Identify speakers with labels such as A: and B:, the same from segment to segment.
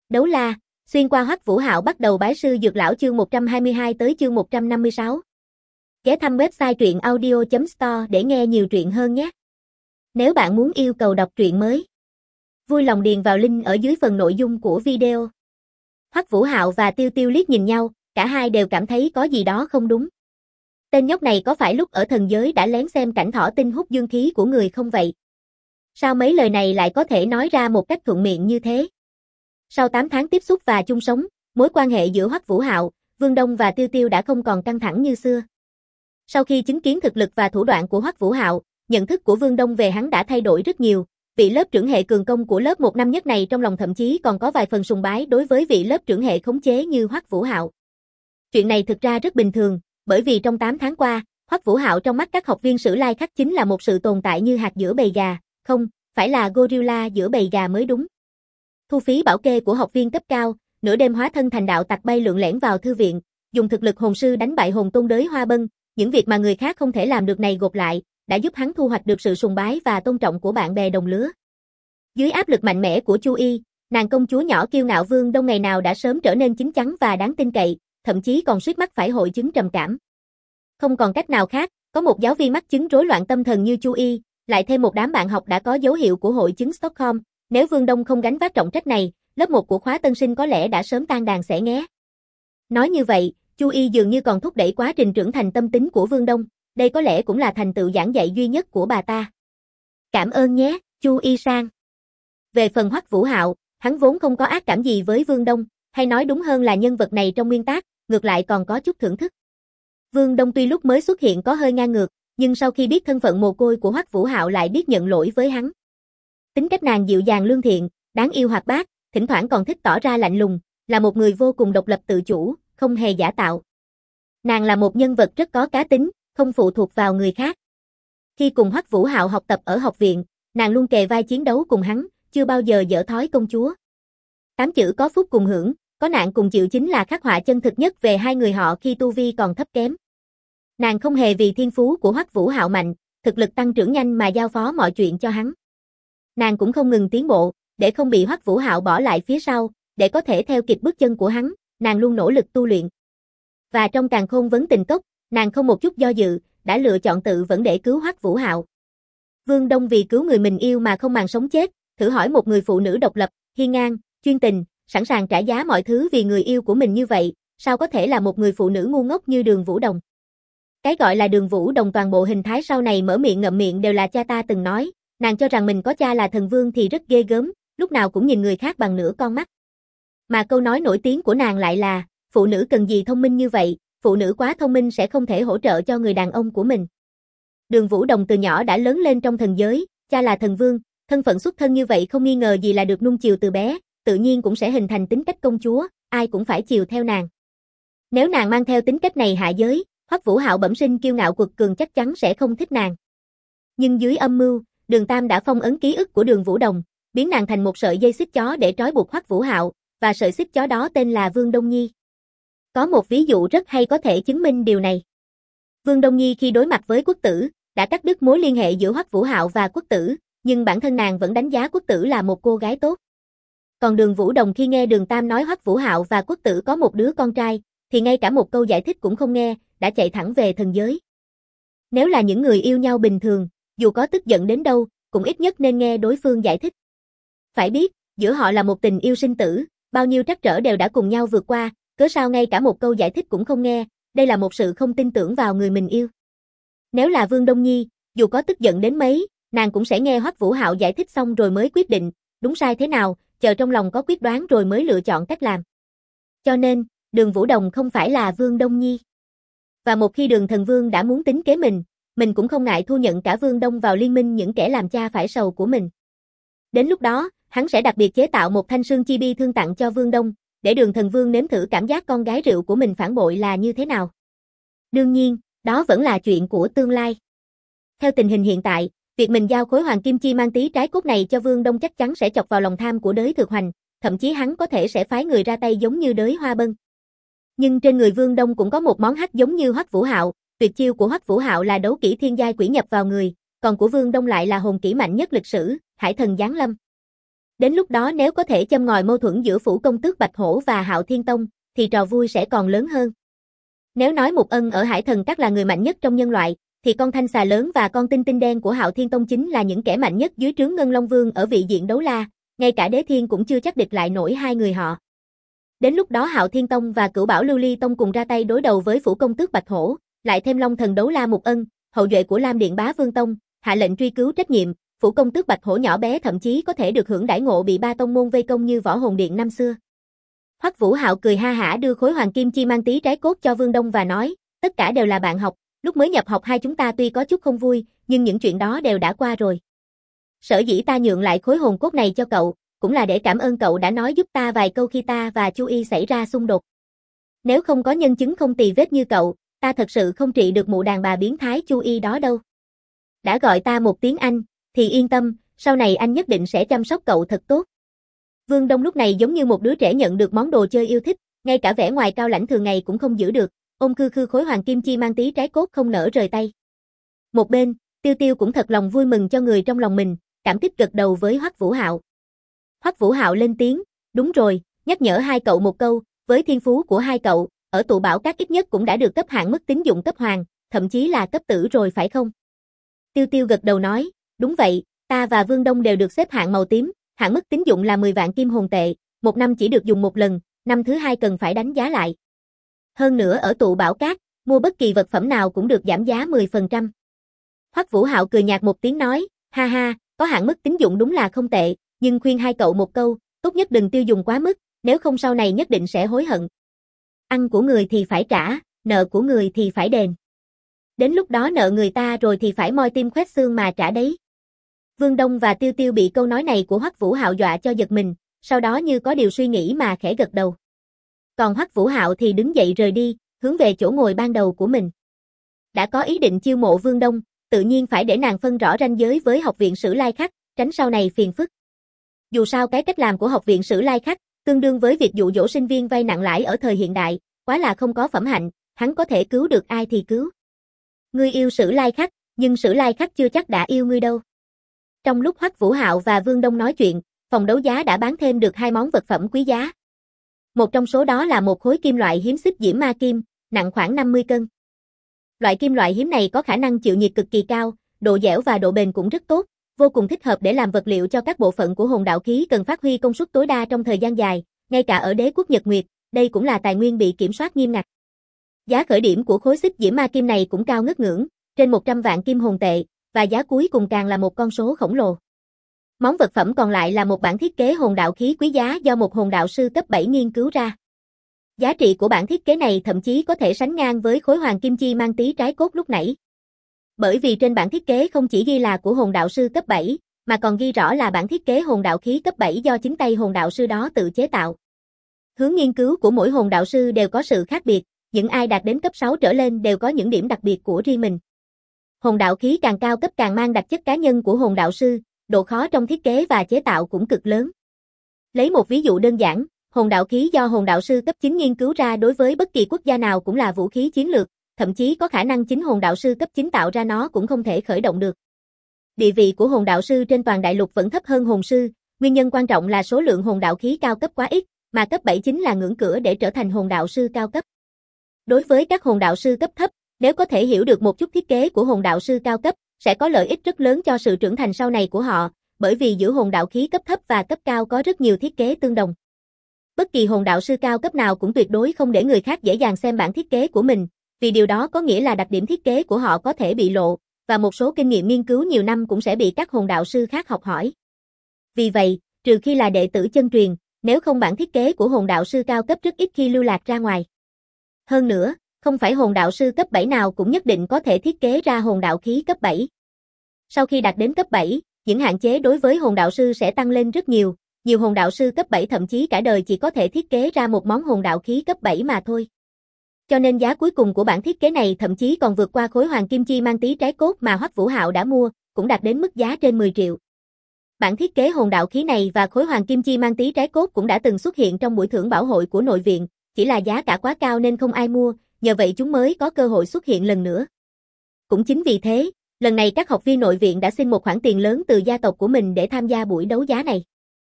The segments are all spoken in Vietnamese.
A: Đấu la, xuyên qua Hoắc Vũ Hạo bắt đầu bái sư dược lão chương 122 tới chương 156. Ghé thăm website truyện audio.store để nghe nhiều truyện hơn nhé. Nếu bạn muốn yêu cầu đọc truyện mới, vui lòng điền vào link ở dưới phần nội dung của video. Hoắc Vũ Hạo và Tiêu Tiêu liếc nhìn nhau, cả hai đều cảm thấy có gì đó không đúng. Tên nhóc này có phải lúc ở thần giới đã lén xem cảnh thỏ tinh hút dương khí của người không vậy? Sao mấy lời này lại có thể nói ra một cách thuận miệng như thế? Sau 8 tháng tiếp xúc và chung sống, mối quan hệ giữa Hoắc Vũ Hạo, Vương Đông và Tiêu Tiêu đã không còn căng thẳng như xưa. Sau khi chứng kiến thực lực và thủ đoạn của Hoắc Vũ Hạo, nhận thức của Vương Đông về hắn đã thay đổi rất nhiều. Vị lớp trưởng hệ cường công của lớp 1 năm nhất này trong lòng thậm chí còn có vài phần sùng bái đối với vị lớp trưởng hệ khống chế như Hoắc Vũ Hạo. Chuyện này thực ra rất bình thường, bởi vì trong 8 tháng qua, Hoắc Vũ Hạo trong mắt các học viên Sử Lai Khắc chính là một sự tồn tại như hạt giữa bầy gà, không, phải là gorilla giữa bầy gà mới đúng. Thu phí bảo kê của học viên cấp cao, nửa đêm hóa thân thành đạo tặc bay lượn lẻn vào thư viện, dùng thực lực hồn sư đánh bại hồn tôn đới Hoa Bân, những việc mà người khác không thể làm được này gộp lại, đã giúp hắn thu hoạch được sự sùng bái và tôn trọng của bạn bè đồng lứa. Dưới áp lực mạnh mẽ của Chu Y, nàng công chúa nhỏ kiêu ngạo Vương Đông ngày nào đã sớm trở nên chín chắn và đáng tin cậy, thậm chí còn suýt mắc phải hội chứng trầm cảm. Không còn cách nào khác, có một giáo viên mắc chứng rối loạn tâm thần như Chu Y, lại thêm một đám bạn học đã có dấu hiệu của hội chứng Stockholm, nếu Vương Đông không gánh vác trọng trách này, lớp 1 của khóa tân sinh có lẽ đã sớm tan đàn xẻ nghé. Nói như vậy, Chu Y dường như còn thúc đẩy quá trình trưởng thành tâm tính của Vương Đông, đây có lẽ cũng là thành tựu giảng dạy duy nhất của bà ta. Cảm ơn nhé, Chu Y Sang. Về phần Hoắc Vũ Hạo, hắn vốn không có ác cảm gì với Vương Đông, hay nói đúng hơn là nhân vật này trong nguyên tác, ngược lại còn có chút thưởng thức. Vương Đông tuy lúc mới xuất hiện có hơi ngang ngược, nhưng sau khi biết thân phận mồ côi của Hoắc Vũ Hạo lại biết nhận lỗi với hắn. Tính cách nàng dịu dàng lương thiện, đáng yêu hoạt bát, thỉnh thoảng còn thích tỏ ra lạnh lùng, là một người vô cùng độc lập tự chủ, không hề giả tạo. Nàng là một nhân vật rất có cá tính, không phụ thuộc vào người khác. Khi cùng Hoắc Vũ Hạo học tập ở học viện, nàng luôn kề vai chiến đấu cùng hắn, chưa bao giờ dở thói công chúa. 8 chữ có phúc cùng hưởng, có nạn cùng chịu chính là khắc họa chân thực nhất về hai người họ khi tu vi còn thấp kém. Nàng không hề vì thiên phú của Hoắc Vũ Hạo mạnh, thực lực tăng trưởng nhanh mà giao phó mọi chuyện cho hắn. Nàng cũng không ngừng tiến bộ, để không bị Hoắc Vũ Hạo bỏ lại phía sau, để có thể theo kịp bước chân của hắn, nàng luôn nỗ lực tu luyện. Và trong Càn Khôn Vấn Tình Cốc, nàng không một chút do dự, đã lựa chọn tự vẫn để cứu Hoắc Vũ Hạo. Vương Đông vì cứu người mình yêu mà không màng sống chết, thử hỏi một người phụ nữ độc lập, hiên ngang, chuyên tình, sẵn sàng trả giá mọi thứ vì người yêu của mình như vậy, sao có thể là một người phụ nữ ngu ngốc như Đường Vũ Đồng. Cái gọi là Đường Vũ Đồng toàn bộ hình thái sau này mở miệng ngậm miệng đều là cha ta từng nói, nàng cho rằng mình có cha là thần vương thì rất ghê gớm, lúc nào cũng nhìn người khác bằng nửa con mắt. Mà câu nói nổi tiếng của nàng lại là, phụ nữ cần gì thông minh như vậy, phụ nữ quá thông minh sẽ không thể hỗ trợ cho người đàn ông của mình. Đường Vũ Đồng từ nhỏ đã lớn lên trong thần giới, cha là thần vương, thân phận xuất thân như vậy không nghi ngờ gì là được nuông chiều từ bé, tự nhiên cũng sẽ hình thành tính cách công chúa, ai cũng phải chiều theo nàng. Nếu nàng mang theo tính cách này hạ giới, Hoắc Vũ Hạo bẩm sinh kiêu ngạo quật cường chắc chắn sẽ không thích nàng. Nhưng dưới âm mưu, Đường Tam đã phong ấn ký ức của Đường Vũ Đồng, biến nàng thành một sợi dây xích chó để trói buộc Hoắc Vũ Hạo, và sợi xích chó đó tên là Vương Đông Nhi. Có một ví dụ rất hay có thể chứng minh điều này. Vương Đông Nhi khi đối mặt với Quốc Tử, đã cắt đứt mối liên hệ giữa Hoắc Vũ Hạo và Quốc Tử, nhưng bản thân nàng vẫn đánh giá Quốc Tử là một cô gái tốt. Còn Đường Vũ Đồng khi nghe Đường Tam nói Hoắc Vũ Hạo và Quốc Tử có một đứa con trai, thì ngay cả một câu giải thích cũng không nghe, đã chạy thẳng về thần giới. Nếu là những người yêu nhau bình thường, dù có tức giận đến đâu, cũng ít nhất nên nghe đối phương giải thích. Phải biết, giữa họ là một tình yêu sinh tử, bao nhiêu trắc trở đều đã cùng nhau vượt qua, cớ sao ngay cả một câu giải thích cũng không nghe, đây là một sự không tin tưởng vào người mình yêu. Nếu là Vương Đông Nhi, dù có tức giận đến mấy, nàng cũng sẽ nghe Hoắc Vũ Hạo giải thích xong rồi mới quyết định, đúng sai thế nào, chờ trong lòng có quyết đoán rồi mới lựa chọn cách làm. Cho nên, Đường Vũ Đồng không phải là Vương Đông Nhi. Và một khi Đường Thần Vương đã muốn tính kế mình cũng không ngại thu nhận cả Vương Đông vào liên minh những kẻ làm cha phải sầu của mình. Đến lúc đó, hắn sẽ đặc biệt chế tạo một thanh xương chi bi thương tặng cho Vương Đông, để Đường Thần Vương nếm thử cảm giác con gái rượu của mình phản bội là như thế nào. Đương nhiên, đó vẫn là chuyện của tương lai. Theo tình hình hiện tại, việc mình giao khối hoàng kim chi mang tí trái cốt này cho Vương Đông chắc chắn sẽ chọc vào lòng tham của Đới Thực Hoành, thậm chí hắn có thể sẽ phái người ra tay giống như Đới Hoa Bân. Nhưng trên người Vương Đông cũng có một món hắc giống như Hoắc Vũ Hạo, tuyệt chiêu của Hoắc Vũ Hạo là đấu kỹ thiên giai quỷ nhập vào người, còn của Vương Đông lại là hồn kỹ mạnh nhất lịch sử, Hải Thần Giáng Lâm. Đến lúc đó nếu có thể châm ngòi mâu thuẫn giữa phủ công tước Bạch Hổ và Hạo Thiên Tông, thì trò vui sẽ còn lớn hơn. Nếu nói Mục Ân ở Hải Thần Các là người mạnh nhất trong nhân loại, thì con thanh xà lớn và con tinh tinh đen của Hạo Thiên Tông chính là những kẻ mạnh nhất dưới trướng Ngân Long Vương ở vị diện đấu la, ngay cả Đế Thiên cũng chưa chắc địch lại nổi hai người họ. Đến lúc đó Hạo Thiên Tông và Cửu Bảo Lưu Ly Tông cùng ra tay đối đầu với phủ công tước Bạch Hổ, lại thêm Long Thần đấu la Mục Ân, hậu duệ của Lam Điện Bá Vương Tông, hạ lệnh truy cứu trách nhiệm, phủ công tước Bạch Hổ nhỏ bé thậm chí có thể được hưởng đãi ngộ bị ba tông môn vây công như Võ Hồn Điện năm xưa. Hoắc Vũ Hạo cười ha hả đưa khối hoàng kim chi mang tí trái cốt cho Vương Đông và nói, tất cả đều là bạn học, lúc mới nhập học hai chúng ta tuy có chút không vui, nhưng những chuyện đó đều đã qua rồi. Sở dĩ ta nhượng lại khối hồn cốt này cho cậu, cũng là để cảm ơn cậu đã nói giúp ta vài câu khi ta và Chu Y xảy ra xung đột. Nếu không có nhân chứng không tì vết như cậu, ta thật sự không trị được mụ đàn bà biến thái Chu Y đó đâu. Đã gọi ta một tiếng anh, thì yên tâm, sau này anh nhất định sẽ chăm sóc cậu thật tốt. Vương Đông lúc này giống như một đứa trẻ nhận được món đồ chơi yêu thích, ngay cả vẻ ngoài cao lãnh thường ngày cũng không giữ được, ôm khư khư khối hoàng kim chi mang tí trái cốt không nỡ rời tay. Một bên, Tiêu Tiêu cũng thật lòng vui mừng cho người trong lòng mình, cảm kích gật đầu với Hoắc Vũ Hạo. Hoắc Vũ Hạo lên tiếng, đúng rồi, nhắc nhở hai cậu một câu, với thiên phú của hai cậu, ở tụ bảo các ít nhất cũng đã được cấp hạn mức tín dụng cấp hoàng, thậm chí là cấp tử rồi phải không? Tiêu Tiêu gật đầu nói, đúng vậy, ta và Vương Đông đều được xếp hạng màu tím, hạn mức tín dụng là 10 vạn kim hồn tệ, một năm chỉ được dùng một lần, năm thứ hai cần phải đánh giá lại. Hơn nữa ở tụ bảo cát, mua bất kỳ vật phẩm nào cũng được giảm giá 10%. Hoắc Vũ Hạo cười nhạt một tiếng nói, ha ha, có hạn mức tín dụng đúng là không tệ, nhưng khuyên hai cậu một câu, tốt nhất đừng tiêu dùng quá mức, nếu không sau này nhất định sẽ hối hận. Ăn của người thì phải trả, nợ của người thì phải đền. Đến lúc đó nợ người ta rồi thì phải moi tim khoét xương mà trả đấy. Vương Đông và Tiêu Tiêu bị câu nói này của Hoắc Vũ Hạo dọa cho giật mình, sau đó như có điều suy nghĩ mà khẽ gật đầu. Còn Hoắc Vũ Hạo thì đứng dậy rời đi, hướng về chỗ ngồi ban đầu của mình. Đã có ý định chiêu mộ Vương Đông, tự nhiên phải để nàng phân rõ ranh giới với Học viện Sử Lai Khắc, tránh sau này phiền phức. Dù sao cái cách làm của Học viện Sử Lai Khắc, tương đương với việc dụ dỗ sinh viên vay nặng lãi ở thời hiện đại, quá là không có phẩm hạnh, hắn có thể cứu được ai thì cứu. Ngươi yêu Sử Lai Khắc, nhưng Sử Lai Khắc chưa chắc đã yêu ngươi đâu. Trong lúc Hoắc Vũ Hạo và Vương Đông nói chuyện, phòng đấu giá đã bán thêm được hai món vật phẩm quý giá. Một trong số đó là một khối kim loại hiếm xích diễm ma kim, nặng khoảng 50 cân. Loại kim loại hiếm này có khả năng chịu nhiệt cực kỳ cao, độ dẻo và độ bền cũng rất tốt, vô cùng thích hợp để làm vật liệu cho các bộ phận của hồn đạo khí cần phát huy công suất tối đa trong thời gian dài, ngay cả ở đế quốc Nhật Nguyệt, đây cũng là tài nguyên bị kiểm soát nghiêm ngặt. Giá khởi điểm của khối xích diễm ma kim này cũng cao ngất ngưỡng, trên 100 vạn kim hồn tệ, và giá cuối cùng càng là một con số khổng lồ. Món vật phẩm còn lại là một bản thiết kế hồn đạo khí quý giá do một hồn đạo sư cấp 7 nghiên cứu ra. Giá trị của bản thiết kế này thậm chí có thể sánh ngang với khối hoàng kim chi mang tí trái cốt lúc nãy. Bởi vì trên bản thiết kế không chỉ ghi là của hồn đạo sư cấp 7, mà còn ghi rõ là bản thiết kế hồn đạo khí cấp 7 do chính tay hồn đạo sư đó tự chế tạo. Hướng nghiên cứu của mỗi hồn đạo sư đều có sự khác biệt, những ai đạt đến cấp 6 trở lên đều có những điểm đặc biệt của riêng mình. Hồn đạo khí càng cao cấp càng mang đặc chất cá nhân của hồn đạo sư, độ khó trong thiết kế và chế tạo cũng cực lớn. Lấy một ví dụ đơn giản, hồn đạo khí do hồn đạo sư cấp 9 nghiên cứu ra đối với bất kỳ quốc gia nào cũng là vũ khí chiến lược, thậm chí có khả năng chính hồn đạo sư cấp 9 tạo ra nó cũng không thể khởi động được. Địa vị của hồn đạo sư trên toàn đại lục vẫn thấp hơn hồn sư, nguyên nhân quan trọng là số lượng hồn đạo khí cao cấp quá ít, mà cấp 7 chính là ngưỡng cửa để trở thành hồn đạo sư cao cấp. Đối với các hồn đạo sư cấp thấp, nếu có thể hiểu được một chút thiết kế của hồn đạo sư cao cấp, sẽ có lợi ích rất lớn cho sự trưởng thành sau này của họ, bởi vì giữa hồn đạo khí cấp thấp và cấp cao có rất nhiều thiết kế tương đồng. Bất kỳ hồn đạo sư cao cấp nào cũng tuyệt đối không để người khác dễ dàng xem bản thiết kế của mình, vì điều đó có nghĩa là đặc điểm thiết kế của họ có thể bị lộ, và một số kinh nghiệm nghiên cứu nhiều năm cũng sẽ bị các hồn đạo sư khác học hỏi. Vì vậy, trừ khi là đệ tử chân truyền, nếu không bản thiết kế của hồn đạo sư cao cấp rất ít khi lưu lạc ra ngoài. Hơn nữa, không phải hồn đạo sư cấp 7 nào cũng nhất định có thể thiết kế ra hồn đạo khí cấp 7. Sau khi đạt đến cấp 7, những hạn chế đối với hồn đạo sư sẽ tăng lên rất nhiều, nhiều hồn đạo sư cấp 7 thậm chí cả đời chỉ có thể thiết kế ra một món hồn đạo khí cấp 7 mà thôi. Cho nên giá cuối cùng của bản thiết kế này thậm chí còn vượt qua khối hoàng kim chi mang tí trái cốt mà Hoắc Vũ Hạo đã mua, cũng đạt đến mức giá trên 10 triệu. Bản thiết kế hồn đạo khí này và khối hoàng kim chi mang tí trái cốt cũng đã từng xuất hiện trong buổi thưởng bảo hội của nội viện, chỉ là giá cả quá cao nên không ai mua, nhờ vậy chúng mới có cơ hội xuất hiện lần nữa. Cũng chính vì thế, lần này các học viên nội viện đã xin một khoản tiền lớn từ gia tộc của mình để tham gia buổi đấu giá này.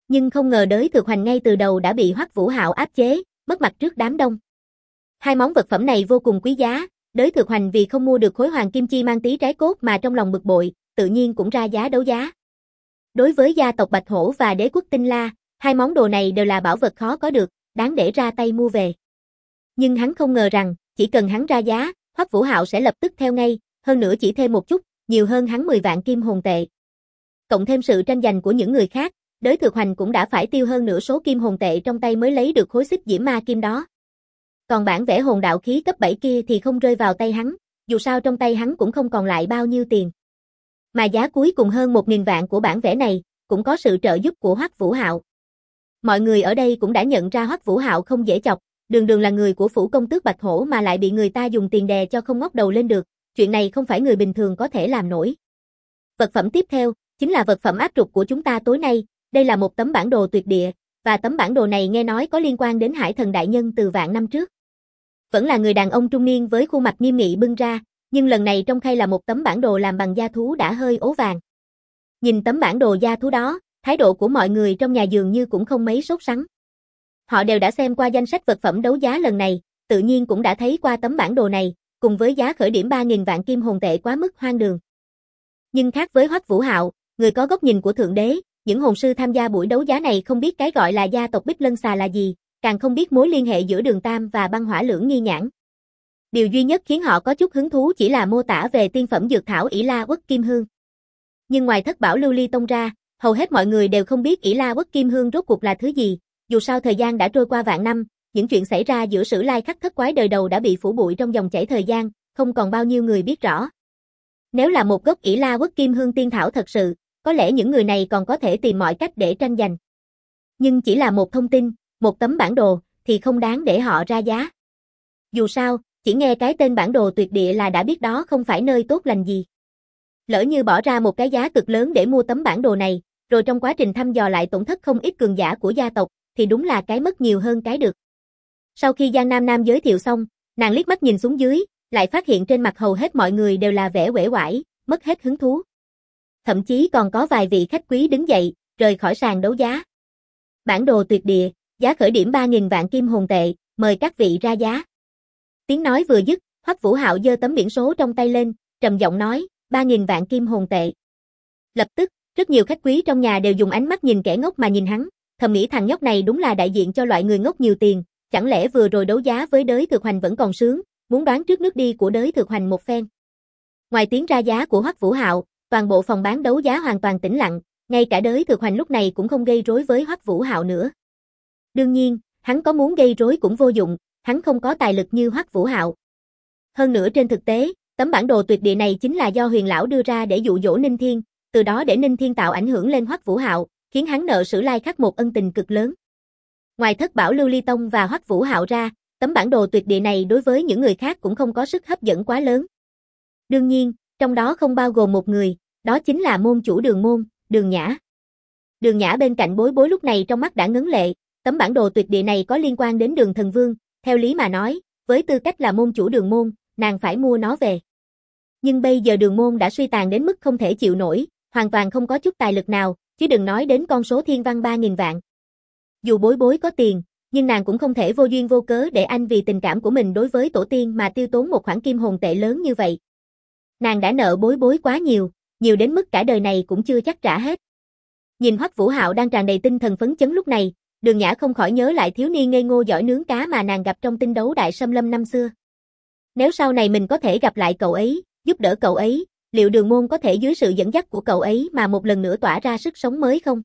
A: Nhưng không ngờ Đới Thược Hoành ngay từ đầu đã bị Hoắc Vũ Hạo áp chế, mất mặt trước đám đông. Hai món vật phẩm này vô cùng quý giá, Đới Thược Hoành vì không mua được khối hoàng kim chi mang tí trái cốt mà trong lòng bực bội, tự nhiên cũng ra giá đấu giá. Đối với gia tộc Bạch Hổ và đế quốc Tinh La, hai món đồ này đều là bảo vật khó có được, đáng để ra tay mua về. Nhưng hắn không ngờ rằng, chỉ cần hắn ra giá, Hoắc Vũ Hạo sẽ lập tức theo ngay, hơn nữa chỉ thêm một chút, nhiều hơn hắn 10 vạn kim hồn tệ. Cộng thêm sự tranh giành của những người khác, Đới Thược Hoành cũng đã phải tiêu hơn nửa số kim hồn tệ trong tay mới lấy được khối xích diễm ma kim đó. Còn bản vẽ hồn đạo khí cấp 7 kia thì không rơi vào tay hắn, dù sao trong tay hắn cũng không còn lại bao nhiêu tiền. Mà giá cuối cùng hơn 1.000 vạn của bản vẽ này, cũng có sự trợ giúp của Hoắc Vũ Hạo. Mọi người ở đây cũng đã nhận ra Hoắc Vũ Hạo không dễ chọc, đường đường là người của phủ công tước Bạch Hổ mà lại bị người ta dùng tiền đè cho không ngóc đầu lên được, chuyện này không phải người bình thường có thể làm nổi. Vật phẩm tiếp theo, chính là vật phẩm áp trục của chúng ta tối nay, đây là một tấm bản đồ tuyệt địa, và tấm bản đồ này nghe nói có liên quan đến Hải Thần Đại Nhân từ vạn năm trước. Vẫn là người đàn ông trung niên với khuôn mặt nghiêm nghị bưng ra, nhưng lần này trong khay là một tấm bản đồ làm bằng da thú đã hơi ố vàng. Nhìn tấm bản đồ da thú đó, thái độ của mọi người trong nhà dường như cũng không mấy sốt sắng. Họ đều đã xem qua danh sách vật phẩm đấu giá lần này, tự nhiên cũng đã thấy qua tấm bản đồ này, cùng với giá khởi điểm 3.000 vạn kim hồn tệ quá mức hoang đường. Nhưng khác với Hoắc Vũ Hạo, người có góc nhìn của Thượng Đế, những hồn sư tham gia buổi đấu giá này không biết cái gọi là gia tộc Bích Lân Xà là gì, càng không biết mối liên hệ giữa Đường Tam và băng hỏa lưỡng nghi nhãn. Điều duy nhất khiến họ có chút hứng thú chỉ là mô tả về tiên phẩm dược thảo ỷ la uất kim hương. Nhưng ngoài Thất Bảo Lưu Ly Tông ra, hầu hết mọi người đều không biết ỷ la uất kim hương rốt cuộc là thứ gì, dù sao thời gian đã trôi qua vạn năm, những chuyện xảy ra giữa Sử Lai Khắc thất quái đời đầu đã bị phủ bụi trong dòng chảy thời gian, không còn bao nhiêu người biết rõ. Nếu là một gốc ỷ la uất kim hương tiên thảo thật sự, có lẽ những người này còn có thể tìm mọi cách để tranh giành. Nhưng chỉ là một thông tin, một tấm bản đồ, thì không đáng để họ ra giá. Dù sao, chỉ nghe cái tên bản đồ tuyệt địa là đã biết đó không phải nơi tốt lành gì. Lỡ như bỏ ra một cái giá cực lớn để mua tấm bản đồ này, rồi trong quá trình thăm dò lại tổn thất không ít cường giả của gia tộc, thì đúng là cái mất nhiều hơn cái được. Sau khi Giang Nam Nam giới thiệu xong, nàng liếc mắt nhìn xuống dưới, lại phát hiện trên mặt hầu hết mọi người đều là vẻ uể oải, mất hết hứng thú. Thậm chí còn có vài vị khách quý đứng dậy, rời khỏi sàn đấu giá. Bản đồ tuyệt địa, giá khởi điểm 3.000 vạn kim hồn tệ, mời các vị ra giá. Tiếng nói vừa dứt, Hoắc Vũ Hạo giơ tấm biển số trong tay lên, trầm giọng nói, 3.000 vạn kim hồn tệ. Lập tức, rất nhiều khách quý trong nhà đều dùng ánh mắt nhìn kẻ ngốc mà nhìn hắn, thầm nghĩ thằng nhóc này đúng là đại diện cho loại người ngốc nhiều tiền, chẳng lẽ vừa rồi đấu giá với Đới Thược Hoành vẫn còn sướng, muốn đoán trước nước đi của Đới Thược Hoành một phen. Ngoài tiếng ra giá của Hoắc Vũ Hạo, toàn bộ phòng bán đấu giá hoàn toàn tĩnh lặng, ngay cả Đới Thược Hoành lúc này cũng không gây rối với Hoắc Vũ Hạo nữa. Đương nhiên, hắn có muốn gây rối cũng vô dụng, hắn không có tài lực như Hoắc Vũ Hạo. Hơn nữa trên thực tế, tấm bản đồ tuyệt địa này chính là do Huyền lão đưa ra để dụ dỗ Ninh Thiên, từ đó để Ninh Thiên tạo ảnh hưởng lên Hoắc Vũ Hạo, khiến hắn nợ Sử Lai Khắc một ân tình cực lớn. Ngoài Thất Bảo Lưu Ly Tông và Hoắc Vũ Hạo ra, tấm bản đồ tuyệt địa này đối với những người khác cũng không có sức hấp dẫn quá lớn. Đương nhiên, trong đó không bao gồm một người, đó chính là môn chủ Đường môn, Đường Nhã. Đường Nhã bên cạnh Bối Bối lúc này trong mắt đã ngấn lệ, tấm bản đồ tuyệt địa này có liên quan đến Đường Thần Vương, theo lý mà nói, với tư cách là môn chủ Đường môn, nàng phải mua nó về. Nhưng bây giờ Đường môn đã suy tàn đến mức không thể chịu nổi, hoàn toàn không có chút tài lực nào, chứ đừng nói đến con số thiên văn 3.000 vạn. Dù Bối Bối có tiền, nhưng nàng cũng không thể vô duyên vô cớ để anh vì tình cảm của mình đối với tổ tiên mà tiêu tốn một khoản kim hồn tệ lớn như vậy. Nàng đã nợ Bối Bối quá nhiều, nhiều đến mức cả đời này cũng chưa chắc trả hết. Nhìn Hoắc Vũ Hạo đang tràn đầy tinh thần phấn chấn lúc này, Đường Nhã không khỏi nhớ lại thiếu niên ngây ngô giỏi nướng cá mà nàng gặp trong tinh đấu đại xâm lâm năm xưa. Nếu sau này mình có thể gặp lại cậu ấy, giúp đỡ cậu ấy, liệu Đường môn có thể dưới sự dẫn dắt của cậu ấy mà một lần nữa tỏa ra sức sống mới không?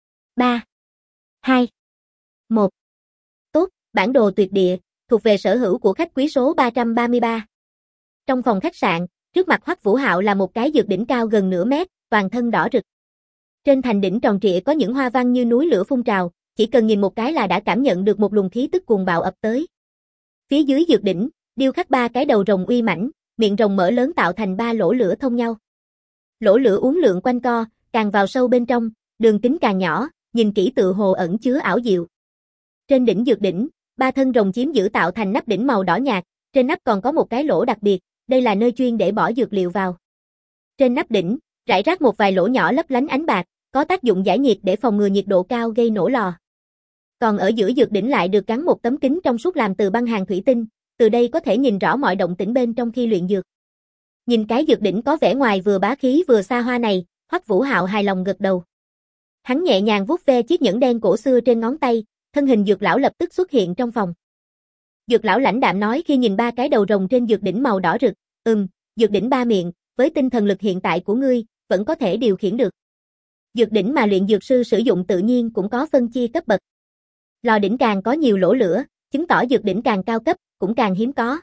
A: 3, 2, 1. Tốt, bản đồ tuyệt địa, thuộc về sở hữu của khách quý số 333. Trong phòng khách sạn, trước mặt Hoắc Vũ Hạo là một cái dược đỉnh cao gần nửa mét, toàn thân đỏ rực. Trên thành đỉnh tròn trịa có những hoa văn như núi lửa phun trào, chỉ cần nhìn một cái là đã cảm nhận được một luồng khí tức cuồng bạo ập tới. Phía dưới dược đỉnh, điêu khắc 3 cái đầu rồng uy mãnh, miệng rồng mở lớn tạo thành 3 lỗ lửa thông nhau. Lỗ lửa uốn lượn quanh co, càng vào sâu bên trong, đường kính càng nhỏ, nhìn kỹ tự hồ ẩn chứa ảo diệu. Trên đỉnh dược đỉnh, 3 thân rồng chiếm giữ tạo thành nắp đỉnh màu đỏ nhạt, trên nắp còn có một cái lỗ đặc biệt, đây là nơi chuyên để bỏ dược liệu vào. Trên nắp đỉnh, rải rác một vài lỗ nhỏ lấp lánh ánh bạc, có tác dụng giải nhiệt để phòng ngừa nhiệt độ cao gây nổ lò. Còn ở giữa dược đỉnh lại được gắn một tấm kính trong suốt làm từ băng hàn thủy tinh, từ đây có thể nhìn rõ mọi động tĩnh bên trong khi luyện dược. Nhìn cái dược đỉnh có vẻ ngoài vừa bá khí vừa xa hoa này, Hoắc Vũ Hạo hài lòng gật đầu. Hắn nhẹ nhàng vuốt ve chiếc nhẫn đen cổ xưa trên ngón tay, thân hình dược lão lập tức xuất hiện trong phòng. Dược lão lãnh đạm nói khi nhìn ba cái đầu rồng trên dược đỉnh màu đỏ rực, dược đỉnh ba miệng, với tinh thần lực hiện tại của ngươi, vẫn có thể điều khiển được. Dược đỉnh mà luyện dược sư sử dụng tự nhiên cũng có phân chia cấp bậc. Lò đỉnh càng có nhiều lỗ lửa, chứng tỏ dược đỉnh càng cao cấp, cũng càng hiếm có.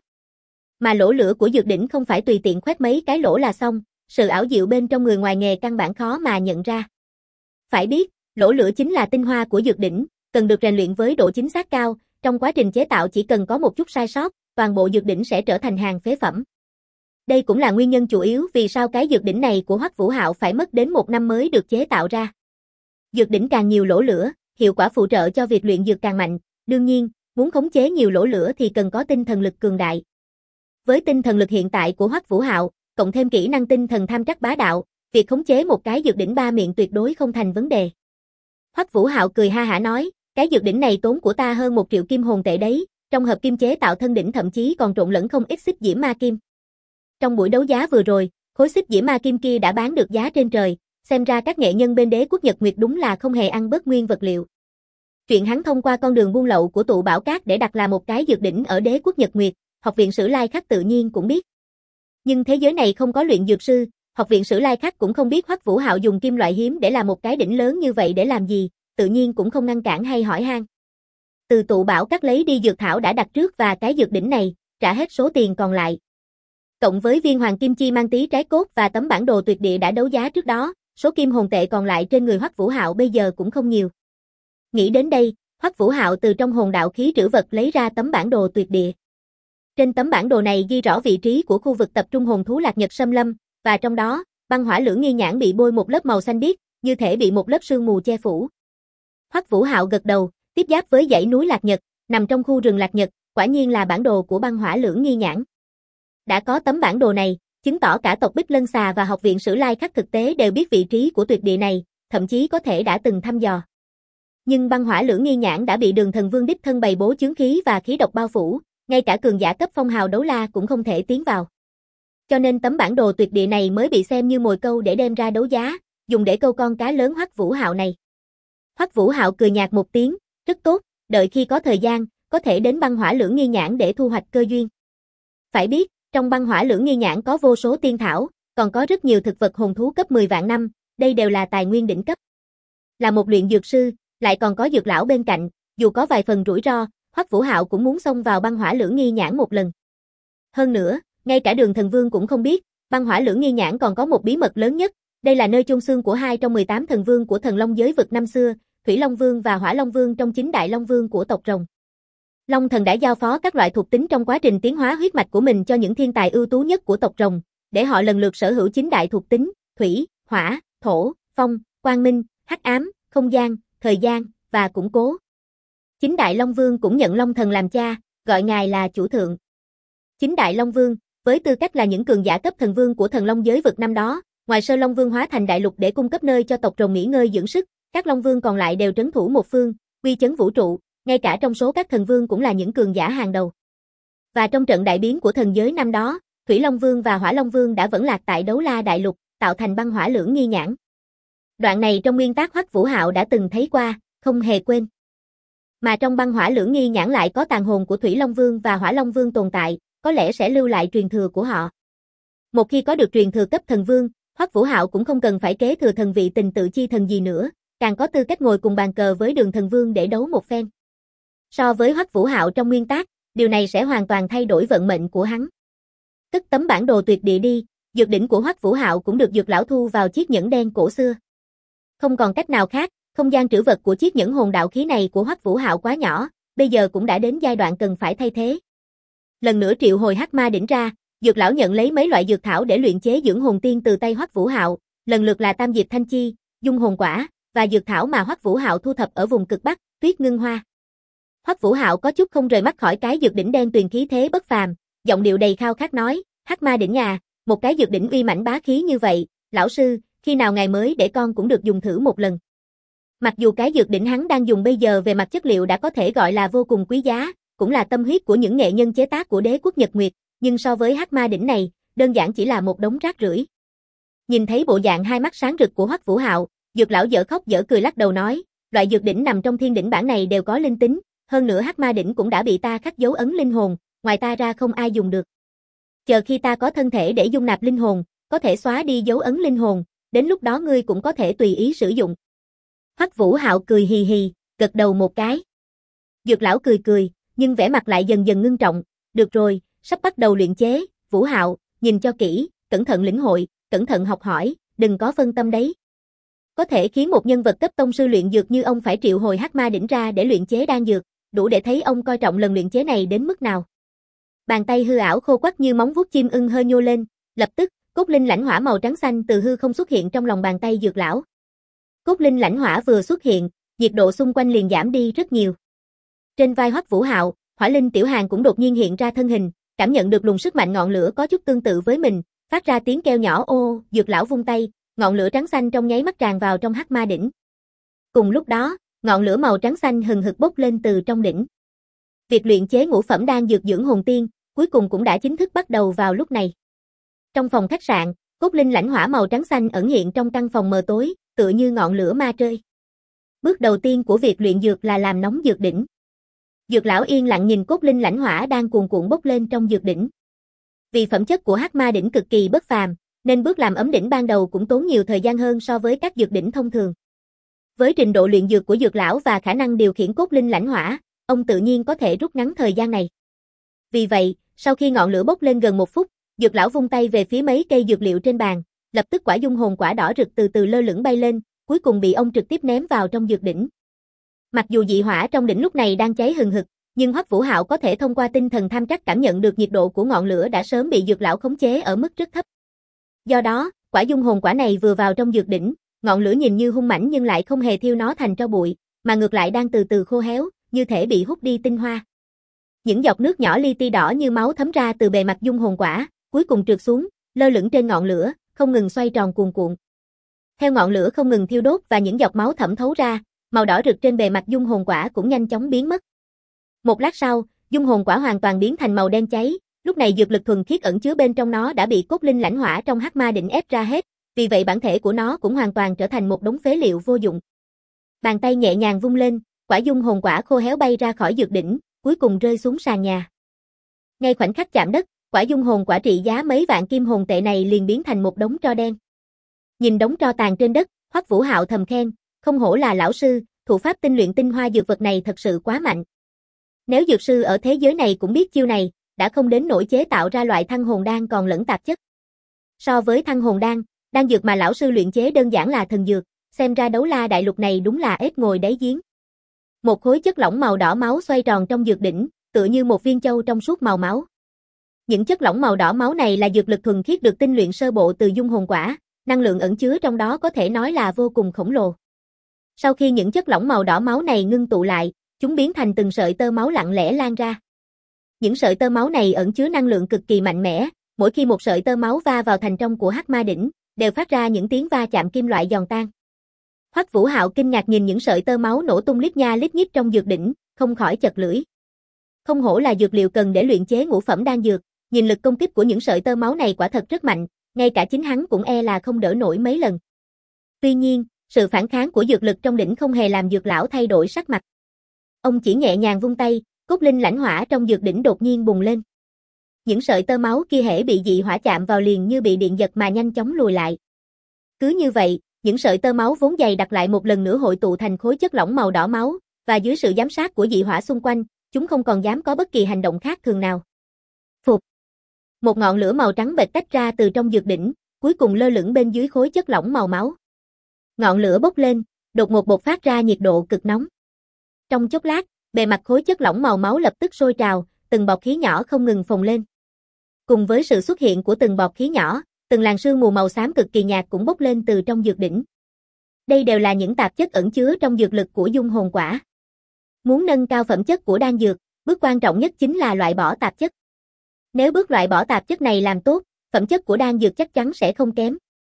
A: Mà lỗ lửa của dược đỉnh không phải tùy tiện khoét mấy cái lỗ là xong, sự ảo diệu bên trong người ngoài nghề căn bản khó mà nhận ra. Phải biết, lỗ lửa chính là tinh hoa của dược đỉnh, cần được rèn luyện với độ chính xác cao, trong quá trình chế tạo chỉ cần có một chút sai sót, toàn bộ dược đỉnh sẽ trở thành hàng phế phẩm. Đây cũng là nguyên nhân chủ yếu vì sao cái dược đỉnh này của Hoắc Vũ Hạo phải mất đến 1 năm mới được chế tạo ra. Dược đỉnh càng nhiều lỗ lửa, hiệu quả phụ trợ cho việc luyện dược càng mạnh, đương nhiên, muốn khống chế nhiều lỗ lửa thì cần có tinh thần lực cường đại. Với tinh thần lực hiện tại của Hoắc Vũ Hạo, cộng thêm kỹ năng tinh thần tham trắc bá đạo, việc khống chế một cái dược đỉnh ba miệng tuyệt đối không thành vấn đề. Hoắc Vũ Hạo cười ha hả nói, cái dược đỉnh này tốn của ta hơn 1 triệu kim hồn tệ đấy, trong hợp kim chế tạo thân đỉnh thậm chí còn trộn lẫn không ít xích diễm ma kim. Trong buổi đấu giá vừa rồi, khối xích diễm ma kim kia đã bán được giá trên trời, xem ra các nghệ nhân bên Đế quốc Nhật Nguyệt đúng là không hề ăn bớt nguyên vật liệu. Chuyện hắn thông qua con đường buôn lậu của tụ bảo cát để đặt là một cái dược đỉnh ở Đế quốc Nhật Nguyệt, Học viện Sử Lai Khắc tự nhiên cũng biết. Nhưng thế giới này không có luyện dược sư, Học viện Sử Lai Khắc cũng không biết Hoắc Vũ Hạo dùng kim loại hiếm để làm một cái đỉnh lớn như vậy để làm gì, tự nhiên cũng không ngăn cản hay hỏi han. Từ tụ bảo cát lấy đi dược thảo đã đặt trước và cái dược đỉnh này, trả hết số tiền còn lại. Cộng với viên hoàng kim chi mang tí trái cốt và tấm bản đồ tuyệt địa đã đấu giá trước đó, số kim hồn tệ còn lại trên người Hoắc Vũ Hạo bây giờ cũng không nhiều. Nghĩ đến đây, Hoắc Vũ Hạo từ trong hồn đạo khí trữ vật lấy ra tấm bản đồ tuyệt địa. Trên tấm bản đồ này ghi rõ vị trí của khu vực tập trung hồn thú Lạc Nhật xâm lâm, và trong đó, băng hỏa lưỡng nghi nhãn bị bôi một lớp màu xanh biếc, như thể bị một lớp sương mù che phủ. Hoắc Vũ Hạo gật đầu, tiếp giáp với dãy núi Lạc Nhật, nằm trong khu rừng Lạc Nhật, quả nhiên là bản đồ của băng hỏa lưỡng nghi nhãn. Đã có tấm bản đồ này, chứng tỏ cả tộc Bích Lân Xà và Học viện Sử Lai Khắc thực tế đều biết vị trí của tuyệt địa này, thậm chí có thể đã từng thăm dò. Nhưng băng hỏa lưỡng nghi nhãn đã bị Đường Thần Vương đích thân bày bố chướng khí và khí độc bao phủ, ngay cả cường giả cấp phong hào đấu la cũng không thể tiến vào. Cho nên tấm bản đồ tuyệt địa này mới bị xem như mồi câu để đem ra đấu giá, dùng để câu con cá lớn Hoắc Vũ Hạo này. Hoắc Vũ Hạo cười nhạt một tiếng, rất tốt, đợi khi có thời gian, có thể đến băng hỏa lưỡng nghi nhãn để thu hoạch cơ duyên. Phải biết, trong băng hỏa lưỡng nghi nhãn có vô số tiên thảo, còn có rất nhiều thực vật hồn thú cấp 10 vạn năm, đây đều là tài nguyên đỉnh cấp. Là một luyện dược sư, lại còn có dược lão bên cạnh, dù có vài phần rủi ro, Hoắc Vũ Hạo cũng muốn xông vào băng hỏa lưỡng nghi nhãn một lần. Hơn nữa, ngay cả Đường Thần Vương cũng không biết, băng hỏa lưỡng nghi nhãn còn có một bí mật lớn nhất, đây là nơi chôn xương của 2 trong 18 thần vương của thần long giới vực năm xưa, Thủy Long Vương và Hỏa Long Vương trong 9 đại long vương của tộc rồng. Long Thần đã giao phó các loại thuộc tính trong quá trình tiến hóa huyết mạch của mình cho những thiên tài ưu tú nhất của tộc rồng, để họ lần lượt sở hữu 9 đại thuộc tính, thủy, hỏa, thổ, phong, quang minh, hắc ám, không gian, thời gian và củng cố. 9 đại long vương cũng nhận Long Thần làm cha, gọi ngài là chủ thượng. 9 đại long vương, với tư cách là những cường giả cấp thần vương của thần long giới vực năm đó, ngoài Sơ Long Vương hóa thành đại lục để cung cấp nơi cho tộc rồng nghỉ ngơi dưỡng sức, các long vương còn lại đều trấn thủ một phương, uy chấn vũ trụ, ngay cả trong số các thần vương cũng là những cường giả hàng đầu. Và trong trận đại biến của thần giới năm đó, Thủy Long Vương và Hỏa Long Vương đã vẫn lạc tại Đấu La đại lục, tạo thành băng hỏa lưỡng nghi nhãn. Đoạn này trong nguyên tác Hoắc Vũ Hạo đã từng thấy qua, không hề quên. Mà trong băng hỏa lưỡng nghi nhãn lại có tàn hồn của Thủy Long Vương và Hỏa Long Vương tồn tại, có lẽ sẽ lưu lại truyền thừa của họ. Một khi có được truyền thừa cấp thần vương, Hoắc Vũ Hạo cũng không cần phải kế thừa thần vị tình tự chi thần gì nữa, càng có tư cách ngồi cùng bàn cờ với Đường Thần Vương để đấu một phen. So với Hoắc Vũ Hạo trong nguyên tác, điều này sẽ hoàn toàn thay đổi vận mệnh của hắn. Cất tấm bản đồ tuyệt địa đi, dược đỉnh của Hoắc Vũ Hạo cũng được dược lão thu vào chiếc nhẫn đen cổ xưa. Không còn cách nào khác, không gian trữ vật của chiếc nhẫn hồn đạo khí này của Hoắc Vũ Hạo quá nhỏ, bây giờ cũng đã đến giai đoạn cần phải thay thế. Lần nữa triệu hồi hắc ma đỉnh ra, dược lão nhận lấy mấy loại dược thảo để luyện chế dưỡng hồn tiên từ tay Hoắc Vũ Hạo, lần lượt là tam diệp thanh chi, dung hồn quả và dược thảo mà Hoắc Vũ Hạo thu thập ở vùng cực bắc, Tuyết Ngưng Hoa. Hoắc Vũ Hạo có chút không rời mắt khỏi cái dược đỉnh đen tuyền khí thế bất phàm, giọng điệu đầy khao khát nói, hắc ma đỉnh à, một cái dược đỉnh uy mãnh bá khí như vậy, lão sư, khi nào ngày mới để con cũng được dùng thử một lần. Mặc dù cái dược đỉnh hắn đang dùng bây giờ về mặt chất liệu đã có thể gọi là vô cùng quý giá, cũng là tâm huyết của những nghệ nhân chế tác của đế quốc Nhật Nguyệt, nhưng so với hắc ma đỉnh này, đơn giản chỉ là một đống rác rưởi. Nhìn thấy bộ dạng hai mắt sáng rực của Hoắc Vũ Hạo, Dược lão dở khóc dở cười lắc đầu nói, loại dược đỉnh nằm trong thiên đỉnh bản này đều có linh tính, hơn nữa hắc ma đỉnh cũng đã bị ta khắc dấu ấn linh hồn, ngoài ta ra không ai dùng được. Chờ khi ta có thân thể để dung nạp linh hồn, có thể xóa đi dấu ấn linh hồn, đến lúc đó ngươi cũng có thể tùy ý sử dụng. Hoắc Vũ Hạo cười hì hì, gật đầu một cái. Dược lão cười cười, nhưng vẻ mặt lại dần dần ngưng trọng, được rồi, sắp bắt đầu luyện chế, Vũ Hạo, nhìn cho kỹ, cẩn thận lĩnh hội, cẩn thận học hỏi, đừng có phân tâm đấy. Có thể khiến một nhân vật cấp tông sư luyện dược như ông phải triệu hồi hắc ma đỉnh ra để luyện chế đan dược, đủ để thấy ông coi trọng lần luyện chế này đến mức nào. Bàn tay hư ảo khô quắt như móng vuốt chim ưng hơi nhô lên, lập tức, cốt linh lãnh hỏa màu trắng xanh từ hư không xuất hiện trong lòng bàn tay Dược lão. Cốt linh lãnh hỏa vừa xuất hiện, nhiệt độ xung quanh liền giảm đi rất nhiều. Trên vai Hoắc Vũ Hạo, Hỏa Linh Tiểu Hàn cũng đột nhiên hiện ra thân hình, cảm nhận được luồng sức mạnh ngọn lửa có chút tương tự với mình, phát ra tiếng kêu nhỏ ô, Dược lão vung tay, ngọn lửa trắng xanh trong nháy mắt tràn vào trong hắc ma đỉnh. Cùng lúc đó, ngọn lửa màu trắng xanh hừng hực bốc lên từ trong đỉnh. Việc luyện chế ngũ phẩm đan dược dưỡng hồn tiên, cuối cùng cũng đã chính thức bắt đầu vào lúc này. Trong phòng khách sạn, cốt linh lãnh hỏa màu trắng xanh ẩn hiện trong căn phòng mờ tối, tựa như ngọn lửa ma trơi. Bước đầu tiên của việc luyện dược là làm nóng dược đỉnh. Dược lão yên lặng nhìn cốt linh lãnh hỏa đang cuồn cuộn bốc lên trong dược đỉnh. Vì phẩm chất của hắc ma đỉnh cực kỳ bất phàm, nên bước làm ấm đỉnh ban đầu cũng tốn nhiều thời gian hơn so với các dược đỉnh thông thường. Với trình độ luyện dược của dược lão và khả năng điều khiển cốt linh lãnh hỏa, ông tự nhiên có thể rút ngắn thời gian này. Vì vậy, sau khi ngọn lửa bốc lên gần 1 phút, dược lão vung tay về phía mấy cây dược liệu trên bàn, lập tức quả dung hồn quả đỏ rực từ từ lơ lửng bay lên, cuối cùng bị ông trực tiếp ném vào trong dược đỉnh. Mặc dù dị hỏa trong đỉnh lúc này đang cháy hừng hực, nhưng Hoắc Vũ Hạo có thể thông qua tinh thần tham trắc cảm nhận được nhiệt độ của ngọn lửa đã sớm bị dược lão khống chế ở mức rất thấp. Do đó, quả dung hồn quả này vừa vào trong dược đỉnh, ngọn lửa nhìn như hung mãnh nhưng lại không hề thiêu nó thành tro bụi, mà ngược lại đang từ từ khô héo, như thể bị hút đi tinh hoa. Những giọt nước nhỏ li ti đỏ như máu thấm ra từ bề mặt dung hồn quả, cuối cùng trượt xuống, lơ lửng trên ngọn lửa, không ngừng xoay tròn cuồn cuộn. Theo ngọn lửa không ngừng thiêu đốt và những giọt máu thẩm thấu ra, màu đỏ rực trên bề mặt dung hồn quả cũng nhanh chóng biến mất. Một lát sau, dung hồn quả hoàn toàn biến thành màu đen cháy, lúc này dược lực thuần khiết ẩn chứa bên trong nó đã bị cốt linh lãnh hỏa trong hắc ma đỉnh ép ra hết, vì vậy bản thể của nó cũng hoàn toàn trở thành một đống phế liệu vô dụng. Bàn tay nhẹ nhàng vung lên, quả dung hồn quả khô héo bay ra khỏi dược đỉnh, cuối cùng rơi xuống sàn nhà. Ngay khoảnh khắc chạm đất, quả dung hồn quả trị giá mấy vạn kim hồn tệ này liền biến thành một đống tro đen. Nhìn đống tro tàn trên đất, Hoắc Vũ Hạo thầm khen, không hổ là lão sư, thủ pháp tinh luyện tinh hoa dược vật này thật sự quá mạnh. Nếu dược sư ở thế giới này cũng biết chiêu này, đã không đến nỗi chế tạo ra loại thăng hồn đan còn lẫn tạp chất. So với thăng hồn đan, đan dược mà lão sư luyện chế đơn giản là thần dược, xem ra Đấu La đại lục này đúng là ếch ngồi đáy giếng. Một khối chất lỏng màu đỏ máu xoay tròn trong dược đỉnh, tựa như một viên châu trong suốt màu máu. Những chất lỏng màu đỏ máu này là dược lực thuần khiết được tinh luyện sơ bộ từ dung hồn quả, năng lượng ẩn chứa trong đó có thể nói là vô cùng khổng lồ. Sau khi những chất lỏng màu đỏ máu này ngưng tụ lại, chúng biến thành từng sợi tơ máu lặng lẽ lan ra. Những sợi tơ máu này ẩn chứa năng lượng cực kỳ mạnh mẽ, mỗi khi một sợi tơ máu va vào thành trong của hắc ma đỉnh, đều phát ra những tiếng va chạm kim loại giòn tan. Hoắc Vũ Hạo kinh ngạc nhìn những sợi tơ máu nổ tung lít nha lít nhít trong dược đỉnh, không khỏi chật lưỡi. Không hổ là dược liệu cần để luyện chế ngũ phẩm đan dược, nhìn lực công kích của những sợi tơ máu này quả thật rất mạnh, ngay cả chính hắn cũng e là không đỡ nổi mấy lần. Tuy nhiên, sự phản kháng của dược lực trong đỉnh không hề làm dược lão thay đổi sắc mặt. Ông chỉ nhẹ nhàng vung tay, cốt linh lãnh hỏa trong dược đỉnh đột nhiên bùng lên. Những sợi tơ máu kia hễ bị dị hỏa chạm vào liền như bị điện giật mà nhanh chóng lùi lại. Cứ như vậy, những sợi tơ máu vốn dày đặc lại một lần nữa hội tụ thành khối chất lỏng màu đỏ máu, và dưới sự giám sát của dị hỏa xung quanh, chúng không còn dám có bất kỳ hành động khác thường nào. Phụt! Một ngọn lửa màu trắng bệt tách ra từ trong dược đỉnh, cuối cùng lơ lửng bên dưới khối chất lỏng màu máu. Ngọn lửa bốc lên, đột ngột bộc phát ra nhiệt độ cực nóng. Trong chốc lát, bề mặt khối chất lỏng màu máu lập tức sôi trào, từng bọt khí nhỏ không ngừng phồng lên. Cùng với sự xuất hiện của từng bọt khí nhỏ, từng làn sương mù màu xám cực kỳ nhạt cũng bốc lên từ trong dược đỉnh. Đây đều là những tạp chất ẩn chứa trong dược lực của dung hồn quả. Muốn nâng cao phẩm chất của đan dược, bước quan trọng nhất chính là loại bỏ tạp chất. Nếu bước loại bỏ tạp chất này làm tốt, phẩm chất của đan dược chắc chắn sẽ không kém.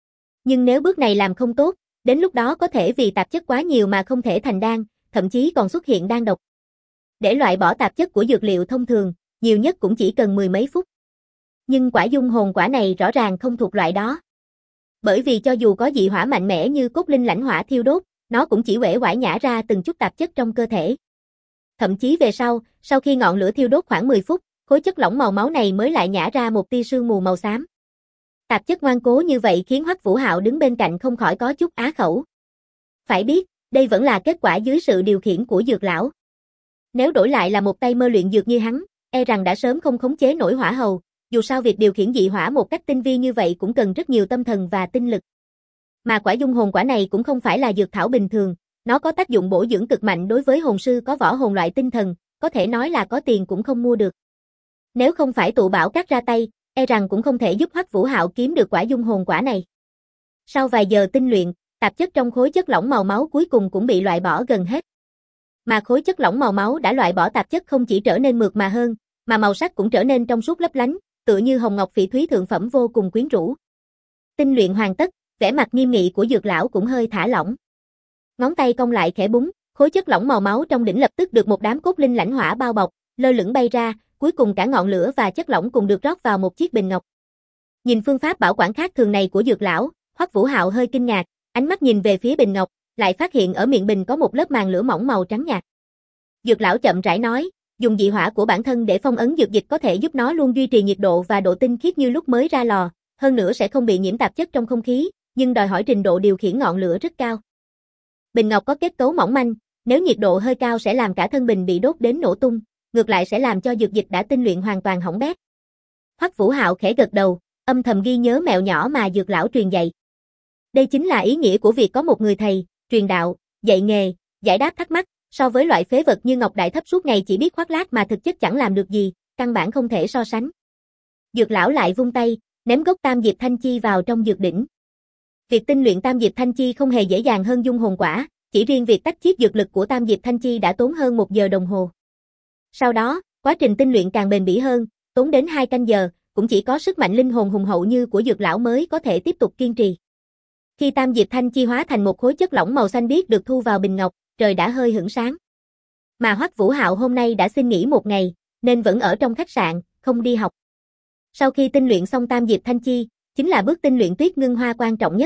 A: Nhưng nếu bước này làm không tốt, đến lúc đó có thể vì tạp chất quá nhiều mà không thể thành đan, thậm chí còn xuất hiện đan độc. Để loại bỏ tạp chất của dược liệu thông thường, nhiều nhất cũng chỉ cần mười mấy phút. Nhưng quả dung hồn quả này rõ ràng không thuộc loại đó. Bởi vì cho dù có dị hỏa mạnh mẽ như cốt linh lãnh hỏa thiêu đốt, nó cũng chỉ uể oải nhả ra từng chút tạp chất trong cơ thể. Thậm chí về sau khi ngọn lửa thiêu đốt khoảng 10 phút, khối chất lỏng màu máu này mới lại nhả ra một tia sương mù màu xám. Tạp chất ngoan cố như vậy khiến Hoắc Vũ Hạo đứng bên cạnh không khỏi có chút á khẩu. Phải biết, đây vẫn là kết quả dưới sự điều khiển của dược lão. Nếu đổi lại là một tay mơ luyện dược như hắn, e rằng đã sớm không khống chế nổi hỏa hầu, dù sao việc điều khiển dị hỏa một cách tinh vi như vậy cũng cần rất nhiều tâm thần và tinh lực. Mà quả dung hồn quả này cũng không phải là dược thảo bình thường, nó có tác dụng bổ dưỡng cực mạnh đối với hồn sư có võ hồn loại tinh thần, có thể nói là có tiền cũng không mua được. Nếu không phải tụ bảo các ra tay, e rằng cũng không thể giúp Hoắc Vũ Hạo kiếm được quả dung hồn quả này. Sau vài giờ tinh luyện, tạp chất trong khối chất lỏng màu máu cuối cùng cũng bị loại bỏ gần hết. Mà khối chất lỏng màu máu đã loại bỏ tạp chất không chỉ trở nên mượt mà hơn, mà màu sắc cũng trở nên trong suốt lấp lánh, tựa như hồng ngọc phỉ thúy thượng phẩm vô cùng quyến rũ. Tinh luyện hoàn tất, vẻ mặt nghiêm nghị của dược lão cũng hơi thả lỏng. Ngón tay cong lại khẽ búng, khối chất lỏng màu máu trong đỉnh lập tức được một đám cốt linh lãnh hỏa bao bọc, lơ lửng bay ra, cuối cùng cả ngọn lửa và chất lỏng cùng được rót vào một chiếc bình ngọc. Nhìn phương pháp bảo quản khác thường này của dược lão, Hoắc Vũ Hạo hơi kinh ngạc, ánh mắt nhìn về phía bình ngọc, lại phát hiện ở miệng bình có một lớp màng lửa mỏng màu trắng nhạt. Dược lão chậm rãi nói, dùng dị hỏa của bản thân để phong ấn dược dịch có thể giúp nó luôn duy trì nhiệt độ và độ tinh khiết như lúc mới ra lò, hơn nữa sẽ không bị nhiễm tạp chất trong không khí, nhưng đòi hỏi trình độ điều khiển ngọn lửa rất cao. Bình ngọc có kết cấu mỏng manh, nếu nhiệt độ hơi cao sẽ làm cả thân bình bị đốt đến nổ tung, ngược lại sẽ làm cho dược dịch đã tinh luyện hoàn toàn hỏng bét. Hoắc Vũ Hạo khẽ gật đầu, âm thầm ghi nhớ mẹo nhỏ mà dược lão truyền dạy. Đây chính là ý nghĩa của việc có một người thầy, truyền đạo, dạy nghề, giải đáp thắc mắc, so với loại phế vật như Ngọc Đại Thấp suốt ngày chỉ biết khoác lác mà thực chất chẳng làm được gì, căn bản không thể so sánh. Dược lão lại vung tay, ném gốc Tam Diệp Thanh Chi vào trong dược đỉnh. Việc tinh luyện Tam Diệp Thanh Chi không hề dễ dàng hơn dung hồn quả, chỉ riêng việc tách chiết dược lực của Tam Diệp Thanh Chi đã tốn hơn 1 giờ đồng hồ. Sau đó, quá trình tinh luyện càng bền bỉ hơn, tốn đến 2 canh giờ, cũng chỉ có sức mạnh linh hồn hùng hậu như của dược lão mới có thể tiếp tục kiên trì. Khi Tam Diệp Thanh Chi hóa thành một khối chất lỏng màu xanh biếc được thu vào bình ngọc, trời đã hơi hửng sáng. Mà Hoắc Vũ Hạo hôm nay đã xin nghỉ 1 ngày, nên vẫn ở trong khách sạn, không đi học. Sau khi tinh luyện xong Tam Diệp Thanh Chi, chính là bước tinh luyện Tuyết Ngưng Hoa quan trọng nhất.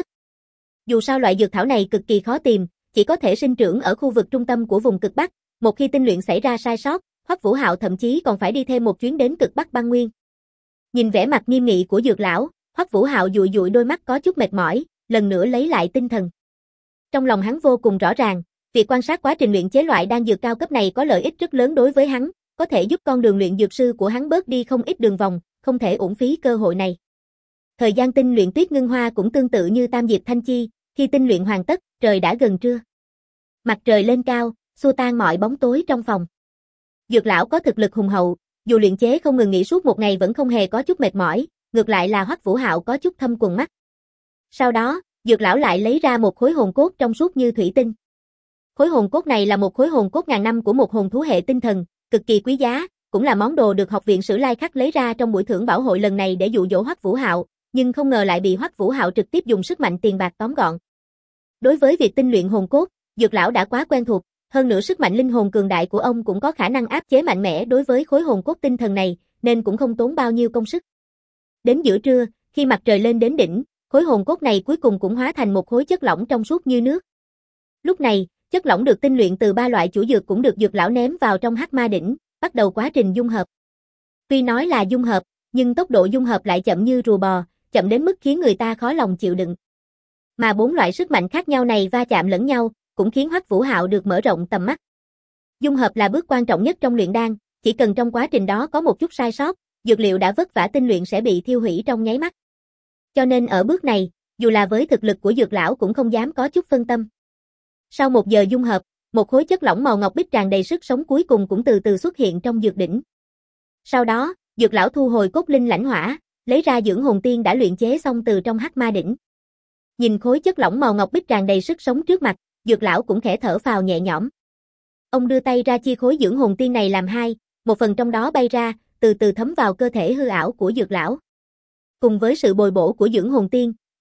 A: Dù sao loại dược thảo này cực kỳ khó tìm, chỉ có thể sinh trưởng ở khu vực trung tâm của vùng cực Bắc, một khi tinh luyện xảy ra sai sót, Hoắc Vũ Hạo thậm chí còn phải đi thêm một chuyến đến cực Bắc băng nguyên. Nhìn vẻ mặt nghiêm nghị của dược lão, Hoắc Vũ Hạo dụi dụi đôi mắt có chút mệt mỏi, lần nữa lấy lại tinh thần. Trong lòng hắn vô cùng rõ ràng, việc quan sát quá trình luyện chế loại đan dược cao cấp này có lợi ích rất lớn đối với hắn, có thể giúp con đường luyện dược sư của hắn bớt đi không ít đường vòng, không thể uổng phí cơ hội này. Thời gian tinh luyện Tuyết Ngưng Hoa cũng tương tự như Tam Diệp Thanh Chi, khi tinh luyện hoàn tất, trời đã gần trưa. Mặt trời lên cao, xua tan mọi bóng tối trong phòng. Dược lão có thực lực hùng hậu, dù luyện chế không ngừng nghỉ suốt 1 ngày vẫn không hề có chút mệt mỏi, ngược lại là Hoắc Vũ Hạo có chút thâm quầng mắt. Sau đó, dược lão lại lấy ra một khối hồn cốt trong suốt như thủy tinh. Khối hồn cốt này là một khối hồn cốt ngàn năm của một hồn thú hệ tinh thần, cực kỳ quý giá, cũng là món đồ được học viện Sử Lai Khắc lấy ra trong buổi thưởng bảo hội lần này để dụ dỗ Hoắc Vũ Hạo, nhưng không ngờ lại bị Hoắc Vũ Hạo trực tiếp dùng sức mạnh tiền bạc tóm gọn. Đối với việc tinh luyện hồn cốt, dược lão đã quá quen thuộc, hơn nữa sức mạnh linh hồn cường đại của ông cũng có khả năng áp chế mạnh mẽ đối với khối hồn cốt tinh thần này, nên cũng không tốn bao nhiêu công sức. Đến giữa trưa, khi mặt trời lên đến đỉnh, khối hồn cốt này cuối cùng cũng hóa thành một khối chất lỏng trong suốt như nước. Lúc này, chất lỏng được tinh luyện từ 3 loại chủ dược cũng được dược lão ném vào trong Hắc Ma đỉnh, bắt đầu quá trình dung hợp. Tuy nói là dung hợp, nhưng tốc độ dung hợp lại chậm như rùa bò, chậm đến mức khiến người ta khó lòng chịu đựng. Mà 4 loại sức mạnh khác nhau này va chạm lẫn nhau, cũng khiến Hoắc Vũ Hạo được mở rộng tầm mắt. Dung hợp là bước quan trọng nhất trong luyện đan, chỉ cần trong quá trình đó có một chút sai sót, dược liệu đã vất vả tinh luyện sẽ bị thiêu hủy trong nháy mắt. Cho nên ở bước này, dù là với thực lực của dược lão cũng không dám có chút phân tâm. Sau 1 giờ dung hợp, một khối chất lỏng màu ngọc bích tràn đầy sức sống cuối cùng cũng từ từ xuất hiện trong dược đỉnh. Sau đó, dược lão thu hồi cốt linh lãnh hỏa, lấy ra dưỡng hồn tiên đã luyện chế xong từ trong Hắc Ma đỉnh. Nhìn khối chất lỏng màu ngọc bích tràn đầy sức sống trước mặt, dược lão cũng khẽ thở phào nhẹ nhõm. Ông đưa tay ra chia khối dưỡng hồn tiên này làm 2, một phần trong đó bay ra, từ từ thấm vào cơ thể hư ảo của dược lão. Cùng với sự bồi bổ của dưỡng hồn tiên,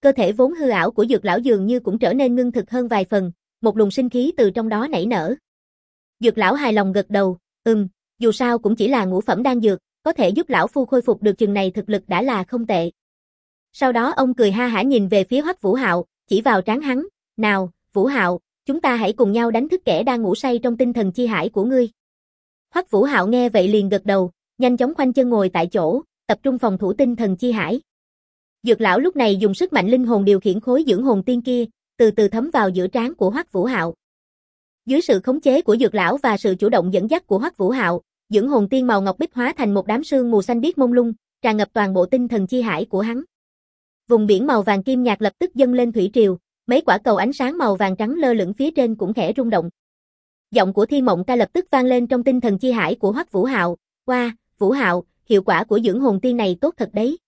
A: cơ thể vốn hư ảo của Dược lão dường như cũng trở nên ngưng thực hơn vài phần, một luồng sinh khí từ trong đó nảy nở. Dược lão hài lòng gật đầu, dù sao cũng chỉ là ngũ phẩm đan dược, có thể giúp lão phu khôi phục được chừng này thực lực đã là không tệ. Sau đó ông cười ha hả nhìn về phía Hoắc Vũ Hạo, chỉ vào trán hắn, nào, Vũ Hạo, chúng ta hãy cùng nhau đánh thức kẻ đang ngủ say trong tinh thần chi hải của ngươi. Hoắc Vũ Hạo nghe vậy liền gật đầu, nhanh chóng khoanh chân ngồi tại chỗ, tập trung phòng thủ tinh thần chi hải. Dược lão lúc này dùng sức mạnh linh hồn điều khiển khối dưỡng hồn tiên kia, từ từ thấm vào giữa trán của Hoắc Vũ Hạo. Dưới sự khống chế của Dược lão và sự chủ động dẫn dắt của Hoắc Vũ Hạo, dưỡng hồn tiên màu ngọc bích hóa thành một đám sương mù xanh biếc mông lung, tràn ngập toàn bộ tinh thần chi hải của hắn. Vùng biển màu vàng kim nhạt lập tức dâng lên thủy triều, mấy quả cầu ánh sáng màu vàng trắng lơ lửng phía trên cũng khẽ rung động. Giọng của Thiên Mộng Ca lập tức vang lên trong tinh thần chi hải của Hoắc Vũ Hạo, "Wow, Vũ Hạo, hiệu quả của dưỡng hồn tiên này tốt thật đấy.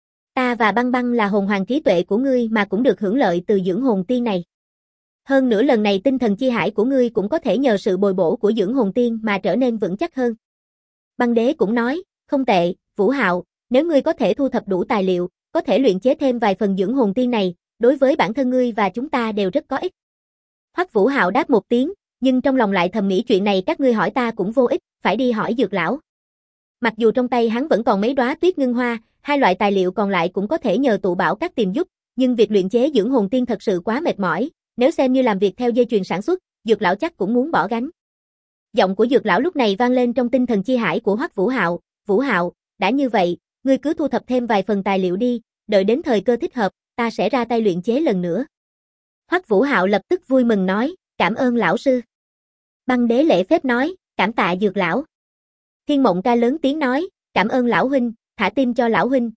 A: Ta và Băng Băng là hồn hoàng trí tuệ của ngươi mà cũng được hưởng lợi từ dưỡng hồn tiên này. Hơn nữa lần này tinh thần chi hải của ngươi cũng có thể nhờ sự bồi bổ của dưỡng hồn tiên mà trở nên vững chắc hơn." Băng Đế cũng nói, "Không tệ, Vũ Hạo, nếu ngươi có thể thu thập đủ tài liệu, có thể luyện chế thêm vài phần dưỡng hồn tiên này, đối với bản thân ngươi và chúng ta đều rất có ích." Hoắc Vũ Hạo đáp một tiếng, nhưng trong lòng lại thầm nghĩ chuyện này các ngươi hỏi ta cũng vô ích, phải đi hỏi Dược lão. Mặc dù trong tay hắn vẫn còn mấy đóa tuyết ngưng hoa, hai loại tài liệu còn lại cũng có thể nhờ tụ bảo các tìm giúp, nhưng việc luyện chế dưỡng hồn tiên thật sự quá mệt mỏi, nếu xem như làm việc theo dây chuyền sản xuất, Dược lão chắc cũng muốn bỏ gánh. Giọng của Dược lão lúc này vang lên trong tinh thần chi hải của Hoắc Vũ Hạo, "Vũ Hạo, đã như vậy, ngươi cứ thu thập thêm vài phần tài liệu đi, đợi đến thời cơ thích hợp, ta sẽ ra tay luyện chế lần nữa." Hoắc Vũ Hạo lập tức vui mừng nói, "Cảm ơn lão sư." Băng Đế lễ phép nói, "Cảm tạ Dược lão." Thiên Mộng Ca lớn tiếng nói, "Cảm ơn lão huynh, thả tim cho lão huynh."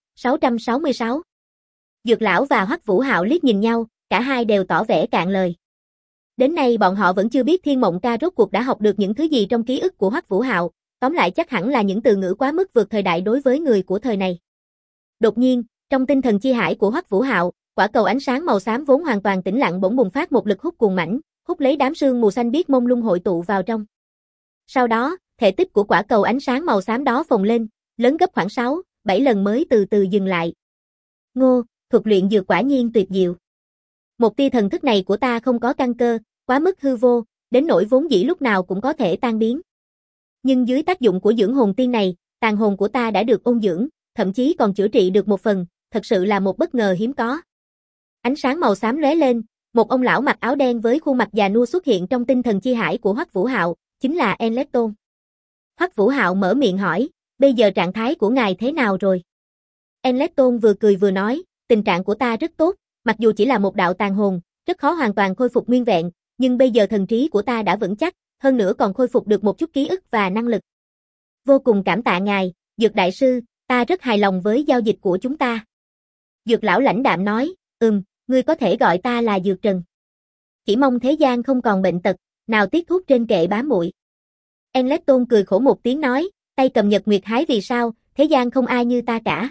A: 666. Dược lão và Hoắc Vũ Hạo liếc nhìn nhau, cả hai đều tỏ vẻ cạn lời. Đến nay bọn họ vẫn chưa biết Thiên Mộng Ca rốt cuộc đã học được những thứ gì trong ký ức của Hoắc Vũ Hạo, tóm lại chắc hẳn là những từ ngữ quá mức vượt thời đại đối với người của thời này. Đột nhiên, trong tinh thần chi hải của Hoắc Vũ Hạo, quả cầu ánh sáng màu xám vốn hoàn toàn tĩnh lặng bỗng bùng phát một lực hút cuồng mãnh, hút lấy đám sương mù xanh biếc mông lung hội tụ vào trong. Sau đó, thể tích của quả cầu ánh sáng màu xám đó phồng lên, lớn gấp khoảng 6, 7 lần mới từ từ dừng lại. Ngô, thuật luyện dược quả nhiên tuyệt diệu. Một tia thần thức này của ta không có căn cơ, quá mức hư vô, đến nỗi vốn dĩ lúc nào cũng có thể tan biến. Nhưng dưới tác dụng của dưỡng hồn tiên này, tàn hồn của ta đã được ôn dưỡng, thậm chí còn chữa trị được một phần, thật sự là một bất ngờ hiếm có. Ánh sáng màu xám lóe lên, một ông lão mặc áo đen với khuôn mặt già nua xuất hiện trong tinh thần chi hải của Hoắc Vũ Hạo, chính là Enletton. Hoắc Vũ Hạo mở miệng hỏi, "Bây giờ trạng thái của ngài thế nào rồi?" Enletton vừa cười vừa nói, "Tình trạng của ta rất tốt, mặc dù chỉ là một đạo tàn hồn, rất khó hoàn toàn khôi phục nguyên vẹn, nhưng bây giờ thần trí của ta đã vững chắc, hơn nữa còn khôi phục được một chút ký ức và năng lực. Vô cùng cảm tạ ngài, Dược đại sư, ta rất hài lòng với giao dịch của chúng ta." Dược lão lãnh đạm nói, "Ngươi có thể gọi ta là Dược Trần. Chỉ mong thế gian không còn bệnh tật, nào tiếc thuốc trên kệ bá muội." Enletton cười khổ một tiếng nói, "Tay cầm nhật nguyệt hái vì sao, thế gian không ai như ta cả.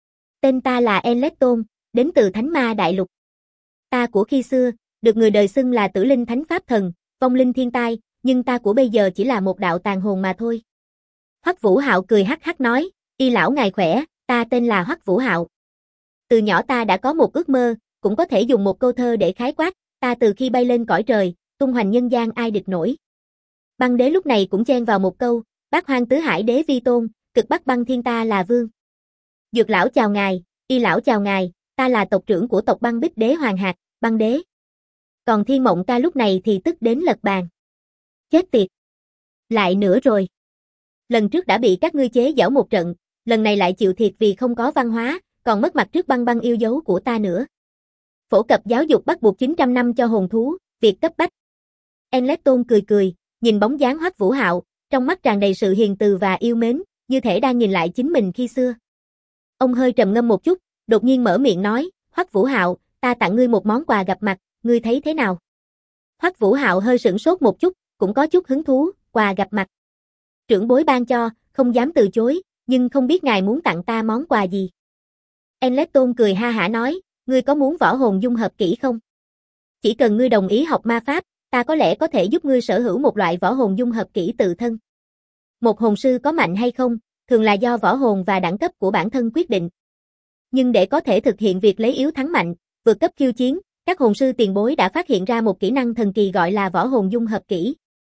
A: Tên ta là Enletton, đến từ Thánh Ma Đại Lục. Ta của khi xưa, được người đời xưng là Tử Linh Thánh Pháp Thần, vong linh thiên tai, nhưng ta của bây giờ chỉ là một đạo tàn hồn mà thôi." Hoắc Vũ Hạo cười hắc hắc nói, "Y lão ngài khỏe, ta tên là Hoắc Vũ Hạo. Từ nhỏ ta đã có một ước mơ, cũng có thể dùng một câu thơ để khái quát, ta từ khi bay lên cõi trời, tung hoành nhân gian ai địch nổi." Băng Đế lúc này cũng chen vào một câu, "Bát hoang tứ hải đế vi tôn, cực bắc băng thiên ta là vương." Dược lão chào ngài, Y lão chào ngài, ta là tộc trưởng của tộc Băng Bích Đế Hoàng Hạc, Băng Đế. Còn Thiên Mộng Ca lúc này thì tức đến lật bàn. Chết tiệt. Lại nữa rồi. Lần trước đã bị các ngươi chế giễu một trận, lần này lại chịu thiệt vì không có văn hóa, còn mất mặt trước Băng Băng yêu dấu của ta nữa. Phổ cập giáo dục bắt buộc 900 năm cho hồn thú, việc cấp bách. Enletton cười cười, nhìn bóng dáng Hoắc Vũ Hạo, trong mắt tràn đầy sự hiền từ và yêu mến, như thể đang nhìn lại chính mình khi xưa. Ông hơi trầm ngâm một chút, đột nhiên mở miệng nói, "Hoắc Vũ Hạo, ta tặng ngươi một món quà gặp mặt, ngươi thấy thế nào?" Hoắc Vũ Hạo hơi sửng sốt một chút, cũng có chút hứng thú, quà gặp mặt. Trưởng bối ban cho, không dám từ chối, nhưng không biết ngài muốn tặng ta món quà gì. Enletton cười ha hả nói, "Ngươi có muốn võ hồn dung hợp kỹ không? Chỉ cần ngươi đồng ý học ma pháp, ta có lẽ có thể giúp ngươi sở hữu một loại võ hồn dung hợp kỹ tự thân. Một hồn sư có mạnh hay không, thường là do võ hồn và đẳng cấp của bản thân quyết định. Nhưng để có thể thực hiện việc lấy yếu thắng mạnh, Vượt cấp khiêu chiến, các hồn sư tiền bối đã phát hiện ra một kỹ năng thần kỳ gọi là võ hồn dung hợp kỹ.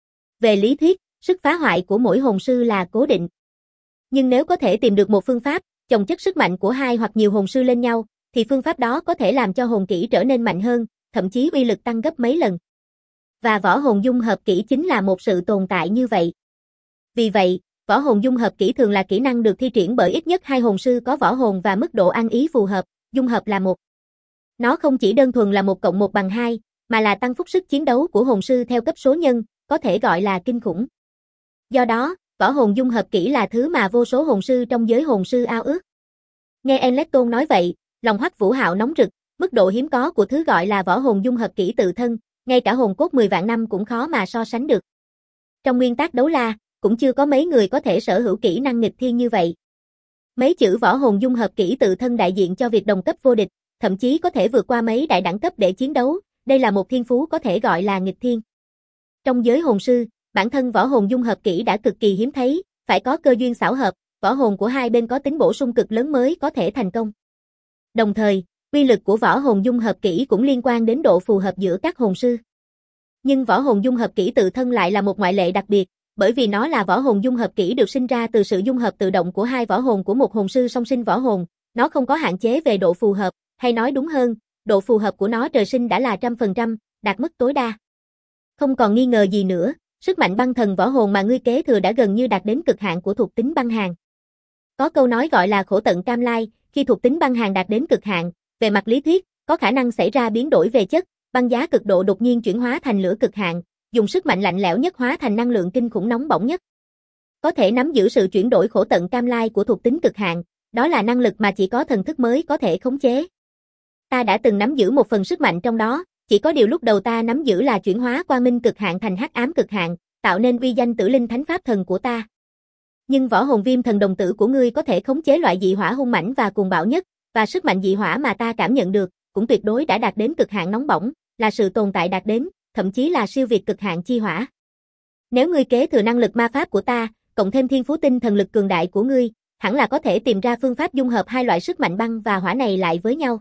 A: Về lý thuyết, sức phá hoại của mỗi hồn sư là cố định. Nhưng nếu có thể tìm được một phương pháp, chồng chất sức mạnh của hai hoặc nhiều hồn sư lên nhau, thì phương pháp đó có thể làm cho hồn kỹ trở nên mạnh hơn, thậm chí uy lực tăng gấp mấy lần. Và võ hồn dung hợp kỹ chính là một sự tồn tại như vậy. Vì vậy, võ hồn dung hợp kỹ thường là kỹ năng được thi triển bởi ít nhất hai hồn sư có võ hồn và mức độ ăn ý phù hợp, dung hợp là một. Nó không chỉ đơn thuần là 1+1=2, mà là tăng phúc sức chiến đấu của hồn sư theo cấp số nhân, có thể gọi là kinh khủng. Do đó, võ hồn dung hợp kỹ là thứ mà vô số hồn sư trong giới hồn sư ao ước. Nghe Enlecton nói vậy, lòng Hoắc Vũ Hạo nóng rực, mức độ hiếm có của thứ gọi là võ hồn dung hợp kỹ tự thân, ngay cả hồn cốt 10 vạn năm cũng khó mà so sánh được. Trong nguyên tắc đấu la, cũng chưa có mấy người có thể sở hữu kỹ năng nghịch thiên như vậy. Mấy chữ võ hồn dung hợp kỹ tự thân đại diện cho việc đồng cấp vô địch, thậm chí có thể vượt qua mấy đại đẳng cấp để chiến đấu, đây là một thiên phú có thể gọi là nghịch thiên. Trong giới hồn sư, bản thân võ hồn dung hợp kỹ đã cực kỳ hiếm thấy, phải có cơ duyên xảo hợp, võ hồn của hai bên có tính bổ sung cực lớn mới có thể thành công. Đồng thời, uy lực của võ hồn dung hợp kỹ cũng liên quan đến độ phù hợp giữa các hồn sư. Nhưng võ hồn dung hợp kỹ tự thân lại là một ngoại lệ đặc biệt, bởi vì nó là võ hồn dung hợp kỹ được sinh ra từ sự dung hợp tự động của hai võ hồn của một hồn sư song sinh võ hồn, nó không có hạn chế về độ phù hợp, hay nói đúng hơn, độ phù hợp của nó trời sinh đã là 100%, đạt mức tối đa. Không còn nghi ngờ gì nữa, sức mạnh băng thần võ hồn mà ngươi kế thừa đã gần như đạt đến cực hạn của thuộc tính băng hàn. Có câu nói gọi là khổ tận cam lai, khi thuộc tính băng hàn đạt đến cực hạn, về mặt lý thuyết, có khả năng xảy ra biến đổi về chất, băng giá cực độ đột nhiên chuyển hóa thành lửa cực hạn, dùng sức mạnh lạnh lẽo nhất hóa thành năng lượng kinh khủng nóng bỏng nhất. Có thể nắm giữ sự chuyển đổi khổ tận cam lai của thuộc tính cực hạn, đó là năng lực mà chỉ có thần thức mới có thể khống chế. Ta đã từng nắm giữ một phần sức mạnh trong đó, chỉ có điều lúc đầu ta nắm giữ là chuyển hóa quang minh cực hạn thành hắc ám cực hạn, tạo nên uy danh Tử Linh Thánh Pháp Thần của ta. Nhưng võ hồn viêm thần đồng tử của ngươi có thể khống chế loại dị hỏa hung mãnh và cuồng bạo nhất, và sức mạnh dị hỏa mà ta cảm nhận được, cũng tuyệt đối đã đạt đến cực hạn nóng bỏng, là sự tồn tại đạt đến, thậm chí là siêu việt cực hạn chi hỏa. Nếu ngươi kế thừa năng lực ma pháp của ta, cộng thêm thiên phú tinh thần lực cường đại của ngươi, hẳn là có thể tìm ra phương pháp dung hợp hai loại sức mạnh băng và hỏa này lại với nhau.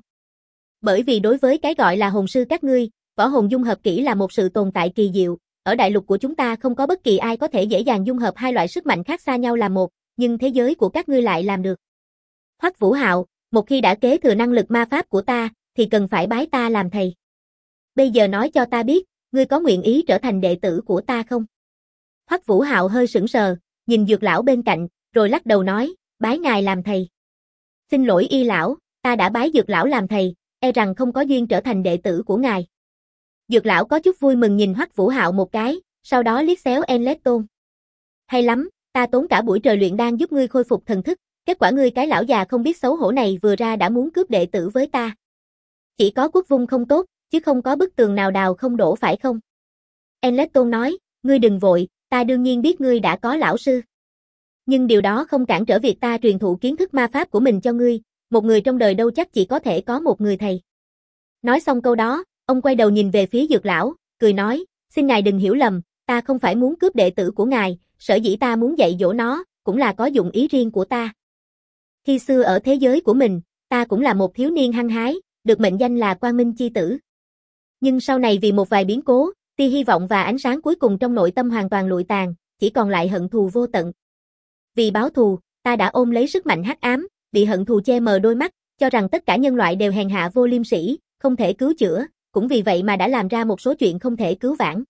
A: Bởi vì đối với cái gọi là hồn sư các ngươi, võ hồn dung hợp kỹ là một sự tồn tại kỳ diệu, ở đại lục của chúng ta không có bất kỳ ai có thể dễ dàng dung hợp hai loại sức mạnh khác xa nhau làm một, nhưng thế giới của các ngươi lại làm được. Hoắc Vũ Hạo, một khi đã kế thừa năng lực ma pháp của ta, thì cần phải bái ta làm thầy. Bây giờ nói cho ta biết, ngươi có nguyện ý trở thành đệ tử của ta không? Hoắc Vũ Hạo hơi sững sờ, nhìn Dược lão bên cạnh, rồi lắc đầu nói, bái ngài làm thầy. Xin lỗi Y lão, ta đã bái Dược lão làm thầy, e rằng không có duyên trở thành đệ tử của ngài. Dược lão có chút vui mừng nhìn Hoắc Vũ Hạo một cái, sau đó liếc xéo Enlecton. Hay lắm, ta tốn cả buổi trời luyện đan giúp ngươi khôi phục thần thức, kết quả ngươi cái lão già không biết xấu hổ này vừa ra đã muốn cướp đệ tử với ta. Chỉ có quốc vung không tốt, chứ không có bức tường nào đào không đổ phải không? Enlecton nói, ngươi đừng vội, ta đương nhiên biết ngươi đã có lão sư. Nhưng điều đó không cản trở việc ta truyền thụ kiến thức ma pháp của mình cho ngươi, một người trong đời đâu chắc chỉ có thể có một người thầy. Nói xong câu đó, ông quay đầu nhìn về phía Dược lão, cười nói, xin ngài đừng hiểu lầm, ta không phải muốn cướp đệ tử của ngài, sở dĩ ta muốn dạy dỗ nó, cũng là có dụng ý riêng của ta. Khi xưa ở thế giới của mình, ta cũng là một thiếu niên hăng hái, được mệnh danh là Quang Minh chi tử. Nhưng sau này vì một vài biến cố, tia hy vọng và ánh sáng cuối cùng trong nội tâm hoàn toàn lụi tàn, chỉ còn lại hận thù vô tận. Vì báo thù, ta đã ôm lấy sức mạnh hắc ám, bị hận thù che mờ đôi mắt, cho rằng tất cả nhân loại đều hèn hạ vô liêm sỉ, không thể cứu chữa, cũng vì vậy mà đã làm ra một số chuyện không thể cứu vãn.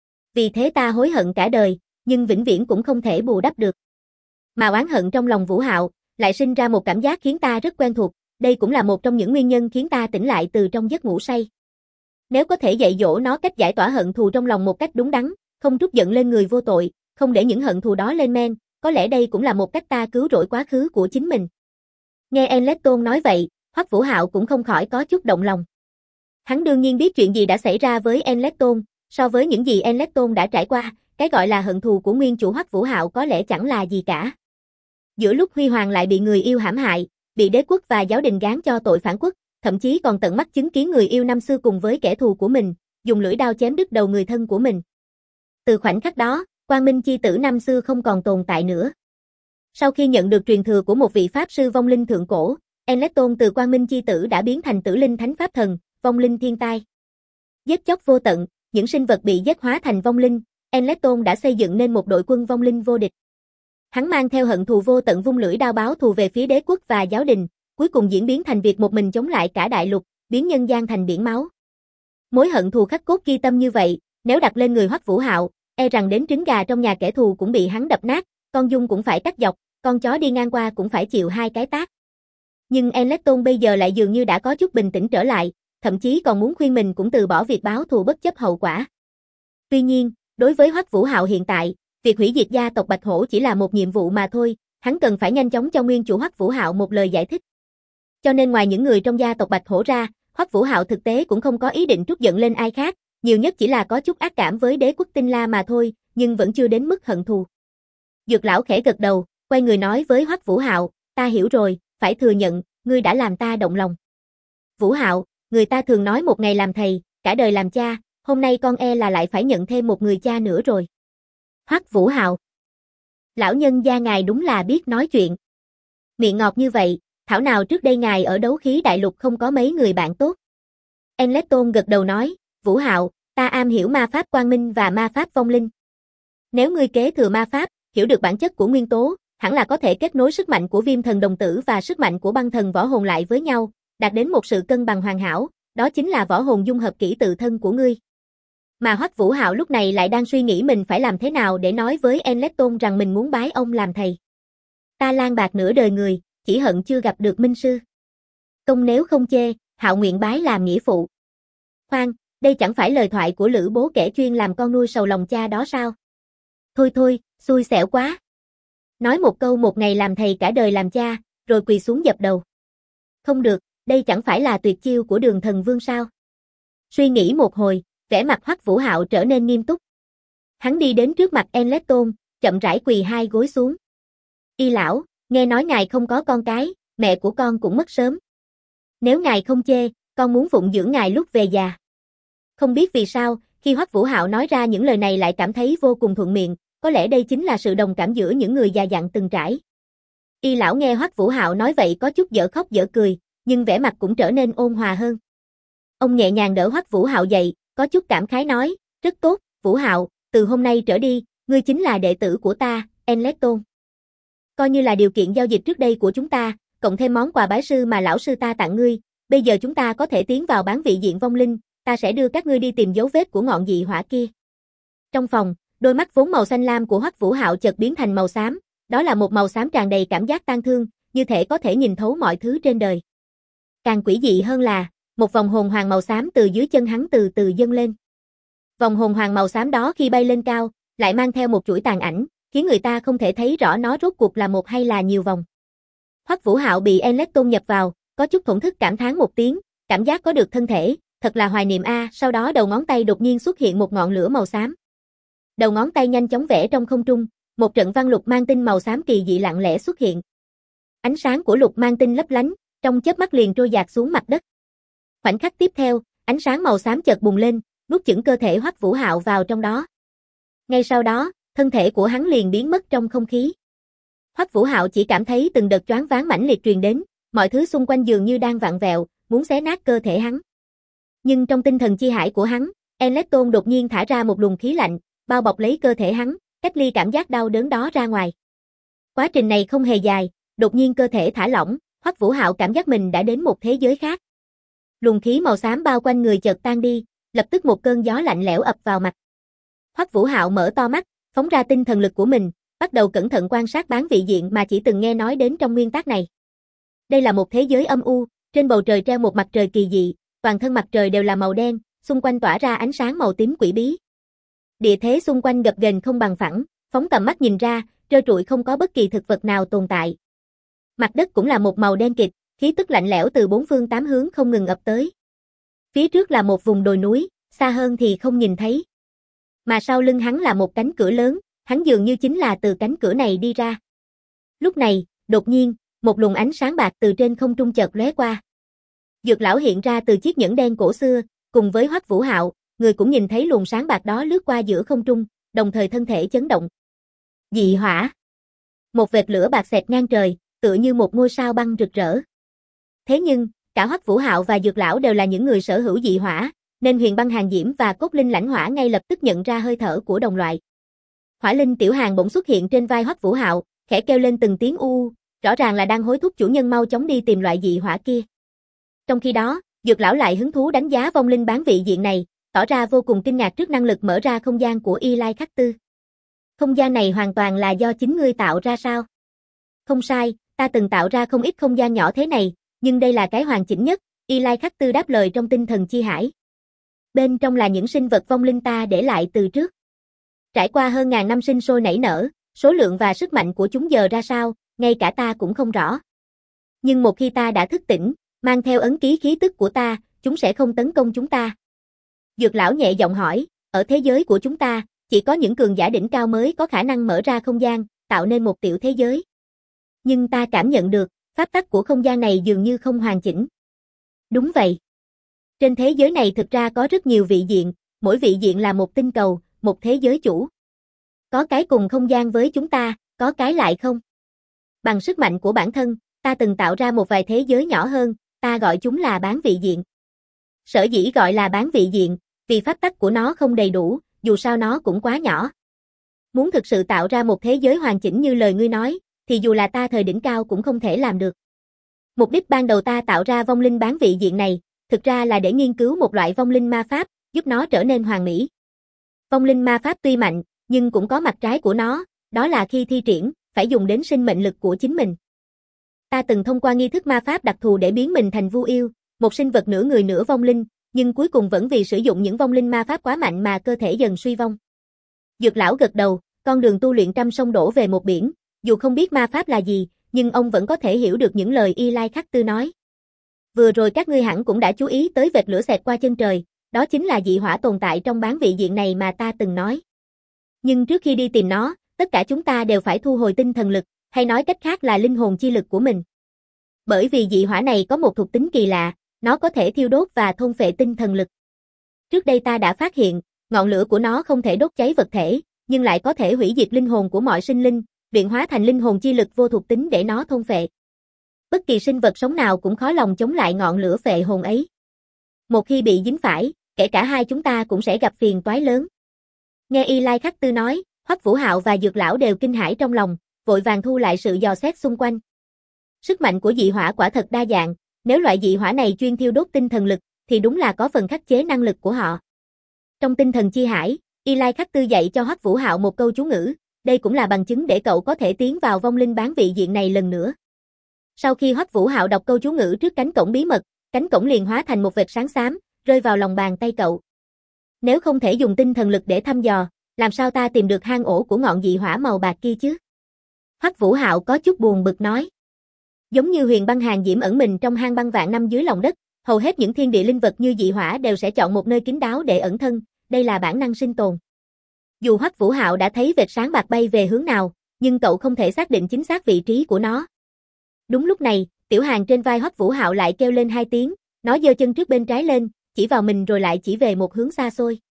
A: Vì thế ta hối hận cả đời, nhưng vĩnh viễn cũng không thể bù đắp được. Mà oán hận trong lòng Vũ Hạo, lại sinh ra một cảm giác khiến ta rất quen thuộc, đây cũng là một trong những nguyên nhân khiến ta tỉnh lại từ trong giấc ngủ say. Nếu có thể dạy dỗ nó cách giải tỏa hận thù trong lòng một cách đúng đắn, không trút giận lên người vô tội, không để những hận thù đó lên men, có lẽ đây cũng là một cách ta cứu rỗi quá khứ của chính mình. Nghe Enlecton nói vậy, Hoắc Vũ Hạo cũng không khỏi có chút động lòng. Hắn đương nhiên biết chuyện gì đã xảy ra với Enlecton, so với những gì Enlecton đã trải qua, cái gọi là hận thù của nguyên chủ Hoắc Vũ Hạo có lẽ chẳng là gì cả. Giữa lúc Huy Hoàng lại bị người yêu hãm hại, bị đế quốc và giáo đình gán cho tội phản quốc, thậm chí còn tận mắt chứng kiến người yêu năm xưa cùng với kẻ thù của mình, dùng lưỡi đao chém đứt đầu người thân của mình. Từ khoảnh khắc đó, Quang Minh chi tử năm xưa không còn tồn tại nữa. Sau khi nhận được truyền thừa của một vị pháp sư vong linh thượng cổ, Enleton từ Quang Minh chi tử đã biến thành Tử Linh Thánh Pháp Thần, vong linh thiên tai. Giết chóc vô tận, những sinh vật bị giết hóa thành vong linh, Enleton đã xây dựng nên một đội quân vong linh vô địch. Hắn mang theo hận thù vô tận vung lưỡi đao báo thù về phía đế quốc và giáo đình, cuối cùng diễn biến thành việc một mình chống lại cả đại lục, biến nhân gian thành biển máu. Mối hận thù khắc cốt ghi tâm như vậy, nếu đặt lên người Hoắc Vũ Hạo, e rằng đến trứng gà trong nhà kẻ thù cũng bị hắn đập nát, con giun cũng phải cắt dọc, con chó đi ngang qua cũng phải chịu 2 cái tát. Nhưng Enleton bây giờ lại dường như đã có chút bình tĩnh trở lại, thậm chí còn muốn khuyên mình cũng từ bỏ việc báo thù bất chấp hậu quả. Tuy nhiên, đối với Hoắc Vũ Hạo hiện tại, việc hủy diệt gia tộc Bạch Hổ chỉ là một nhiệm vụ mà thôi, hắn cần phải nhanh chóng cho nguyên chủ Hoắc Vũ Hạo một lời giải thích. Cho nên ngoài những người trong gia tộc Bạch Hổ ra, Hoắc Vũ Hạo thực tế cũng không có ý định trút giận lên ai khác, nhiều nhất chỉ là có chút ác cảm với đế quốc Tinh La mà thôi, nhưng vẫn chưa đến mức hận thù. Dược lão khẽ gật đầu, quay người nói với Hoắc Vũ Hạo, ta hiểu rồi, phải thừa nhận, ngươi đã làm ta động lòng. Vũ Hạo, người ta thường nói một ngày làm thầy, cả đời làm cha, hôm nay con e là lại phải nhận thêm một người cha nữa rồi. Hoắc Vũ Hạo, lão nhân gia ngài đúng là biết nói chuyện. Miệng ngọt như vậy, thảo nào trước đây ngài ở đấu khí đại lục không có mấy người bạn tốt. Enleton gật đầu nói, Vũ Hạo, ta am hiểu ma pháp quang minh và ma pháp vong linh. Nếu ngươi kế thừa ma pháp, hiểu được bản chất của nguyên tố, hẳn là có thể kết nối sức mạnh của Viêm Thần Đồng Tử và sức mạnh của Băng Thần Võ Hồn lại với nhau, đạt đến một sự cân bằng hoàn hảo, đó chính là võ hồn dung hợp kỹ tự thân của ngươi. Mà Hoắc Vũ Hạo lúc này lại đang suy nghĩ mình phải làm thế nào để nói với Enleton rằng mình muốn bái ông làm thầy. Ta lang bạc nửa đời người, chỉ hận chưa gặp được minh sư. Công nếu không chê, Hạo nguyện bái làm nghĩa phụ. Khoan, đây chẳng phải lời thoại của Lữ bố kẻ chuyên làm con nuôi sầu lòng cha đó sao? Thôi thôi, xui xẻo quá. Nói một câu một ngày làm thầy cả đời làm cha, rồi quỳ xuống dập đầu. Không được, đây chẳng phải là tuyệt chiêu của Đường Thần Vương sao? Suy nghĩ một hồi, vẻ mặt Hoắc Vũ Hạo trở nên nghiêm túc. Hắn đi đến trước mặt Enleton, chậm rãi quỳ 2 gối xuống. Y lão, nghe nói ngài không có con cái, mẹ của con cũng mất sớm. Nếu ngài không chê, con muốn phụng dưỡng ngài lúc về già. Không biết vì sao, khi Hoắc Vũ Hạo nói ra những lời này lại cảm thấy vô cùng thuận miệng, có lẽ đây chính là sự đồng cảm giữa những người già dặn từng trải. Y lão nghe Hoắc Vũ Hạo nói vậy có chút dở khóc dở cười, nhưng vẻ mặt cũng trở nên ôn hòa hơn. Ông nhẹ nhàng đỡ Hoắc Vũ Hạo dậy, có chút cảm khái nói, rất tốt, Vũ Hạo, từ hôm nay trở đi, ngươi chính là đệ tử của ta, Enleton. Coi như là điều kiện giao dịch trước đây của chúng ta, cộng thêm món quà bái sư mà lão sư ta tặng ngươi, bây giờ chúng ta có thể tiến vào bán vị diện vong linh, ta sẽ đưa các ngươi đi tìm dấu vết của ngọn dị hỏa kia. Trong phòng, đôi mắt vốn màu xanh lam của Hoắc Vũ Hạo chợt biến thành màu xám, đó là một màu xám tràn đầy cảm giác tang thương, như thể có thể nhìn thấu mọi thứ trên đời. Càng quỷ dị hơn là, một vòng hồn hoàng màu xám từ dưới chân hắn từ từ dâng lên. Vòng hồn hoàng màu xám đó khi bay lên cao, lại mang theo một chuỗi tàn ảnh, khiến người ta không thể thấy rõ nó rốt cuộc là một hay là nhiều vòng. Hoắc Vũ Hạo bị Enleton nhập vào, có chút thổn thức cảm thán một tiếng, cảm giác có được thân thể, thật là hoài niệm a, sau đó đầu ngón tay đột nhiên xuất hiện một ngọn lửa màu xám. Đầu ngón tay nhanh chóng vẽ trong không trung, một trận văn lục mang tinh màu xám kỳ dị lặng lẽ xuất hiện. Ánh sáng của lục mang tinh lấp lánh, trong chớp mắt liền trôi dạt xuống mặt đất. Khoảnh khắc tiếp theo, ánh sáng màu xám chợt bùng lên, nuốt chửng cơ thể Hoắc Vũ Hạo vào trong đó. Ngay sau đó, thân thể của hắn liền biến mất trong không khí. Hoắc Vũ Hạo chỉ cảm thấy từng đợt choáng váng mãnh liệt truyền đến, mọi thứ xung quanh dường như đang vặn vẹo, muốn xé nát cơ thể hắn. Nhưng trong tinh thần chi hải của hắn, Enleton đột nhiên thả ra một luồng khí lạnh, bao bọc lấy cơ thể hắn, cách ly cảm giác đau đớn đó ra ngoài. Quá trình này không hề dài, đột nhiên cơ thể thả lỏng, Hoắc Vũ Hạo cảm giác mình đã đến một thế giới khác. Luồng khí màu xám bao quanh người chợt tan đi, lập tức một cơn gió lạnh lẽo ập vào mặt. Hoắc Vũ Hạo mở to mắt, phóng ra tinh thần lực của mình, bắt đầu cẩn thận quan sát bán vị diện mà chỉ từng nghe nói đến trong nguyên tác này. Đây là một thế giới âm u, trên bầu trời treo một mặt trời kỳ dị, toàn thân mặt trời đều là màu đen, xung quanh tỏa ra ánh sáng màu tím quỷ bí. Địa thế xung quanh gập ghềnh không bằng phẳng, phóng tầm mắt nhìn ra, trơ trụi không có bất kỳ thực vật nào tồn tại. Mặt đất cũng là một màu đen kịt, khí tức lạnh lẽo từ 4 phương 8 hướng không ngừng ập tới. Phía trước là một vùng đồi núi, xa hơn thì không nhìn thấy. Mà sau lưng hắn là một cánh cửa lớn, hắn dường như chính là từ cánh cửa này đi ra. Lúc này, đột nhiên, một luồng ánh sáng bạc từ trên không trung chợt lóe qua. Dược lão hiện ra từ chiếc nhẫn đen cổ xưa, cùng với Hoắc Vũ Hạo, người cũng nhìn thấy luồng sáng bạc đó lướt qua giữa không trung, đồng thời thân thể chấn động. Dị hỏa. Một vệt lửa bạc xẹt ngang trời, tựa như một ngôi sao băng rực rỡ. Thế nhưng, cả Hoắc Vũ Hạo và Dược lão đều là những người sở hữu dị hỏa, nên Huyền Băng Hàn Diễm và Cốt Linh Lãnh Hỏa ngay lập tức nhận ra hơi thở của đồng loại. Hỏa Linh Tiểu Hàn bỗng xuất hiện trên vai Hoắc Vũ Hạo, khẽ kêu lên từng tiếng u, rõ ràng là đang hối thúc chủ nhân mau chóng đi tìm loại dị hỏa kia. Trong khi đó, Dược lão lại hứng thú đánh giá vong linh bán vị diện này, tỏ ra vô cùng kinh ngạc trước năng lực mở ra không gian của Y Lai Khắc Tư. Không gian này hoàn toàn là do chính ngươi tạo ra sao? Không sai, ta từng tạo ra không ít không gian nhỏ thế này, nhưng đây là cái hoàn chỉnh nhất, Y Lai Khắc Tư đáp lời trong tinh thần chi hải. Bên trong là những sinh vật vong linh ta để lại từ trước. Trải qua hơn ngàn năm sinh sôi nảy nở, số lượng và sức mạnh của chúng giờ ra sao, ngay cả ta cũng không rõ. Nhưng một khi ta đã thức tỉnh, mang theo ấn ký khí tức của ta, chúng sẽ không tấn công chúng ta. Dược lão nhẹ giọng hỏi, ở thế giới của chúng ta, chỉ có những cường giả đỉnh cao mới có khả năng mở ra không gian, tạo nên một tiểu thế giới. Nhưng ta cảm nhận được, pháp tắc của không gian này dường như không hoàn chỉnh. Đúng vậy. Trên thế giới này thực ra có rất nhiều vị diện, mỗi vị diện là một tinh cầu, một thế giới chủ. Có cái cùng không gian với chúng ta, có cái lại không. Bằng sức mạnh của bản thân, ta từng tạo ra một vài thế giới nhỏ hơn, ta gọi chúng là bán vị diện. Sở dĩ gọi là bán vị diện, vì pháp tắc của nó không đầy đủ, dù sao nó cũng quá nhỏ. Muốn thực sự tạo ra một thế giới hoàn chỉnh như lời ngươi nói, thì dù là ta thời đỉnh cao cũng không thể làm được. Mục đích ban đầu ta tạo ra vong linh bán vị diện này, thực ra là để nghiên cứu một loại vong linh ma pháp, giúp nó trở nên hoàn mỹ. Vong linh ma pháp tuy mạnh, nhưng cũng có mặt trái của nó, đó là khi thi triển, phải dùng đến sinh mệnh lực của chính mình. Ta từng thông qua nghi thức ma pháp đặc thù để biến mình thành Vu Yêu, một sinh vật nửa người nửa vong linh, nhưng cuối cùng vẫn vì sử dụng những vong linh ma pháp quá mạnh mà cơ thể dần suy vong. Dược lão gật đầu, con đường tu luyện trăm sông đổ về một biển, dù không biết ma pháp là gì, nhưng ông vẫn có thể hiểu được những lời Y Lai Khắc Tư nói. Vừa rồi các ngươi hẳn cũng đã chú ý tới vệt lửa xẹt qua chân trời, đó chính là dị hỏa tồn tại trong bán vị diện này mà ta từng nói. Nhưng trước khi đi tìm nó, tất cả chúng ta đều phải thu hồi tinh thần lực, hay nói cách khác là linh hồn chi lực của mình. Bởi vì dị hỏa này có một thuộc tính kỳ lạ, nó có thể thiêu đốt và thôn phệ tinh thần lực. Trước đây ta đã phát hiện, ngọn lửa của nó không thể đốt cháy vật thể, nhưng lại có thể hủy diệt linh hồn của mọi sinh linh, luyện hóa thành linh hồn chi lực vô thuộc tính để nó thôn phệ. Bất kỳ sinh vật sống nào cũng khó lòng chống lại ngọn lửa phệ hồn ấy. Một khi bị dính phải, kể cả hai chúng ta cũng sẽ gặp phiền toái lớn. Nghe Y Lai Khắc Tư nói, Hoắc Vũ Hạo và Dược lão đều kinh hãi trong lòng, vội vàng thu lại sự dò xét xung quanh. Sức mạnh của dị hỏa quả thật đa dạng, nếu loại dị hỏa này chuyên thiêu đốt tinh thần lực, thì đúng là có phần khắc chế năng lực của họ. Trong tinh thần chi hải, Y Lai Khắc Tư dạy cho Hoắc Vũ Hạo một câu chú ngữ, đây cũng là bằng chứng để cậu có thể tiến vào vong linh bán vị diện này lần nữa. Sau khi Hoắc Vũ Hạo đọc câu chú ngữ trước cánh cổng bí mật, cánh cổng liền hóa thành một vệt sáng xám, rơi vào lòng bàn tay cậu. Nếu không thể dùng tinh thần lực để thăm dò, làm sao ta tìm được hang ổ của ngọn dị hỏa màu bạc kia chứ? Hoắc Vũ Hạo có chút buồn bực nói. Giống như Huyền Băng Hàn Diễm ẩn mình trong hang băng vạn năm dưới lòng đất, hầu hết những thiên địa linh vật như dị hỏa đều sẽ chọn một nơi kín đáo để ẩn thân, đây là bản năng sinh tồn. Dù Hoắc Vũ Hạo đã thấy vệt sáng bạc bay về hướng nào, nhưng cậu không thể xác định chính xác vị trí của nó. Đúng lúc này, Tiểu Hàn trên vai Hoắc Vũ Hạo lại kêu lên hai tiếng, nó giơ chân trước bên trái lên, chỉ vào mình rồi lại chỉ về một hướng xa xôi.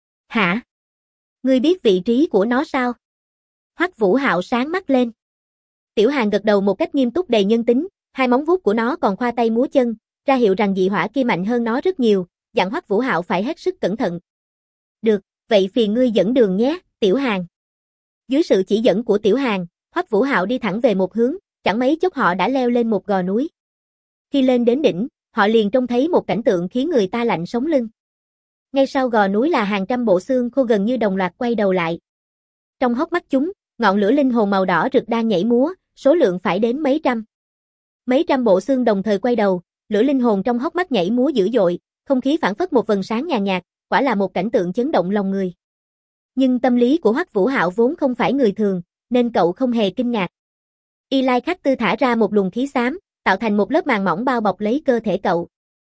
A: Hả? Ngươi biết vị trí của nó sao? Hoắc Vũ Hạo sáng mắt lên. Tiểu Hàn gật đầu một cách nghiêm túc đầy nhân tính, hai móng vuốt của nó còn khoa tay múa chân, ra hiệu rằng dị hỏa kia mạnh hơn nó rất nhiều, dặn Hoắc Vũ Hạo phải hết sức cẩn thận. Được, vậy phiền ngươi dẫn đường nhé, Tiểu Hàn. Dưới sự chỉ dẫn của Tiểu Hàn, Hoắc Vũ Hạo đi thẳng về một hướng, chẳng mấy chốc họ đã leo lên một gò núi. Khi lên đến đỉnh, họ liền trông thấy một cảnh tượng khiến người ta lạnh sống lưng. Ngay sau gò núi là hàng trăm bộ xương khô gần như đồng loạt quay đầu lại. Trong hốc mắt chúng, ngọn lửa linh hồn màu đỏ rực đang nhảy múa, số lượng phải đến mấy trăm. Mấy trăm bộ xương đồng thời quay đầu, lửa linh hồn trong hốc mắt nhảy múa dữ dội, không khí phảng phất một vầng sáng nhàn nhạt, quả là một cảnh tượng chấn động lòng người. Nhưng tâm lý của Hoắc Vũ Hạo vốn không phải người thường, nên cậu không hề kinh ngạc. Y Lai Khắc Tư thả ra một luồng khí xám, tạo thành một lớp màng mỏng bao bọc lấy cơ thể cậu.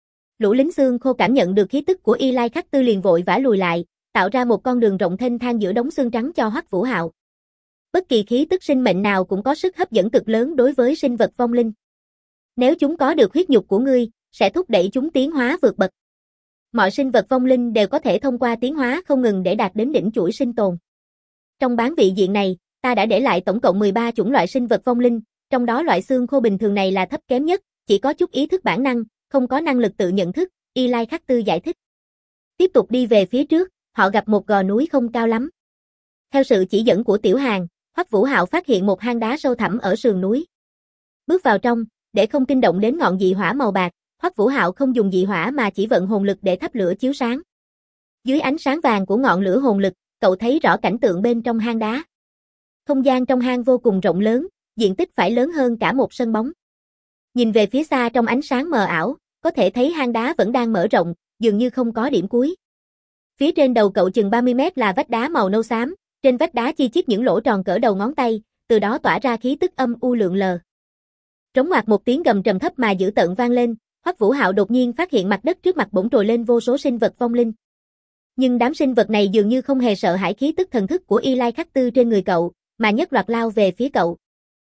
A: Lũ lính xương khô cảm nhận được khí tức của Y Lai Khắc Tư liền vội vã lùi lại, tạo ra một con đường rộng thênh thang giữa đống xương trắng cho Hoắc Vũ Hạo. Bất kỳ khí tức sinh mệnh nào cũng có sức hấp dẫn cực lớn đối với sinh vật vong linh. Nếu chúng có được huyết nhục của ngươi, sẽ thúc đẩy chúng tiến hóa vượt bậc. Mọi sinh vật vong linh đều có thể thông qua tiến hóa không ngừng để đạt đến đỉnh chuỗi sinh tồn. Trong bán vị diện này, ta đã để lại tổng cộng 13 chủng loại sinh vật vong linh, trong đó loại xương khô bình thường này là thấp kém nhất, chỉ có chút ý thức bản năng, không có năng lực tự nhận thức, Y Lai Khắc Tư giải thích. Tiếp tục đi về phía trước, họ gặp một gò núi không cao lắm. Theo sự chỉ dẫn của Tiểu Hàn, Hoắc Vũ Hạo phát hiện một hang đá sâu thẳm ở sườn núi. Bước vào trong, để không kinh động đến ngọn dị hỏa màu bạc, Hoắc Vũ Hạo không dùng dị hỏa mà chỉ vận hồn lực để thắp lửa chiếu sáng. Dưới ánh sáng vàng của ngọn lửa hồn lực, cậu thấy rõ cảnh tượng bên trong hang đá. Không gian trong hang vô cùng rộng lớn, diện tích phải lớn hơn cả một sân bóng. Nhìn về phía xa trong ánh sáng mờ ảo, có thể thấy hang đá vẫn đang mở rộng, dường như không có điểm cuối. Phía trên đầu cậu chừng 30 mét là vách đá màu nâu xám, trên vách đá chi chít những lỗ tròn cỡ đầu ngón tay, từ đó tỏa ra khí tức âm u lượn lờ. Trống ngoạc một tiếng gầm trầm thấp mà dữ tợn vang lên, Hoắc Vũ Hạo đột nhiên phát hiện mặt đất trước mặt bỗng trồi lên vô số sinh vật vong linh. Nhưng đám sinh vật này dường như không hề sợ hãi khí tức thần thức của Y Lai Khắc Tư trên người cậu, mà nhất loạt lao về phía cậu.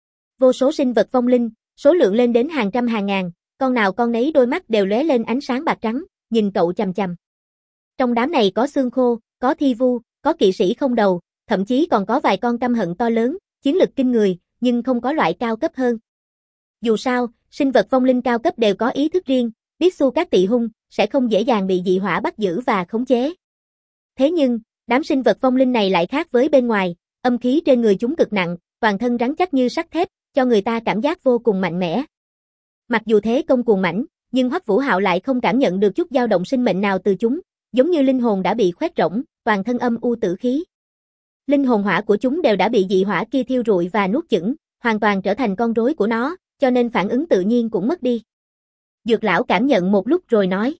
A: Vô số sinh vật vong linh, số lượng lên đến hàng trăm hàng ngàn, con nào con nấy đôi mắt đều lóe lên ánh sáng bạc trắng, nhìn cậu chằm chằm. Trong đám này có xương khô, có thi vu, có kỵ sĩ không đầu, thậm chí còn có vài con căm hận to lớn, chiến lực kinh người, nhưng không có loại cao cấp hơn. Dù sao, sinh vật vong linh cao cấp đều có ý thức riêng, biết xu các tị hung, sẽ không dễ dàng bị dị hỏa bắt giữ và khống chế. Thế nhưng, đám sinh vật vong linh này lại khác với bên ngoài, âm khí trên người chúng cực nặng, toàn thân rắn chắc như sắt thép, cho người ta cảm giác vô cùng mạnh mẽ. Mặc dù thế công cuồng mãnh, nhưng Hoắc Vũ Hạo lại không cảm nhận được chút dao động sinh mệnh nào từ chúng, giống như linh hồn đã bị khoét rỗng, toàn thân âm u tử khí. Linh hồn hỏa của chúng đều đã bị dị hỏa kia thiêu rụi và nuốt chửng, hoàn toàn trở thành con rối của nó, cho nên phản ứng tự nhiên cũng mất đi. Dược lão cảm nhận một lúc rồi nói: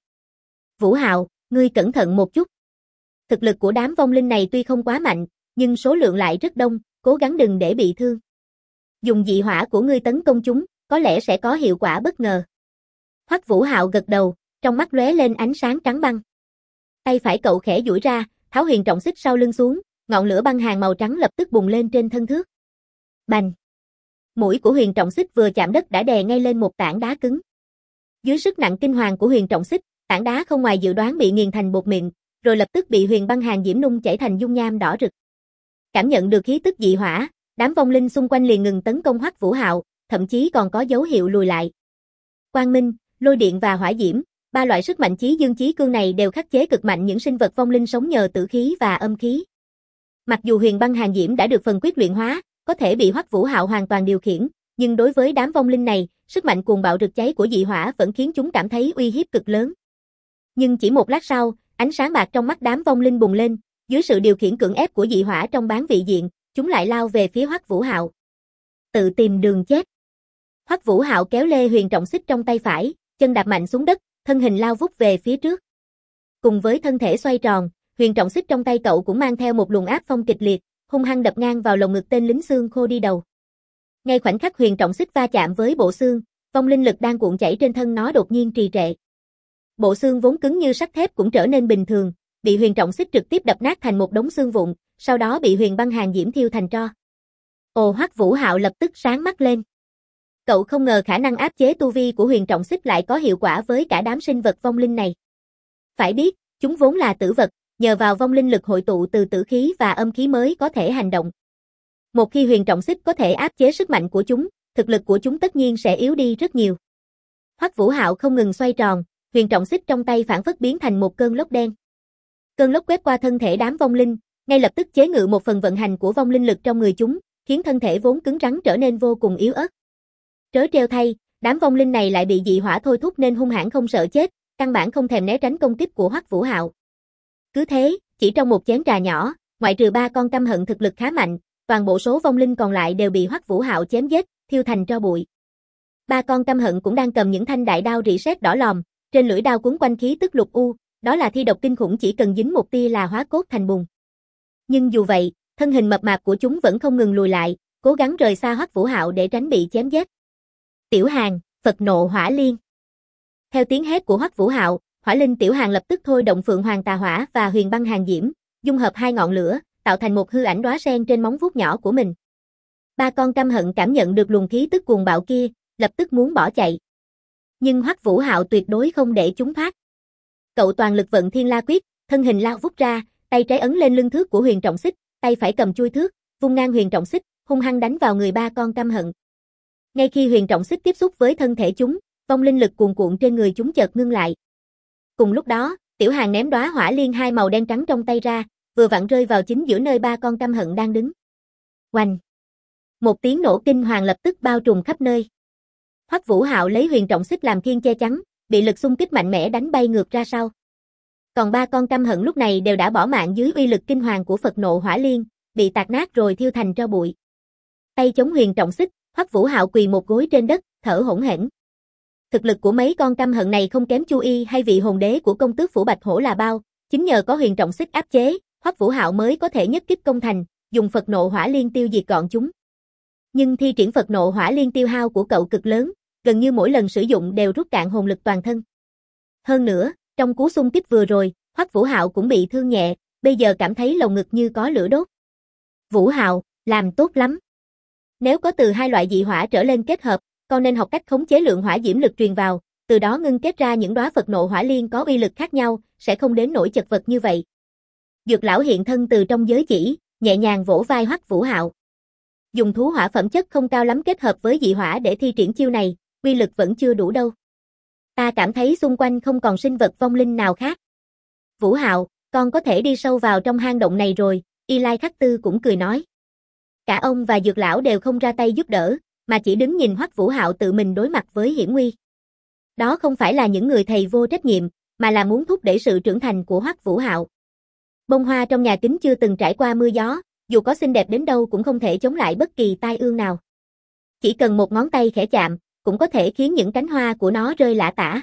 A: Vũ Hạo, ngươi cẩn thận một chút. Thực lực của đám vong linh này tuy không quá mạnh, nhưng số lượng lại rất đông, cố gắng đừng để bị thương. Dùng dị hỏa của ngươi tấn công chúng, có lẽ sẽ có hiệu quả bất ngờ. Hoắc Vũ Hạo gật đầu, trong mắt lóe lên ánh sáng trắng băng. Tay phải cậu khẽ duỗi ra, tháo huyền trọng xích sau lưng xuống, ngọn lửa băng hàn màu trắng lập tức bùng lên trên thân thước. Bành! Mũi của huyền trọng xích vừa chạm đất đã đè ngay lên một tảng đá cứng. Dưới sức nặng kinh hoàng của huyền trọng xích, tảng đá không ngoài dự đoán bị nghiền thành bột mịn, rồi lập tức bị huyền băng hàn diễm nung chảy thành dung nham đỏ rực. Cảm nhận được khí tức dị hỏa, đám vong linh xung quanh liền ngừng tấn công Hoắc Vũ Hạo, thậm chí còn có dấu hiệu lùi lại. Quang minh, lôi điện và hỏa diễm, ba loại sức mạnh chí dương chí cương này đều khắc chế cực mạnh những sinh vật vong linh sống nhờ tử khí và âm khí. Mặc dù huyền băng hàn diễm đã được phần quyết luyện hóa, có thể bị Hoắc Vũ Hạo hoàn toàn điều khiển, nhưng đối với đám vong linh này, sức mạnh cuồng bạo rực cháy của dị hỏa vẫn khiến chúng cảm thấy uy hiếp cực lớn. Nhưng chỉ một lát sau, ánh sáng bạc trong mắt đám vong linh bùng lên, dưới sự điều khiển cưỡng ép của dị hỏa trong bán vị diện, chúng lại lao về phía Hoắc Vũ Hạo. Tự tìm đường chết. Hoắc Vũ Hạo kéo lê huyền trọng xích trong tay phải, chân đạp mạnh xuống đất, thân hình lao vút về phía trước. Cùng với thân thể xoay tròn, huyền trọng xích trong tay cậu cũng mang theo một luồng áp phong kịch liệt, hung hăng đập ngang vào lồng ngực tên lính xương khô đi đầu. Ngay khoảnh khắc huyền trọng xích va chạm với bộ xương, vong linh lực đang cuộn chảy trên thân nó đột nhiên trì trệ. Bộ xương vốn cứng như sắt thép cũng trở nên bình thường, bị huyền trọng xích trực tiếp đập nát thành một đống xương vụn, sau đó bị huyền băng hàn diễm thiêu thành tro. Ồ, Hoắc Vũ Hạo lập tức sáng mắt lên. Cậu không ngờ khả năng áp chế tu vi của huyền trọng xích lại có hiệu quả với cả đám sinh vật vong linh này. Phải biết, chúng vốn là tử vật, nhờ vào vong linh lực hội tụ từ tử khí và âm khí mới có thể hành động. Một khi huyền trọng xích có thể áp chế sức mạnh của chúng, thực lực của chúng tất nhiên sẽ yếu đi rất nhiều. Hoắc Vũ Hạo không ngừng xoay tròn, huyền trọng xích trong tay phản phất biến thành một cơn lốc đen. Cơn lốc quét qua thân thể đám vong linh, ngay lập tức chế ngự một phần vận hành của vong linh lực trong người chúng, khiến thân thể vốn cứng rắn trở nên vô cùng yếu ớt. Trớ trêu thay, đám vong linh này lại bị dị hỏa thôi thúc nên hung hãn không sợ chết, căn bản không thèm né tránh công kích của Hoắc Vũ Hạo. Cứ thế, chỉ trong một chén trà nhỏ, ngoại trừ 3 con căm hận thực lực khá mạnh, toàn bộ số vong linh còn lại đều bị Hoắc Vũ Hạo chém giết, thiêu thành tro bụi. 3 con căm hận cũng đang cầm những thanh đại đao rỉ sét đỏ lòm, trên lưỡi đao cuốn quanh khí tức lục u, đó là thi độc kinh khủng chỉ cần dính một tia là hóa cốt thành bùn. Nhưng dù vậy, thân hình mập mạp của chúng vẫn không ngừng lùi lại, cố gắng rời xa Hoắc Vũ Hạo để tránh bị chém giết. Tiểu Hàn, Phật nộ hỏa liên. Theo tiếng hét của Hoắc Vũ Hạo, Hỏa Linh Tiểu Hàn lập tức thôi động Phượng Hoàng Tà Hỏa và Huyền Băng Hàn Diễm, dung hợp hai ngọn lửa, tạo thành một hư ảnh đóa sen trên móng vuốt nhỏ của mình. 3 con căm hận cảm nhận được luồng khí tức cuồng bạo kia, lập tức muốn bỏ chạy. Nhưng Hoắc Vũ Hạo tuyệt đối không để chúng thoát. Cậu toàn lực vận Thiên La Quyết, thân hình lao vút ra, tay trái ấn lên lưng thước của huyền trọng xích, tay phải cầm chuôi thước, vung ngang huyền trọng xích, hung hăng đánh vào người 3 con căm hận. Ngay khi huyền trọng xích tiếp xúc với thân thể chúng, Vong linh lực cuồn cuộn trên người chúng chợt ngưng lại. Cùng lúc đó, Tiểu Hàn ném đóa hỏa liên hai màu đen trắng trong tay ra, vừa vặn rơi vào chính giữa nơi ba con căm hận đang đứng. Oanh! Một tiếng nổ kinh hoàng lập tức bao trùm khắp nơi. Hoắc Vũ Hạo lấy huyền trọng xích làm khiên che chắn, bị lực xung kích mạnh mẽ đánh bay ngược ra sau. Còn ba con căm hận lúc này đều đã bỏ mạng dưới uy lực kinh hoàng của Phật nộ hỏa liên, bị tạc nát rồi thiêu thành tro bụi. Tay chống huyền trọng xích, Hoắc Vũ Hạo quỳ một gối trên đất, thở hổn hển. Thực lực của mấy con căm hận này không kém Chu Y hay vị hồn đế của công tước phủ Bạch Hổ là bao, chính nhờ có huyền trọng xích áp chế, Hoắc Vũ Hạo mới có thể nhất kích công thành, dùng Phật nộ hỏa liên tiêu diệt gọn chúng. Nhưng thi triển Phật nộ hỏa liên tiêu hao của cậu cực lớn, gần như mỗi lần sử dụng đều rút cạn hồn lực toàn thân. Hơn nữa, trong cú xung kích vừa rồi, Hoắc Vũ Hạo cũng bị thương nhẹ, bây giờ cảm thấy lồng ngực như có lửa đốt. Vũ Hạo, làm tốt lắm. Nếu có từ hai loại dị hỏa trở lên kết hợp, con nên học cách khống chế lượng hỏa diễm lực truyền vào, từ đó ngưng kết ra những đóa Phật nộ hỏa liên có uy lực khác nhau, sẽ không đến nỗi chật vật như vậy. Dược lão hiện thân từ trong giới chỉ, nhẹ nhàng vỗ vai Hoắc Vũ Hạo. Dùng thú hỏa phẩm chất không cao lắm kết hợp với dị hỏa để thi triển chiêu này, uy lực vẫn chưa đủ đâu. Ta cảm thấy xung quanh không còn sinh vật vong linh nào khác. Vũ Hạo, con có thể đi sâu vào trong hang động này rồi, Y Lai Khắc Tư cũng cười nói. Cả ông và dược lão đều không ra tay giúp đỡ, mà chỉ đứng nhìn Hoắc Vũ Hạo tự mình đối mặt với hiểm nguy. Đó không phải là những người thầy vô trách nhiệm, mà là muốn thúc đẩy sự trưởng thành của Hoắc Vũ Hạo. Bông hoa trong nhà kính chưa từng trải qua mưa gió, dù có xinh đẹp đến đâu cũng không thể chống lại bất kỳ tai ương nào. Chỉ cần một ngón tay khẽ chạm, cũng có thể khiến những cánh hoa của nó rơi lả tả.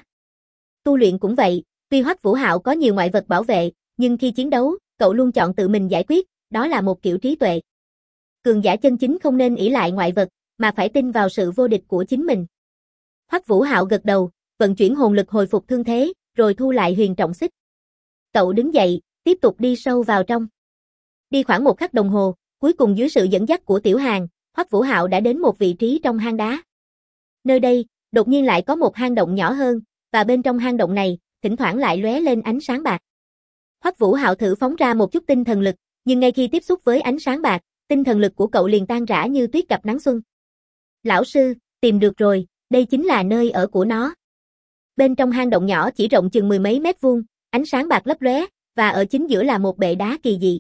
A: Tu luyện cũng vậy, tuy Hoắc Vũ Hạo có nhiều ngoại vật bảo vệ, nhưng khi chiến đấu, cậu luôn chọn tự mình giải quyết, đó là một kiểu trí tuệ. Cường giả chân chính không nên ỷ lại ngoại vật, mà phải tin vào sự vô địch của chính mình. Hoắc Vũ Hạo gật đầu, vận chuyển hồn lực hồi phục thương thế, rồi thu lại huyền trọng xích. Cậu đứng dậy, tiếp tục đi sâu vào trong. Đi khoảng một khắc đồng hồ, cuối cùng dưới sự dẫn dắt của Tiểu Hàn, Hoắc Vũ Hạo đã đến một vị trí trong hang đá. Nơi đây, đột nhiên lại có một hang động nhỏ hơn, và bên trong hang động này, thỉnh thoảng lại lóe lên ánh sáng bạc. Hoắc Vũ Hạo thử phóng ra một chút tinh thần lực, nhưng ngay khi tiếp xúc với ánh sáng bạc, tinh thần lực của cậu liền tan rã như tuyết gặp nắng xuân. Lão sư, tìm được rồi, đây chính là nơi ở của nó. Bên trong hang động nhỏ chỉ rộng chừng mười mấy mét vuông, ánh sáng bạc lấp lóe, và ở chính giữa là một bệ đá kỳ dị.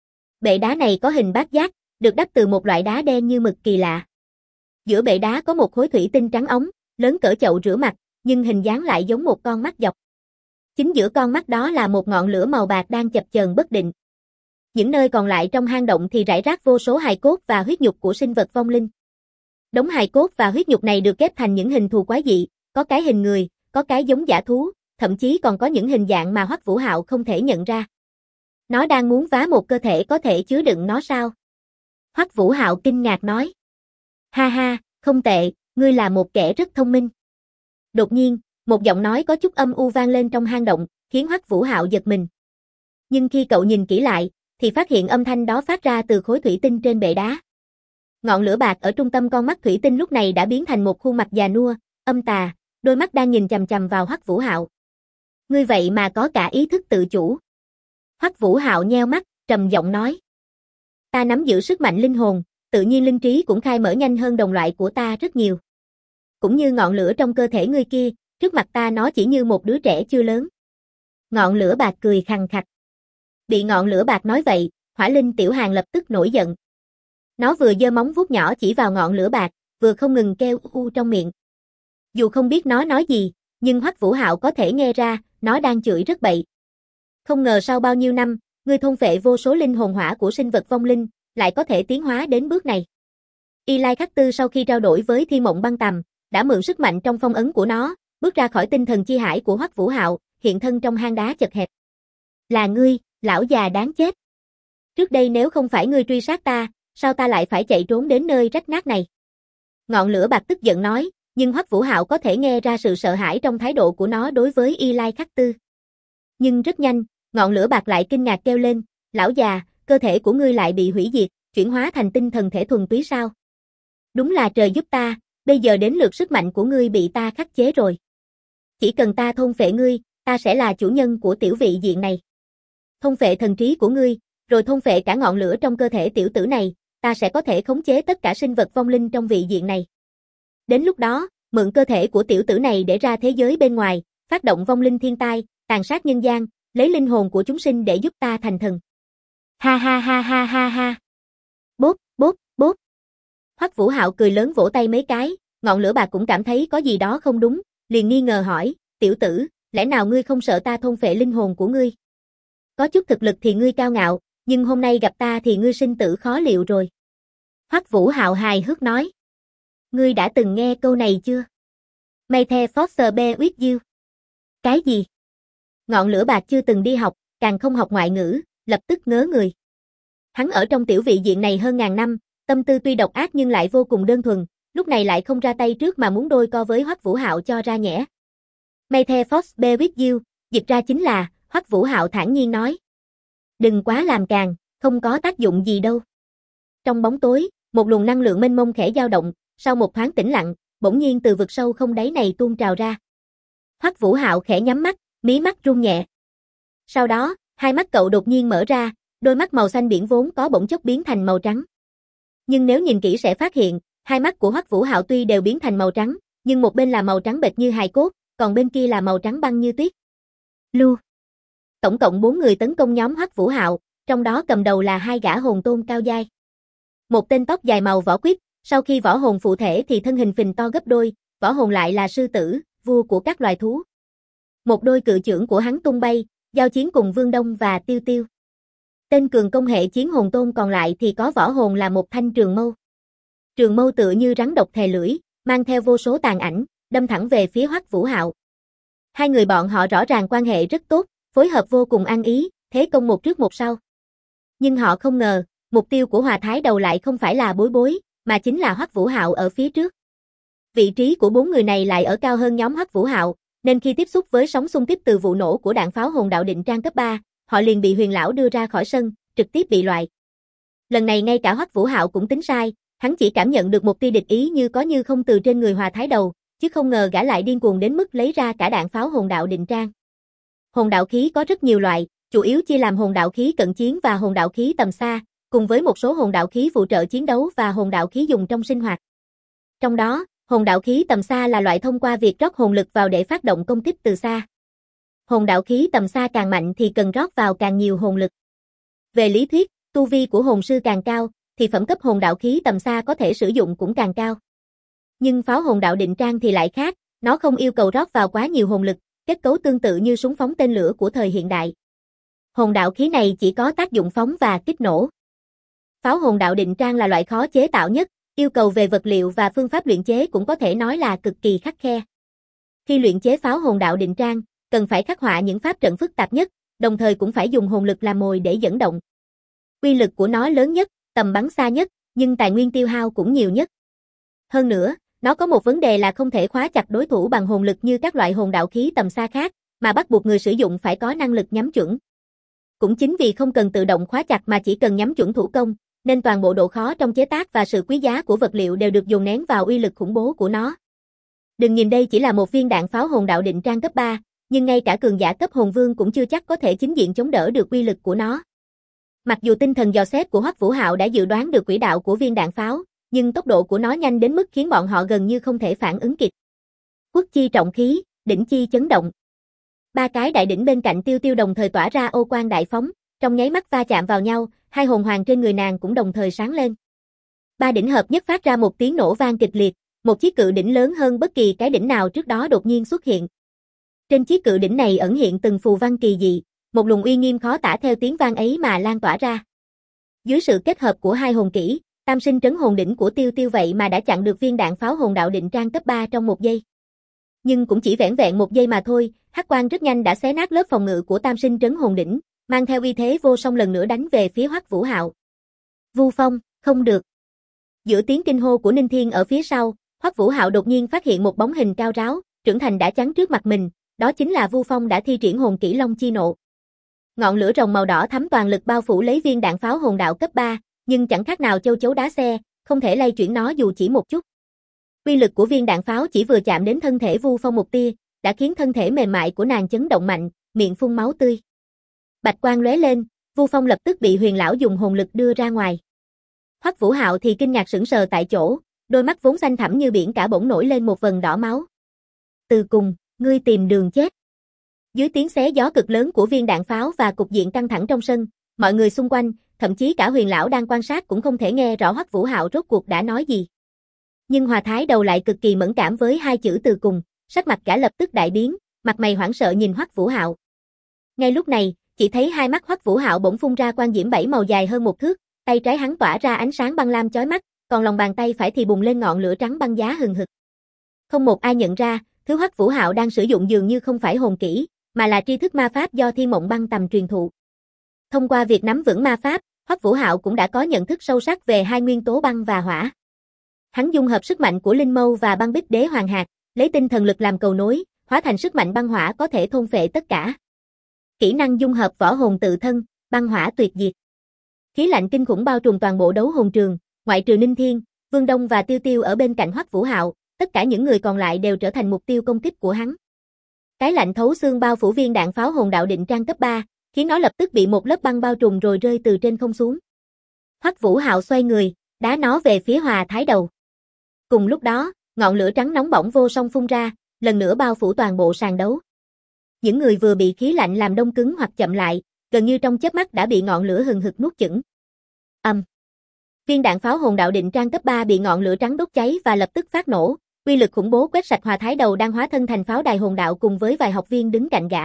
A: Bệ đá này có hình bát giác, được đắp từ một loại đá đen như mực kỳ lạ. Giữa bệ đá có một khối thủy tinh trắng óng, lớn cỡ chậu rửa mặt, nhưng hình dáng lại giống một con mắt dọc. Chính giữa con mắt đó là một ngọn lửa màu bạc đang chập chờn bất định. Những nơi còn lại trong hang động thì rải rác vô số hài cốt và huyết nhục của sinh vật vong linh. Đống hài cốt và huyết nhục này được ghép thành những hình thù quái dị, có cái hình người, có cái giống dã thú, thậm chí còn có những hình dạng mà Hoắc Vũ Hạo không thể nhận ra. Nó đang muốn vá một cơ thể có thể chứa đựng nó sao? Hoắc Vũ Hạo kinh ngạc nói. Ha ha, không tệ, ngươi là một kẻ rất thông minh. Đột nhiên, một giọng nói có chút âm u vang lên trong hang động, khiến Hoắc Vũ Hạo giật mình. Nhưng khi cậu nhìn kỹ lại, thì phát hiện âm thanh đó phát ra từ khối thủy tinh trên bệ đá. Ngọn lửa bạc ở trung tâm con mắt thủy tinh lúc này đã biến thành một khuôn mặt già nua, âm tà, đôi mắt đang nhìn chằm chằm vào Hoắc Vũ Hạo. Ngươi vậy mà có cả ý thức tự chủ. Hoắc Vũ Hạo nheo mắt, trầm giọng nói. Ta nắm giữ sức mạnh linh hồn, tự nhiên linh trí cũng khai mở nhanh hơn đồng loại của ta rất nhiều. Cũng như ngọn lửa trong cơ thể ngươi kia, trước mặt ta nó chỉ như một đứa trẻ chưa lớn. Ngọn lửa bạc cười khằng khặc. Bị ngọn lửa bạc nói vậy, Hỏa Linh Tiểu Hàn lập tức nổi giận. Nó vừa giơ móng vuốt nhỏ chỉ vào ngọn lửa bạc, vừa không ngừng kêu u trong miệng. Dù không biết nó nói gì, nhưng Hoắc Vũ Hạo có thể nghe ra, nó đang chửi rất bậy. Không ngờ sau bao nhiêu năm, ngươi thôn phệ vô số linh hồn hỏa của sinh vật vong linh, lại có thể tiến hóa đến bước này. Y Lai Khắc Tư sau khi trao đổi với Thi Mộng Băng Tầm, đã mượn sức mạnh trong phong ấn của nó, bước ra khỏi tinh thần chi hải của Hoắc Vũ Hạo, hiện thân trong hang đá chật hẹp. Là ngươi, lão già đáng chết. Trước đây nếu không phải ngươi truy sát ta, sao ta lại phải chạy trốn đến nơi rách nát này? Ngọn lửa bạc tức giận nói, nhưng Hoắc Vũ Hạo có thể nghe ra sự sợ hãi trong thái độ của nó đối với Y Lai Khắc Tư. Nhưng rất nhanh, ngọn lửa bạc lại kinh ngạc kêu lên, lão già, cơ thể của ngươi lại bị hủy diệt, chuyển hóa thành tinh thần thể thuần túy sao? Đúng là trời giúp ta, bây giờ đến lượt sức mạnh của ngươi bị ta khắc chế rồi. Chỉ cần ta thôn phệ ngươi, ta sẽ là chủ nhân của tiểu vị diện này. Thôn phệ thần trí của ngươi, rồi thôn phệ cả ngọn lửa trong cơ thể tiểu tử này, ta sẽ có thể khống chế tất cả sinh vật vong linh trong vị diện này. Đến lúc đó, mượn cơ thể của tiểu tử này để ra thế giới bên ngoài, phát động vong linh thiên tai, tàn sát nhân gian, lấy linh hồn của chúng sinh để giúp ta thành thần. Ha ha ha ha ha ha. Bốp, bốp, bốp. Hoắc Vũ Hạo cười lớn vỗ tay mấy cái, Ngọn Lửa Bạc cũng cảm thấy có gì đó không đúng, liền nghi ngờ hỏi, tiểu tử, lẽ nào ngươi không sợ ta thôn phệ linh hồn của ngươi? Có chút thực lực thì ngươi cao ngạo, nhưng hôm nay gặp ta thì ngươi sinh tử khó liệu rồi. Hoắc Vũ Hạo hài hước nói. Ngươi đã từng nghe câu này chưa? May the Foster bear with you. Cái gì? Ngọn Lửa Bạc chưa từng đi học, càng không học ngoại ngữ, lập tức ngớ người. Hắn ở trong tiểu vị diện này hơn ngàn năm, tâm tư tuy độc ác nhưng lại vô cùng đơn thuần, lúc này lại không ra tay trước mà muốn đôi co với Hoắc Vũ Hạo cho ra nhẽ. May the Fox bear with you, dịch ra chính là, Hoắc Vũ Hạo thản nhiên nói. Đừng quá làm càn, không có tác dụng gì đâu. Trong bóng tối, một luồng năng lượng mênh mông khẽ dao động, sau một thoáng tĩnh lặng, bỗng nhiên từ vực sâu không đáy này tuôn trào ra. Hoắc Vũ Hạo khẽ nhắm mắt, mí mắt run nhẹ. Sau đó, hai mắt cậu đột nhiên mở ra, đôi mắt màu xanh biển vốn có bỗng chốc biến thành màu trắng. Nhưng nếu nhìn kỹ sẽ phát hiện, hai mắt của Hoắc Vũ Hạo tuy đều biến thành màu trắng, nhưng một bên là màu trắng bệch như hài cốt, còn bên kia là màu trắng băng như tuyết. Lưu. Tổng cộng 4 người tấn công nhóm Hoắc Vũ Hạo, trong đó cầm đầu là 2 gã hồn tôn cao giai. Một tên tóc dài màu võ quyết, sau khi võ hồn phụ thể thì thân hình phình to gấp đôi, võ hồn lại là sư tử, vua của các loài thú. Một đôi cự chưởng của hắn tung bay, giao chiến cùng Vương Đông và Tiêu Tiêu. Tên cường công hệ chiến hồn tôn còn lại thì có võ hồn là một thanh trường mâu. Trường mâu tựa như rắn độc thè lưỡi, mang theo vô số tàn ảnh, đâm thẳng về phía Hoắc Vũ Hạo. Hai người bọn họ rõ ràng quan hệ rất tốt, phối hợp vô cùng ăn ý, thế công một trước một sau. Nhưng họ không ngờ, mục tiêu của Hòa Thái Đầu lại không phải là Bối Bối, mà chính là Hoắc Vũ Hạo ở phía trước. Vị trí của 4 người này lại ở cao hơn nhóm Hoắc Vũ Hạo, nên khi tiếp xúc với sóng xung kích từ vụ nổ của đạn pháo hồn đạo định trang cấp 3, họ liền bị Huyền lão đưa ra khỏi sân, trực tiếp bị loại. Lần này ngay cả Hoắc Vũ Hạo cũng tính sai, hắn chỉ cảm nhận được một tia địch ý như có như không từ trên người Hòa Thái Đầu, chứ không ngờ gã lại điên cuồng đến mức lấy ra cả đạn pháo hồn đạo định trang. Hồn đạo khí có rất nhiều loại, chủ yếu chia làm hồn đạo khí cận chiến và hồn đạo khí tầm xa, cùng với một số hồn đạo khí phụ trợ chiến đấu và hồn đạo khí dùng trong sinh hoạt. Trong đó, hồn đạo khí tầm xa là loại thông qua việc rót hồn lực vào để phát động công kích từ xa. Hồn đạo khí tầm xa càng mạnh thì cần rót vào càng nhiều hồn lực. Về lý thuyết, tu vi của hồn sư càng cao, thì phẩm cấp hồn đạo khí tầm xa có thể sử dụng cũng càng cao. Nhưng pháo hồn đạo định trang thì lại khác, nó không yêu cầu rót vào quá nhiều hồn lực, kết cấu tương tự như súng phóng tên lửa của thời hiện đại. Hồn đạo khí này chỉ có tác dụng phóng và kích nổ. Pháo hồn đạo định trang là loại khó chế tạo nhất, yêu cầu về vật liệu và phương pháp luyện chế cũng có thể nói là cực kỳ khắt khe. Khi luyện chế pháo hồn đạo định trang, cần phải khắc họa những pháp trận phức tạp nhất, đồng thời cũng phải dùng hồn lực làm mồi để dẫn động. Uy lực của nó lớn nhất, tầm bắn xa nhất, nhưng tài nguyên tiêu hao cũng nhiều nhất. Hơn nữa, nó có một vấn đề là không thể khóa chặt đối thủ bằng hồn lực như các loại hồn đạo khí tầm xa khác, mà bắt buộc người sử dụng phải có năng lực nhắm chuẩn. Cũng chính vì không cần tự động khóa chặt mà chỉ cần nhắm chuẩn thủ công, nên toàn bộ độ khó trong chế tác và sự quý giá của vật liệu đều được dồn nén vào uy lực khủng bố của nó. Đừng nhìn đây chỉ là một viên đạn pháo hồn đạo định trang cấp 3, nhưng ngay cả cường giả cấp hồn vương cũng chưa chắc có thể chính diện chống đỡ được uy lực của nó. Mặc dù tinh thần dò xét của Hoắc Vũ Hạo đã dự đoán được quỹ đạo của viên đạn pháo, nhưng tốc độ của nó nhanh đến mức khiến bọn họ gần như không thể phản ứng kịp. Quốc chi trọng khí, đỉnh chi chấn động. 3 cái đại đỉnh bên cạnh Tiêu Tiêu đồng thời tỏa ra ô quang đại phóng, trong nháy mắt va chạm vào nhau, hai hồn hoàng trên người nàng cũng đồng thời sáng lên. 3 đỉnh hợp nhất phát ra một tiếng nổ vang kịch liệt, một chiếc cự đỉnh lớn hơn bất kỳ cái đỉnh nào trước đó đột nhiên xuất hiện. Trên chiếc cự đỉnh này ẩn hiện từng phù văn kỳ dị, một luồng uy nghiêm khó tả theo tiếng vang ấy mà lan tỏa ra. Dưới sự kết hợp của hai hồn kỹ, Tam Sinh Trấn Hồn Đỉnh của Tiêu Tiêu vậy mà đã chặn được viên đạn pháo hồn đạo định trang cấp 3 trong 1 giây. Nhưng cũng chỉ vẻn vẹn 1 giây mà thôi, hắc quang rất nhanh đã xé nát lớp phòng ngự của Tam Sinh Trấn Hồn Đỉnh, mang theo uy thế vô song lần nữa đánh về phía Hoắc Vũ Hạo. Vu Phong, không được. Giữa tiếng kinh hô của Ninh Thiên ở phía sau, Hoắc Vũ Hạo đột nhiên phát hiện một bóng hình cao ráo, trưởng thành đã chắn trước mặt mình, đó chính là Vu Phong đã thi triển hồn kỹ Long Chi Nộ. Ngọn lửa rồng màu đỏ thắm toàn lực bao phủ lấy viên đạn pháo hồn đạo cấp 3, nhưng chẳng khác nào châu chấu đá xe, không thể lay chuyển nó dù chỉ một chút. Uy lực của viên đạn pháo chỉ vừa chạm đến thân thể Vu Phong một tia, đã khiến thân thể mềm mại của nàng chấn động mạnh, miệng phun máu tươi. Bạch quang lóe lên, Vu Phong lập tức bị Huyền lão dùng hồn lực đưa ra ngoài. Hoắc Vũ Hạo thì kinh ngạc sững sờ tại chỗ, Đôi mắt vốn xanh thẳm như biển cả bỗng nổi lên một vầng đỏ máu. Từ cùng, ngươi tìm đường chết. Dưới tiếng xé gió cực lớn của viên đạn pháo và cục diện căng thẳng trong sân, mọi người xung quanh, thậm chí cả Huyền lão đang quan sát cũng không thể nghe rõ Hoắc Vũ Hạo rốt cuộc đã nói gì. Nhưng Hòa Thái Đầu lại cực kỳ mẫn cảm với hai chữ từ cùng, sắc mặt gã lập tức đại biến, mặt mày hoảng sợ nhìn Hoắc Vũ Hạo. Ngay lúc này, chỉ thấy hai mắt Hoắc Vũ Hạo bỗng phun ra quang diễm bảy màu dài hơn một thước, tay trái hắn tỏa ra ánh sáng băng lam chói mắt, còn lòng bàn tay phải thì bùng lên ngọn lửa trắng băng giá hừng hực. Không một ai nhận ra, thứ Hoắc Vũ Hạo đang sử dụng dường như không phải hồn kỹ, mà là tri thức ma pháp do Thiên Mộng Băng Tầm truyền thụ. Thông qua việc nắm vững ma pháp, Hoắc Vũ Hạo cũng đã có nhận thức sâu sắc về hai nguyên tố băng và hỏa. Hắn dung hợp sức mạnh của Linh Mâu và Băng Bích Đế Hoàng Hạt, lấy tinh thần lực làm cầu nối, hóa thành sức mạnh băng hỏa có thể thôn phệ tất cả. Kỹ năng dung hợp võ hồn tự thân, băng hỏa tuyệt diệt. Khí lạnh kinh khủng bao trùm toàn bộ đấu hồn trường, ngoại trừ Ninh Thiên, Vương Đông và Tiêu Tiêu ở bên cạnh Hoắc Vũ Hạo, tất cả những người còn lại đều trở thành mục tiêu công kích của hắn. Cái lạnh thấu xương bao phủ viên đạn pháo hồn đạo định trang cấp 3, khiến nó lập tức bị một lớp băng bao trùm rồi rơi từ trên không xuống. Hoắc Vũ Hạo xoay người, đá nó về phía Hòa Thái Đầu. Cùng lúc đó, ngọn lửa trắng nóng bỏng vô song phun ra, lần nữa bao phủ toàn bộ sàn đấu. Những người vừa bị khí lạnh làm đông cứng hoặc chậm lại, gần như trong chớp mắt đã bị ngọn lửa hừng hực nuốt chửng. Viên đạn pháo hồn đạo định trang cấp 3 bị ngọn lửa trắng đốt cháy và lập tức phát nổ, uy lực khủng bố quét sạch Hòa Thái Đầu đang hóa thân thành pháo đài hồn đạo cùng với vài học viên đứng cạnh gã.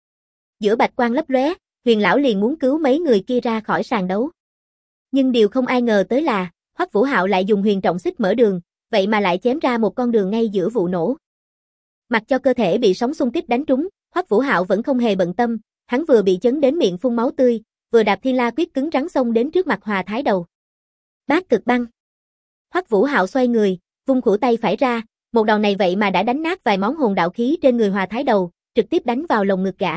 A: Giữa bạch quang lấp lóe, Huyền lão liền muốn cứu mấy người kia ra khỏi sàn đấu. Nhưng điều không ai ngờ tới là, Hoắc Vũ Hạo lại dùng huyền trọng xích mở đường, vậy mà lại chém ra một con đường ngay giữa vụ nổ. Mặc cho cơ thể bị sóng xung kích đánh trúng, Hoắc Vũ Hạo vẫn không hề bận tâm, hắn vừa bị chấn đến miệng phun máu tươi, vừa đạp Thiên La Quyết cứng rắn xông đến trước mặt Hòa Thái Đầu. Bát cực băng. Hoắc Vũ Hạo xoay người, vung khuỷu tay phải ra, một đòn này vậy mà đã đánh nát vài món hồn đạo khí trên người Hòa Thái Đầu, trực tiếp đánh vào lồng ngực gã.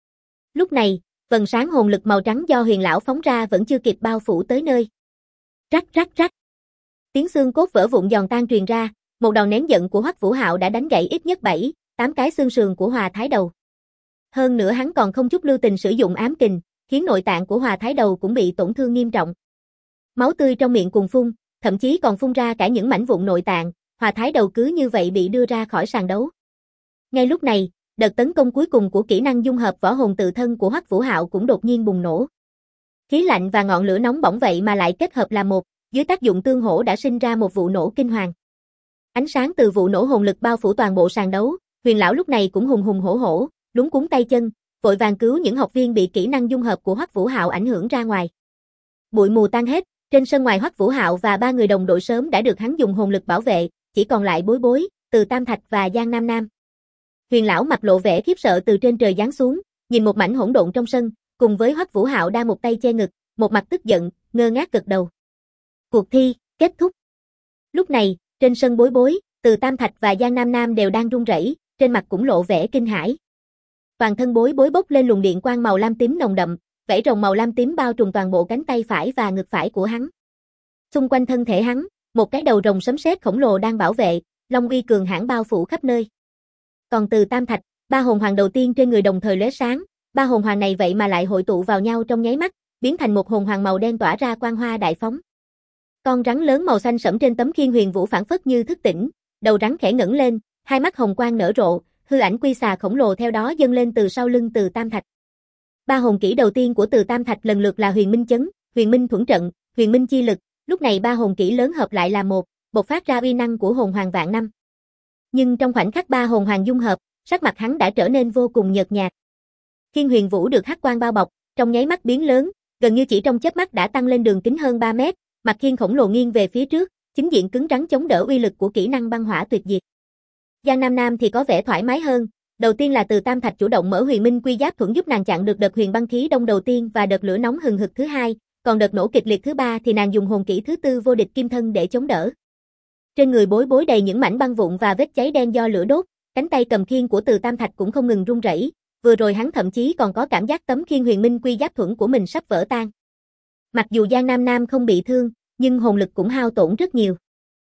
A: Lúc này, vầng sáng hồn lực màu trắng do Huyền lão phóng ra vẫn chưa kịp bao phủ tới nơi. Rắc rắc rắc. Tiếng xương cốt vỡ vụn giòn tan truyền ra, một đòn nén giận của Hoắc Vũ Hạo đã đánh gãy ít nhất 7, 8 cái xương sườn của Hòa Thái Đầu. Hơn nữa hắn còn không chút lưu tình sử dụng ám kình, khiến nội tạng của Hòa Thái Đầu cũng bị tổn thương nghiêm trọng. Máu tươi trong miệng cùng phun, thậm chí còn phun ra cả những mảnh vụn nội tạng, Hòa Thái Đầu cứ như vậy bị đưa ra khỏi sàn đấu. Ngay lúc này, đợt tấn công cuối cùng của kỹ năng dung hợp võ hồn tự thân của Hoắc Vũ Hạo cũng đột nhiên bùng nổ. Khí lạnh và ngọn lửa nóng bỏng vậy mà lại kết hợp làm một, dưới tác dụng tương hỗ đã sinh ra một vụ nổ kinh hoàng. Ánh sáng từ vụ nổ hồn lực bao phủ toàn bộ sàn đấu, Huyền lão lúc này cũng hùng hùng hổ hổ, luống cuống tay chân, vội vàng cứu những học viên bị kỹ năng dung hợp của Hoắc Vũ Hạo ảnh hưởng ra ngoài. Bụi mù tan hết, trên sân ngoài Hoắc Vũ Hạo và 3 người đồng đội sớm đã được hắn dùng hồn lực bảo vệ, chỉ còn lại Bối Bối, Từ Tam Thạch và Giang Nam Nam. Huyền lão mặt lộ vẻ khiếp sợ từ trên trời giáng xuống, nhìn một mảnh hỗn độn trong sân, cùng với Hoắc Vũ Hạo đang một tay che ngực, một mặt tức giận, ngơ ngác gật đầu. Cuộc thi kết thúc. Lúc này, trên sân Bối Bối, Từ Tam Thạch và Giang Nam Nam đều đang run rẩy, trên mặt cũng lộ vẻ kinh hãi. Toàn thân Bối Bối bốc lên luồng điện quang màu lam tím nồng đậm, vảy rồng màu lam tím bao trùm toàn bộ cánh tay phải và ngực phải của hắn. Xung quanh thân thể hắn, một cái đầu rồng sấm sét khổng lồ đang bảo vệ, long uy cường hãn bao phủ khắp nơi. Còn Từ Tam Thạch, 3 hồn hoàng đầu tiên trên người đồng thời lóe sáng, 3 hồn hoàng này vậy mà lại hội tụ vào nhau trong nháy mắt, biến thành một hồn hoàng màu đen tỏa ra quang hoa đại phóng. Con rắn lớn màu xanh sẫm trên tấm khiên huyền vũ phảng phất như thức tỉnh, đầu rắn khẽ ngẩng lên, hai mắt hồng quang nở rộ, hư ảnh quy xà khổng lồ theo đó dâng lên từ sau lưng Từ Tam Thạch. 3 hồn kỹ đầu tiên của Từ Tam Thạch lần lượt là Huyền Minh Chấn, Huyền Minh Thuẫn Trận, Huyền Minh Chi Lực, lúc này 3 hồn kỹ lớn hợp lại là một, bộc phát ra uy năng của hồn hoàng vạn năm. Nhưng trong khoảnh khắc 3 hồn hoàng dung hợp, sắc mặt hắn đã trở nên vô cùng nhợt nhạt. Khiên huyền vũ được hắc quang bao bọc, trong nháy mắt biến lớn, gần như chỉ trong chớp mắt đã tăng lên đường kính hơn 3 mét, mặt khiên khổng lồ nghiêng về phía trước, chính diện cứng rắn chống đỡ uy lực của kỹ năng băng hỏa tuyệt diệt. Giang Nam Nam thì có vẻ thoải mái hơn, đầu tiên là Từ Tam Thạch chủ động mở Huyền Minh Quy Giáp Thuẫn giúp nàng chặn được đợt huyền băng khí đông đầu tiên và đợt lửa nóng hừng hực thứ hai, còn đợt nổ kịch liệt thứ ba thì nàng dùng hồn kỹ thứ tư vô địch kim thân để chống đỡ. Trên người Bối Bối đầy những mảnh băng vụn và vết cháy đen do lửa đốt, cánh tay cầm khiên của Từ Tam Thạch cũng không ngừng run rẩy, vừa rồi hắn thậm chí còn có cảm giác tấm khiên Huyền Minh Quy Giáp Thuẫn của mình sắp vỡ tan. Mặc dù Giang Nam Nam không bị thương, nhưng hồn lực cũng hao tổn rất nhiều.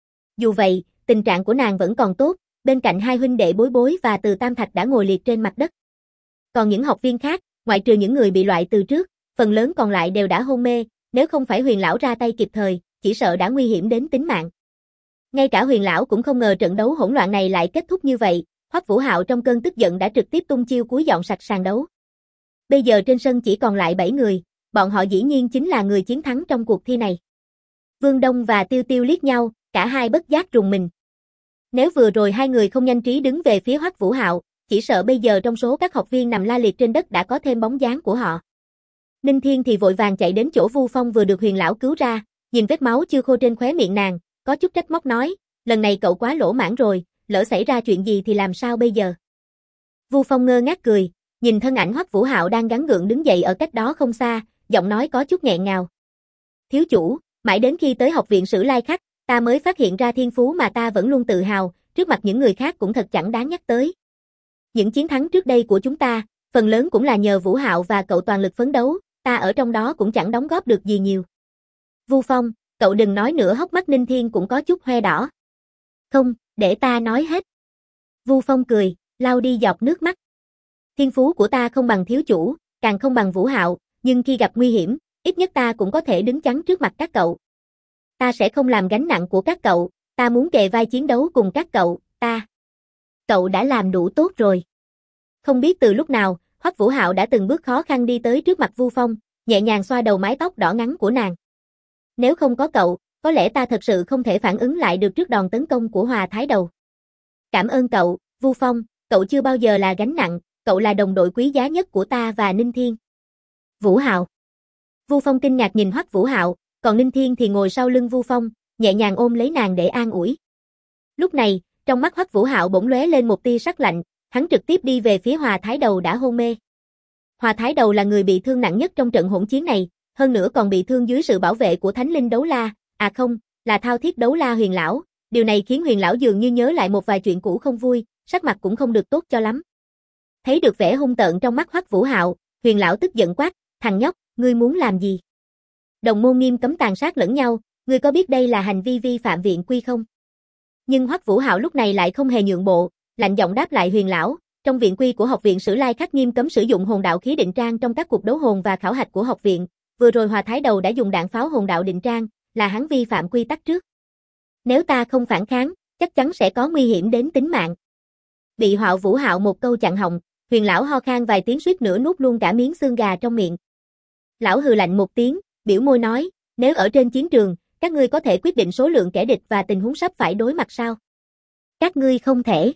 A: Dù vậy, tình trạng của nàng vẫn còn tốt, bên cạnh hai huynh đệ Bối Bối và Từ Tam Thạch đã ngồi liệt trên mặt đất. Còn những học viên khác, ngoại trừ những người bị loại từ trước, phần lớn còn lại đều đã hôn mê, nếu không phải Huyền lão ra tay kịp thời, chỉ sợ đã nguy hiểm đến tính mạng. Ngay cả Huyền lão cũng không ngờ trận đấu hỗn loạn này lại kết thúc như vậy, Hoắc Vũ Hạo trong cơn tức giận đã trực tiếp tung chiêu cúi dọn sạch sàn đấu. Bây giờ trên sân chỉ còn lại 7 người, bọn họ dĩ nhiên chính là người chiến thắng trong cuộc thi này. Vương Đông và Tiêu Tiêu liếc nhau, cả hai bất giác rùng mình. Nếu vừa rồi hai người không nhanh trí đứng về phía Hoắc Vũ Hạo, chỉ sợ bây giờ trong số các học viên nằm la liệt trên đất đã có thêm bóng dáng của họ. Ninh Thiên thì vội vàng chạy đến chỗ Vu Phong vừa được Huyền lão cứu ra, nhìn vết máu chưa khô trên khóe miệng nàng, có chút trách móc nói, lần này cậu quá lỗ mãng rồi, lỡ xảy ra chuyện gì thì làm sao bây giờ? Vu Phong ngơ ngác cười, nhìn thân ảnh Hoắc Vũ Hạo đang gắng gượng đứng dậy ở cách đó không xa, giọng nói có chút nghẹn ngào. Thiếu chủ, mãi đến khi tới học viện Sử Lai Khắc, ta mới phát hiện ra thiên phú mà ta vẫn luôn tự hào, trước mặt những người khác cũng thật chẳng đáng nhắc tới. Những chiến thắng trước đây của chúng ta, phần lớn cũng là nhờ Vũ Hạo và cậu toàn lực phấn đấu, ta ở trong đó cũng chẳng đóng góp được gì nhiều. Vu Phong, cậu đừng nói nữa, hốc mắt Ninh Thiên cũng có chút hoe đỏ. Không, để ta nói hết. Vu Phong cười, lau đi giọt nước mắt. Thiên phú của ta không bằng thiếu chủ, càng không bằng Vũ Hạo, nhưng khi gặp nguy hiểm, ít nhất ta cũng có thể đứng chắn trước mặt các cậu. Ta sẽ không làm gánh nặng của các cậu, ta muốn kề vai chiến đấu cùng các cậu, Cậu đã làm đủ tốt rồi. Không biết từ lúc nào, Hoắc Vũ Hạo đã từng bước khó khăn đi tới trước mặt Vu Phong, nhẹ nhàng xoa đầu mái tóc đỏ ngắn của nàng. Nếu không có cậu, có lẽ ta thật sự không thể phản ứng lại được trước đòn tấn công của Hòa Thái Đầu. Cảm ơn cậu, Vu Phong, cậu chưa bao giờ là gánh nặng, cậu là đồng đội quý giá nhất của ta và Ninh Thiên. Vũ Hạo. Vu Phong kinh ngạc nhìn Hoắc Vũ Hạo, còn Ninh Thiên thì ngồi sau lưng Vu Phong, nhẹ nhàng ôm lấy nàng để an ủi. Lúc này, trong mắt Hoắc Vũ Hạo bỗng lóe lên một tia sắc lạnh, hắn trực tiếp đi về phía Hòa Thái Đầu đã hôn mê. Hòa Thái Đầu là người bị thương nặng nhất trong trận hỗn chiến này, hơn nữa còn bị thương dưới sự bảo vệ của Thánh Linh Đấu La, à không, là Thao Thiết Đấu La Huyền lão. Điều này khiến Huyền lão dường như nhớ lại một vài chuyện cũ không vui, sắc mặt cũng không được tốt cho lắm. Thấy được vẻ hung tợn trong mắt Hoắc Vũ Hạo, Huyền lão tức giận quát, thằng nhóc, ngươi muốn làm gì? Đồng môn nghiêm cấm tàn sát lẫn nhau, ngươi có biết đây là hành vi vi phạm viện quy không? Nhưng Hoắc Vũ Hạo lúc này lại không hề nhượng bộ, lạnh giọng đáp lại Huyền lão, trong viện quy của học viện Sử Lai Khắc nghiêm cấm sử dụng hồn đạo khí định trang trong các cuộc đấu hồn và khảo hạch của học viện, vừa rồi Hòa Thái Đầu đã dùng đạn pháo hồn đạo định trang, là hắn vi phạm quy tắc trước. Nếu ta không phản kháng, chắc chắn sẽ có nguy hiểm đến tính mạng. Bị Vũ Hạo một câu chặn họng, Huyền lão ho khan vài tiếng suýt nữa nuốt luôn cả miếng xương gà trong miệng. Lão hừ lạnh một tiếng, biểu môi nói, nếu ở trên chiến trường, các ngươi có thể quyết định số lượng kẻ địch và tình huống sắp phải đối mặt sao? Các ngươi không thể.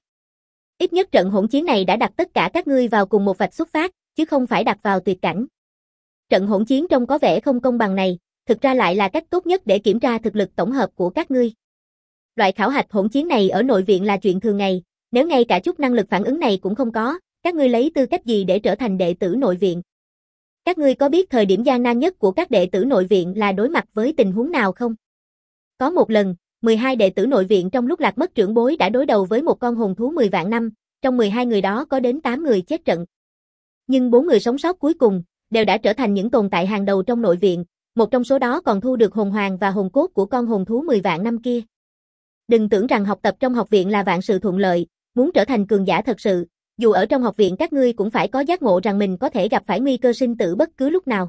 A: Ít nhất trận hỗn chiến này đã đặt tất cả các ngươi vào cùng một vạch xuất phát, chứ không phải đặt vào tuyệt cảnh. Trận hỗn chiến trông có vẻ không công bằng này, thực ra lại là cách tốt nhất để kiểm tra thực lực tổng hợp của các ngươi. Loại khảo hạch hỗn chiến này ở nội viện là chuyện thường ngày, nếu ngay cả chút năng lực phản ứng này cũng không có, các ngươi lấy tư cách gì để trở thành đệ tử nội viện? Các ngươi có biết thời điểm gian nan nhất của các đệ tử nội viện là đối mặt với tình huống nào không? Có một lần, 12 đệ tử nội viện trong lúc lạc mất trưởng bối đã đối đầu với một con hồn thú 10 vạn năm, trong 12 người đó có đến 8 người chết trận. Nhưng 4 người sống sót cuối cùng, đều đã trở thành những tồn tại hàng đầu trong nội viện, một trong số đó còn thu được hồn hoàng và hồn cốt của con hồn thú 10 vạn năm kia. Đừng tưởng rằng học tập trong học viện là vạn sự thuận lợi, muốn trở thành cường giả thật sự, dù ở trong học viện các ngươi cũng phải có giác ngộ rằng mình có thể gặp phải nguy cơ sinh tử bất cứ lúc nào.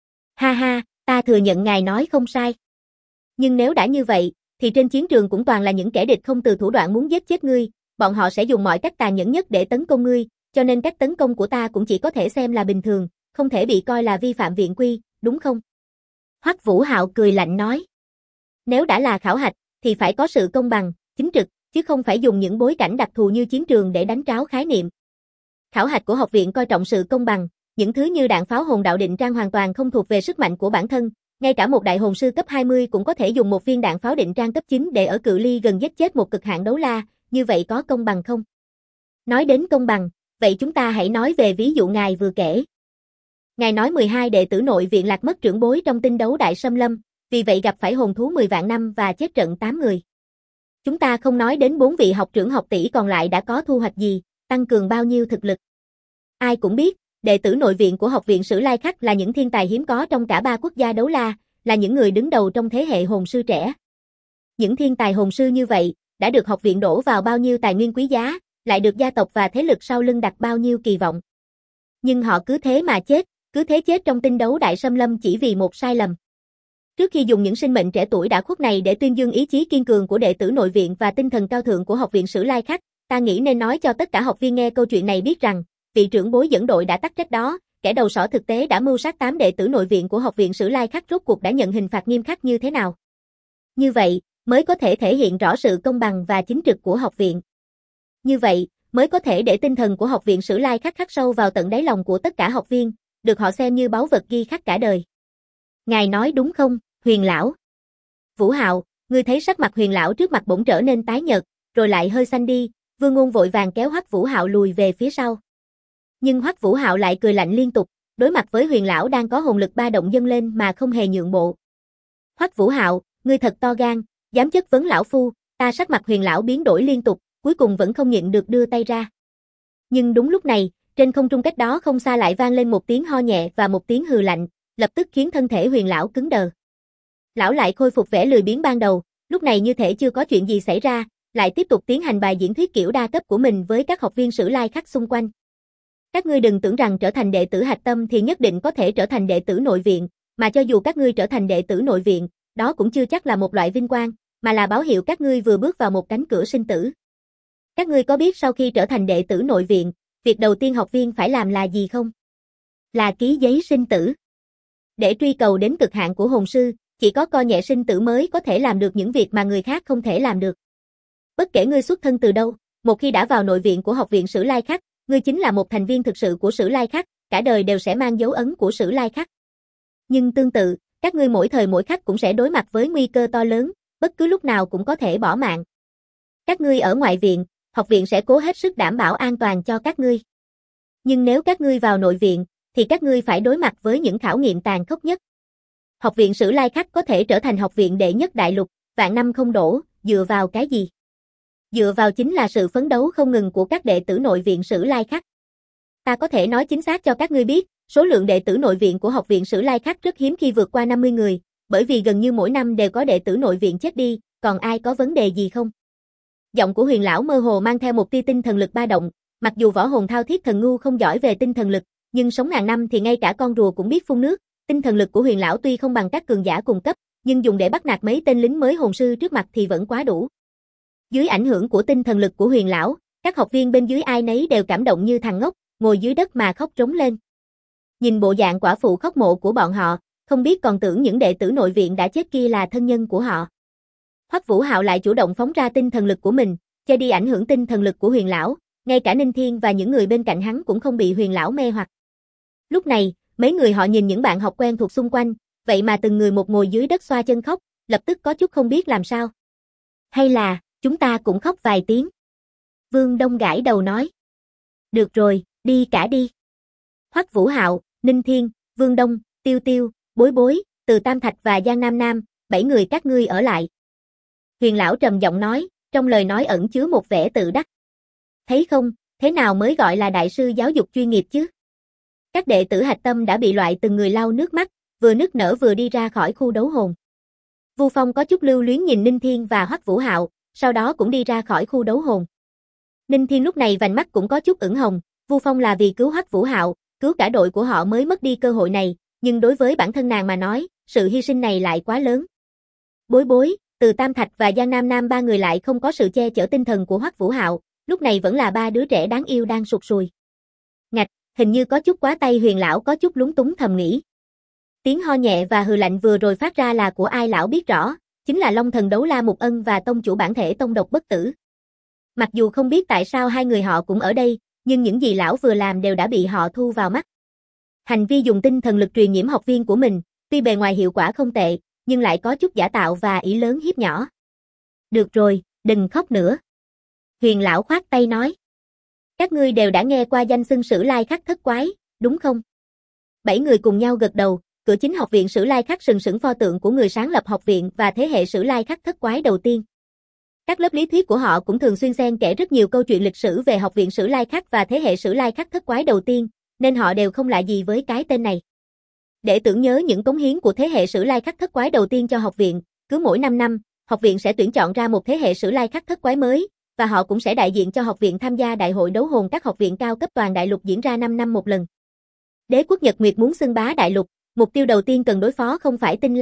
A: Ha ha, ta thừa nhận ngài nói không sai. Nhưng nếu đã như vậy, thì trên chiến trường cũng toàn là những kẻ địch không từ thủ đoạn muốn giết chết ngươi, bọn họ sẽ dùng mọi cách tàn nhẫn nhất để tấn công ngươi, cho nên cách tấn công của ta cũng chỉ có thể xem là bình thường, không thể bị coi là vi phạm viện quy, đúng không? Hoắc Vũ Hạo cười lạnh nói. Nếu đã là khảo hạch, thì phải có sự công bằng, chính trực, chứ không phải dùng những bối cảnh đặc thù như chiến trường để đánh tráo khái niệm. Khảo hạch của học viện coi trọng sự công bằng, những thứ như đạn pháo hồn đạo định trang hoàn toàn không thuộc về sức mạnh của bản thân, ngay cả một đại hồn sư cấp 20 cũng có thể dùng một viên đạn pháo định trang cấp 9 để ở cự ly gần giết chết một cực hạn đấu la, như vậy có công bằng không? Nói đến công bằng, vậy chúng ta hãy nói về ví dụ ngài vừa kể. Ngài nói 12 đệ tử nội viện lạc mất trưởng bối trong tinh đấu đại xâm lâm, vì vậy gặp phải hồn thú 10 vạn năm và chết trận 8 người. Chúng ta không nói đến 4 vị học trưởng học tỷ còn lại đã có thu hoạch gì, tăng cường bao nhiêu thực lực. Ai cũng biết, đệ tử nội viện của học viện Sử Lai Khắc là những thiên tài hiếm có trong cả 3 quốc gia đấu la, là những người đứng đầu trong thế hệ hồn sư trẻ. Những thiên tài hồn sư như vậy, đã được học viện đổ vào bao nhiêu tài nguyên quý giá, lại được gia tộc và thế lực sau lưng đặt bao nhiêu kỳ vọng. Nhưng họ cứ thế mà chết, cứ thế chết trong tinh đấu đại xâm lâm chỉ vì một sai lầm. Trước khi dùng những sinh mệnh trẻ tuổi đã khuất này để tuyên dương ý chí kiên cường của đệ tử nội viện và tinh thần cao thượng của học viện Sử Lai Khắc, ta nghĩ nên nói cho tất cả học viên nghe câu chuyện này biết rằng, vị trưởng bối dẫn đội đã tắc trách đó, kẻ đầu sỏ thực tế đã mưu sát 8 đệ tử nội viện của học viện Sử Lai Khắc rốt cuộc đã nhận hình phạt nghiêm khắc như thế nào. Như vậy, mới có thể thể hiện rõ sự công bằng và chính trực của học viện. Như vậy, mới có thể để tinh thần của học viện Sử Lai Khắc khắc sâu vào tận đáy lòng của tất cả học viên, được họ xem như báu vật ghi khắc cả đời. Ngài nói đúng không, Huyền lão? Vũ Hạo, ngươi thấy sắc mặt Huyền lão trước mặt bỗng trở nên tái nhợt, rồi lại hơi xanh đi, Vương Ngôn vội vàng kéo Hoắc Vũ Hạo lùi về phía sau. Nhưng Hoắc Vũ Hạo lại cười lạnh liên tục, đối mặt với Huyền lão đang có hồn lực ba động dâng lên mà không hề nhượng bộ. Hoắc Vũ Hạo, ngươi thật to gan, dám chất vấn lão phu, ta sắc mặt Huyền lão biến đổi liên tục, cuối cùng vẫn không nhịn được đưa tay ra. Nhưng đúng lúc này, trên không trung cách đó không xa lại vang lên một tiếng ho nhẹ và một tiếng hừ lạnh, lập tức khiến thân thể Huyền lão cứng đờ. Lão lại khôi phục vẻ lười biếng ban đầu, lúc này như thể chưa có chuyện gì xảy ra, lại tiếp tục tiến hành bài diễn thuyết kiểu đa cấp của mình với các học viên Sử Lai Khắc xung quanh. Các ngươi đừng tưởng rằng trở thành đệ tử hạch tâm thì nhất định có thể trở thành đệ tử nội viện, mà cho dù các ngươi trở thành đệ tử nội viện, đó cũng chưa chắc là một loại vinh quang, mà là báo hiệu các ngươi vừa bước vào một cánh cửa sinh tử. Các ngươi có biết sau khi trở thành đệ tử nội viện, việc đầu tiên học viên phải làm là gì không? Là ký giấy sinh tử. Để truy cầu đến cực hạn của hồn sư, chỉ có coi nhẹ sinh tử mới có thể làm được những việc mà người khác không thể làm được. Bất kể ngươi xuất thân từ đâu, một khi đã vào nội viện của học viện Sử Lai Khắc, ngươi chính là một thành viên thực sự của Sử Lai Khắc, cả đời đều sẽ mang dấu ấn của Sử Lai Khắc. Nhưng tương tự, các ngươi mỗi thời mỗi khắc cũng sẽ đối mặt với nguy cơ to lớn, bất cứ lúc nào cũng có thể bỏ mạng. Các ngươi ở ngoại viện, học viện sẽ cố hết sức đảm bảo an toàn cho các ngươi. Nhưng nếu các ngươi vào nội viện, thì các ngươi phải đối mặt với những khảo nghiệm tàn khốc nhất. Học viện Sử Lai Khắc có thể trở thành học viện đệ nhất đại lục, vạn năm không đổ, dựa vào cái gì? Dựa vào chính là sự phấn đấu không ngừng của các đệ tử nội viện Sử Lai Khắc. Ta có thể nói chính xác cho các ngươi biết, số lượng đệ tử nội viện của học viện Sử Lai Khắc rất hiếm khi vượt qua 50 người, bởi vì gần như mỗi năm đều có đệ tử nội viện chết đi, còn ai có vấn đề gì không? Giọng của Huyền lão mơ hồ mang theo một tia tinh thần lực ba động, mặc dù võ hồn thao thiết thần ngu không giỏi về tinh thần lực, nhưng sống ngàn năm thì ngay cả con rùa cũng biết phun nước, tinh thần lực của Huyền lão tuy không bằng các cường giả cùng cấp, nhưng dùng để bắt nạt mấy tên lính mới hồn sư trước mặt thì vẫn quá đủ. Dưới ảnh hưởng của tinh thần lực của Huyền lão, các học viên bên dưới ai nấy đều cảm động như thằng ngốc, ngồi dưới đất mà khóc trống lên. Nhìn bộ dạng quả phụ khóc mộ của bọn họ, không biết còn tưởng những đệ tử nội viện đã chết kia là thân nhân của họ. Hoắc Vũ Hạo lại chủ động phóng ra tinh thần lực của mình, che đi ảnh hưởng tinh thần lực của Huyền lão, ngay cả Ninh Thiên và những người bên cạnh hắn cũng không bị Huyền lão mê hoặc. Lúc này, mấy người họ nhìn những bạn học quen thuộc xung quanh, vậy mà từng người một ngồi dưới đất xoa chân khóc, lập tức có chút không biết làm sao. Hay là, chúng ta cũng khóc vài tiếng. Vương Đông gãi đầu nói. Được rồi, đi cả đi. Hoắc Vũ Hạo, Ninh Thiên, Vương Đông, Tiêu Tiêu, Bối Bối, Từ Tam Thạch và Giang Nam Nam, 7 người các ngươi ở lại. Huyền lão trầm giọng nói, trong lời nói ẩn chứa một vẻ tự đắc. Thấy không, thế nào mới gọi là đại sư giáo dục chuyên nghiệp chứ? Các đệ tử hạch tâm đã bị loại từng người lau nước mắt, vừa nức nở vừa đi ra khỏi khu đấu hồn. Vu Phong có chút lưu luyến nhìn Ninh Thiên và Hoắc Vũ Hạo, sau đó cũng đi ra khỏi khu đấu hồn. Ninh Thiên lúc này vành mắt cũng có chút ửng hồng, Vu Phong là vì cứu Hoắc Vũ Hạo, cứu cả đội của họ mới mất đi cơ hội này, nhưng đối với bản thân nàng mà nói, sự hy sinh này lại quá lớn. Bối Bối, Từ Tam Thạch và Giang Nam Nam ba người lại không có sự che chở tinh thần của Hoắc Vũ Hạo, lúc này vẫn là ba đứa trẻ đáng yêu đang sụt sùi. Ngạch, hình như có chút quá tay. Huyền lão có chút lúng túng thầm nghĩ. Tiếng ho nhẹ và hừ lạnh vừa rồi phát ra là của ai lão biết rõ, chính là Long Thần Đấu La Mục Ân và tông chủ bản thể Tông Độc Bất Tử. Mặc dù không biết tại sao hai người họ cũng ở đây, nhưng những gì lão vừa làm đều đã bị họ thu vào mắt. Hành vi dùng tinh thần lực truyền nhiễm học viên của mình, tuy bề ngoài hiệu quả không tệ, nhưng lại có chút giả tạo và ỷ lớn hiếp nhỏ. Được rồi, đừng khóc nữa. Huyền lão khoát tay nói. Các ngươi đều đã nghe qua danh xưng Sử Lai Khắc thất quái, đúng không? 7 người cùng nhau gật đầu, cửa chính học viện Sử Lai Khắc sừng sững pho tượng của người sáng lập học viện và thế hệ Sử Lai Khắc thất quái đầu tiên. Các lớp lý thuyết của họ cũng thường xuyên xen kẽ rất nhiều câu chuyện lịch sử về học viện Sử Lai Khắc và thế hệ Sử Lai Khắc thất quái đầu tiên, nên họ đều không lạ gì với cái tên này. Để tưởng nhớ những cống hiến của thế hệ Sử Lai Khắc thất quái đầu tiên cho học viện, cứ mỗi 5 năm, học viện sẽ tuyển chọn ra một thế hệ Sử Lai Khắc thất quái mới, và họ cũng sẽ đại diện cho học viện tham gia đại hội đấu hồn các học viện cao cấp toàn đại lục diễn ra 5 năm một lần. Đế quốc Nhật Nguyệt muốn xưng bá đại lục, mục tiêu đầu tiên cần đối phó không phải Tinh La,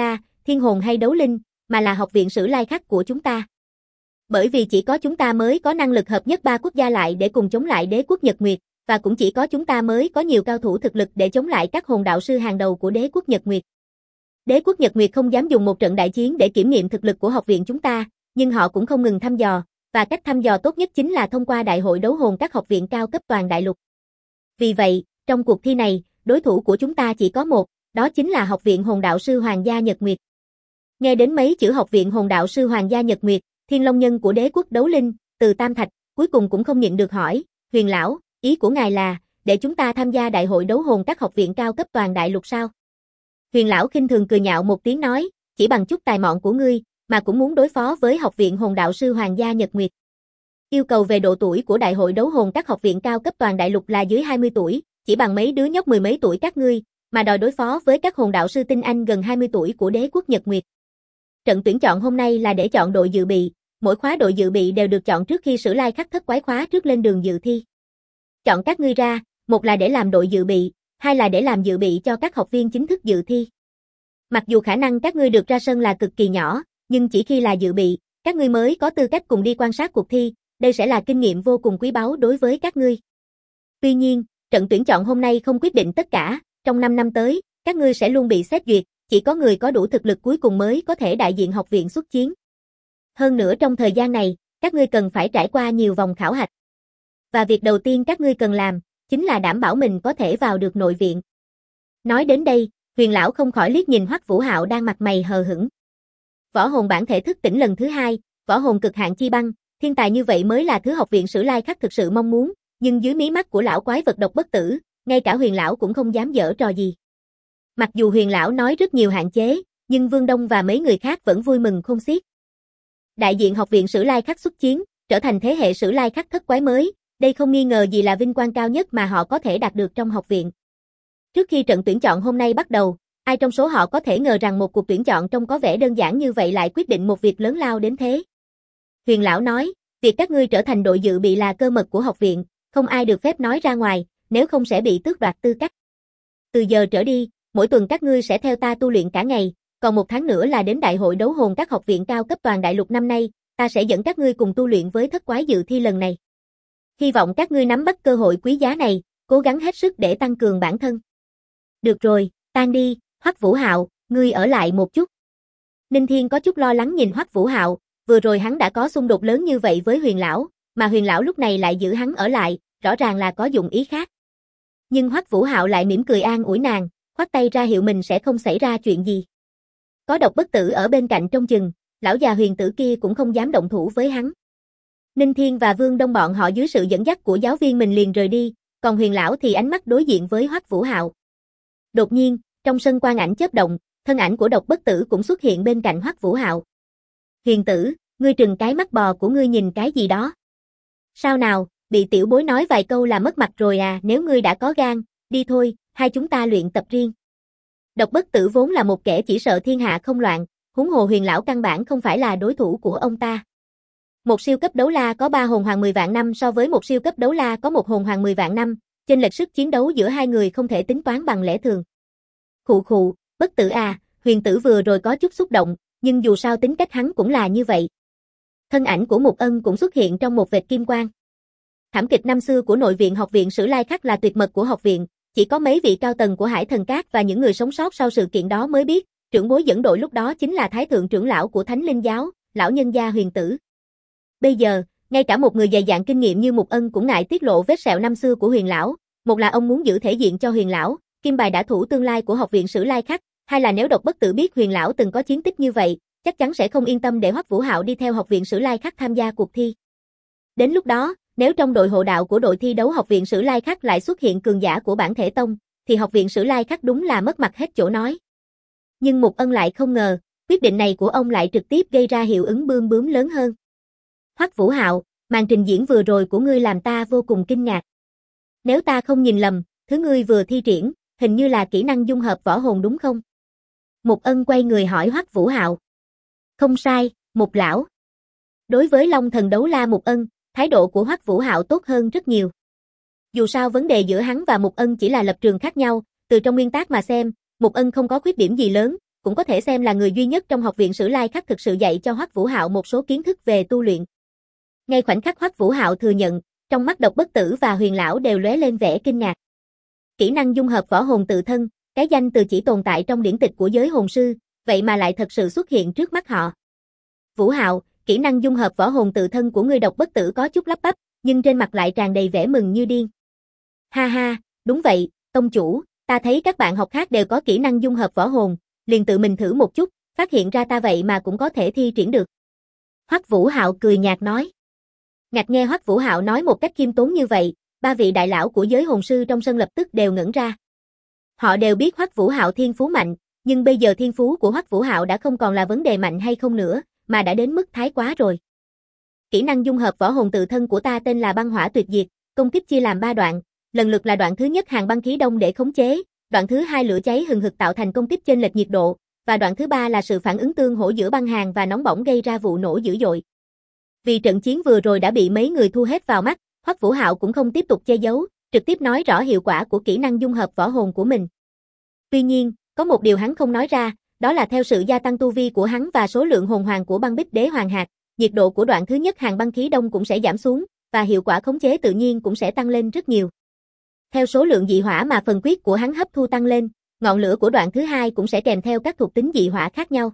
A: thiên hồn hay đấu linh, mà là học viện Sử Lai Khắc của chúng ta. Bởi vì chỉ có chúng ta mới có năng lực hợp nhất ba quốc gia lại để cùng chống lại đế quốc Nhật Nguyệt, và cũng chỉ có chúng ta mới có nhiều cao thủ thực lực để chống lại các hồn đạo sư hàng đầu của đế quốc Nhật Nguyệt. Đế quốc Nhật Nguyệt không dám dùng một trận đại chiến để kiểm nghiệm thực lực của học viện chúng ta, nhưng họ cũng không ngừng thăm dò, và cách thăm dò tốt nhất chính là thông qua đại hội đấu hồn các học viện cao cấp toàn đại lục. Vì vậy, trong cuộc thi này, đối thủ của chúng ta chỉ có một, đó chính là Học viện Hồn đạo sư Hoàng gia Nhật Nguyệt. Nghe đến mấy chữ Học viện Hồn đạo sư Hoàng gia Nhật Nguyệt, Thiên Long Nhân của đế quốc đấu linh, Từ Tam Thạch, cuối cùng cũng không nhịn được hỏi, Huyền lão, ý của ngài là, để chúng ta tham gia đại hội đấu hồn các học viện cao cấp toàn đại lục sao? Huyền lão khinh thường cười nhạo một tiếng nói, chỉ bằng chút tài mọn của ngươi, mà cũng muốn đối phó với Học viện Hồn đạo sư Hoàng gia Nhật Nguyệt. Yêu cầu về độ tuổi của đại hội đấu hồn các học viện cao cấp toàn đại lục là dưới 20 tuổi, chỉ bằng mấy đứa nhóc mười mấy tuổi các ngươi, mà đòi đối phó với các hồn đạo sư tinh anh gần 20 tuổi của đế quốc Nhật Nguyệt. Trận tuyển chọn hôm nay là để chọn đội dự bị, mỗi khóa đội dự bị đều được chọn trước khi Sử Lai Khắc thất quái khóa trước lên đường dự thi. Chọn các ngươi ra, một là để làm đội dự bị, hai là để làm dự bị cho các học viên chính thức dự thi. Mặc dù khả năng các ngươi được ra sân là cực kỳ nhỏ, nhưng chỉ khi là dự bị, các ngươi mới có tư cách cùng đi quan sát cuộc thi, đây sẽ là kinh nghiệm vô cùng quý báu đối với các ngươi. Tuy nhiên, trận tuyển chọn hôm nay không quyết định tất cả, trong 5 năm tới, các ngươi sẽ luôn bị xét duyệt, chỉ có người có đủ thực lực cuối cùng mới có thể đại diện học viện xuất chiến. Hơn nữa trong thời gian này, các ngươi cần phải trải qua nhiều vòng khảo hạch. Và việc đầu tiên các ngươi cần làm, chính là đảm bảo mình có thể vào được nội viện. Nói đến đây, Huyền lão không khỏi liếc nhìn Hoắc Vũ Hạo đang mặt mày hờ hững. Võ hồn bản thể thức tỉnh lần thứ 2, võ hồn cực hạn chi băng, thiên tài như vậy mới là thứ học viện Sử Lai Khắc thực sự mong muốn, nhưng dưới mí mắt của lão quái vật độc bất tử, ngay cả Huyền lão cũng không dám giở trò gì. Mặc dù Huyền lão nói rất nhiều hạn chế, nhưng Vương Đông và mấy người khác vẫn vui mừng khôn xiết. Đại diện học viện Sử Lai Khắc xuất chiến, trở thành thế hệ Sử Lai Khắc thất quái mới, đây không nghi ngờ gì là vinh quang cao nhất mà họ có thể đạt được trong học viện. Trước khi trận tuyển chọn hôm nay bắt đầu, ai trong số họ có thể ngờ rằng một cuộc tuyển chọn trông có vẻ đơn giản như vậy lại quyết định một việc lớn lao đến thế. Huyền lão nói, việc các ngươi trở thành đội dự bị là cơ mật của học viện, không ai được phép nói ra ngoài, nếu không sẽ bị tước đoạt tư cách. Từ giờ trở đi, mỗi tuần các ngươi sẽ theo ta tu luyện cả ngày, còn 1 tháng nữa là đến đại hội đấu hồn các học viện cao cấp toàn đại lục năm nay, ta sẽ dẫn các ngươi cùng tu luyện với thất quái dự thi lần này. Hy vọng các ngươi nắm bắt cơ hội quý giá này, cố gắng hết sức để tăng cường bản thân. Được rồi, tan đi, Hoắc Vũ Hạo, ngươi ở lại một chút. Ninh Thiên có chút lo lắng nhìn Hoắc Vũ Hạo, vừa rồi hắn đã có xung đột lớn như vậy với Huyền lão, mà Huyền lão lúc này lại giữ hắn ở lại, rõ ràng là có dụng ý khác. Nhưng Hoắc Vũ Hạo lại mỉm cười an ủi nàng, khoát tay ra hiệu mình sẽ không xảy ra chuyện gì. Có độc bất tử ở bên cạnh trông chừng, lão già Huyền tử kia cũng không dám động thủ với hắn. Ninh Thiên và Vương Đông bọn họ dưới sự dẫn dắt của giáo viên mình liền rời đi, còn Huyền lão thì ánh mắt đối diện với Hoắc Vũ Hạo. Đột nhiên, trong sân quang ảnh chớp động, thân ảnh của độc bất tử cũng xuất hiện bên cạnh Hoắc Vũ Hạo. Huyền tử, ngươi trừng cái mắt bò của ngươi nhìn cái gì đó? Sao nào, bị tiểu bối nói vài câu là mất mặt rồi à, nếu ngươi đã có gan, đi thôi, hai chúng ta luyện tập riêng. Độc bất tử vốn là một kẻ chỉ sợ thiên hạ không loạn, huống hồ Huyền lão căn bản không phải là đối thủ của ông ta. Một siêu cấp đấu la có 3 hồn hoàng 10 vạn năm so với một siêu cấp đấu la có 1 hồn hoàng 10 vạn năm, chênh lệch sức chiến đấu giữa hai người không thể tính toán bằng lẽ thường. Khụ khụ, bất tử à, Huyền tử vừa rồi có chút xúc động, nhưng dù sao tính cách hắn cũng là như vậy. Thân ảnh của Mục Ân cũng xuất hiện trong một vệt kim quang. Thảm kịch năm xưa của nội viện học viện Sử Lai Khắc là tuyệt mật của học viện, chỉ có mấy vị cao tầng của Hải Thần Các và những người sống sót sau sự kiện đó mới biết, trưởng bối dẫn đội lúc đó chính là Thái thượng trưởng lão của Thánh Linh giáo, lão nhân gia Huyền tử. Bây giờ, ngay cả một người dày dạn kinh nghiệm như Mục Ân cũng ngại tiết lộ vết sẹo năm xưa của Huyền lão, một là ông muốn giữ thể diện cho Huyền lão, kim bài đả thủ tương lai của học viện Sử Lai Khắc, hai là nếu độc bất tử biết Huyền lão từng có chiến tích như vậy, chắc chắn sẽ không yên tâm để Hoắc Vũ Hạo đi theo học viện Sử Lai Khắc tham gia cuộc thi. Đến lúc đó, nếu trong đội hộ đạo của đội thi đấu học viện Sử Lai Khắc lại xuất hiện cường giả của bản thể tông, thì học viện Sử Lai Khắc đúng là mất mặt hết chỗ nói. Nhưng Mục Ân lại không ngờ, quyết định này của ông lại trực tiếp gây ra hiệu ứng bươm bướm lớn hơn. Hoắc Vũ Hạo, màn trình diễn vừa rồi của ngươi làm ta vô cùng kinh ngạc. Nếu ta không nhìn lầm, thứ ngươi vừa thi triển, hình như là kỹ năng dung hợp võ hồn đúng không? Mục Ân quay người hỏi Hoắc Vũ Hạo. Không sai, Mục lão. Đối với Long thần đấu la Mục Ân, thái độ của Hoắc Vũ Hạo tốt hơn rất nhiều. Dù sao vấn đề giữa hắn và Mục Ân chỉ là lập trường khác nhau, từ trong nguyên tắc mà xem, Mục Ân không có khuyết điểm gì lớn, cũng có thể xem là người duy nhất trong học viện Sử Lai Khắc thực sự dạy cho Hoắc Vũ Hạo một số kiến thức về tu luyện. Ngay khoảnh khắc Hoắc Vũ Hạo thừa nhận, trong mắt Độc Bất Tử và Huyền lão đều lóe lên vẻ kinh ngạc. Kỹ năng dung hợp võ hồn tự thân, cái danh từ chỉ tồn tại trong điển tịch của giới hồn sư, vậy mà lại thật sự xuất hiện trước mắt họ. Vũ Hạo, kỹ năng dung hợp võ hồn tự thân của ngươi. Độc Bất Tử có chút lắp bắp, nhưng trên mặt lại tràn đầy vẻ mừng như điên. Ha ha, đúng vậy, tông chủ, ta thấy các bạn học khác đều có kỹ năng dung hợp võ hồn, liền tự mình thử một chút, phát hiện ra ta vậy mà cũng có thể thi triển được. Hoắc Vũ Hạo cười nhạt nói. Ngạc nghe Hoắc Vũ Hạo nói một cách khiêm tốn như vậy, ba vị đại lão của giới hồn sư trong sân lập tức đều ngẩn ra. Họ đều biết Hoắc Vũ Hạo thiên phú mạnh, nhưng bây giờ thiên phú của Hoắc Vũ Hạo đã không còn là vấn đề mạnh hay không nữa, mà đã đến mức thái quá rồi. Kỹ năng dung hợp võ hồn tự thân của ta tên là Băng Hỏa Tuyệt Diệt, công kích chia làm 3 đoạn, lần lượt là đoạn thứ nhất hàng băng khí đông để khống chế, đoạn thứ hai lửa cháy hừng hực tạo thành công kích chênh lệch nhiệt độ, và đoạn thứ ba là sự phản ứng tương hỗ giữa băng hàn và nóng bỏng gây ra vụ nổ dữ dội. Vì trận chiến vừa rồi đã bị mấy người thu hết vào mắt, Hoắc Vũ Hạo cũng không tiếp tục che giấu, trực tiếp nói rõ hiệu quả của kỹ năng dung hợp võ hồn của mình. Tuy nhiên, có một điều hắn không nói ra, đó là theo sự gia tăng tu vi của hắn và số lượng hồn hoàng của băng bích đế hoàng hạt, nhiệt độ của đoạn thứ nhất hàng băng khí đông cũng sẽ giảm xuống, và hiệu quả khống chế tự nhiên cũng sẽ tăng lên rất nhiều. Theo số lượng dị hỏa mà phần quyết của hắn hấp thu tăng lên, ngọn lửa của đoạn thứ hai cũng sẽ kèm theo các thuộc tính dị hỏa khác nhau.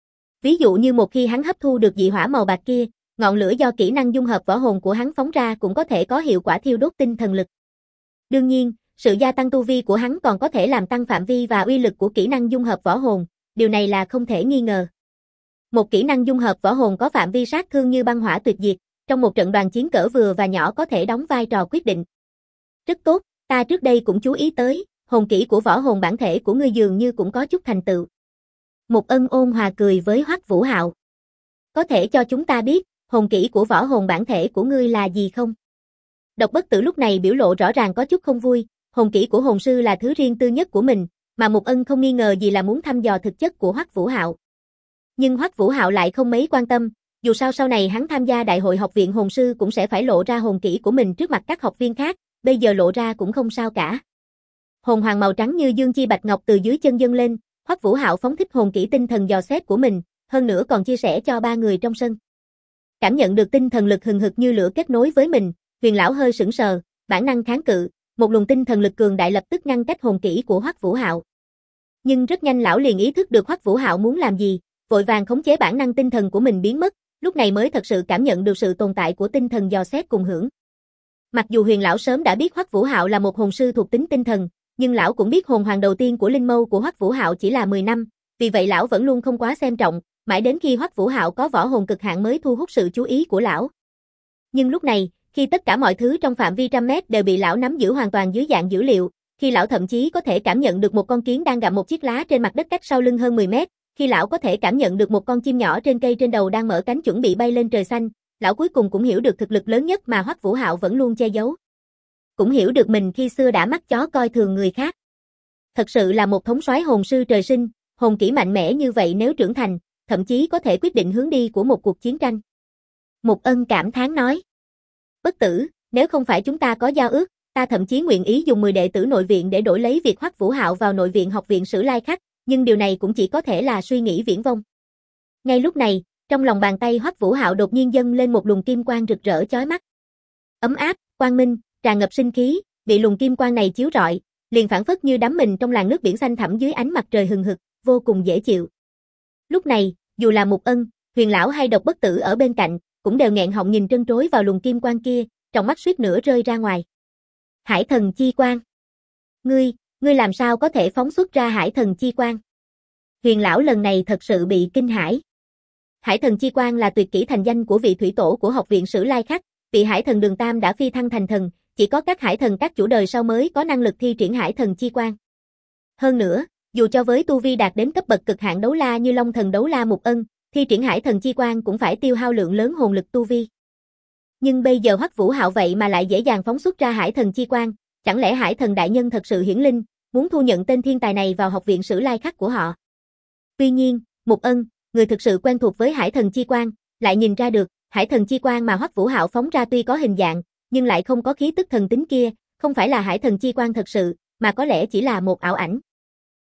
A: Ví dụ như một khi hắn hấp thu được dị hỏa màu bạc kia, ngọn lửa do kỹ năng dung hợp võ hồn của hắn phóng ra cũng có thể có hiệu quả thiêu đốt tinh thần lực. Đương nhiên, sự gia tăng tu vi của hắn còn có thể làm tăng phạm vi và uy lực của kỹ năng dung hợp võ hồn, điều này là không thể nghi ngờ. Một kỹ năng dung hợp võ hồn có phạm vi sát thương như Băng Hỏa Tuyệt Diệt, trong một trận đoàn chiến cỡ vừa và nhỏ có thể đóng vai trò quyết định. Rất tốt, ta trước đây cũng chú ý tới, hồn kỹ của võ hồn bản thể của ngươi dường như cũng có chút thành tựu. Mục Ân ôn hòa cười với Hoắc Vũ Hạo. Có thể cho chúng ta biết, hồn kỹ của võ hồn bản thể của ngươi là gì không? Độc Bất Tử lúc này biểu lộ rõ ràng có chút không vui, hồn kỹ của hồn sư là thứ riêng tư nhất của mình, mà Mục Ân không nghi ngờ gì là muốn thăm dò thực chất của Hoắc Vũ Hạo. Nhưng Hoắc Vũ Hạo lại không mấy quan tâm, dù sao sau này hắn tham gia đại hội học viện hồn sư cũng sẽ phải lộ ra hồn kỹ của mình trước mặt các học viên khác, bây giờ lộ ra cũng không sao cả. Hồn hoàng màu trắng như dương chi bạch ngọc từ dưới chân dâng lên, Hoắc Vũ Hạo phóng thích hồn kỹ tinh thần dò xét của mình, hơn nữa còn chia sẻ cho 3 người trong sân. Cảm nhận được tinh thần lực hừng hực như lửa kết nối với mình, Huyền lão hơi sững sờ, bản năng kháng cự, một luồng tinh thần lực cường đại lập tức ngăn cách hồn kỹ của Hoắc Vũ Hạo. Nhưng rất nhanh lão liền ý thức được Hoắc Vũ Hạo muốn làm gì, vội vàng khống chế bản năng tinh thần của mình biến mất, lúc này mới thật sự cảm nhận được sự tồn tại của tinh thần dò xét cùng hưởng. Mặc dù Huyền lão sớm đã biết Hoắc Vũ Hạo là một hồn sư thuộc tính tinh thần, nhưng lão cũng biết hồn hoàng đầu tiên của linh mâu của Hoắc Vũ Hạo chỉ là 10 năm, vì vậy lão vẫn luôn không quá xem trọng, mãi đến khi Hoắc Vũ Hạo có võ hồn cực hạn mới thu hút sự chú ý của lão. Nhưng lúc này, khi tất cả mọi thứ trong phạm vi trăm mét đều bị lão nắm giữ hoàn toàn dưới dạng dữ liệu, khi lão thậm chí có thể cảm nhận được một con kiến đang gặm một chiếc lá trên mặt đất cách sau lưng hơn 10 mét, khi lão có thể cảm nhận được một con chim nhỏ trên cây trên đầu đang mở cánh chuẩn bị bay lên trời xanh, lão cuối cùng cũng hiểu được thực lực lớn nhất mà Hoắc Vũ Hạo vẫn luôn che giấu. Cũng hiểu được mình khi xưa đã mắt chó coi thường người khác. Thật sự là một thống soái hồn sư trời sinh, hồn kỹ mạnh mẽ như vậy nếu trưởng thành, thậm chí có thể quyết định hướng đi của một cuộc chiến tranh. Mục Ân cảm thán nói. Bất Tử, nếu không phải chúng ta có giao ước, ta thậm chí nguyện ý dùng 10 đệ tử nội viện để đổi lấy việc Hoắc Vũ Hạo vào nội viện học viện Sử Lai Khắc, nhưng điều này cũng chỉ có thể là suy nghĩ viển vông. Ngay lúc này, trong lòng bàn tay Hoắc Vũ Hạo đột nhiên dâng lên một luồng kim quang rực rỡ chói mắt. Ấm áp, quang minh, tràn ngập sinh khí, bị luồng kim quang này chiếu rọi, liền phảng phất như đắm mình trong làn nước biển xanh thẳm dưới ánh mặt trời hừng hực, vô cùng dễ chịu. Lúc này, dù là Mục Ân, Huyền lão hay Độc Bất Tử ở bên cạnh, cũng đều nghẹn họng nhìn trân trối vào luồng kim quang kia, trong mắt suýt nữa rơi ra ngoài. Hải thần chi quang. Ngươi làm sao có thể phóng xuất ra hải thần chi quang? Huyền lão lần này thật sự bị kinh hãi. Hải thần chi quang là tuyệt kỹ thành danh của vị thủy tổ của học viện Sử Lai Khắc, vị hải thần Đường Tam đã phi thăng thành thần, chỉ có các hải thần các chủ đời sau mới có năng lực thi triển hải thần chi quang. Hơn nữa, dù cho với tu vi đạt đến cấp bậc cực hạn đấu la như Long thần đấu la Mục Ân, thi triển hải thần chi quang cũng phải tiêu hao lượng lớn hồn lực tu vi. Nhưng bây giờ Hoắc Vũ Hạo vậy mà lại dễ dàng phóng xuất ra hải thần chi quang, chẳng lẽ hải thần đại nhân thật sự hiển linh, muốn thu nhận tên thiên tài này vào học viện Sử Lai Khắc của họ. Tuy nhiên, Mục Ân, người thực sự quen thuộc với hải thần chi quang, lại nhìn ra được, hải thần chi quang mà Hoắc Vũ Hạo phóng ra tuy có hình dạng, nhưng lại không có khí tức thần tính kia, không phải là hải thần chi quang thật sự, mà có lẽ chỉ là một ảo ảnh.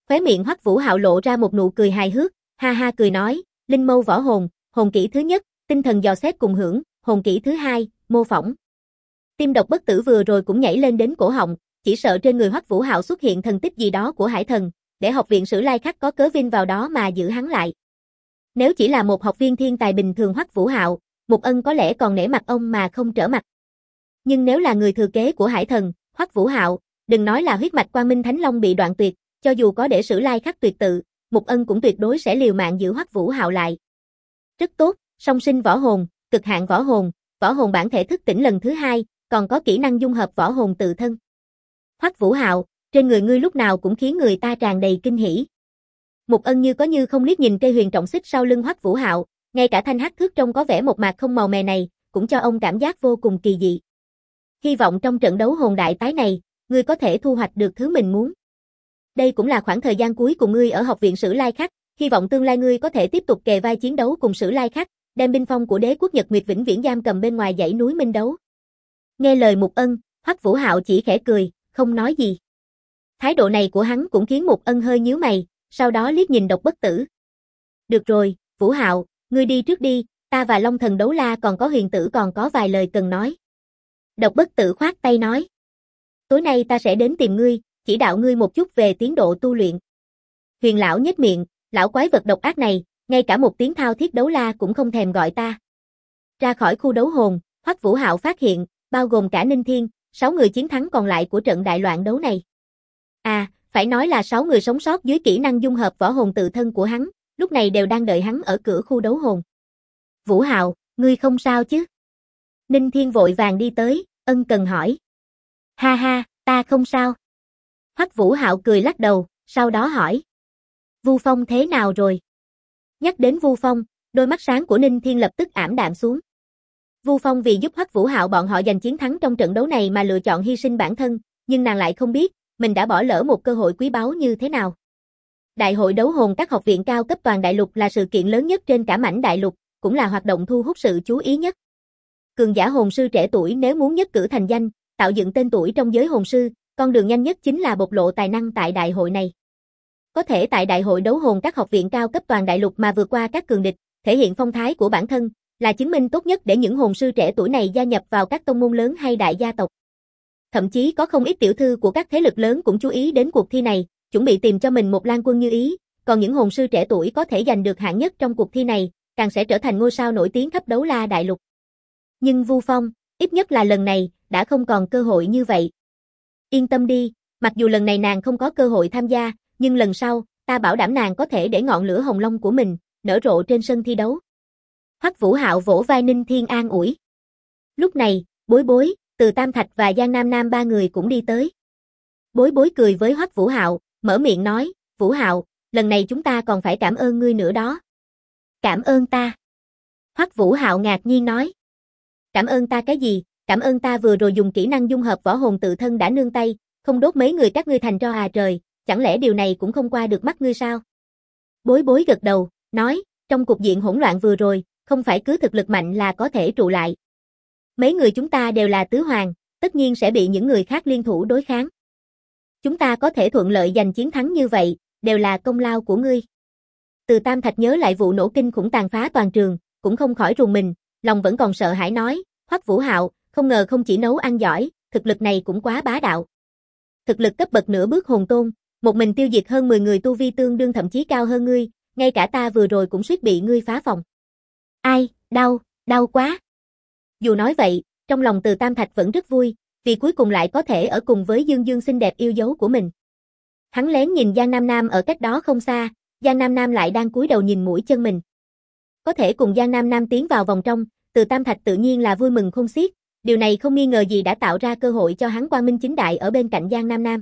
A: Khóe miệng Hoắc Vũ Hạo lộ ra một nụ cười hài hước, ha ha cười nói, linh mâu võ hồn, hồn kỹ thứ nhất, tinh thần dò xét cùng hưởng, hồn kỹ thứ hai, mô phỏng. Tim Độc Bất Tử vừa rồi cũng nhảy lên đến cổ họng, chỉ sợ trên người Hoắc Vũ Hạo xuất hiện thần tích gì đó của hải thần, để học viện Sử Lai Khắc có cớ vin vào đó mà giữ hắn lại. Nếu chỉ là một học viên thiên tài bình thường Hoắc Vũ Hạo, Mục Ân có lẽ còn nể mặt ông mà không trở mặt. Nhưng nếu là người thừa kế của hải thần, Hoắc Vũ Hạo, đừng nói là huyết mạch Quang Minh Thánh Long bị đoạn tuyệt, cho dù có để Sử Lai Khắc tuyệt tự, Mục Ân cũng tuyệt đối sẽ liều mạng giữ Hoắc Vũ Hạo lại. Rất tốt, song sinh võ hồn, cực hạn võ hồn bản thể thức tỉnh lần thứ hai, còn có kỹ năng dung hợp võ hồn tự thân. Hoắc Vũ Hạo, trên người ngươi lúc nào cũng khiến người ta tràn đầy kinh hỉ. Mục Ân như có như không liếc nhìn cây huyền trọng xích sau lưng Hoắc Vũ Hạo, ngay cả thanh hắc thước trông có vẻ một mạc không màu mè này, cũng cho ông cảm giác vô cùng kỳ dị. Hy vọng trong trận đấu hồn đại tái này, ngươi có thể thu hoạch được thứ mình muốn. Đây cũng là khoảng thời gian cuối cùng ngươi ở học viện Sử Lai Khắc, hy vọng tương lai ngươi có thể tiếp tục kề vai chiến đấu cùng Sử Lai Khắc, đem binh phong của đế quốc Nhật Nguyệt vĩnh viễn giam cầm bên ngoài dãy núi Minh Đấu. Nghe lời Mục Ân, Hoắc Vũ Hạo chỉ khẽ cười, không nói gì. Thái độ này của hắn cũng khiến Mục Ân hơi nhíu mày, sau đó liếc nhìn Độc Bất Tử. Được rồi, Vũ Hạo, ngươi đi trước đi, ta và Long Thần Đấu La còn có Huyền Tử còn có vài lời cần nói. Độc Bất Tử khoát tay nói. Tối nay ta sẽ đến tìm ngươi, chỉ đạo ngươi một chút về tiến độ tu luyện. Huyền lão nhếch miệng, lão quái vật độc ác này, ngay cả một tiếng thao thiết đấu la cũng không thèm gọi ta. Ra khỏi khu đấu hồn, Hoắc Vũ Hạo phát hiện, bao gồm cả Ninh Thiên, 6 người chiến thắng còn lại của trận đại loạn đấu này. À, phải nói là 6 người sống sót dưới kỹ năng dung hợp võ hồn tự thân của hắn, lúc này đều đang đợi hắn ở cửa khu đấu hồn. Vũ Hạo, ngươi không sao chứ? Ninh Thiên vội vàng đi tới, ân cần hỏi. Ha ha, ta không sao. Hoắc Vũ Hạo cười lắc đầu, sau đó hỏi. Vu Phong thế nào rồi? Nhắc đến Vu Phong, đôi mắt sáng của Ninh Thiên lập tức ảm đạm xuống. Vu Phong vì giúp Hoắc Vũ Hạo bọn họ giành chiến thắng trong trận đấu này mà lựa chọn hy sinh bản thân, nhưng nàng lại không biết, mình đã bỏ lỡ một cơ hội quý báu như thế nào. Đại hội đấu hồn các học viện cao cấp toàn đại lục là sự kiện lớn nhất trên cả mảnh đại lục, cũng là hoạt động thu hút sự chú ý nhất. Cường giả hồn sư trẻ tuổi nếu muốn nhất cử thành danh, tạo dựng tên tuổi trong giới hồn sư, con đường nhanh nhất chính là bộc lộ tài năng tại đại hội này. Có thể tại đại hội đấu hồn các học viện cao cấp toàn đại lục mà vượt qua các cường địch, thể hiện phong thái của bản thân, là chứng minh tốt nhất để những hồn sư trẻ tuổi này gia nhập vào các tông môn lớn hay đại gia tộc. Thậm chí có không ít tiểu thư của các thế lực lớn cũng chú ý đến cuộc thi này, chuẩn bị tìm cho mình một lang quân như ý, còn những hồn sư trẻ tuổi có thể giành được hạng nhất trong cuộc thi này, càng sẽ trở thành ngôi sao nổi tiếng khắp đấu la đại lục. Nhưng Vu Phong, ít nhất là lần này, đã không còn cơ hội như vậy. Yên tâm đi, mặc dù lần này nàng không có cơ hội tham gia, nhưng lần sau, ta bảo đảm nàng có thể để ngọn lửa hồng long của mình, nở rộ trên sân thi đấu. Hoắc Vũ Hạo vỗ vai Ninh Thiên an ủi. Lúc này, Bối Bối, Từ Tam Thạch và Giang Nam Nam ba người cũng đi tới. Bối Bối cười với Hoắc Vũ Hạo, mở miệng nói, Vũ Hạo, lần này chúng ta còn phải cảm ơn ngươi nữa đó. Cảm ơn ta. Hoắc Vũ Hạo ngạc nhiên nói. Cảm ơn ta cái gì, cảm ơn ta vừa rồi dùng kỹ năng dung hợp võ hồn tự thân đã nương tay, không đốt mấy người các ngươi thành tro à trời, chẳng lẽ điều này cũng không qua được mắt ngươi sao? Bối Bối gật đầu, nói, trong cục diện hỗn loạn vừa rồi, không phải cứ thực lực mạnh là có thể trụ lại. Mấy người chúng ta đều là tứ hoàng, tất nhiên sẽ bị những người khác liên thủ đối kháng. Chúng ta có thể thuận lợi giành chiến thắng như vậy, đều là công lao của ngươi. Từ Tam Thạch nhớ lại vụ nổ kinh khủng tàn phá toàn trường, cũng không khỏi rùng mình, lòng vẫn còn sợ hãi nói, Hoắc Vũ Hạo, không ngờ không chỉ nấu ăn giỏi, thực lực này cũng quá bá đạo. Thực lực cấp bậc nửa bước hồn tôn, một mình tiêu diệt hơn 10 người tu vi tương đương thậm chí cao hơn ngươi, ngay cả ta vừa rồi cũng suýt bị ngươi phá phòng. Ai, đau quá. Dù nói vậy, trong lòng Từ Tam Thạch vẫn rất vui, vì cuối cùng lại có thể ở cùng với Dương Dương xinh đẹp yêu dấu của mình. Hắn lén nhìn Giang Nam Nam ở cách đó không xa, Giang Nam Nam lại đang cúi đầu nhìn mũi chân mình. Có thể cùng Giang Nam Nam tiến vào vòng trong, Từ Tam Thạch tự nhiên là vui mừng khôn xiết, điều này không nghi ngờ gì đã tạo ra cơ hội cho hắn quang minh chính đại ở bên cạnh Giang Nam Nam.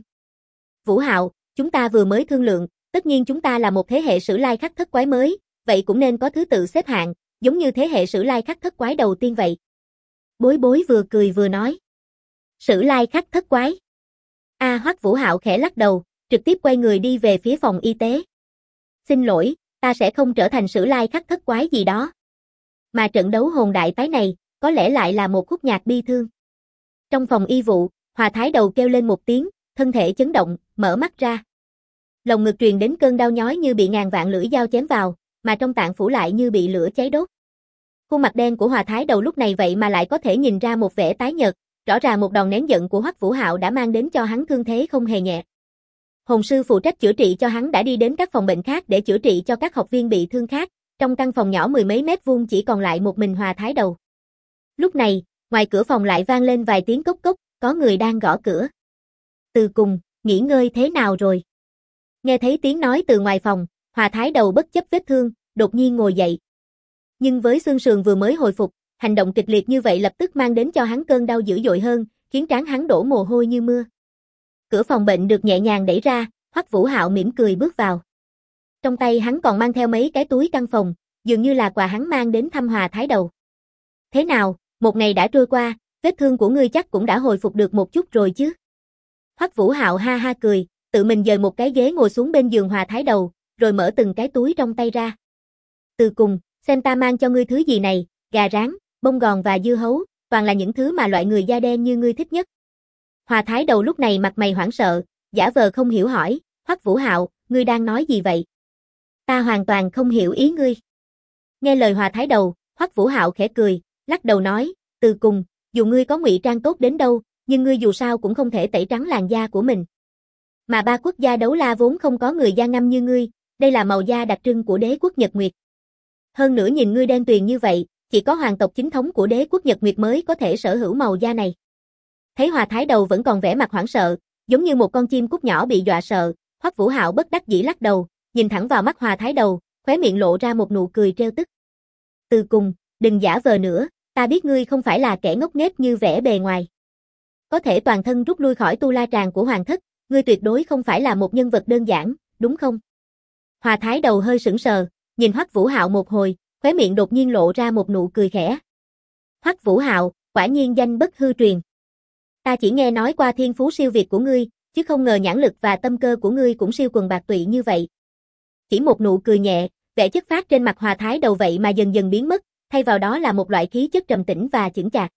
A: Vũ Hạo, chúng ta vừa mới thương lượng, tất nhiên chúng ta là một thế hệ Sử Lai Khắc thất quái mới, vậy cũng nên có thứ tự xếp hạng, giống như thế hệ Sử Lai Khắc thất quái đầu tiên vậy. Bối Bối vừa cười vừa nói. Sử Lai Khắc thất quái. Hoắc Vũ Hạo khẽ lắc đầu, trực tiếp quay người đi về phía phòng y tế. Xin lỗi, ta sẽ không trở thành Sử Lai Khắc thất quái gì đó. Mà trận đấu hồn đại tái này, có lẽ lại là một khúc nhạc bi thương. Trong phòng y vụ, Hòa Thái đầu kêu lên một tiếng, thân thể chấn động, mở mắt ra. Lồng ngực truyền đến cơn đau nhói như bị ngàn vạn lưỡi dao chém vào, mà trong tạng phủ lại như bị lửa cháy đốt. Khuôn mặt đen của Hòa Thái Đầu lúc này vậy mà lại có thể nhìn ra một vẻ tái nhợt, rõ ràng một đòn nén giận của Hoắc Vũ Hạo đã mang đến cho hắn thương thế không hề nhẹ. Hồn sư phụ trách chữa trị cho hắn đã đi đến các phòng bệnh khác để chữa trị cho các học viên bị thương khác, trong căn phòng nhỏ 10 mấy mét vuông chỉ còn lại một mình Hòa Thái Đầu. Lúc này, ngoài cửa phòng lại vang lên vài tiếng cốc cốc, có người đang gõ cửa. Từ Cùng, nghỉ ngơi thế nào rồi? Nghe thấy tiếng nói từ ngoài phòng, Hòa Thái Đầu bất chấp vết thương, đột nhiên ngồi dậy. Nhưng với xương sườn vừa mới hồi phục, hành động kịch liệt như vậy lập tức mang đến cho hắn cơn đau dữ dội hơn, khiến trán hắn đổ mồ hôi như mưa. Cửa phòng bệnh được nhẹ nhàng đẩy ra, Hoắc Vũ Hạo mỉm cười bước vào. Trong tay hắn còn mang theo mấy cái túi căn phòng, dường như là quà hắn mang đến thăm Hòa Thái Đầu. Thế nào, một ngày đã trôi qua, vết thương của ngươi chắc cũng đã hồi phục được một chút rồi chứ? Hoắc Vũ Hạo ha ha cười, tự mình dời một cái ghế ngồi xuống bên giường Hòa Thái Đầu, rồi mở từng cái túi trong tay ra. Từ Cùng, xem ta mang cho ngươi thứ gì này, gà rán, bông gòn và dưa hấu, toàn là những thứ mà loại người da đen như ngươi thích nhất. Hòa Thái Đầu lúc này mặt mày hoảng sợ, giả vờ không hiểu hỏi, Hoắc Vũ Hạo, ngươi đang nói gì vậy? Ta hoàn toàn không hiểu ý ngươi. Nghe lời Hòa Thái Đầu, Hoắc Vũ Hạo khẽ cười, lắc đầu nói, Từ Cùng, dù ngươi có ngụy trang tốt đến đâu, nhưng ngươi dù sao cũng không thể tẩy trắng làn da của mình. Mà ba quốc gia đấu la vốn không có người da ngăm như ngươi, đây là màu da đặc trưng của đế quốc Nhật Nguyệt. Hơn nữa nhìn ngươi đen tuyền như vậy, chỉ có hoàng tộc chính thống của đế quốc Nhật Nguyệt mới có thể sở hữu màu da này. Thấy Hòa Thái Đầu vẫn còn vẻ mặt hoảng sợ, giống như một con chim cút nhỏ bị dọa sợ, Hoắc Vũ Hạo bất đắc dĩ lắc đầu, nhìn thẳng vào mắt Hòa Thái Đầu, khóe miệng lộ ra một nụ cười trêu tức. Từ Cùng, đừng giả vờ nữa, ta biết ngươi không phải là kẻ ngốc nghếch như vẻ bề ngoài. Có thể toàn thân rút lui khỏi tu la tràng của hoàng thất, ngươi tuyệt đối không phải là một nhân vật đơn giản, đúng không? Hòa Thái Đầu hơi sững sờ, nhìn Hoắc Vũ Hạo một hồi, khóe miệng đột nhiên lộ ra một nụ cười khẽ. Hoắc Vũ Hạo, quả nhiên danh bất hư truyền. Ta chỉ nghe nói qua thiên phú siêu việt của ngươi, chứ không ngờ nhãn lực và tâm cơ của ngươi cũng siêu quần bạc tụy như vậy. Chỉ một nụ cười nhẹ, vẻ chất phác trên mặt Hòa Thái Đầu vậy mà dần dần biến mất, thay vào đó là một loại khí chất trầm tĩnh và chững chạc.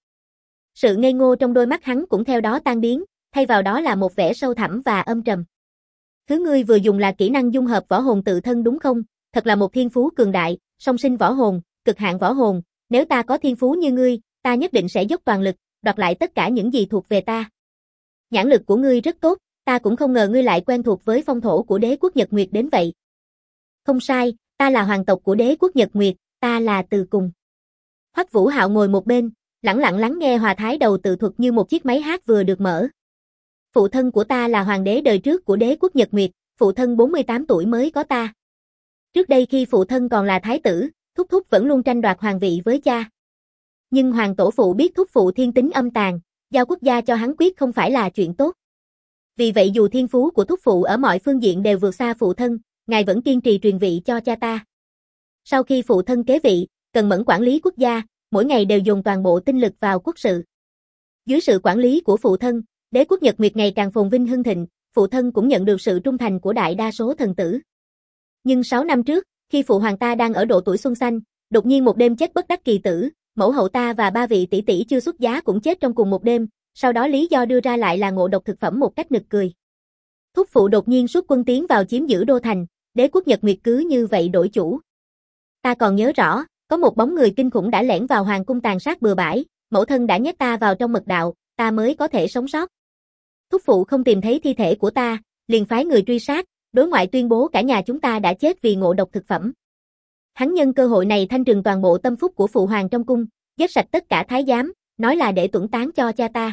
A: Sự ngây ngô trong đôi mắt hắn cũng theo đó tan biến, thay vào đó là một vẻ sâu thẳm và âm trầm. Thứ ngươi vừa dùng là kỹ năng dung hợp võ hồn tự thân đúng không? Thật là một thiên phú cường đại, song sinh võ hồn, cực hạn võ hồn, nếu ta có thiên phú như ngươi, ta nhất định sẽ dốc toàn lực, đoạt lại tất cả những gì thuộc về ta. Nhãn lực của ngươi rất tốt, ta cũng không ngờ ngươi lại quen thuộc với phong thổ của đế quốc Nhật Nguyệt đến vậy. Không sai, ta là hoàng tộc của đế quốc Nhật Nguyệt, ta là Từ Cùng. Hoắc Vũ Hạo ngồi một bên, lẳng lặng lắng nghe Hòa Thái Đầu tự thuật như một chiếc máy hát vừa được mở. Phụ thân của ta là hoàng đế đời trước của đế quốc Nhật Nguyệt, phụ thân 48 tuổi mới có ta. Trước đây khi phụ thân còn là thái tử, thúc thúc vẫn luôn tranh đoạt hoàng vị với cha. Nhưng hoàng tổ phụ biết thúc phụ thiên tính âm tàn, giao quốc gia cho hắn quyết không phải là chuyện tốt. Vì vậy dù thiên phú của thúc phụ ở mọi phương diện đều vượt xa phụ thân, ngài vẫn kiên trì truyền vị cho cha ta. Sau khi phụ thân kế vị, cần mẫn quản lý quốc gia, mỗi ngày đều dồn toàn bộ tinh lực vào quốc sự. Dưới sự quản lý của phụ thân, đế quốc Nhật Nguyệt ngày càng phồn vinh hưng thịnh, phụ thân cũng nhận được sự trung thành của đại đa số thần tử. Nhưng 6 năm trước, khi phụ hoàng ta đang ở độ tuổi xuân xanh, đột nhiên một đêm chết bất đắc kỳ tử, mẫu hậu ta và 3 vị tỷ tỷ chưa xuất giá cũng chết trong cùng một đêm, sau đó lý do đưa ra lại là ngộ độc thực phẩm một cách nực cười. Thúc phụ đột nhiên xuất quân tiến vào chiếm giữ đô thành, đế quốc Nhật Nguyệt cứ như vậy đổi chủ. Ta còn nhớ rõ, có một bóng người kinh khủng đã lẻn vào hoàng cung tàn sát bừa bãi, mẫu thân đã nhét ta vào trong mật đạo, ta mới có thể sống sót. Thúc phụ không tìm thấy thi thể của ta, liền phái người truy sát, đối ngoại tuyên bố cả nhà chúng ta đã chết vì ngộ độc thực phẩm. Hắn nhân cơ hội này thanh trừng toàn bộ tâm phúc của phụ hoàng trong cung, giết sạch tất cả thái giám, nói là để tuẫn tán cho cha ta.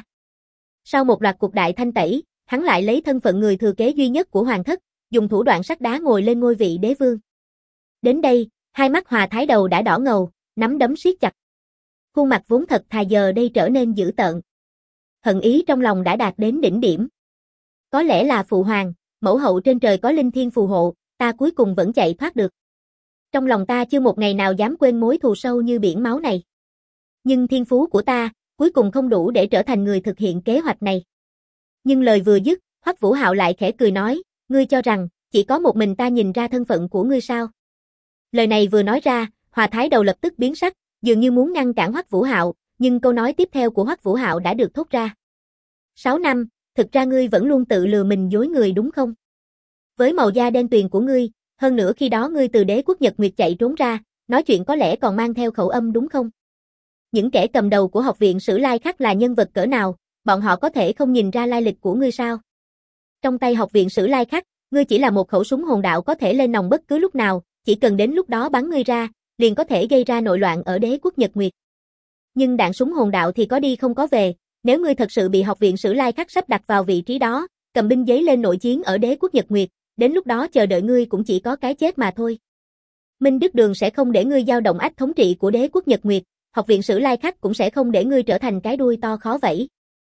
A: Sau một loạt cuộc đại thanh tẩy, hắn lại lấy thân phận người thừa kế duy nhất của hoàng thất, dùng thủ đoạn sắt đá ngồi lên ngôi vị đế vương. Đến đây, hai mắt Hòa Thái Đầu đã đỏ ngầu, nắm đấm siết chặt. Khuôn mặt vốn thật thà giờ đây trở nên dữ tợn. Hận ý trong lòng đã đạt đến đỉnh điểm. Có lẽ là phụ hoàng, mẫu hậu trên trời có linh thiên phù hộ, ta cuối cùng vẫn chạy thoát được. Trong lòng ta chưa một ngày nào dám quên mối thù sâu như biển máu này. Nhưng thiên phú của ta, cuối cùng không đủ để trở thành người thực hiện kế hoạch này. Nhưng lời vừa dứt, Hoắc Vũ Hạo lại khẽ cười nói, ngươi cho rằng, chỉ có một mình ta nhìn ra thân phận của ngươi sao? Lời này vừa nói ra, Hòa Thái Đầu lập tức biến sắc, dường như muốn ngăn cản Hoắc Vũ Hạo, nhưng câu nói tiếp theo của Hoắc Vũ Hạo đã được thốt ra. 6 năm, thực ra ngươi vẫn luôn tự lừa mình dối người đúng không? Với màu da đen tuyền của ngươi, hơn nữa khi đó ngươi từ đế quốc Nhật Nguyệt chạy trốn ra, nói chuyện có lẽ còn mang theo khẩu âm đúng không? Những kẻ cầm đầu của học viện Sử Lai Khắc là nhân vật cỡ nào, bọn họ có thể không nhìn ra lai lịch của ngươi sao? Trong tay học viện Sử Lai Khắc, ngươi chỉ là một khẩu súng hồn đạo có thể lên nòng bất cứ lúc nào, chỉ cần đến lúc đó bắn ngươi ra, liền có thể gây ra nội loạn ở đế quốc Nhật Nguyệt. Nhưng đạn súng hồn đạo thì có đi không có về, nếu ngươi thật sự bị học viện Sử Lai Khắc sắp đặt vào vị trí đó, cầm binh giấy lên nội chiến ở đế quốc Nhật Nguyệt, đến lúc đó chờ đợi ngươi cũng chỉ có cái chết mà thôi. Minh Đức Đường sẽ không để ngươi dao động ách thống trị của đế quốc Nhật Nguyệt, học viện Sử Lai Khắc cũng sẽ không để ngươi trở thành cái đuôi to khó vẫy.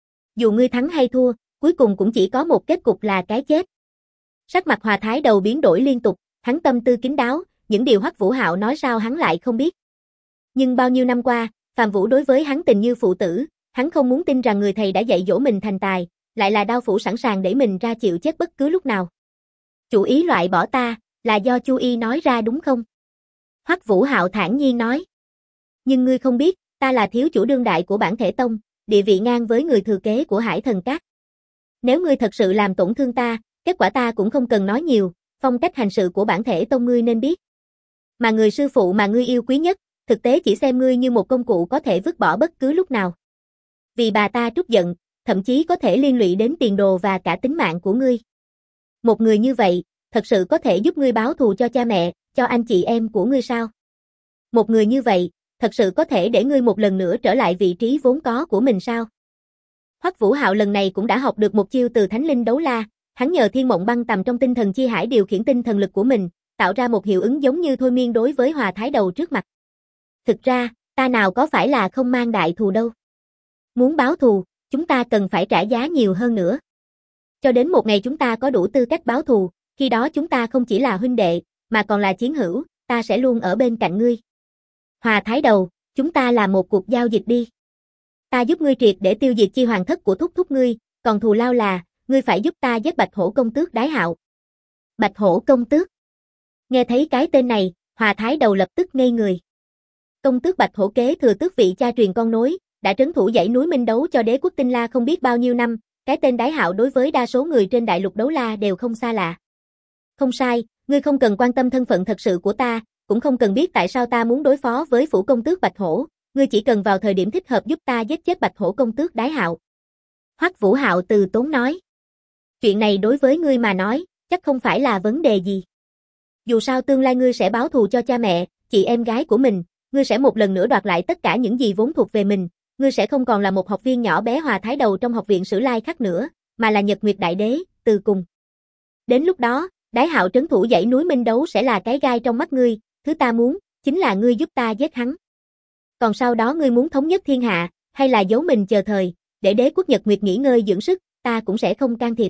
A: Dù ngươi thắng hay thua, cuối cùng cũng chỉ có một kết cục là cái chết. Sắc mặt Hòa Thái Đầu biến đổi liên tục, hắn tâm tư kín đáo, những điều Hoắc Vũ Hạo nói sao hắn lại không biết. Nhưng bao nhiêu năm qua, Phạm Vũ đối với hắn tình như phụ tử, hắn không muốn tin rằng người thầy đã dạy dỗ mình thành tài, lại là đao phủ sẵn sàng để mình ra chịu chết bất cứ lúc nào. Chủ ý loại bỏ ta, là do Chu Y nói ra đúng không? Hoắc Vũ Hạo thản nhiên nói. Nhưng ngươi không biết, ta là thiếu chủ đương đại của Bản Thể Tông, địa vị ngang với người thừa kế của Hải Thần Các. Nếu ngươi thật sự làm tổn thương ta, kết quả ta cũng không cần nói nhiều, phong cách hành sự của Bản Thể Tông ngươi nên biết. Mà người sư phụ mà ngươi yêu quý nhất, thực tế chỉ xem ngươi như một công cụ có thể vứt bỏ bất cứ lúc nào. Vì bà ta trút giận, thậm chí có thể liên lụy đến tiền đồ và cả tính mạng của ngươi. Một người như vậy, thật sự có thể giúp ngươi báo thù cho cha mẹ, cho anh chị em của ngươi sao? Một người như vậy, thật sự có thể để ngươi một lần nữa trở lại vị trí vốn có của mình sao? Hoắc Vũ Hạo lần này cũng đã học được một chiêu từ Thánh Linh Đấu La, hắn nhờ Thiên Mộng Băng Tầm trong tinh thần chi hải điều khiển tinh thần lực của mình, tạo ra một hiệu ứng giống như thôi miên đối với Hòa Thái Đầu trước mặt. Thực ra, ta nào có phải là không mang đại thù đâu. Muốn báo thù, chúng ta cần phải trả giá nhiều hơn nữa. Cho đến một ngày chúng ta có đủ tư cách báo thù, khi đó chúng ta không chỉ là huynh đệ, mà còn là chiến hữu, ta sẽ luôn ở bên cạnh ngươi. Hòa Thái Đầu, chúng ta làm một cuộc giao dịch đi. Ta giúp ngươi triệt để tiêu diệt chi hoàng thất của thúc thúc ngươi, còn thù lao là, ngươi phải giúp ta giết Bạch Hổ công tước Đái Hạo. Bạch Hổ công tước. Nghe thấy cái tên này, Hòa Thái Đầu lập tức ngây người. Công tước Bạch Hổ kế thừa tước vị cha truyền con nối, đã trấn thủ dãy núi Minh Đấu cho đế quốc Tinh La không biết bao nhiêu năm, cái tên Đái Hạo đối với đa số người trên đại lục Đấu La đều không xa lạ. Không sai, ngươi không cần quan tâm thân phận thật sự của ta, cũng không cần biết tại sao ta muốn đối phó với phủ công tước Bạch Hổ, ngươi chỉ cần vào thời điểm thích hợp giúp ta giết chết Bạch Hổ công tước Đái Hạo. Hoắc Vũ Hạo từ tốn nói. Chuyện này đối với ngươi mà nói, chắc không phải là vấn đề gì. Dù sao tương lai ngươi sẽ báo thù cho cha mẹ, chị em gái của mình, ngươi sẽ một lần nữa đoạt lại tất cả những gì vốn thuộc về mình, ngươi sẽ không còn là một học viên nhỏ bé Hòa Thái Đầu trong học viện Sử Lai Khắc nữa, mà là Nhật Nguyệt Đại Đế, từ cùng. Đến lúc đó, Đái Hạo trấn thủ dãy núi Minh Đấu sẽ là cái gai trong mắt ngươi, thứ ta muốn, chính là ngươi giúp ta giết hắn. Còn sau đó ngươi muốn thống nhất thiên hạ, hay là giấu mình chờ thời, để đế quốc Nhật Nguyệt nghỉ ngơi dưỡng sức, ta cũng sẽ không can thiệp.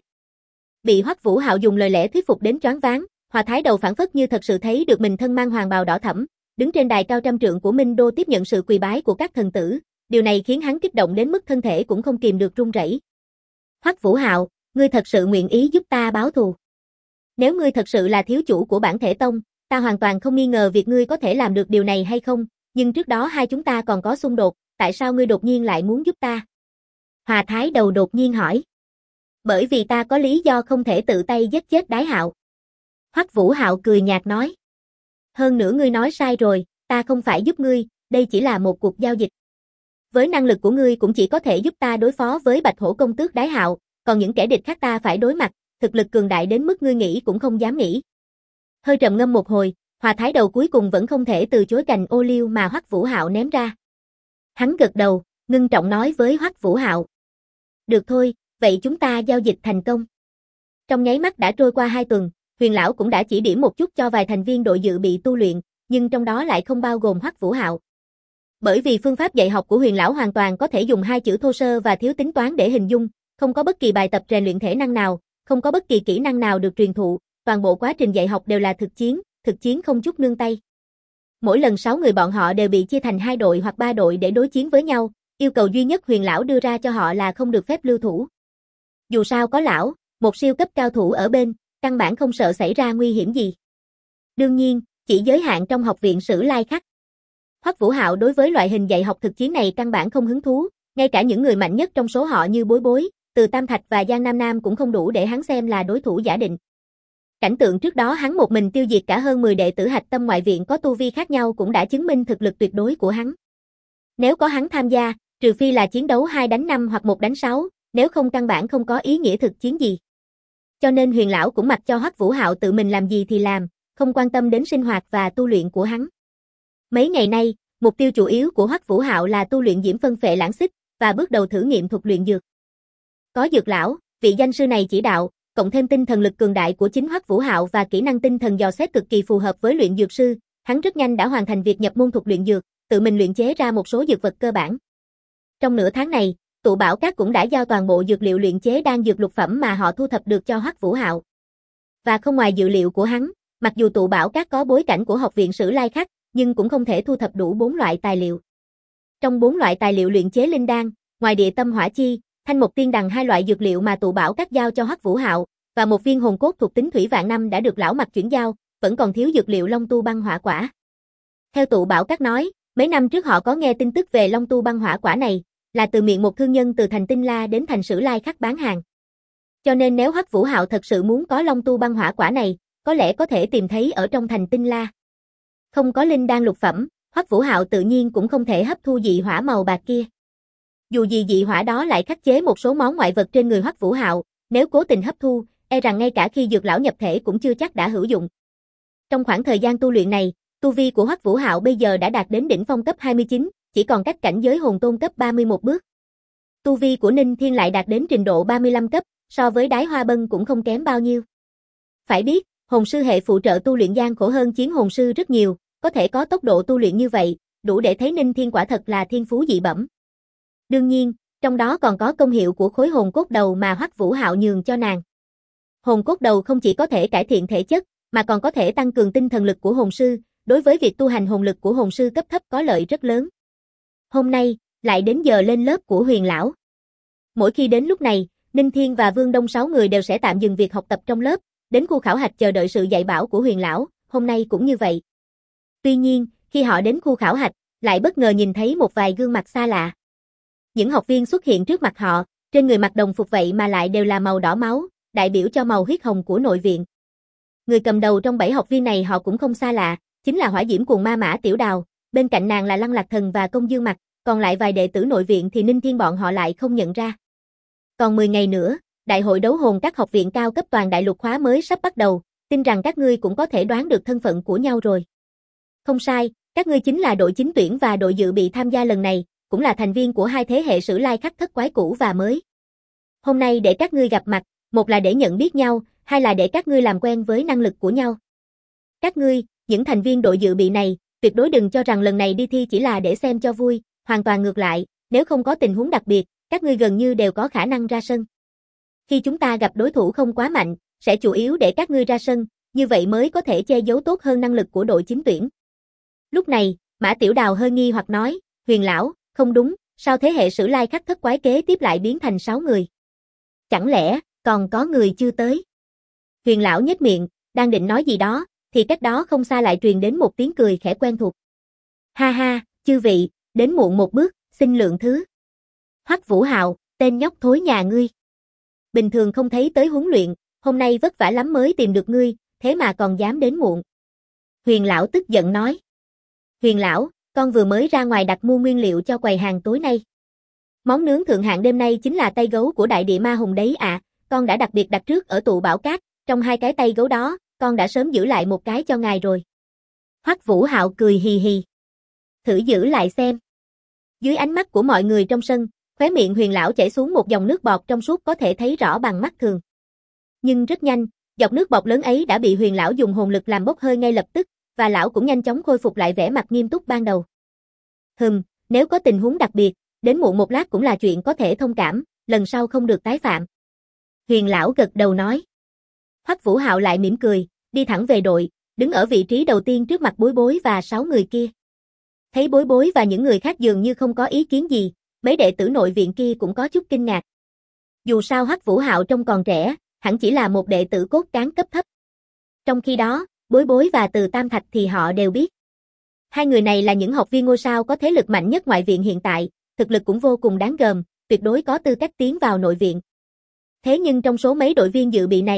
A: Bị Hoắc Vũ Hạo dùng lời lẽ thuyết phục đến choáng váng, Hòa Thái Đầu phảng phất như thật sự thấy được mình thân mang hoàng bào đỏ thẫm, đứng trên đài cao trăm trượng của Minh Đô tiếp nhận sự quỳ bái của các thần tử, điều này khiến hắn kích động đến mức thân thể cũng không kìm được run rẩy. Hoắc Vũ Hạo, ngươi thật sự nguyện ý giúp ta báo thù? Nếu ngươi thật sự là thiếu chủ của Bản Thể Tông, ta hoàn toàn không nghi ngờ việc ngươi có thể làm được điều này hay không, nhưng trước đó hai chúng ta còn có xung đột, tại sao ngươi đột nhiên lại muốn giúp ta? Hòa Thái Đầu đột nhiên hỏi. Bởi vì ta có lý do không thể tự tay giết chết Đái Hạo. Hoắc Vũ Hạo cười nhạt nói. Hơn nữa ngươi nói sai rồi, ta không phải giúp ngươi, đây chỉ là một cuộc giao dịch. Với năng lực của ngươi cũng chỉ có thể giúp ta đối phó với Bạch Hổ công tước Đái Hạo, còn những kẻ địch khác ta phải đối mặt, thực lực cường đại đến mức ngươi nghĩ cũng không dám nghĩ. Hơi trầm ngâm một hồi, Hòa Thái Đầu cuối cùng vẫn không thể từ chối cành ô liu mà Hoắc Vũ Hạo ném ra. Hắn gật đầu, ngưng trọng nói với Hoắc Vũ Hạo. Được thôi, vậy chúng ta giao dịch thành công. Trong nháy mắt đã trôi qua 2 tuần, Huyền lão cũng đã chỉ điểm một chút cho vài thành viên đội dự bị tu luyện, nhưng trong đó lại không bao gồm Hoắc Vũ Hạo. Bởi vì phương pháp dạy học của Huyền lão hoàn toàn có thể dùng 2 chữ thô sơ và thiếu tính toán để hình dung, không có bất kỳ bài tập rèn luyện thể năng nào, không có bất kỳ kỹ năng nào được truyền thụ, toàn bộ quá trình dạy học đều là thực chiến không chút nương tay. Mỗi lần 6 người bọn họ đều bị chia thành 2 đội hoặc 3 đội để đối chiến với nhau, yêu cầu duy nhất Huyền lão đưa ra cho họ là không được phép lưu thủ. Dù sao có lão, một siêu cấp cao thủ ở bên, căn bản không sợ xảy ra nguy hiểm gì. Đương nhiên, chỉ giới hạn trong học viện Sử Lai Khắc. Hoắc Vũ Hạo đối với loại hình dạy học thực chiến này căn bản không hứng thú, ngay cả những người mạnh nhất trong số họ như Bối Bối, Từ Tam Thạch và Giang Nam Nam cũng không đủ để hắn xem là đối thủ giả định. Cảnh tượng trước đó hắn một mình tiêu diệt cả hơn 10 đệ tử Hạch Tâm ngoại viện có tu vi khác nhau cũng đã chứng minh thực lực tuyệt đối của hắn. Nếu có hắn tham gia, trừ phi là chiến đấu 2 đánh 5 hoặc 1 đánh 6, nếu không căn bản không có ý nghĩa thực chiến gì. Cho nên Huyền lão cũng mặc cho Hoắc Vũ Hạo tự mình làm gì thì làm, không quan tâm đến sinh hoạt và tu luyện của hắn. Mấy ngày nay, mục tiêu chủ yếu của Hoắc Vũ Hạo là tu luyện Diễm Phân Phệ Lãng Xích và bước đầu thử nghiệm thuật luyện dược. Có dược lão, vị danh sư này chỉ đạo, cộng thêm tinh thần lực cường đại của chính Hoắc Vũ Hạo và kỹ năng tinh thần dò xét cực kỳ phù hợp với luyện dược sư, hắn rất nhanh đã hoàn thành việc nhập môn thuật luyện dược, tự mình luyện chế ra một số dược vật cơ bản. Trong nửa tháng này, Tụ Bảo Các cũng đã giao toàn bộ dược liệu luyện chế đan dược lục phẩm mà họ thu thập được cho Hoắc Vũ Hạo. Và không ngoài dự liệu của hắn, mặc dù Tụ Bảo Các có bối cảnh của học viện Sử Lai Khắc, nhưng cũng không thể thu thập đủ 4 loại tài liệu. Trong 4 loại tài liệu luyện chế linh đan, ngoài Địa Tâm Hỏa Chi, Thanh Mộc Tiên Đằng, 2 loại dược liệu mà Tụ Bảo Các giao cho Hoắc Vũ Hạo và một viên hồn cốt thuộc tính thủy vạn năm đã được lão Mặc chuyển giao, vẫn còn thiếu dược liệu Long Tu Băng Hỏa Quả. Theo Tụ Bảo Các nói, mấy năm trước họ có nghe tin tức về Long Tu Băng Hỏa Quả này, là từ miệng một thương nhân từ thành Tinh La đến thành Sử Lai Khắc bán hàng. Cho nên nếu Hoắc Vũ Hạo thật sự muốn có Long Tu Băng Hỏa Quả này, có lẽ có thể tìm thấy ở trong thành Tinh La. Không có linh đan lục phẩm, Hoắc Vũ Hạo tự nhiên cũng không thể hấp thu dị hỏa màu bạc kia. Dù gì dị hỏa đó lại khắc chế một số món ngoại vật trên người Hoắc Vũ Hạo, nếu cố tình hấp thu, e rằng ngay cả khi dược lão nhập thể cũng chưa chắc đã hữu dụng. Trong khoảng thời gian tu luyện này, tu vi của Hoắc Vũ Hạo bây giờ đã đạt đến đỉnh phong cấp 29, chỉ còn cách cảnh giới hồn tôn cấp 31 bước. Tu vi của Ninh Thiên lại đạt đến trình độ 35 cấp, so với Đái Hoa Bân cũng không kém bao nhiêu. Phải biết, hồn sư hệ phụ trợ tu luyện gian khổ hơn chiến hồn sư rất nhiều, có thể có tốc độ tu luyện như vậy, đủ để thấy Ninh Thiên quả thật là thiên phú dị bẩm. Đương nhiên, trong đó còn có công hiệu của khối hồn cốt đầu mà Hoắc Vũ Hạo nhường cho nàng. Hồn cốt đầu không chỉ có thể cải thiện thể chất, mà còn có thể tăng cường tinh thần lực của hồn sư, đối với việc tu hành hồn lực của hồn sư cấp thấp có lợi rất lớn. Hôm nay, lại đến giờ lên lớp của Huyền lão. Mỗi khi đến lúc này, Ninh Thiên và Vương Đông 6 người đều sẽ tạm dừng việc học tập trong lớp, đến khu khảo hạch chờ đợi sự dạy bảo của Huyền lão, hôm nay cũng như vậy. Tuy nhiên, khi họ đến khu khảo hạch, lại bất ngờ nhìn thấy một vài gương mặt xa lạ. Những học viên xuất hiện trước mặt họ, trên người mặc đồng phục vậy mà lại đều là màu đỏ máu, đại biểu cho màu huyết hồng của nội viện. Người cầm đầu trong 7 học viên này họ cũng không xa lạ, chính là Hỏa Diễm Cuồng Ma Mã Tiểu Đào, bên cạnh nàng là Lăng Lạc Thần và Công Dương Mặc, còn lại vài đệ tử nội viện thì Ninh Thiên bọn họ lại không nhận ra. Còn 10 ngày nữa, đại hội đấu hồn các học viện cao cấp toàn đại lục khóa mới sắp bắt đầu, tin rằng các ngươi cũng có thể đoán được thân phận của nhau rồi. Không sai, các ngươi chính là đội chính tuyển và đội dự bị tham gia lần này, cũng là thành viên của 2 thế hệ Sử Lai Khắc thất quái cũ và mới. Hôm nay để các ngươi gặp mặt, một là để nhận biết nhau, hai là để các ngươi làm quen với năng lực của nhau. Các ngươi, những thành viên đội dự bị này, tuyệt đối đừng cho rằng lần này đi thi chỉ là để xem cho vui, hoàn toàn ngược lại, nếu không có tình huống đặc biệt, các ngươi gần như đều có khả năng ra sân. Khi chúng ta gặp đối thủ không quá mạnh, sẽ chủ yếu để các ngươi ra sân, như vậy mới có thể che giấu tốt hơn năng lực của đội chính tuyển. Lúc này, Mã Tiểu Đào hơi nghi hoặc nói, Huyền lão, không đúng, sao thế hệ Sử Lai Khắc thất quái kế tiếp lại biến thành 6 người? Chẳng lẽ, còn có người chưa tới? Huyền lão nhếch miệng, đang định nói gì đó, thì cách đó không xa lại truyền đến một tiếng cười khẽ quen thuộc. Ha ha, chư vị, đến muộn một bước, xin lượng thứ. Hoắc Vũ Hạo, tên nhóc thối nhà ngươi. Bình thường không thấy tới huấn luyện, hôm nay vất vả lắm mới tìm được ngươi, thế mà còn dám đến muộn. Huyền lão tức giận nói. Huyền lão, con vừa mới ra ngoài đặt mua nguyên liệu cho quầy hàng tối nay. Món nướng thượng hạng đêm nay chính là tay gấu của đại địa ma hùng đấy à, con đã đặc biệt đặt trước ở Tụ Bảo Các, trong 2 cái tay gấu đó, con đã sớm giữ lại một cái cho ngài rồi. Hoắc Vũ Hạo cười hì hì. Thử giữ lại xem. Dưới ánh mắt của mọi người trong sân, khóe miệng Huyền lão chảy xuống một dòng nước bọt trong suốt có thể thấy rõ bằng mắt thường. Nhưng rất nhanh, giọt nước bọt lớn ấy đã bị Huyền lão dùng hồn lực làm bốc hơi ngay lập tức, và lão cũng nhanh chóng khôi phục lại vẻ mặt nghiêm túc ban đầu. Nếu có tình huống đặc biệt, đến muộn một lát cũng là chuyện có thể thông cảm, lần sau không được tái phạm. Huyền lão gật đầu nói. Hoắc Vũ Hạo lại mỉm cười, đi thẳng về đội, đứng ở vị trí đầu tiên trước mặt Bối Bối và 6 người kia. Thấy Bối Bối và những người khác dường như không có ý kiến gì, mấy đệ tử nội viện kia cũng có chút kinh ngạc. Dù sao Hoắc Vũ Hạo trông còn trẻ, hẳn chỉ là một đệ tử cốt cán cấp thấp. Trong khi đó, Bối Bối và Từ Tam Thạch thì họ đều biết. 2 người này là những học viên ngôi sao có thế lực mạnh nhất ngoại viện hiện tại, thực lực cũng vô cùng đáng gờm, tuyệt đối có tư cách tiến vào nội viện. Thế nhưng trong số mấy đội viên dự bị này,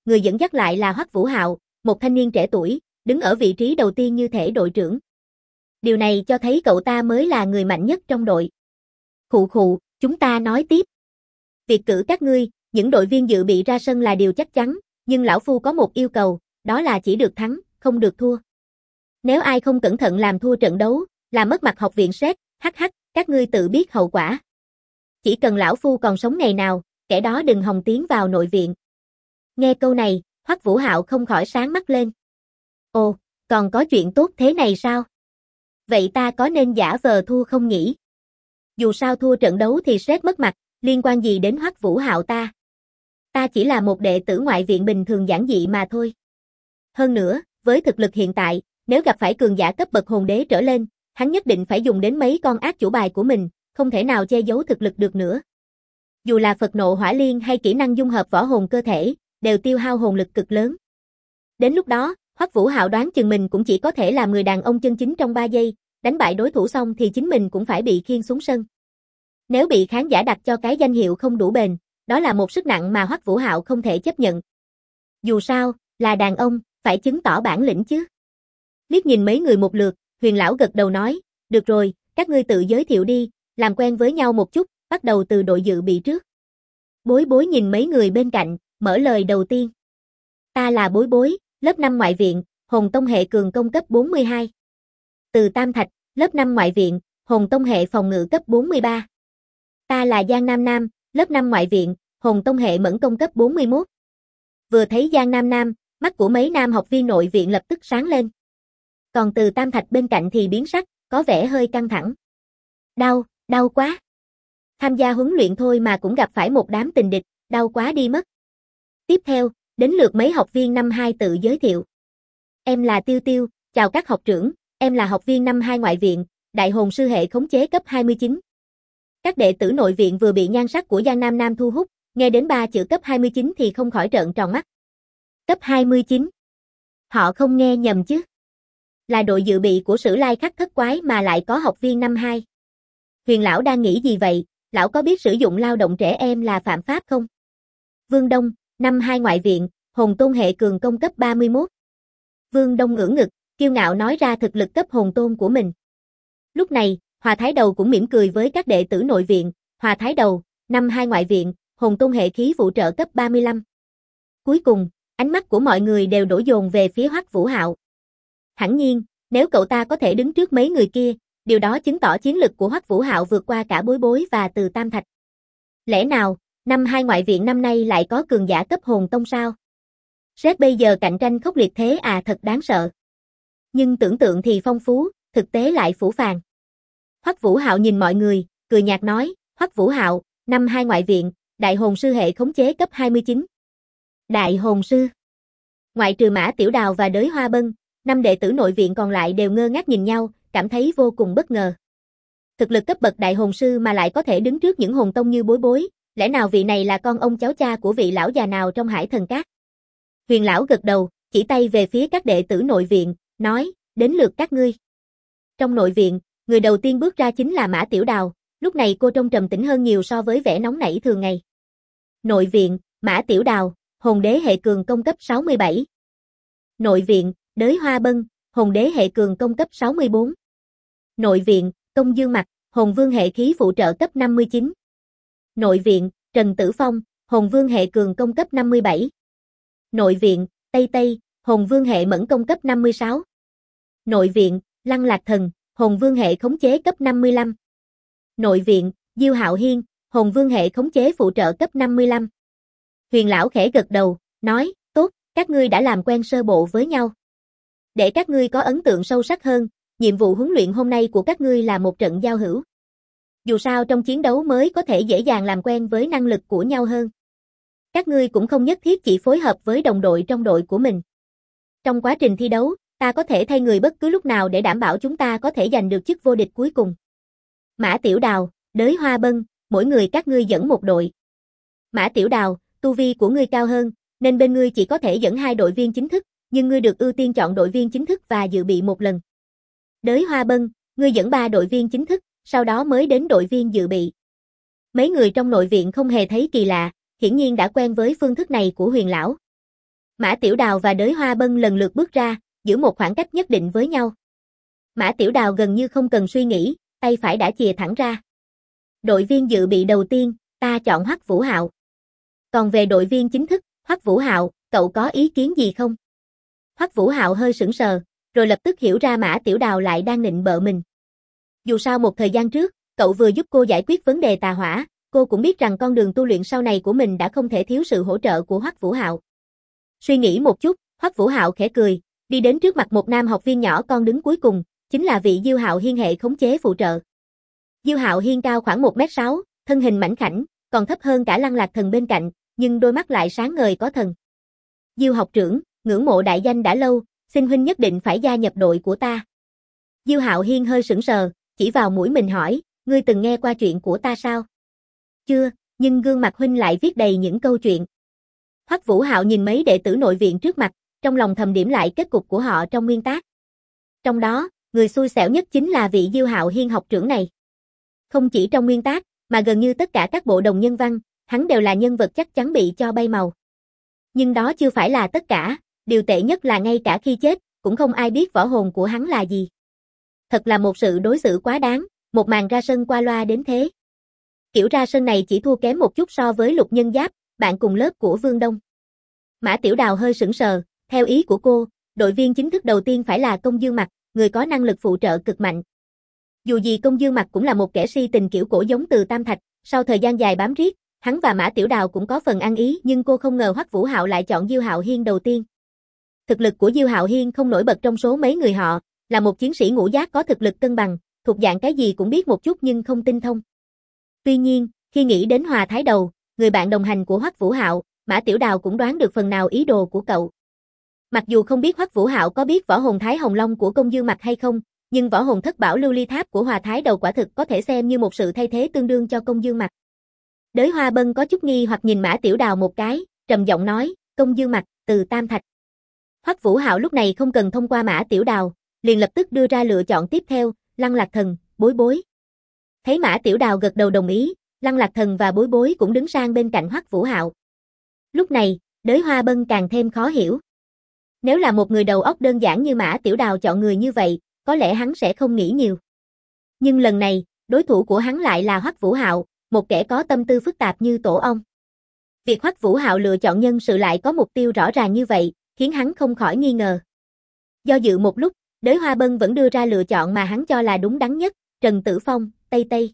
A: người dẫn dắt lại là Hoắc Vũ Hạo, một thanh niên trẻ tuổi, đứng ở vị trí đầu tiên như thể đội trưởng. Điều này cho thấy cậu ta mới là người mạnh nhất trong đội. Khụ khụ, chúng ta nói tiếp. Việc cử các ngươi, những đội viên dự bị ra sân là điều chắc chắn, nhưng lão phu có một yêu cầu, đó là chỉ được thắng, không được thua. Nếu ai không cẩn thận làm thua trận đấu, làm mất mặt học viện sét, các ngươi tự biết hậu quả. Chỉ cần lão phu còn sống ngày nào, kẻ đó đừng hòng tiến vào nội viện. Nghe câu này, Hoắc Vũ Hạo không khỏi sáng mắt lên. Ồ, còn có chuyện tốt thế này sao? Vậy ta có nên giả vờ thua không nhỉ? Dù sao thua trận đấu thì sét mất mặt, liên quan gì đến Hoắc Vũ Hạo ta? Ta chỉ là một đệ tử ngoại viện bình thường giản dị mà thôi. Hơn nữa, với thực lực hiện tại, nếu gặp phải cường giả cấp bậc hồn đế trở lên, hắn nhất định phải dùng đến mấy con ác chủ bài của mình, không thể nào che giấu thực lực được nữa. Dù là Phật nộ hỏa liên hay kỹ năng dung hợp võ hồn cơ thể, đều tiêu hao hồn lực cực lớn. Đến lúc đó, Hoắc Vũ Hạo đoán chừng mình cũng chỉ có thể làm người đàn ông chân chính trong 3 giây, đánh bại đối thủ xong thì chính mình cũng phải bị khiêng xuống sân. Nếu bị khán giả đặt cho cái danh hiệu không đủ bền, đó là một sức nặng mà Hoắc Vũ Hạo không thể chấp nhận. Dù sao, là đàn ông, phải chứng tỏ bản lĩnh chứ. Liếc nhìn mấy người một lượt, Huyền lão gật đầu nói, được rồi, các ngươi tự giới thiệu đi, làm quen với nhau một chút, bắt đầu từ đội dự bị trước. Bối Bối nhìn mấy người bên cạnh, mở lời đầu tiên. Ta là Bối Bối, lớp 5 ngoại viện, Hồn Tông hệ cường công cấp 42. Từ Tam Thạch, lớp 5 ngoại viện, Hồn Tông hệ phòng ngự cấp 43. Ta là Giang Nam Nam, lớp 5 ngoại viện, Hồn Tông hệ mẫn công cấp 41. Vừa thấy Giang Nam Nam, mắt của mấy nam học viên nội viện lập tức sáng lên. Còn Từ Tam Thạch bên cạnh thì biến sắc, có vẻ hơi căng thẳng. Đau quá. Tham gia huấn luyện thôi mà cũng gặp phải một đám tình địch, đau quá đi mất. Tiếp theo, đến lượt mấy học viên năm 2 tự giới thiệu. Em là Tiêu Tiêu, chào các học trưởng, em là học viên năm 2 ngoại viện, đại hồn sư hệ khống chế cấp 29. Các đệ tử nội viện vừa bị nhan sắc của Giang Nam Nam thu hút, nghe đến 3 chữ cấp 29 thì không khỏi trợn tròn mắt. Cấp 29? Họ không nghe nhầm chứ? Là đội dự bị của Sử Lai Khắc Thất Quái mà lại có học viên năm 2. Huyền lão đang nghĩ gì vậy? Lão có biết sử dụng lao động trẻ em là phạm pháp không? Vương Đông, năm 2 ngoại viện, Hồn Tôn hệ cường công cấp 31. Vương Đông ngưỡng ngực, kiêu ngạo nói ra thực lực cấp hồn tôn của mình. Lúc này, Hòa Thái Đầu cũng mỉm cười với các đệ tử nội viện. Hòa Thái Đầu, năm 2 ngoại viện, Hồn Tôn hệ khí phụ trợ cấp 35. Cuối cùng, ánh mắt của mọi người đều đổ dồn về phía Hoắc Vũ Hạo. Hẳn nhiên, nếu cậu ta có thể đứng trước mấy người kia, điều đó chứng tỏ chiến lực của Hoắc Vũ Hạo vượt qua cả Bối Bối và Từ Tam Thạch. Lẽ nào, năm 2 ngoại viện năm nay lại có cường giả cấp hồn tông sao? Sét bây giờ cạnh tranh khốc liệt thế à, thật đáng sợ. Nhưng tưởng tượng thì phong phú, thực tế lại phũ phàng. Hoắc Vũ Hạo nhìn mọi người, cười nhạt nói, Hoắc Vũ Hạo, năm 2 ngoại viện, đại hồn sư hệ khống chế cấp 29. Đại hồn sư. Ngoại trừ Mã Tiểu Đào và Đới Hoa Bân, 5 đệ tử nội viện còn lại đều ngơ ngác nhìn nhau, cảm thấy vô cùng bất ngờ. Thực lực cấp bậc đại hồn sư mà lại có thể đứng trước những hồn tông như Bối Bối, lẽ nào vị này là con ông cháu cha của vị lão già nào trong Hải Thần Cát? Huyền lão gật đầu, chỉ tay về phía các đệ tử nội viện, nói, đến lượt các ngươi. Trong nội viện, người đầu tiên bước ra chính là Mã Tiểu Đào, lúc này cô trông trầm tĩnh hơn nhiều so với vẻ nóng nảy thường ngày. Nội viện, Mã Tiểu Đào, hồn đế hệ cường công cấp 67. Nội viện, Đới Hoa Bân, hồn đế hệ cường công cấp 64. Nội viện, Công Dương Mặc, hồn vương hệ khí phụ trợ cấp 59. Nội viện, Trần Tử Phong, hồn vương hệ cường công cấp 57. Nội viện, Tây Tây, hồn vương hệ mẫn công cấp 56. Nội viện, Lăng Lạc Thần, hồn vương hệ khống chế cấp 55. Nội viện, Diêu Hạo Hiên, hồn vương hệ khống chế phụ trợ cấp 55. Huyền lão khẽ gật đầu, nói, tốt, các ngươi đã làm quen sơ bộ với nhau. Để các ngươi có ấn tượng sâu sắc hơn, nhiệm vụ huấn luyện hôm nay của các ngươi là một trận giao hữu. Dù sao trong chiến đấu mới có thể dễ dàng làm quen với năng lực của nhau hơn. Các ngươi cũng không nhất thiết chỉ phối hợp với đồng đội trong đội của mình. Trong quá trình thi đấu, ta có thể thay người bất cứ lúc nào để đảm bảo chúng ta có thể giành được chức vô địch cuối cùng. Mã Tiểu Đào, Đới Hoa Bân, mỗi người các ngươi dẫn một đội. Mã Tiểu Đào, tu vi của ngươi cao hơn, nên bên ngươi chỉ có thể dẫn 2 đội viên chính thức, nhưng ngươi được ưu tiên chọn đội viên chính thức và dự bị một lần. Đới Hoa Bân, ngươi dẫn 3 đội viên chính thức, sau đó mới đến đội viên dự bị. Mấy người trong nội viện không hề thấy kỳ lạ, hiển nhiên đã quen với phương thức này của Huyền lão. Mã Tiểu Đào và Đới Hoa Bân lần lượt bước ra, giữ một khoảng cách nhất định với nhau. Mã Tiểu Đào gần như không cần suy nghĩ, tay phải đã chìa thẳng ra. Đội viên dự bị đầu tiên, ta chọn Hoắc Vũ Hạo. Còn về đội viên chính thức, Hoắc Vũ Hạo, cậu có ý kiến gì không? Hoắc Vũ Hạo hơi sững sờ, rồi lập tức hiểu ra Mã Tiểu Đào lại đang nịnh bợ mình. Dù sao một thời gian trước, cậu vừa giúp cô giải quyết vấn đề tà hỏa, cô cũng biết rằng con đường tu luyện sau này của mình đã không thể thiếu sự hỗ trợ của Hoắc Vũ Hạo. Suy nghĩ một chút, Hoắc Vũ Hạo khẽ cười, đi đến trước mặt một nam học viên nhỏ con đứng cuối cùng, chính là vị Diêu Hạo Hiên hệ khống chế phụ trợ. Diêu Hạo Hiên cao khoảng 1m6, thân hình mảnh khảnh, còn thấp hơn cả Lăng Lạc Thần bên cạnh, nhưng đôi mắt lại sáng ngời có thần. Diêu học trưởng, ngưỡng mộ đại danh đã lâu, xin huynh nhất định phải gia nhập đội của ta. Diêu Hạo Hiên hơi sững sờ, chỉ vào mũi mình hỏi, ngươi từng nghe qua chuyện của ta sao? Chưa, nhưng gương mặt huynh lại viết đầy những câu chuyện. Hoắc Vũ Hạo nhìn mấy đệ tử nội viện trước mặt, trong lòng thầm điểm lại kết cục của họ trong nguyên tác. Trong đó, người xui xẻo nhất chính là vị Diêu Hạo Hiên học trưởng này. Không chỉ trong nguyên tác, mà gần như tất cả các bộ đồng nhân văn, hắn đều là nhân vật chắc chắn bị cho bay màu. Nhưng đó chưa phải là tất cả, điều tệ nhất là ngay cả khi chết, cũng không ai biết võ hồn của hắn là gì. Thật là một sự đối xử quá đáng, một màn ra sân qua loa đến thế. Kiểu ra sân này chỉ thua kém một chút so với Lục Nhân Giáp, bạn cùng lớp của Vương Đông. Mã Tiểu Đào hơi sững sờ, theo ý của cô, đội viên chính thức đầu tiên phải là Công Dương Mặc, người có năng lực phụ trợ cực mạnh. Dù gì Công Dương Mặc cũng là một kẻ si tình kiểu cổ giống Từ Tam Thạch, sau thời gian dài bám riết, hắn và Mã Tiểu Đào cũng có phần ăn ý, nhưng cô không ngờ Hoắc Vũ Hạo lại chọn Diêu Hạo Hiên đầu tiên. Thực lực của Diêu Hạo Hiên không nổi bật trong số mấy người họ, là một chiến sĩ ngũ giác có thực lực cân bằng, thuộc dạng cái gì cũng biết một chút nhưng không tinh thông. Tuy nhiên, khi nghĩ đến Hòa Thái Đầu, người bạn đồng hành của Hoắc Vũ Hạo, Mã Tiểu Đào cũng đoán được phần nào ý đồ của cậu. Mặc dù không biết Hoắc Vũ Hạo có biết võ hồn Thái Hồng Long của Công Dương Mặc hay không, nhưng võ hồn Thất Bảo Lưu Ly Tháp của Hòa Thái Đầu quả thực có thể xem như một sự thay thế tương đương cho Công Dương Mặc. Đới Hoa Bân có chút nghi hoặc nhìn Mã Tiểu Đào một cái, trầm giọng nói, Công Dương Mặc, Từ Tam Thạch. Hoắc Vũ Hạo lúc này không cần thông qua Mã Tiểu Đào, liền lập tức đưa ra lựa chọn tiếp theo, Lăng Lạc Thần, Bối Bối. Thấy Mã Tiểu Đào gật đầu đồng ý, Lăng Lạc Thần và Bối Bối cũng đứng sang bên cạnh Hoắc Vũ Hạo. Lúc này, Đới Hoa Bân càng thêm khó hiểu. Nếu là một người đầu óc đơn giản như Mã Tiểu Đào chọn người như vậy, có lẽ hắn sẽ không nghĩ nhiều. Nhưng lần này, đối thủ của hắn lại là Hoắc Vũ Hạo, một kẻ có tâm tư phức tạp như tổ ong. Việc Hoắc Vũ Hạo lựa chọn nhân sự lại có mục tiêu rõ ràng như vậy, khiến hắn không khỏi nghi ngờ. Do dự một lúc, Đới Hoa Bân vẫn đưa ra lựa chọn mà hắn cho là đúng đắn nhất, Trần Tử Phong, Tây Tây.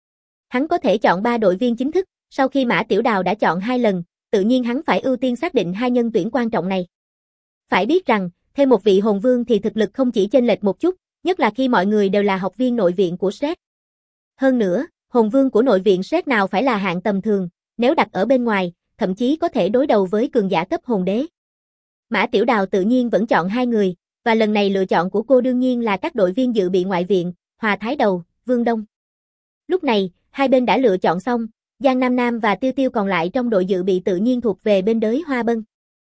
A: Hắn có thể chọn 3 đội viên chính thức, sau khi Mã Tiểu Đào đã chọn 2 lần, tự nhiên hắn phải ưu tiên xác định 2 nhân tuyển quan trọng này. Phải biết rằng, thêm một vị hồn vương thì thực lực không chỉ chênh lệch một chút, nhất là khi mọi người đều là học viên nội viện của SRED. Hơn nữa, hồn vương của nội viện SRED nào phải là hạng tầm thường, nếu đặt ở bên ngoài, thậm chí có thể đối đầu với cường giả cấp hồn đế. Mã Tiểu Đào tự nhiên vẫn chọn 2 người, và lần này lựa chọn của cô đương nhiên là các đội viên dự bị ngoại viện, Hòa Thái Đầu, Vương Đông. Lúc này, hai bên đã lựa chọn xong, Giang Nam Nam và Tiêu Tiêu còn lại trong đội dự bị tự nhiên thuộc về bên Đới Hoa Bân.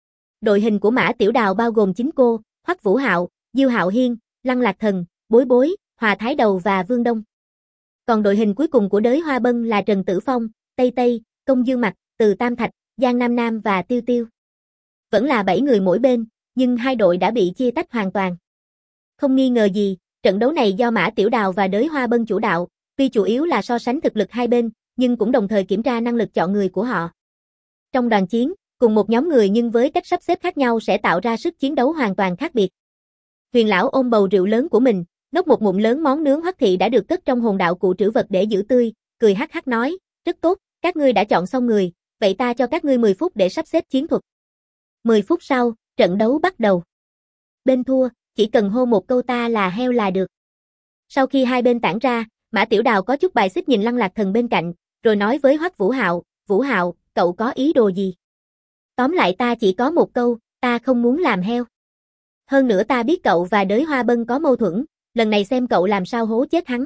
A: Đội hình của Mã Tiểu Đào bao gồm chính cô, Hoắc Vũ Hạo, Diêu Hạo Hiên, Lăng Lạc Thần, Bối Bối, Hòa Thái Đầu và Vương Đông. Còn đội hình cuối cùng của Đới Hoa Bân là Trần Tử Phong, Tây Tây, Công Dương Mặc, Từ Tam Thạch, Giang Nam Nam và Tiêu Tiêu. Vẫn là 7 người mỗi bên, nhưng hai đội đã bị chia tách hoàn toàn. Không nghi ngờ gì, trận đấu này do Mã Tiểu Đào và Đới Hoa Bân chủ đạo, tuy chủ yếu là so sánh thực lực hai bên, nhưng cũng đồng thời kiểm tra năng lực chọn người của họ. Trong đoàn chiến, cùng một nhóm người nhưng với cách sắp xếp khác nhau sẽ tạo ra sức chiến đấu hoàn toàn khác biệt. Huyền lão ôm bầu rượu lớn của mình, nốc một ngụm lớn món nướng Hoắc thị đã được cất trong hồn đạo cụ trữ vật để giữ tươi, cười hắc hắc nói, rất tốt, các ngươi đã chọn xong người, vậy ta cho các ngươi 10 phút để sắp xếp chiến thuật. 10 phút sau, trận đấu bắt đầu. Bên thua, chỉ cần hô một câu ta là heo là được. Sau khi hai bên tản ra, Mã Tiểu Đào có chút bài xích nhìn Lăng Lạc Thần bên cạnh, rồi nói với Hoắc Vũ Hạo, Vũ Hạo, cậu có ý đồ gì? Tóm lại ta chỉ có một câu, ta không muốn làm heo. Hơn nữa ta biết cậu và Đới Hoa Bân có mâu thuẫn, lần này xem cậu làm sao hố chết hắn.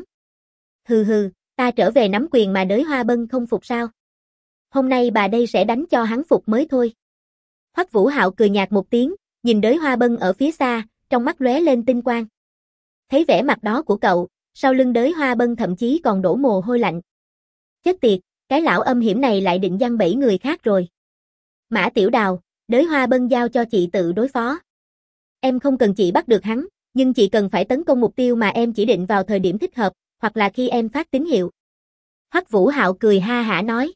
A: Hừ hừ, ta trở về nắm quyền mà Đới Hoa Bân không phục sao? Hôm nay bà đây sẽ đánh cho hắn phục mới thôi. Hoắc Vũ Hạo cười nhạt một tiếng, nhìn Đới Hoa Bân ở phía xa, trong mắt lóe lên tinh quang. Thấy vẻ mặt đó của cậu, sau lưng Đới Hoa Bân thậm chí còn đổ mồ hôi lạnh. Chết tiệt, cái lão âm hiểm này lại định giăng bẫy người khác rồi. Mã Tiểu Đào, Đới Hoa Bân giao cho chị tự đối phó. Em không cần chị bắt được hắn, nhưng chị cần phải tấn công mục tiêu mà em chỉ định vào thời điểm thích hợp, hoặc là khi em phát tín hiệu. Hoắc Vũ Hạo cười ha hả nói.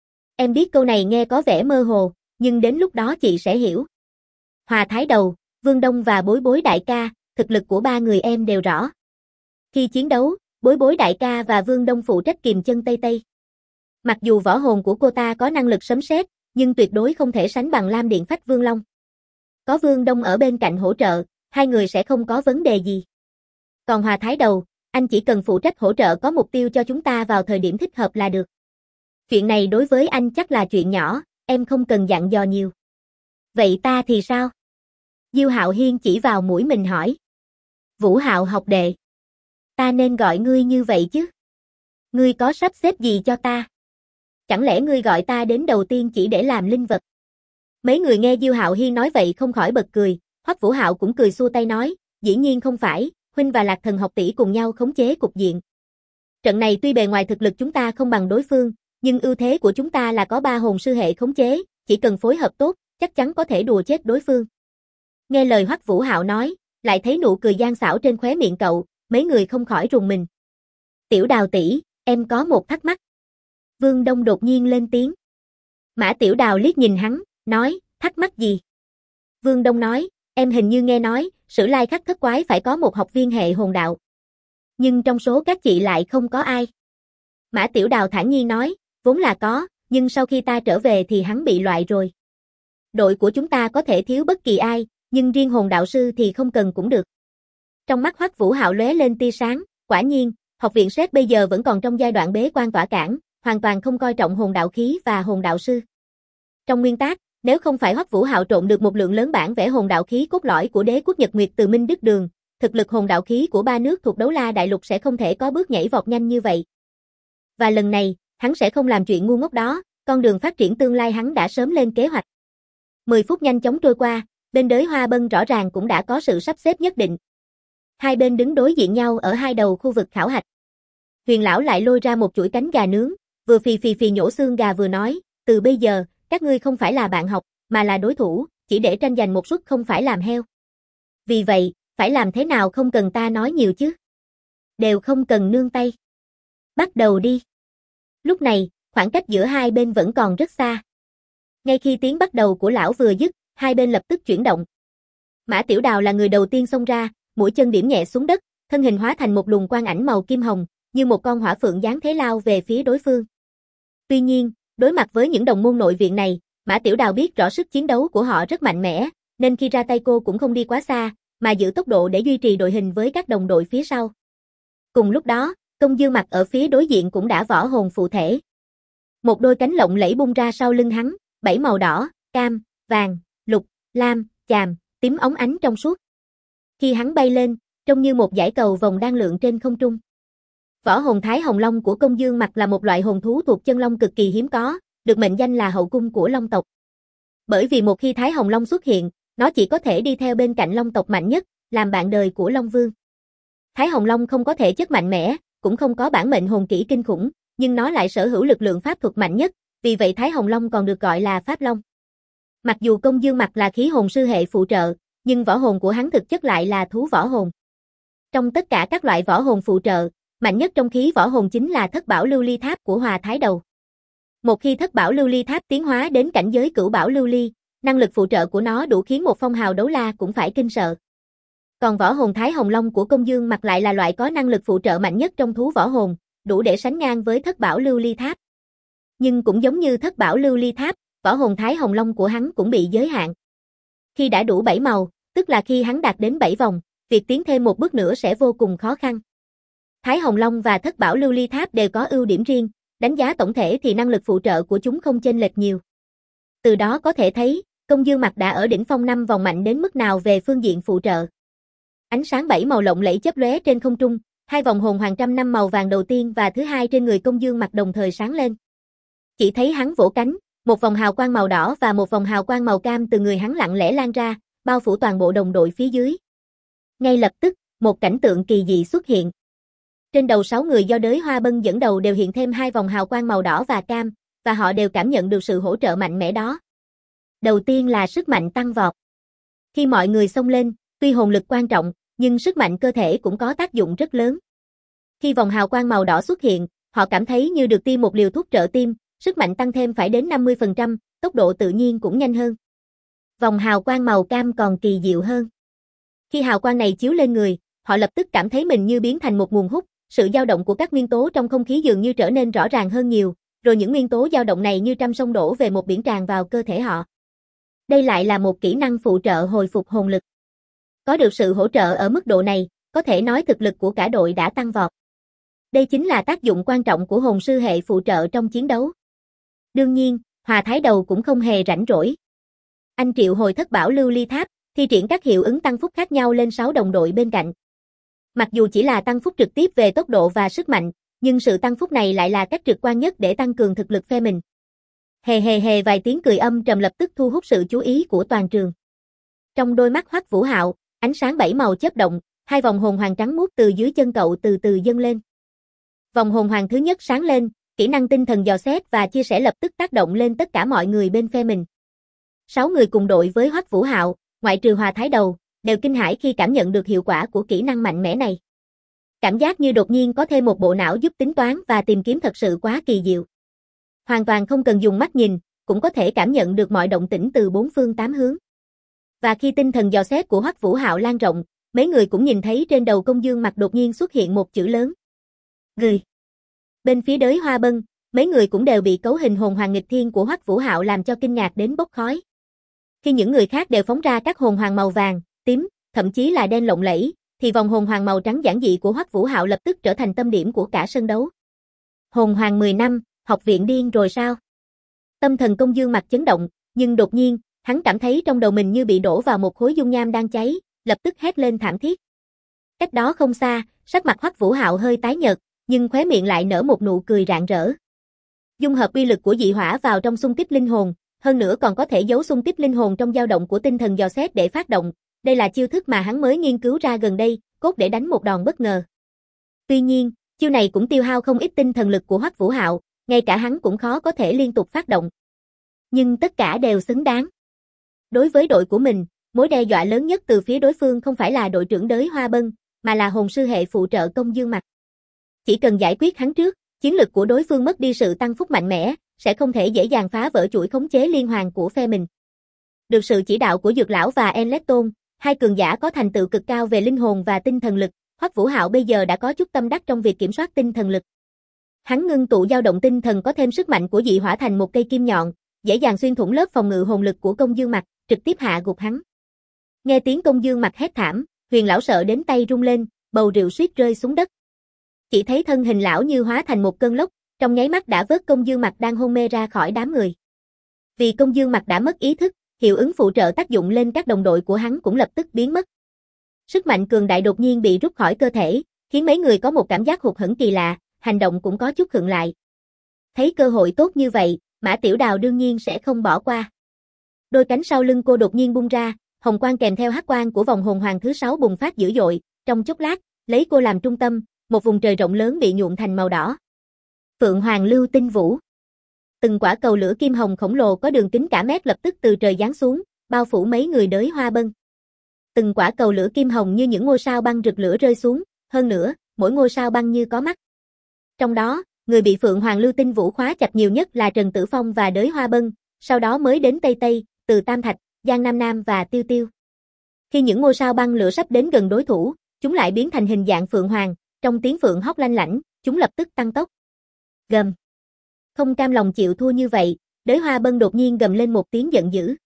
A: Em biết câu này nghe có vẻ mơ hồ, nhưng đến lúc đó chị sẽ hiểu. Hòa Thái Đầu, Vương Đông và Bối Bối đại ca, thực lực của ba người em đều rõ. Khi chiến đấu, Bối Bối đại ca và Vương Đông phụ trách kìm chân Tây Tây. Mặc dù võ hồn của cô ta có năng lực sấm sét, nhưng tuyệt đối không thể sánh bằng Lam Điện Phách Vương Long. Có Vương Đông ở bên cạnh hỗ trợ, hai người sẽ không có vấn đề gì. Còn Hòa Thái Đầu, anh chỉ cần phụ trách hỗ trợ có mục tiêu cho chúng ta vào thời điểm thích hợp là được. Chuyện này đối với anh chắc là chuyện nhỏ, em không cần dặn dò nhiều. Vậy ta thì sao? Diêu Hạo Hiên chỉ vào mũi mình hỏi. Vũ Hạo học đệ. Ta nên gọi ngươi như vậy chứ? Ngươi có sắp xếp gì cho ta? Chẳng lẽ ngươi gọi ta đến đầu tiên chỉ để làm linh vật? Mấy người nghe Diêu Hạo Hiên nói vậy không khỏi bật cười, Hoắc Vũ Hạo cũng cười xua tay nói, dĩ nhiên không phải, huynh và Lạc Thần học tỷ cùng nhau khống chế cục diện. Trận này tuy bề ngoài thực lực chúng ta không bằng đối phương, nhưng ưu thế của chúng ta là có ba hồn sư hệ khống chế, chỉ cần phối hợp tốt, chắc chắn có thể đùa chết đối phương. Nghe lời Hoắc Vũ Hạo nói, lại thấy nụ cười gian xảo trên khóe miệng cậu, mấy người không khỏi rùng mình. Tiểu Đào tỷ, em có một thắc mắc. Vương Đông đột nhiên lên tiếng. Mã Tiểu Đào liếc nhìn hắn, nói, thắc mắc gì? Vương Đông nói, em hình như nghe nói, Sử Lai Khắc Thất Quái phải có một học viên hệ hồn đạo. Nhưng trong số các chị lại không có ai. Mã Tiểu Đào thản nhiên nói, vốn là có, nhưng sau khi ta trở về thì hắn bị loại rồi. Đội của chúng ta có thể thiếu bất kỳ ai, nhưng riêng hồn đạo sư thì không cần cũng được. Trong mắt Hoắc Vũ Hạo lóe lên tia sáng, quả nhiên, học viện SET bây giờ vẫn còn trong giai đoạn bế quan tỏa cảng, hoàn toàn không coi trọng hồn đạo khí và hồn đạo sư. Trong nguyên tắc, nếu không phải Hoắc Vũ Hạo trộn được một lượng lớn bản vẽ hồn đạo khí cốt lõi của Đế quốc Nhật Nguyệt từ Minh Đức Đường, thực lực hồn đạo khí của ba nước thuộc Đấu La Đại Lục sẽ không thể có bước nhảy vọt nhanh như vậy. Và lần này, hắn sẽ không làm chuyện ngu ngốc đó, con đường phát triển tương lai hắn đã sớm lên kế hoạch. 10 phút nhanh chóng trôi qua, bên Đới Hoa Bân rõ ràng cũng đã có sự sắp xếp nhất định. Hai bên đứng đối diện nhau ở hai đầu khu vực khảo hạch. Huyền lão lại lôi ra một chuỗi cánh gà nướng, vừa phì nhổ xương gà vừa nói, từ bây giờ, các ngươi không phải là bạn học, mà là đối thủ, chỉ để tranh giành một suất không phải làm heo. Vì vậy, phải làm thế nào không cần ta nói nhiều chứ. Đều không cần nương tay. Bắt đầu đi. Lúc này, khoảng cách giữa hai bên vẫn còn rất xa. Ngay khi tiếng bắt đầu của lão vừa dứt, hai bên lập tức chuyển động. Mã Tiểu Đào là người đầu tiên xông ra, mũi chân điểm nhẹ xuống đất, thân hình hóa thành một luồng quang ảnh màu kim hồng, như một con hỏa phượng giáng thế lao về phía đối phương. Tuy nhiên, đối mặt với những đồng môn nội viện này, Mã Tiểu Đào biết rõ sức chiến đấu của họ rất mạnh mẽ, nên khi ra tay cô cũng không đi quá xa, mà giữ tốc độ để duy trì đội hình với các đồng đội phía sau. Cùng lúc đó, Công Dương Mặc ở phía đối diện cũng đã võ hồn phụ thể. Một đôi cánh lộng lẫy bung ra sau lưng hắn, 7 màu đỏ, cam, vàng, lục, lam, chàm, tím óng ánh trong suốt. Khi hắn bay lên, trông như một dải cầu vồng đang lượn trên không trung. Võ hồn Thái Hồng Long của Công Dương Mặc là một loại hồn thú thuộc chân long cực kỳ hiếm có, được mệnh danh là hậu cung của long tộc. Bởi vì một khi Thái Hồng Long xuất hiện, nó chỉ có thể đi theo bên cạnh long tộc mạnh nhất, làm bạn đời của Long Vương. Thái Hồng Long không có thể chất mạnh mẽ, cũng không có bản mệnh hồn kỹ kinh khủng, nhưng nó lại sở hữu lực lượng pháp thuật mạnh nhất, vì vậy Thái Hồng Long còn được gọi là Pháp Long. Mặc dù Công Dương Mặc là khí hồn sư hệ phụ trợ, nhưng võ hồn của hắn thực chất lại là thú võ hồn. Trong tất cả các loại võ hồn phụ trợ, mạnh nhất trong khí võ hồn chính là Thất Bảo Lưu Ly Tháp của Hòa Thái Đầu. Một khi Thất Bảo Lưu Ly Tháp tiến hóa đến cảnh giới Cửu Bảo Lưu Ly, năng lực phụ trợ của nó đủ khiến một phong hào đấu la cũng phải kinh sợ. Còn võ hồn Thái Hồng Long của Công Dương Mặc lại là loại có năng lực phụ trợ mạnh nhất trong thú võ hồn, đủ để sánh ngang với Thất Bảo Lưu Ly Tháp. Nhưng cũng giống như Thất Bảo Lưu Ly Tháp, võ hồn Thái Hồng Long của hắn cũng bị giới hạn. Khi đã đủ 7 màu, tức là khi hắn đạt đến 7 vòng, việc tiến thêm một bước nữa sẽ vô cùng khó khăn. Thái Hồng Long và Thất Bảo Lưu Ly Tháp đều có ưu điểm riêng, đánh giá tổng thể thì năng lực phụ trợ của chúng không chênh lệch nhiều. Từ đó có thể thấy, Công Dương Mặc đã ở đỉnh phong 5 vòng mạnh đến mức nào về phương diện phụ trợ. Ánh sáng 7 màu lộng lẫy chớp lóe trên không trung, hai vòng hồn hoàng trăm năm màu vàng đầu tiên và thứ hai trên người Công Dương Mặc đồng thời sáng lên. Chỉ thấy hắn vỗ cánh, một vòng hào quang màu đỏ và một vòng hào quang màu cam từ người hắn lặng lẽ lan ra, bao phủ toàn bộ đồng đội phía dưới. Ngay lập tức, một cảnh tượng kỳ dị xuất hiện. Trên đầu 6 người do Đới Hoa Bân dẫn đầu đều hiện thêm hai vòng hào quang màu đỏ và cam, và họ đều cảm nhận được sự hỗ trợ mạnh mẽ đó. Đầu tiên là sức mạnh tăng vọt. Khi mọi người xông lên, tuy hồn lực quan trọng, nhưng sức mạnh cơ thể cũng có tác dụng rất lớn. Khi vòng hào quang màu đỏ xuất hiện, họ cảm thấy như được tiêm một liều thuốc trợ tim, sức mạnh tăng thêm phải đến 50%, tốc độ tự nhiên cũng nhanh hơn. Vòng hào quang màu cam còn kỳ diệu hơn. Khi hào quang này chiếu lên người, họ lập tức cảm thấy mình như biến thành một nguồn hút, sự dao động của các nguyên tố trong không khí dường như trở nên rõ ràng hơn nhiều, rồi những nguyên tố dao động này như trăm sông đổ về một biển tràn vào cơ thể họ. Đây lại là một kỹ năng phụ trợ hồi phục hồn lực. Có được sự hỗ trợ ở mức độ này, có thể nói thực lực của cả đội đã tăng vọt. Đây chính là tác dụng quan trọng của hồn sư hệ phụ trợ trong chiến đấu. Đương nhiên, Hòa Thái Đầu cũng không hề rảnh rỗi. Anh triệu hồi thất bảo lưu ly tháp, thi triển các hiệu ứng tăng phúc khác nhau lên 6 đồng đội bên cạnh. Mặc dù chỉ là tăng phúc trực tiếp về tốc độ và sức mạnh, nhưng sự tăng phúc này lại là cách trực quan nhất để tăng cường thực lực phe mình. Hề hề hề, vài tiếng cười âm trầm lập tức thu hút sự chú ý của toàn trường. Trong đôi mắt Hoắc Vũ Hạo, ánh sáng 7 màu chớp động, 2 vòng hồn hoàng trắng muốt từ dưới chân cậu từ từ dâng lên. Vòng hồn hoàng thứ nhất sáng lên, kỹ năng tinh thần dò xét và chia sẻ lập tức tác động lên tất cả mọi người bên phe mình. 6 người cùng đội với Hoắc Vũ Hạo, ngoại trừ Hòa Thái Đầu, đều kinh hãi khi cảm nhận được hiệu quả của kỹ năng mạnh mẽ này. Cảm giác như đột nhiên có thêm một bộ não giúp tính toán và tìm kiếm thật sự quá kỳ diệu. Hoàn toàn không cần dùng mắt nhìn, cũng có thể cảm nhận được mọi động tĩnh từ 4 phương 8 hướng. Và khi tinh thần dò xét của Hoắc Vũ Hạo lan rộng, mấy người cũng nhìn thấy trên đầu Công Dương Mặc đột nhiên xuất hiện một chữ lớn. Người. Bên phía Đới Hoa Bân, mấy người cũng đều bị cấu hình hồn hoàng nghịch thiên của Hoắc Vũ Hạo làm cho kinh ngạc đến bốc khói. Khi những người khác đều phóng ra các hồn hoàng màu vàng, tím, thậm chí là đen lộng lẫy, thì vòng hồn hoàng màu trắng giản dị của Hoắc Vũ Hạo lập tức trở thành tâm điểm của cả sân đấu. Hồn hoàng 10 năm, học viện điên rồi sao? Tâm thần Công Dương Mặc chấn động, nhưng đột nhiên, hắn cảm thấy trong đầu mình như bị đổ vào một khối dung nham đang cháy, lập tức hét lên thảm thiết. Cách đó không xa, sắc mặt Hoắc Vũ Hạo hơi tái nhợt, nhưng khóe miệng lại nở một nụ cười rạng rỡ. Dung hợp uy lực của dị hỏa vào trong xung kích linh hồn, hơn nữa còn có thể giấu xung kích linh hồn trong dao động của tinh thần dò xét để phát động, đây là chiêu thức mà hắn mới nghiên cứu ra gần đây, cốt để đánh một đòn bất ngờ. Tuy nhiên, chiêu này cũng tiêu hao không ít tinh thần lực của Hoắc Vũ Hạo, ngay cả hắn cũng khó có thể liên tục phát động. Nhưng tất cả đều xứng đáng. Đối với đội của mình, mối đe dọa lớn nhất từ phía đối phương không phải là đội trưởng Đới Hoa Bân, mà là hồn sư hệ phụ trợ Công Dương Mặc. Chỉ cần giải quyết hắn trước, chiến lực của đối phương mất đi sự tăng phúc mạnh mẽ, sẽ không thể dễ dàng phá vỡ chuỗi khống chế liên hoàn của phe mình. Được sự chỉ đạo của Dược Lão và Enletton, hai cường giả có thành tựu cực cao về linh hồn và tinh thần lực, Hoắc Vũ Hạo bây giờ đã có chút tâm đắc trong việc kiểm soát tinh thần lực. Hắn ngưng tụ dao động tinh thần có thêm sức mạnh của dị hỏa thành một cây kim nhọn, dễ dàng xuyên thủng lớp phòng ngự hồn lực của Công Dương Mặc, trực tiếp hạ gục hắn. Nghe tiếng Công Dương Mặc hét thảm, Huyền lão sợ đến tay rung lên, bầu rượu suýt rơi xuống đất. Chỉ thấy thân hình lão như hóa thành một cơn lốc, trong nháy mắt đã vớt Công Dương Mặc đang hôn mê ra khỏi đám người. Vì Công Dương Mặc đã mất ý thức, hiệu ứng phụ trợ tác dụng lên các đồng đội của hắn cũng lập tức biến mất. Sức mạnh cường đại đột nhiên bị rút khỏi cơ thể, khiến mấy người có một cảm giác hụt hẫng kỳ lạ, hành động cũng có chút khựng lại. Thấy cơ hội tốt như vậy, Mã Tiểu Đào đương nhiên sẽ không bỏ qua. Đôi cánh sau lưng cô đột nhiên bung ra, hồng quang kèm theo hắc quang của vòng hồn hoàng thứ 6 bùng phát dữ dội, trong chốc lát, lấy cô làm trung tâm, một vùng trời rộng lớn bị nhuộm thành màu đỏ. Phượng Hoàng Lưu Tinh Vũ. Từng quả cầu lửa kim hồng khổng lồ có đường kính cả mét lập tức từ trời giáng xuống, bao phủ mấy người Đới Hoa Bân. Từng quả cầu lửa kim hồng như những ngôi sao băng rực lửa rơi xuống, hơn nữa, mỗi ngôi sao băng như có mắt. Trong đó, người bị Phượng Hoàng Lưu Tinh Vũ khóa chặt nhiều nhất là Trần Tử Phong và Đới Hoa Bân, sau đó mới đến Tây Tây, Từ Tam Thạch, Giang Nam Nam và Tiêu Tiêu. Khi những ngôi sao băng lửa sắp đến gần đối thủ, chúng lại biến thành hình dạng Phượng Hoàng, trong tiếng Phượng hót lanh lảnh, chúng lập tức tăng tốc. Gầm. Không cam lòng chịu thua như vậy, Đới Hoa Bân đột nhiên gầm lên một tiếng giận dữ.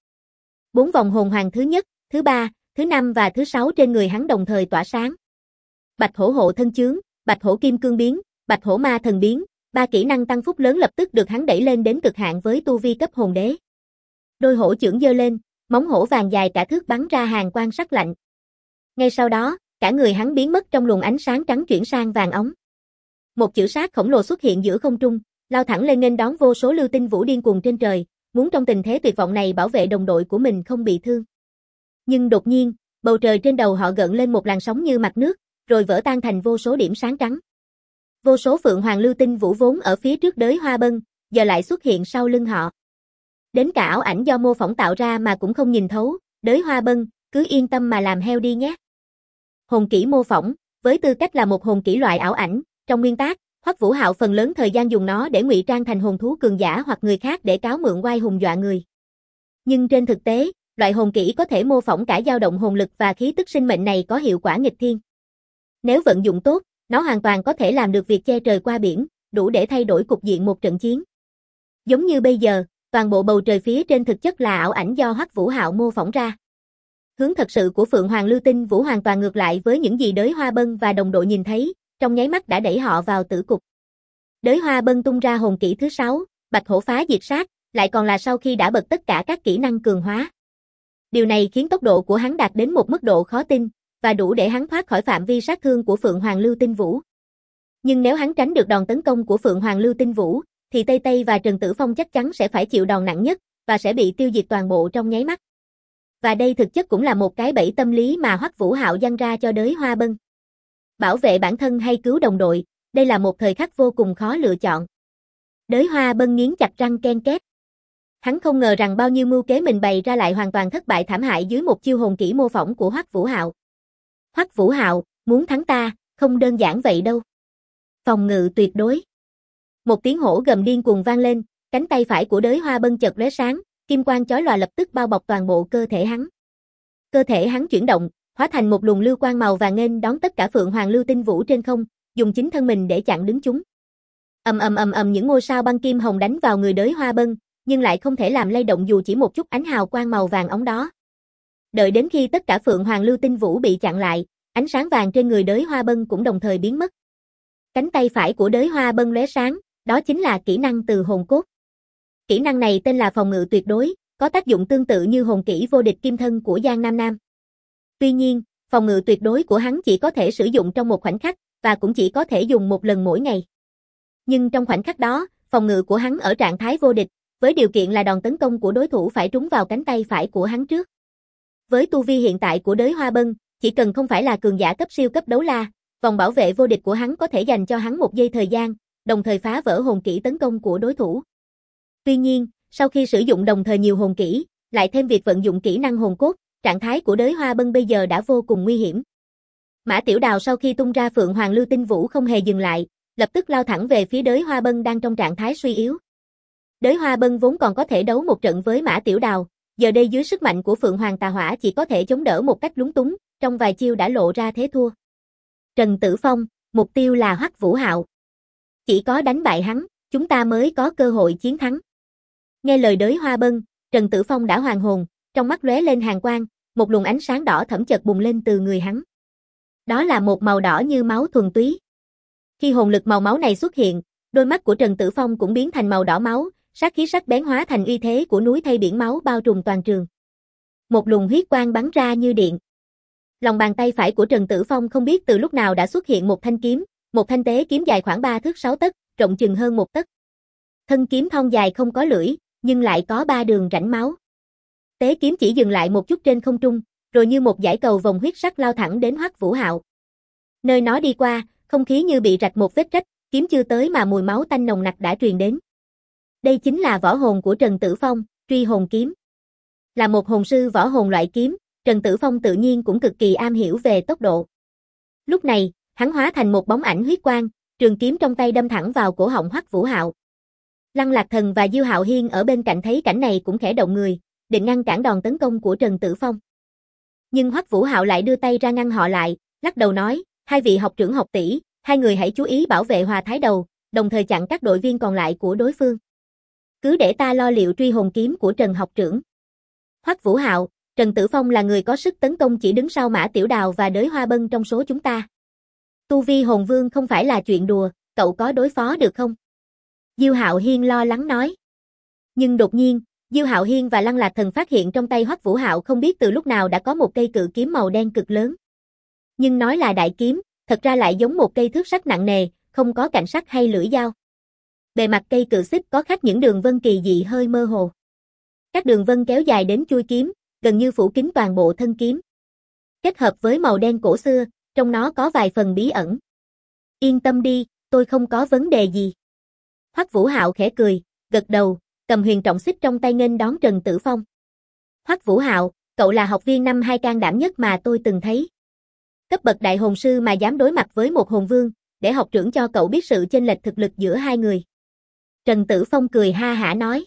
A: 4 vòng hồn hoàng thứ nhất, thứ 3, thứ 5 và thứ 6 trên người hắn đồng thời tỏa sáng. Bạch hổ hộ thân chướng, bạch hổ kim cương biến, bạch hổ ma thần biến, 3 kỹ năng tăng phúc lớn lập tức được hắn đẩy lên đến cực hạn với tu vi cấp hồn đế. Đôi hổ chưởng giơ lên, móng hổ vàng dài cả thước bắn ra hàn quang sắc lạnh. Ngay sau đó, cả người hắn biến mất trong luồng ánh sáng trắng chuyển sang vàng óng. Một chữ sát khổng lồ xuất hiện giữa không trung, lao thẳng lên nghênh đón vô số lưu tinh vũ điên cuồng trên trời, muốn trong tình thế tuyệt vọng này bảo vệ đồng đội của mình không bị thương. Nhưng đột nhiên, bầu trời trên đầu họ gợn lên một làn sóng như mặt nước, rồi vỡ tan thành vô số điểm sáng trắng. Vô số Phượng Hoàng Lưu Tinh Vũ vốn ở phía trước Đới Hoa Bân, giờ lại xuất hiện sau lưng họ. Đến cả ảo ảnh do mô phỏng tạo ra mà cũng không nhìn thấu, Đới Hoa Bân, cứ yên tâm mà làm heo đi nhé. Hồn kỹ mô phỏng, với tư cách là một hồn kỹ loại ảo ảnh, trong nguyên tác, Hoắc Vũ Hạo phần lớn thời gian dùng nó để ngụy trang thành hồn thú cường giả hoặc người khác để cáo mượn oai hùng dọa người. Nhưng trên thực tế, loại hồn kỹ có thể mô phỏng cả dao động hồn lực và khí tức sinh mệnh này có hiệu quả nghịch thiên. Nếu vận dụng tốt, nó hoàn toàn có thể làm được việc che trời qua biển, đủ để thay đổi cục diện một trận chiến. Giống như bây giờ, toàn bộ bầu trời phía trên thực chất là ảo ảnh do Hoắc Vũ Hạo mô phỏng ra. Hướng thật sự của Phượng Hoàng Lưu Tinh Vũ hoàn toàn ngược lại với những gì Đới Hoa Bân và đồng đội nhìn thấy, trong nháy mắt đã đẩy họ vào tử cục. Đới Hoa Bân tung ra hồn kỹ thứ 6, Bạch Hổ Phá Diệt Sát, lại còn là sau khi đã bật tất cả các kỹ năng cường hóa. Điều này khiến tốc độ của hắn đạt đến một mức độ khó tin, và đủ để hắn thoát khỏi phạm vi sát thương của Phượng Hoàng Lưu Tinh Vũ. Nhưng nếu hắn tránh được đòn tấn công của Phượng Hoàng Lưu Tinh Vũ, thì Tây Tây và Trần Tử Phong chắc chắn sẽ phải chịu đòn nặng nhất, và sẽ bị tiêu diệt toàn bộ trong nháy mắt. Và đây thực chất cũng là một cái bẫy tâm lý mà Hoắc Vũ Hạo giăng ra cho Đới Hoa Bân. Bảo vệ bản thân hay cứu đồng đội, đây là một thời khắc vô cùng khó lựa chọn. Đới Hoa Bân nghiến chặt răng ken két. Hắn không ngờ rằng bao nhiêu mưu kế mình bày ra lại hoàn toàn thất bại thảm hại dưới một chiêu hồn kỹ mô phỏng của Hoắc Vũ Hạo. Hoắc Vũ Hạo, muốn thắng ta, không đơn giản vậy đâu. Phòng ngự tuyệt đối. Một tiếng hổ gầm điên cuồng vang lên, cánh tay phải của Đới Hoa Bân chợt lóe sáng, kim quang chói lòa lập tức bao bọc toàn bộ cơ thể hắn. Cơ thể hắn chuyển động, hóa thành một luồng lưu quang màu vàng nghênh đón tất cả Phượng Hoàng Lưu Tinh Vũ trên không, dùng chính thân mình để chặn đứng chúng. Ầm ầm ầm ầm, những ngôi sao băng kim hồng đánh vào người Đới Hoa Bân, nhưng lại không thể làm lay động dù chỉ một chút ánh hào quang màu vàng óng đó. Đợi đến khi tất cả Phượng Hoàng Lưu Tinh Vũ bị chặn lại, ánh sáng vàng trên người Đới Hoa Bân cũng đồng thời biến mất. Cánh tay phải của Đới Hoa Bân lóe sáng, đó chính là kỹ năng từ hồn cốt. Kỹ năng này tên là phòng ngự tuyệt đối, có tác dụng tương tự như hồn kỹ vô địch kim thân của Giang Nam Nam. Tuy nhiên, phòng ngự tuyệt đối của hắn chỉ có thể sử dụng trong một khoảnh khắc, và cũng chỉ có thể dùng một lần mỗi ngày. Nhưng trong khoảnh khắc đó, phòng ngự của hắn ở trạng thái vô địch, với điều kiện là đòn tấn công của đối thủ phải trúng vào cánh tay phải của hắn trước. Với tu vi hiện tại của Đới Hoa Bân, chỉ cần không phải là cường giả cấp siêu cấp đấu la, vòng bảo vệ vô địch của hắn có thể dành cho hắn một giây thời gian, đồng thời phá vỡ hồn kỹ tấn công của đối thủ. Tuy nhiên, sau khi sử dụng đồng thời nhiều hồn kỹ, lại thêm việc vận dụng kỹ năng hồn cốt, trạng thái của Đới Hoa Bân bây giờ đã vô cùng nguy hiểm. Mã Tiểu Đào sau khi tung ra Phượng Hoàng Lưu Tinh Vũ không hề dừng lại, lập tức lao thẳng về phía Đới Hoa Bân đang trong trạng thái suy yếu. Đới Hoa Bân vốn còn có thể đấu một trận với Mã Tiểu Đào, giờ đây dưới sức mạnh của Phượng Hoàng Tà Hỏa chỉ có thể chống đỡ một cách lúng túng, trong vài chiêu đã lộ ra thế thua. Trần Tử Phong, mục tiêu là Hoắc Vũ Hạo. Chỉ có đánh bại hắn, chúng ta mới có cơ hội chiến thắng. Nghe lời Đới Hoa Bân, Trần Tử Phong đã hoàn hồn, trong mắt lóe lên hàn quang, một luồng ánh sáng đỏ thẫm chợt bùng lên từ người hắn. Đó là một màu đỏ như máu thuần túy. Khi hồn lực màu máu này xuất hiện, đôi mắt của Trần Tử Phong cũng biến thành màu đỏ máu, sát khí sắc bén hóa thành uy thế của núi thây biển máu bao trùm toàn trường. Một luồng huyết quang bắn ra như điện. Lòng bàn tay phải của Trần Tử Phong không biết từ lúc nào đã xuất hiện một thanh kiếm, một thanh tế kiếm dài khoảng 3 thước 6 tấc, rộng chừng hơn 1 tấc. Thân kiếm thon dài không có lưỡi, nhưng lại có 3 đường rãnh máu. Tế kiếm chỉ dừng lại một chút trên không trung, rồi như một dải cầu vòng huyết sắc lao thẳng đến Hoắc Vũ Hạo. Nơi nó đi qua, không khí như bị rạch một vết rách, kiếm chưa tới mà mùi máu tanh nồng nặc đã truyền đến. Đây chính là võ hồn của Trần Tử Phong, Truy Hồn Kiếm. Là một hồn sư võ hồn loại kiếm, Trần Tử Phong tự nhiên cũng cực kỳ am hiểu về tốc độ. Lúc này, hắn hóa thành một bóng ảnh huyết quang, trường kiếm trong tay đâm thẳng vào cổ họng Hoắc Vũ Hạo. Lăng Lạc Thần và Diêu Hạo Hiên ở bên cạnh thấy cảnh này cũng khẽ động người, định ngăn cản đòn tấn công của Trần Tử Phong. Nhưng Hoắc Vũ Hạo lại đưa tay ra ngăn họ lại, lắc đầu nói, hai vị học trưởng học tỷ, hai người hãy chú ý bảo vệ Hòa Thái Đầu, đồng thời chặn các đội viên còn lại của đối phương. Cứ để ta lo liệu truy hồn kiếm của Trần học trưởng. Hoắc Vũ Hạo, Trần Tử Phong là người có sức tấn công chỉ đứng sau Mã Tiểu Đào và Đới Hoa Bân trong số chúng ta. Tu vi hồn vương không phải là chuyện đùa, cậu có đối phó được không? Diêu Hạo Hiên lo lắng nói. Nhưng đột nhiên, Diêu Hạo Hiên và Lăng Lạc Thần phát hiện trong tay Hoắc Vũ Hạo không biết từ lúc nào đã có một cây cự kiếm màu đen cực lớn. Nhưng nói là đại kiếm, thật ra lại giống một cây thước sắt nặng nề, không có cạnh sắt hay lưỡi dao. Bề mặt cây cự xích có khắc những đường vân kỳ dị hơi mơ hồ. Các đường vân kéo dài đến chuôi kiếm, gần như phủ kín toàn bộ thân kiếm. Kết hợp với màu đen cổ xưa, trong nó có vài phần bí ẩn. Yên tâm đi, tôi không có vấn đề gì. Hoắc Vũ Hạo khẽ cười, gật đầu, cầm huyền trọng xích trong tay nghênh đón Trần Tử Phong. Hoắc Vũ Hạo, cậu là học viên năm 2 can đảm nhất mà tôi từng thấy. Cấp bậc đại hồn sư mà dám đối mặt với một hồn vương, để học trưởng cho cậu biết sự chênh lệch thực lực giữa hai người. Trần Tử Phong cười ha hả nói.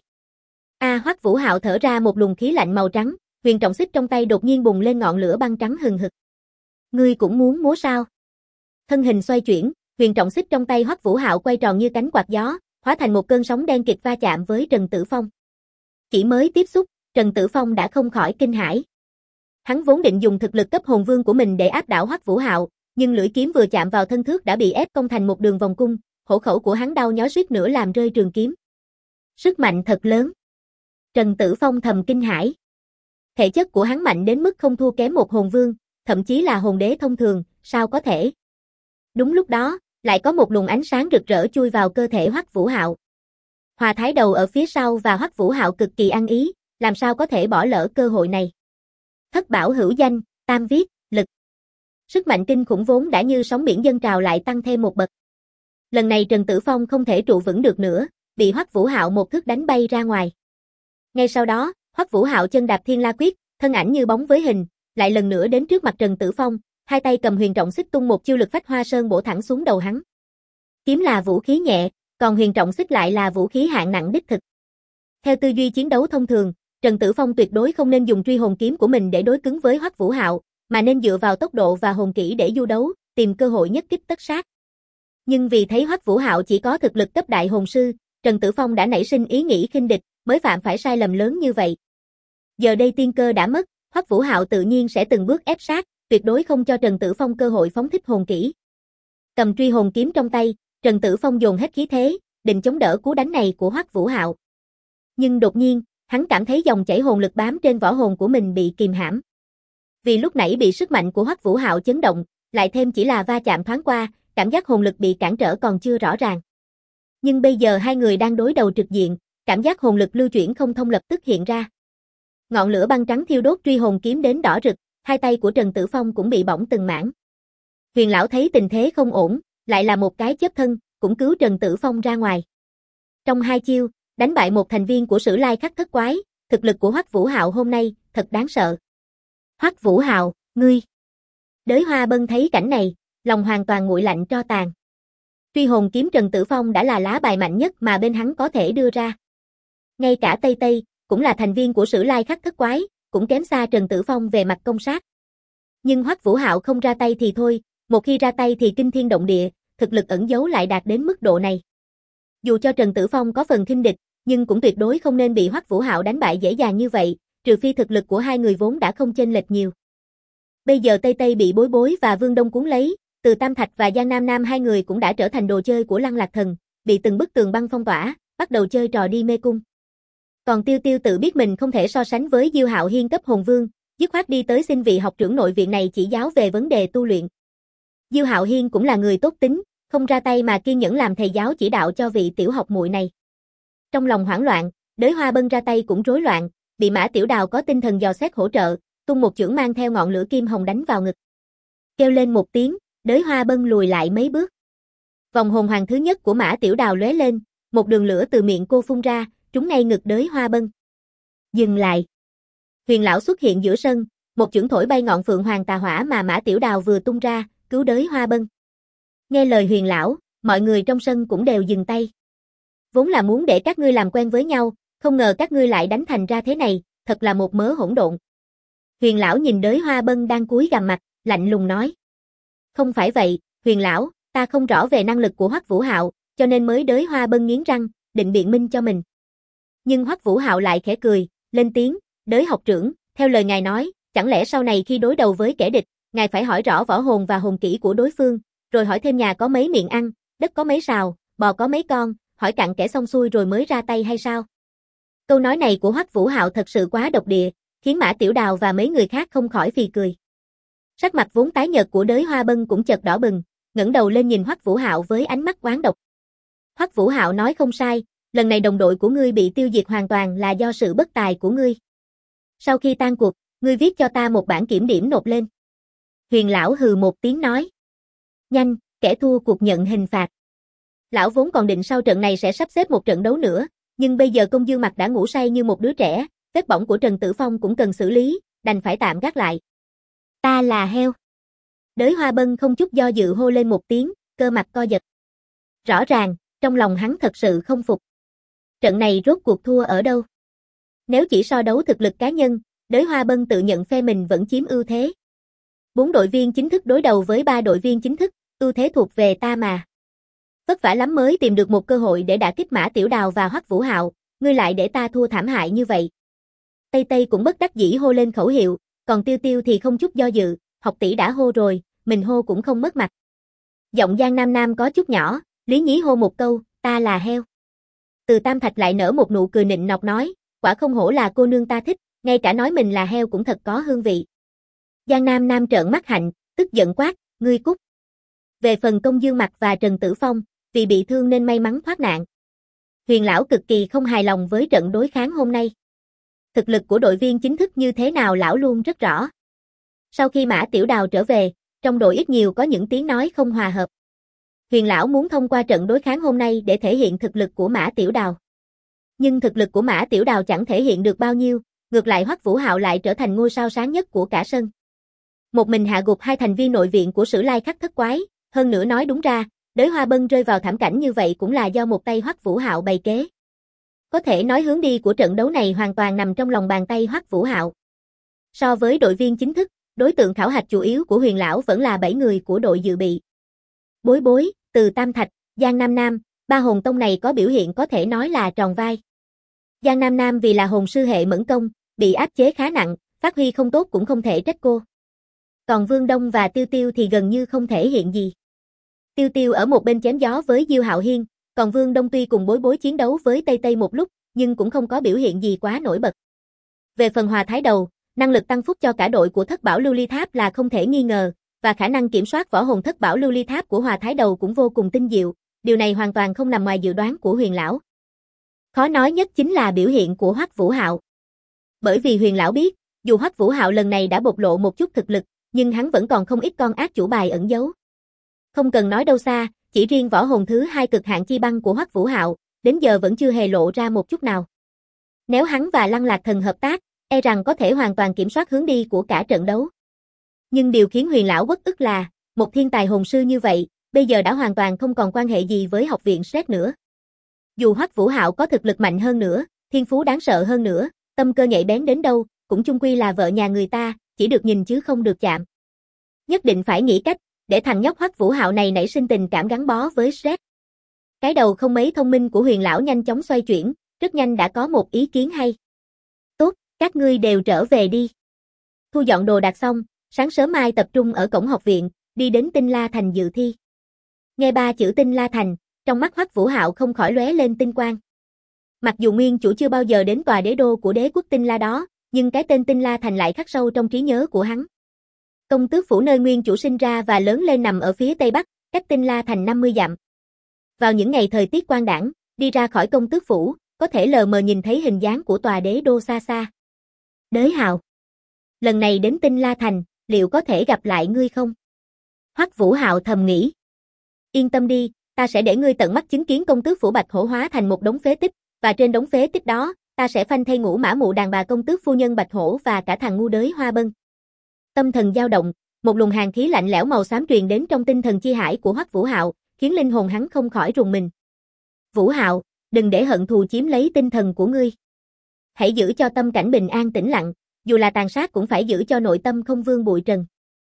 A: Hoắc Vũ Hạo thở ra một luồng khí lạnh màu trắng, huyền trọng xích trong tay đột nhiên bùng lên ngọn lửa băng trắng hừng hực. Ngươi cũng muốn múa sao? Thân hình xoay chuyển, huyền trọng xích trong tay Hoắc Vũ Hạo quay tròn như cánh quạt gió, hóa thành một cơn sóng đen kịt va chạm với Trần Tử Phong. Chỉ mới tiếp xúc, Trần Tử Phong đã không khỏi kinh hãi. Hắn vốn định dùng thực lực cấp hồn vương của mình để áp đảo Hoắc Vũ Hạo, nhưng lưỡi kiếm vừa chạm vào thân thước đã bị ép cong thành một đường vòng cung, hổ khẩu của hắn đau nhói suýt nữa làm rơi trường kiếm. Sức mạnh thật lớn. Trần Tử Phong thầm kinh hãi. Thể chất của hắn mạnh đến mức không thua kém một hồn vương, thậm chí là hồn đế thông thường, sao có thể? Đúng lúc đó, lại có một luồng ánh sáng rực rỡ chui vào cơ thể Hoắc Vũ Hạo. Hòa Thái Đầu ở phía sau và Hoắc Vũ Hạo cực kỳ ăn ý, làm sao có thể bỏ lỡ cơ hội này. Thất bảo hữu danh, tam viết, lực. Sức mạnh kinh khủng vốn đã như sóng biển dâng trào lại tăng thêm một bậc. Lần này Trần Tử Phong không thể trụ vững được nữa, bị Hoắc Vũ Hạo một cước đánh bay ra ngoài. Ngay sau đó, Hoắc Vũ Hạo chân đạp Thiên La Quyết, thân ảnh như bóng với hình, lại lần nữa đến trước mặt Trần Tử Phong, hai tay cầm huyền trọng xích tung một chiêu lực phách hoa sơn bổ thẳng xuống đầu hắn. Kiếm là vũ khí nhẹ, còn huyền trọng xích lại là vũ khí hạng nặng đích thực. Theo tư duy chiến đấu thông thường, Trần Tử Phong tuyệt đối không nên dùng truy hồn kiếm của mình để đối cứng với Hoắc Vũ Hạo, mà nên dựa vào tốc độ và hồn kỹ để du đấu, tìm cơ hội nhất kích tất sát. Nhưng vì thấy Hoắc Vũ Hạo chỉ có thực lực cấp đại hồn sư, Trần Tử Phong đã nảy sinh ý nghĩ khinh địch, mới phạm phải sai lầm lớn như vậy. Giờ đây tiên cơ đã mất, Hoắc Vũ Hạo tự nhiên sẽ từng bước ép sát, tuyệt đối không cho Trần Tử Phong cơ hội phóng thích hồn kỹ. Cầm truy hồn kiếm trong tay, Trần Tử Phong dồn hết khí thế, định chống đỡ cú đánh này của Hoắc Vũ Hạo. Nhưng đột nhiên, hắn cảm thấy dòng chảy hồn lực bám trên võ hồn của mình bị kìm hãm. Vì lúc nãy bị sức mạnh của Hoắc Vũ Hạo chấn động, lại thêm chỉ là va chạm thoáng qua, cảm giác hồn lực bị cản trở còn chưa rõ ràng. Nhưng bây giờ hai người đang đối đầu trực diện, cảm giác hồn lực lưu chuyển không thông lập tức hiện ra. Ngọn lửa băng trắng thiêu đốt truy hồn kiếm đến đỏ rực, hai tay của Trần Tử Phong cũng bị bỏng từng mảng. Huyền lão thấy tình thế không ổn, lại là một cái chớp thân, cũng cứu Trần Tử Phong ra ngoài. Trong hai chiêu, đánh bại một thành viên của Sử Lai Khắc Thất Quái, thực lực của Hoắc Vũ Hạo hôm nay thật đáng sợ. Hoắc Vũ Hạo, ngươi. Đới Hoa Bân thấy cảnh này, lòng hoàn toàn nguội lạnh tro tàn. Truy hồn kiếm Trần Tử Phong đã là lá bài mạnh nhất mà bên hắn có thể đưa ra. Ngay cả Tây Tây, cũng là thành viên của Sử Lai Khắc Thất Quái, cũng kém xa Trần Tử Phong về mặt công sát. Nhưng Hoắc Vũ Hạo không ra tay thì thôi, một khi ra tay thì kinh thiên động địa, thực lực ẩn giấu lại đạt đến mức độ này. Dù cho Trần Tử Phong có phần khinh địch, nhưng cũng tuyệt đối không nên bị Hoắc Vũ Hạo đánh bại dễ dàng như vậy, trừ phi thực lực của hai người vốn đã không chênh lệch nhiều. Bây giờ Tây Tây bị Bối Bối và Vương Đông cuốn lấy, Từ Tam Thạch và Giang Nam Nam hai người cũng đã trở thành đồ chơi của Lăng Lạc Thần, bị từng bức tường băng phong tỏa, bắt đầu chơi trò đi mê cung. Còn Tiêu Tiêu tự biết mình không thể so sánh với Diêu Hạo Hiên cấp hồn vương, dứt khoát đi tới xin vị học trưởng nội viện này chỉ giáo về vấn đề tu luyện. Diêu Hạo Hiên cũng là người tốt tính, không ra tay mà kiên nhẫn làm thầy giáo chỉ đạo cho vị tiểu học muội này. Trong lòng hoảng loạn, Đới Hoa Bân ra tay cũng rối loạn, bị Mã Tiểu Đào có tinh thần dò xét hỗ trợ, tung một chưởng mang theo ngọn lửa kim hồng đánh vào ngực. Kêu lên một tiếng, Đới Hoa Bân lùi lại mấy bước. Vòng hồn hoàng thứ nhất của Mã Tiểu Đào lóe lên, một đường lửa từ miệng cô phun ra, trúng ngay ngực Đới Hoa Bân. Dừng lại. Huyền lão xuất hiện giữa sân, một chưởng thổi bay ngọn phượng hoàng tà hỏa mà Mã Tiểu Đào vừa tung ra, cứu Đới Hoa Bân. Nghe lời Huyền lão, mọi người trong sân cũng đều dừng tay. Vốn là muốn để các ngươi làm quen với nhau, không ngờ các ngươi lại đánh thành ra thế này, thật là một mớ hỗn độn. Huyền lão nhìn Đới Hoa Bân đang cúi gằm mặt, lạnh lùng nói. Không phải vậy, Huyền lão, ta không rõ về năng lực của Hoắc Vũ Hạo, cho nên mới Đới Hoa Bân nghiến răng, định biện minh cho mình. Nhưng Hoắc Vũ Hạo lại khẽ cười, lên tiếng, Đới học trưởng, theo lời ngài nói, chẳng lẽ sau này khi đối đầu với kẻ địch, ngài phải hỏi rõ võ hồn và hồn kỹ của đối phương, rồi hỏi thêm nhà có mấy miệng ăn, đất có mấy sào, bò có mấy con, hỏi cặn kẽ xong xuôi rồi mới ra tay hay sao? Câu nói này của Hoắc Vũ Hạo thật sự quá độc địa, khiến Mã Tiểu Đào và mấy người khác không khỏi phì cười. Sắc mặt vốn tái nhợt của Đới Hoa Bân cũng chợt đỏ bừng, ngẩng đầu lên nhìn Hoắc Vũ Hạo với ánh mắt oán độc. Hoắc Vũ Hạo nói không sai, lần này đồng đội của ngươi bị tiêu diệt hoàn toàn là do sự bất tài của ngươi. Sau khi tan cuộc, ngươi viết cho ta một bản kiểm điểm nộp lên. Huyền lão hừ một tiếng nói. Nhanh, kẻ thua cuộc nhận hình phạt. Lão vốn còn định sau trận này sẽ sắp xếp một trận đấu nữa, Nhưng bây giờ Công Dương Mặc đã ngủ say như một đứa trẻ, vết bỏng của Trần Tử Phong cũng cần xử lý, đành phải tạm gác lại. Ta là heo. Đới Hoa Bân không chút do dự hô lên một tiếng, cơ mặt co giật. Rõ ràng, trong lòng hắn thật sự không phục. Trận này rốt cuộc thua ở đâu? Nếu chỉ so đấu thực lực cá nhân, Đới Hoa Bân tự nhận phe mình vẫn chiếm ưu thế. 4 đội viên chính thức đối đầu với 3 đội viên chính thức, ưu thế thuộc về ta mà. Vất vả lắm mới tìm được một cơ hội để đả kích Mã Tiểu Đào và Hoắc Vũ Hạo, ngươi lại để ta thua thảm hại như vậy. Tây Tây cũng bất đắc dĩ hô lên khẩu hiệu, còn Tiêu Tiêu thì không chút do dự, học tỷ đã hô rồi, mình hô cũng không mất mặt. Giọng Giang Nam Nam có chút nhỏ, Lý Nhí hô một câu, ta là heo. Từ Tam Thạch lại nở một nụ cười nịnh nọt nói, quả không hổ là cô nương ta thích, ngay cả nói mình là heo cũng thật có hương vị. Giang Nam Nam trợn mắt hạnh, tức giận quát, ngươi cút. Về phần Công Dương Mặc và Trần Tử Phong, vì bị thương nên may mắn thoát nạn. Huyền lão cực kỳ không hài lòng với trận đối kháng hôm nay. Thực lực của đội viên chính thức như thế nào lão luôn rất rõ. Sau khi Mã Tiểu Đào trở về, trong đội ít nhiều có những tiếng nói không hòa hợp. Huyền lão muốn thông qua trận đối kháng hôm nay để thể hiện thực lực của Mã Tiểu Đào. Nhưng thực lực của Mã Tiểu Đào chẳng thể hiện được bao nhiêu, ngược lại Hoắc Vũ Hạo lại trở thành ngôi sao sáng nhất của cả sân. Một mình hạ gục 2 thành viên nội viện của Sử Lai Khắc Thất Quái, hơn nữa nói đúng ra, Đới Hoa Bân rơi vào thảm cảnh như vậy cũng là do một tay Hoắc Vũ Hạo bày kế. Có thể nói hướng đi của trận đấu này hoàn toàn nằm trong lòng bàn tay Hoắc Vũ Hạo. So với đội viên chính thức, đối tượng khảo hạch chủ yếu của Huyền lão vẫn là 7 người của đội dự bị. Bối Bối, Từ Tam Thạch, Giang Nam Nam, 3 hồn tông này có biểu hiện có thể nói là tròn vai. Giang Nam Nam vì là hồn sư hệ mẫn công, bị áp chế khá nặng, phát huy không tốt cũng không thể trách cô. Còn Vương Đông và Tiêu Tiêu thì gần như không thể hiện gì. Tiêu Tiêu ở một bên chém gió với Diêu Hạo Hiên, còn Vương Đông tuy cùng Bối Bối chiến đấu với Tây Tây một lúc, nhưng cũng không có biểu hiện gì quá nổi bật. Về phần Hòa Thái Đầu, năng lực tăng phúc cho cả đội của Thất Bảo Lưu Ly Tháp là không thể nghi ngờ, và khả năng kiểm soát võ hồn Thất Bảo Lưu Ly Tháp của Hòa Thái Đầu cũng vô cùng tinh diệu, điều này hoàn toàn không nằm ngoài dự đoán của Huyền lão. Khó nói nhất chính là biểu hiện của Hoắc Vũ Hạo. Bởi vì Huyền lão biết, dù Hoắc Vũ Hạo lần này đã bộc lộ một chút thực lực, nhưng hắn vẫn còn không ít con ác chủ bài ẩn giấu. Không cần nói đâu xa, chỉ riêng võ hồn thứ 2 cực hạn chi băng của Hoắc Vũ Hạo, đến giờ vẫn chưa hề lộ ra một chút nào. Nếu hắn và Lăng Lạc Thần hợp tác, e rằng có thể hoàn toàn kiểm soát hướng đi của cả trận đấu. Nhưng điều khiến Huyền lão uất ức là, một thiên tài hồn sư như vậy, bây giờ đã hoàn toàn không còn quan hệ gì với học viện SRED nữa. Dù Hoắc Vũ Hạo có thực lực mạnh hơn nữa, thiên phú đáng sợ hơn nữa, tâm cơ nhạy bén đến đâu, cũng chung quy là vợ nhà người ta, chỉ được nhìn chứ không được chạm. Nhất định phải nghĩ cách, để thằng nhóc Hoắc Vũ Hạo này nảy sinh tình cảm gắn bó với SRED. Cái đầu không mấy thông minh của Huyền lão nhanh chóng xoay chuyển, rất nhanh đã có một ý kiến hay. Tốt, các ngươi đều trở về đi. Thu dọn đồ đạc xong, sáng sớm mai tập trung ở cổng học viện, đi đến Tinh La Thành dự thi. Nghe 3 chữ Tinh La Thành, trong mắt Hoắc Vũ Hạo không khỏi lóe lên tinh quang. Mặc dù nguyên chủ chưa bao giờ đến tòa đế đô của đế quốc Tinh La đó, nhưng cái tên Tinh La Thành lại khắc sâu trong trí nhớ của hắn. Công tước phủ nơi nguyên chủ sinh ra và lớn lên nằm ở phía tây bắc, cách Tinh La Thành 50 dặm. Vào những ngày thời tiết quang đãng, đi ra khỏi công tước phủ, có thể lờ mờ nhìn thấy hình dáng của tòa đế đô xa xa. Đới Hạo, lần này đến Tinh La Thành, liệu có thể gặp lại ngươi không? Hoắc Vũ Hạo thầm nghĩ. Yên tâm đi, ta sẽ để ngươi tận mắt chứng kiến công tước phủ Bạch Hổ hóa thành một đống phế tích, và trên đống phế tích đó, ta sẽ phanh thây ngũ mã mụ đàn bà công tước phu nhân Bạch Hổ và cả thằng ngu Đới Hoa Bân. Tâm thần dao động, một luồng hàn khí lạnh lẽo màu xám truyền đến trong tinh thần chi hải của Hoắc Vũ Hạo, khiến linh hồn hắn không khỏi rùng mình. Vũ Hạo, đừng để hận thù chiếm lấy tinh thần của ngươi. Hãy giữ cho tâm cảnh bình an tĩnh lặng, dù là tàn sát cũng phải giữ cho nội tâm không vương bụi trần.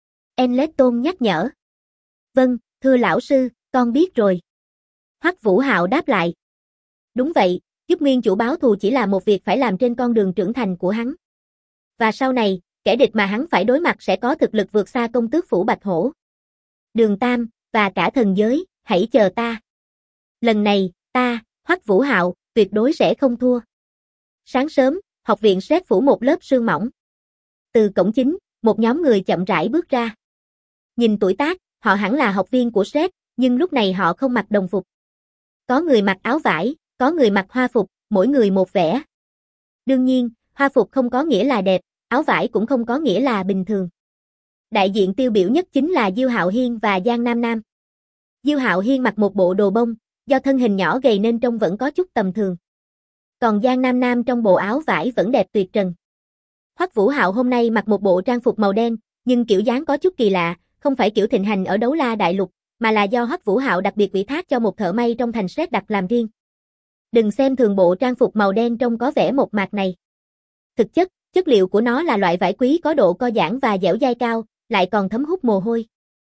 A: Enleton nhắc nhở. Vâng, thưa lão sư, con biết rồi. Hoắc Vũ Hạo đáp lại. Đúng vậy, giúp nguyên chủ báo thù chỉ là một việc phải làm trên con đường trưởng thành của hắn. Và sau này, kẻ địch mà hắn phải đối mặt sẽ có thực lực vượt xa công tước phủ Bạch Hổ. Đường Tam, và cả thần giới, hãy chờ ta. Lần này, ta, Hoắc Vũ Hạo, tuyệt đối sẽ không thua. Sáng sớm, học viện SRED phủ một lớp sương mỏng. Từ cổng chính, một nhóm người chậm rãi bước ra. Nhìn tuổi tác, họ hẳn là học viên của SRED, nhưng lúc này họ không mặc đồng phục. Có người mặc áo vải, có người mặc hoa phục, mỗi người một vẻ. Đương nhiên, hoa phục không có nghĩa là đẹp, áo vải cũng không có nghĩa là bình thường. Đại diện tiêu biểu nhất chính là Diêu Hạo Hiên và Giang Nam Nam. Diêu Hạo Hiên mặc một bộ đồ bông, do thân hình nhỏ gầy nên trông vẫn có chút tầm thường. Còn Giang Nam Nam trong bộ áo vải vẫn đẹp tuyệt trần. Hoắc Vũ Hạo hôm nay mặc một bộ trang phục màu đen, nhưng kiểu dáng có chút kỳ lạ, không phải kiểu thịnh hành ở Đấu La Đại Lục, mà là do Hoắc Vũ Hạo đặc biệt ủy thác cho một thợ may trong thành Sét đặt làm riêng. Đừng xem thường bộ trang phục màu đen trông có vẻ mộc mạc này. Thực chất, chất liệu của nó là loại vải quý có độ co giãn và dẻo dai cao, lại còn thấm hút mồ hôi.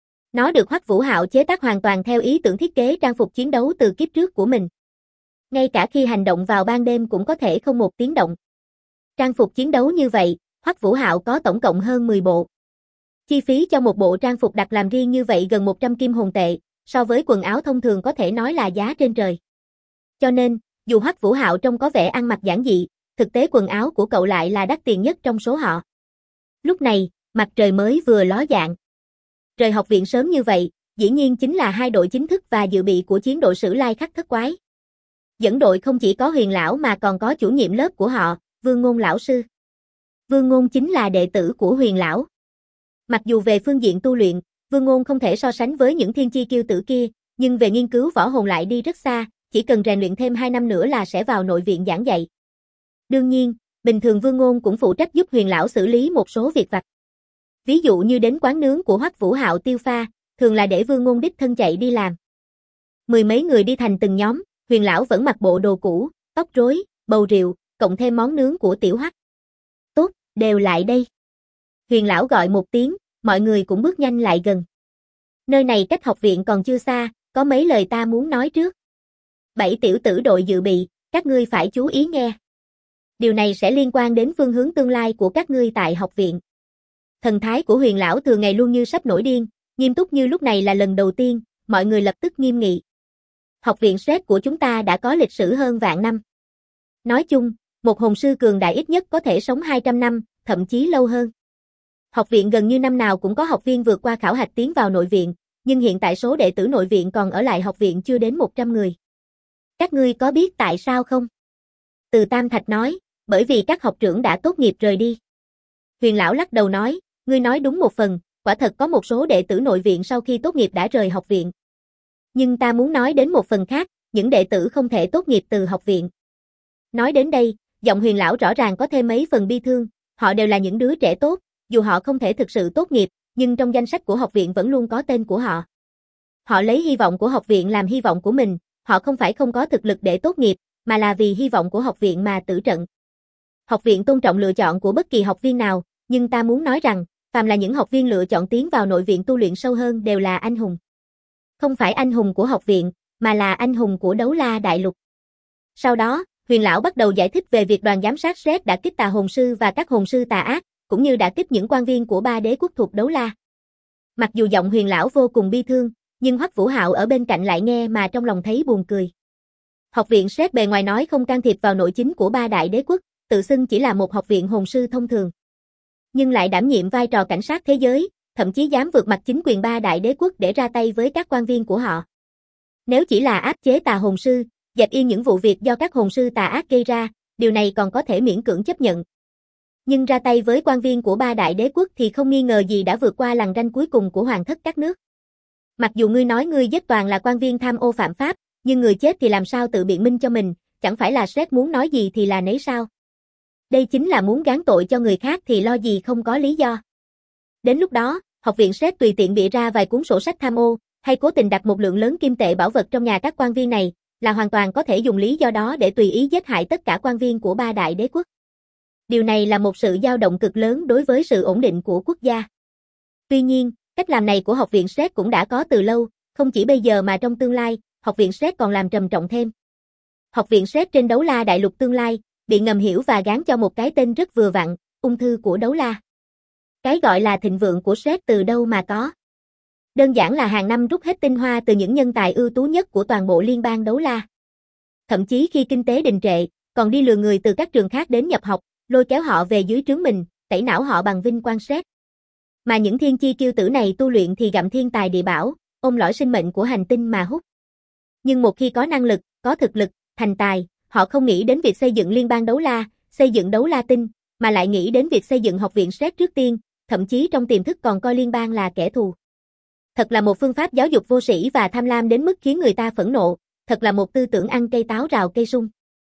A: Nó được Hoắc Vũ Hạo chế tác hoàn toàn theo ý tưởng thiết kế trang phục chiến đấu từ kiếp trước của mình. Ngay cả khi hành động vào ban đêm cũng có thể không một tiếng động. Trang phục chiến đấu như vậy, Hoắc Vũ Hạo có tổng cộng hơn 10 bộ. Chi phí cho một bộ trang phục đặt làm riêng như vậy gần 100 kim hồn tệ, so với quần áo thông thường có thể nói là giá trên trời. Cho nên, dù Hoắc Vũ Hạo trông có vẻ ăn mặc giản dị, thực tế quần áo của cậu lại là đắt tiền nhất trong số họ. Lúc này, mặt trời mới vừa ló dạng. Rời học viện sớm như vậy, dĩ nhiên chính là hai đội chính thức và dự bị của chiến đội Sử Lai Khắc Thất Quái. Dẫn đội không chỉ có Huyền lão mà còn có chủ nhiệm lớp của họ, Vương Ngôn lão sư. Vương Ngôn chính là đệ tử của Huyền lão. Mặc dù về phương diện tu luyện, Vương Ngôn không thể so sánh với những thiên chi kiêu tử kia, nhưng về nghiên cứu võ hồn lại đi rất xa, chỉ cần rèn luyện thêm 2 năm nữa là sẽ vào nội viện giảng dạy. Đương nhiên, bình thường Vương Ngôn cũng phụ trách giúp Huyền lão xử lý một số việc vặt. Ví dụ như đến quán nướng của Hoắc Vũ Hạo tiêu pha, thường là để Vương Ngôn đích thân chạy đi làm. Mười mấy người đi thành từng nhóm, Huyền lão vẫn mặc bộ đồ cũ, tóc rối, bầu rượu, cộng thêm món nướng của Tiểu Hoắc. Tốt, đều lại đây. Huyền lão gọi một tiếng, mọi người cũng bước nhanh lại gần. Nơi này cách học viện còn chưa xa, có mấy lời ta muốn nói trước. 7 tiểu tử đội dự bị, các ngươi phải chú ý nghe. Điều này sẽ liên quan đến phương hướng tương lai của các ngươi tại học viện. Thần thái của Huyền lão thường ngày luôn như sắp nổi điên, nghiêm túc như lúc này là lần đầu tiên, mọi người lập tức nghiêm nghị. Học viện Sét của chúng ta đã có lịch sử hơn vạn năm. Nói chung, một hồn sư cường đại ít nhất có thể sống 200 năm, thậm chí lâu hơn. Học viện gần như năm nào cũng có học viên vượt qua khảo hạch tiến vào nội viện, nhưng hiện tại số đệ tử nội viện còn ở lại học viện chưa đến 100 người. Các ngươi có biết tại sao không? Từ Tam Thạch nói, bởi vì các học trưởng đã tốt nghiệp rời đi. Huyền lão lắc đầu nói, ngươi nói đúng một phần, quả thật có một số đệ tử nội viện sau khi tốt nghiệp đã rời học viện. Nhưng ta muốn nói đến một phần khác, những đệ tử không thể tốt nghiệp từ học viện. Nói đến đây, giọng Huyền lão rõ ràng có thêm mấy phần bi thương, họ đều là những đứa trẻ tốt, dù họ không thể thực sự tốt nghiệp, nhưng trong danh sách của học viện vẫn luôn có tên của họ. Họ lấy hy vọng của học viện làm hy vọng của mình, họ không phải không có thực lực để tốt nghiệp, mà là vì hy vọng của học viện mà tử trận. Học viện tôn trọng lựa chọn của bất kỳ học viên nào, nhưng ta muốn nói rằng, phàm là những học viên lựa chọn tiến vào nội viện tu luyện sâu hơn đều là anh hùng. Không phải anh hùng của học viện, mà là anh hùng của Đấu La Đại Lục. Sau đó, Huyền lão bắt đầu giải thích về việc đoàn giám sát Sét đã kích tà hồn sư và các hồn sư tà ác, cũng như đã kích những quan viên của 3 đế quốc thuộc Đấu La. Mặc dù giọng Huyền lão vô cùng bi thương, nhưng Hoắc Vũ Hạo ở bên cạnh lại nghe mà trong lòng thấy buồn cười. Học viện Sét bề ngoài nói không can thiệp vào nội chính của 3 đại đế quốc, tự xưng chỉ là một học viện hồn sư thông thường. Nhưng lại đảm nhiệm vai trò cảnh sát thế giới, thậm chí dám vượt mặt chính quyền 3 đại đế quốc để ra tay với các quan viên của họ. Nếu chỉ là áp chế tà hồn sư, dẹp yên những vụ việc do các hồn sư tà ác gây ra, điều này còn có thể miễn cưỡng chấp nhận. Nhưng ra tay với quan viên của 3 đại đế quốc thì không nghi ngờ gì đã vượt qua lằn ranh cuối cùng của hoàng thất các nước. Mặc dù ngươi nói ngươi giết toàn là quan viên tham ô phạm pháp, nhưng người chết thì làm sao tự biện minh cho mình, chẳng phải là Sét muốn nói gì thì là nấy sao? Đây chính là muốn gán tội cho người khác thì lo gì không có lý do. Đến lúc đó, học viện Sét tùy tiện bịa ra vài cuốn sổ sách tham ô, hay cố tình đặt một lượng lớn kim tệ bảo vật trong nhà các quan viên này, là hoàn toàn có thể dùng lý do đó để tùy ý giết hại tất cả quan viên của 3 đại đế quốc. Điều này là một sự dao động cực lớn đối với sự ổn định của quốc gia. Tuy nhiên, cách làm này của học viện Sét cũng đã có từ lâu, không chỉ bây giờ mà trong tương lai, học viện Sét còn làm trầm trọng thêm. Học viện Sét trên Đấu La Đại Lục tương lai, bị ngầm hiểu và gán cho một cái tên rất vừa vặn, ung thư của Đấu La. Cái gọi là thịnh vượng của Sét từ đâu mà có? Đơn giản là hàng năm rút hết tinh hoa từ những nhân tài ưu tú nhất của toàn bộ liên bang Đấu La. Thậm chí khi kinh tế đình trệ, còn đi lừa người từ các trường khác đến nhập học, lôi kéo họ về dưới trướng mình, tẩy não họ bằng vinh quang Sét. Mà những thiên chi kiêu tử này tu luyện thì gặm thiên tài địa bảo, ôm lõi sinh mệnh của hành tinh mà hút. Nhưng một khi có năng lực, có thực lực, thành tài, họ không nghĩ đến việc xây dựng liên bang Đấu La, xây dựng Đấu La Tinh, mà lại nghĩ đến việc xây dựng học viện Sét trước tiên, thậm chí trong tiềm thức còn coi liên bang là kẻ thù. Thật là một phương pháp giáo dục vô sĩ và tham lam đến mức khiến người ta phẫn nộ, thật là một tư tưởng ăn cây táo rào cây sung.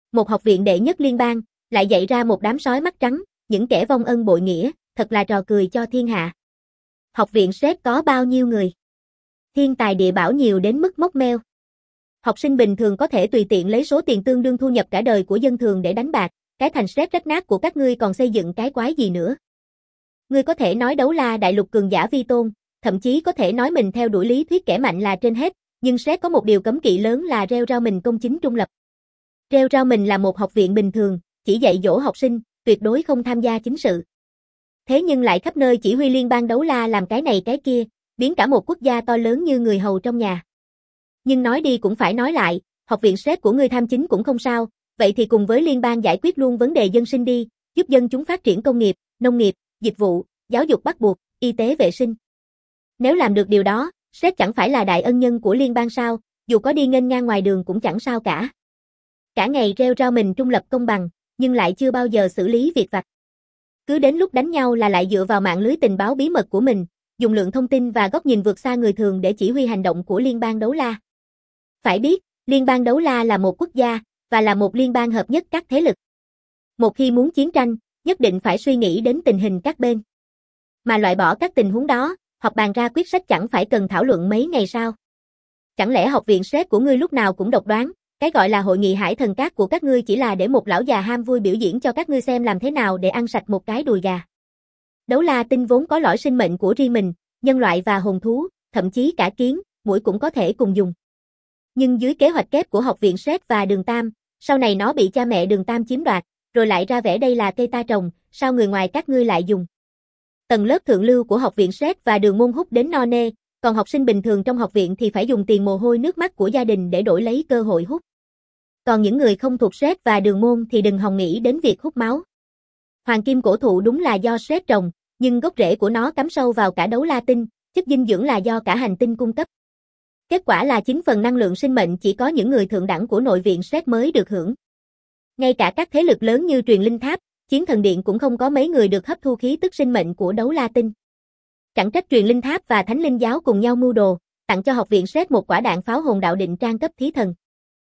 A: Một học viện đệ nhất liên bang, lại dạy ra một đám sói mắt trắng, những kẻ vong ân bội nghĩa, thật là trò cười cho thiên hạ. Học viện SRED có bao nhiêu người? Thiên tài địa bảo nhiều đến mức móc meo. Học sinh bình thường có thể tùy tiện lấy số tiền tương đương thu nhập cả đời của dân thường để đánh bạc, cái thành SRED rách nát của các ngươi còn xây dựng cái quái gì nữa. Ngươi có thể nói Đấu La đại lục cường giả vi tôn, thậm chí có thể nói mình theo đuổi lý thuyết kẻ mạnh là trên hết, nhưng SRED có một điều cấm kỵ lớn là rêu rao mình công chính trung lập. Rêu rao mình là một học viện bình thường, chỉ dạy dỗ học sinh, tuyệt đối không tham gia chính sự. Thế nhưng lại khắp nơi chỉ huy liên bang Đấu La làm cái này cái kia, biến cả một quốc gia to lớn như người hầu trong nhà. Nhưng nói đi cũng phải nói lại, học viện SRED của ngươi tham chính cũng không sao, vậy thì cùng với liên bang giải quyết luôn vấn đề dân sinh đi, giúp dân chúng phát triển công nghiệp, nông nghiệp, dịch vụ, giáo dục bắt buộc, y tế vệ sinh. Nếu làm được điều đó, SRED chẳng phải là đại ân nhân của liên bang sao, dù có đi nghênh ngang ngoài đường cũng chẳng sao cả. Cả ngày rêu rao mình trung lập công bằng, nhưng lại chưa bao giờ xử lý việc vặt. Cứ đến lúc đánh nhau là lại dựa vào mạng lưới tình báo bí mật của mình, dùng lượng thông tin và góc nhìn vượt xa người thường để chỉ huy hành động của liên bang Đấu La. Phải biết, liên bang Đấu La là một quốc gia, và là một liên bang hợp nhất các thế lực. Một khi muốn chiến tranh, nhất định phải suy nghĩ đến tình hình các bên. Mà loại bỏ các tình huống đó, họp bàn ra quyết sách chẳng phải cần thảo luận mấy ngày sao? Chẳng lẽ học viện SRED của ngươi lúc nào cũng độc đoán, cái gọi là hội nghị hải thần cát của các ngươi chỉ là để một lão già ham vui biểu diễn cho các ngươi xem làm thế nào để ăn sạch một cái đùi gà. Đấu La tinh vốn có lõi sinh mệnh của riêng mình, nhân loại và hồn thú, thậm chí cả kiến, muỗi cũng có thể cùng dùng. Nhưng dưới kế hoạch kép của học viện SRED và Đường Tam, sau này nó bị cha mẹ Đường Tam chiếm đoạt, rồi lại ra vẻ đây là cây ta trồng, sao người ngoài các ngươi lại dùng. Tầng lớp thượng lưu của học viện SRED và Đường Môn hút đến no nê, còn học sinh bình thường trong học viện thì phải dùng tiền mồ hôi nước mắt của gia đình để đổi lấy cơ hội hút. Còn những người không thuộc SRED và Đường Môn thì đừng hòng nghĩ đến việc hút máu. Hoàng kim cổ thụ đúng là do SRED trồng, nhưng gốc rễ của nó cắm sâu vào cả Đấu La tinh, chất dinh dưỡng là do cả hành tinh cung cấp. Kết quả là 9 phần năng lượng sinh mệnh chỉ có những người thượng đẳng của nội viện SRED mới được hưởng. Ngay cả các thế lực lớn như Truyền Linh Tháp, Chiến Thần Điện cũng không có mấy người được hấp thu khí tức sinh mệnh của Đấu La tinh. Chẳng trách Truyền Linh Tháp và Thánh Linh Giáo cùng nhau mưu đồ, tặng cho học viện SRED một quả đạn pháo hồn đạo định trang cấp thí thần.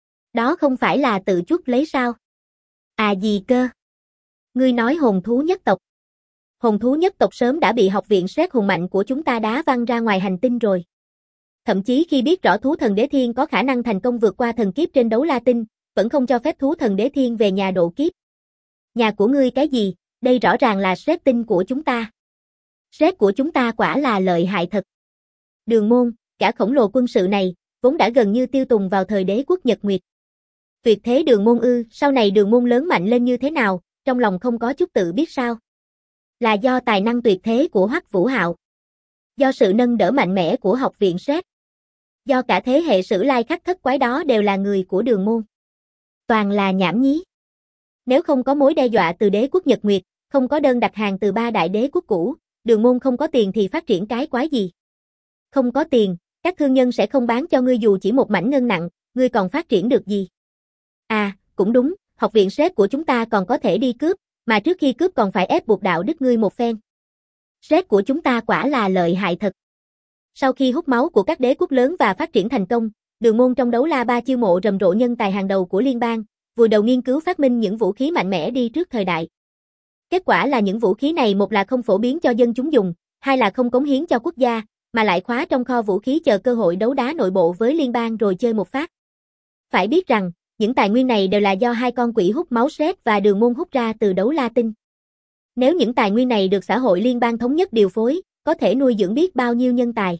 A: Đó không phải là tự chuốc lấy sao? À gì cơ? Ngươi nói hồn thú nhất tộc. Hồn thú nhất tộc sớm đã bị học viện SRED hùng mạnh của chúng ta đá văng ra ngoài hành tinh rồi. Thậm chí khi biết rõ thú thần đế thiên có khả năng thành công vượt qua thần kiếp trên Đấu La tinh, vẫn không cho phép thú thần đế thiên về nhà độ kiếp. Nhà của ngươi cái gì, đây rõ ràng là SRED tinh của chúng ta. SRED của chúng ta quả là lợi hại thật. Đường Môn, cả khổng lồ quân sự này, vốn đã gần như tiêu tùng vào thời đế quốc Nhật Nguyệt. Tuyệt thế Đường Môn ư, sau này Đường Môn lớn mạnh lên như thế nào, trong lòng không có chút tự biết sao. Là do tài năng tuyệt thế của Hoắc Vũ Hạo. Do sự nâng đỡ mạnh mẽ của học viện SRED. Do cả thế hệ sử lai khắc thất quái đó đều là người của Đường Môn. Toàn là nhảm nhí. Nếu không có mối đe dọa từ đế quốc Nhật Nguyệt, không có đơn đặt hàng từ 3 đại đế quốc cũ, Đường Môn không có tiền thì phát triển cái quái gì. Không có tiền, các thương nhân sẽ không bán cho ngươi dù chỉ một mảnh ngân nặng, ngươi còn phát triển được gì. À, cũng đúng, học viện SRED của chúng ta còn có thể đi cướp, mà trước khi cướp còn phải ép buộc đạo đức ngươi một phen. SRED của chúng ta quả là lợi hại thật. Sau khi hút máu của các đế quốc lớn và phát triển thành công, Đường Môn trong Đấu La ba chiêu mộ rầm rộ nhân tài hàng đầu của liên bang, vùi đầu nghiên cứu phát minh những vũ khí mạnh mẽ đi trước thời đại. Kết quả là những vũ khí này một là không phổ biến cho dân chúng dùng, hai là không cống hiến cho quốc gia, mà lại khóa trong kho vũ khí chờ cơ hội đấu đá nội bộ với liên bang rồi chơi một phát. Phải biết rằng, những tài nguyên này đều là do hai con quỷ hút máu SRED và Đường Môn hút ra từ Đấu La tinh. Nếu những tài nguyên này được xã hội liên bang thống nhất điều phối, có thể nuôi dưỡng biết bao nhiêu nhân tài.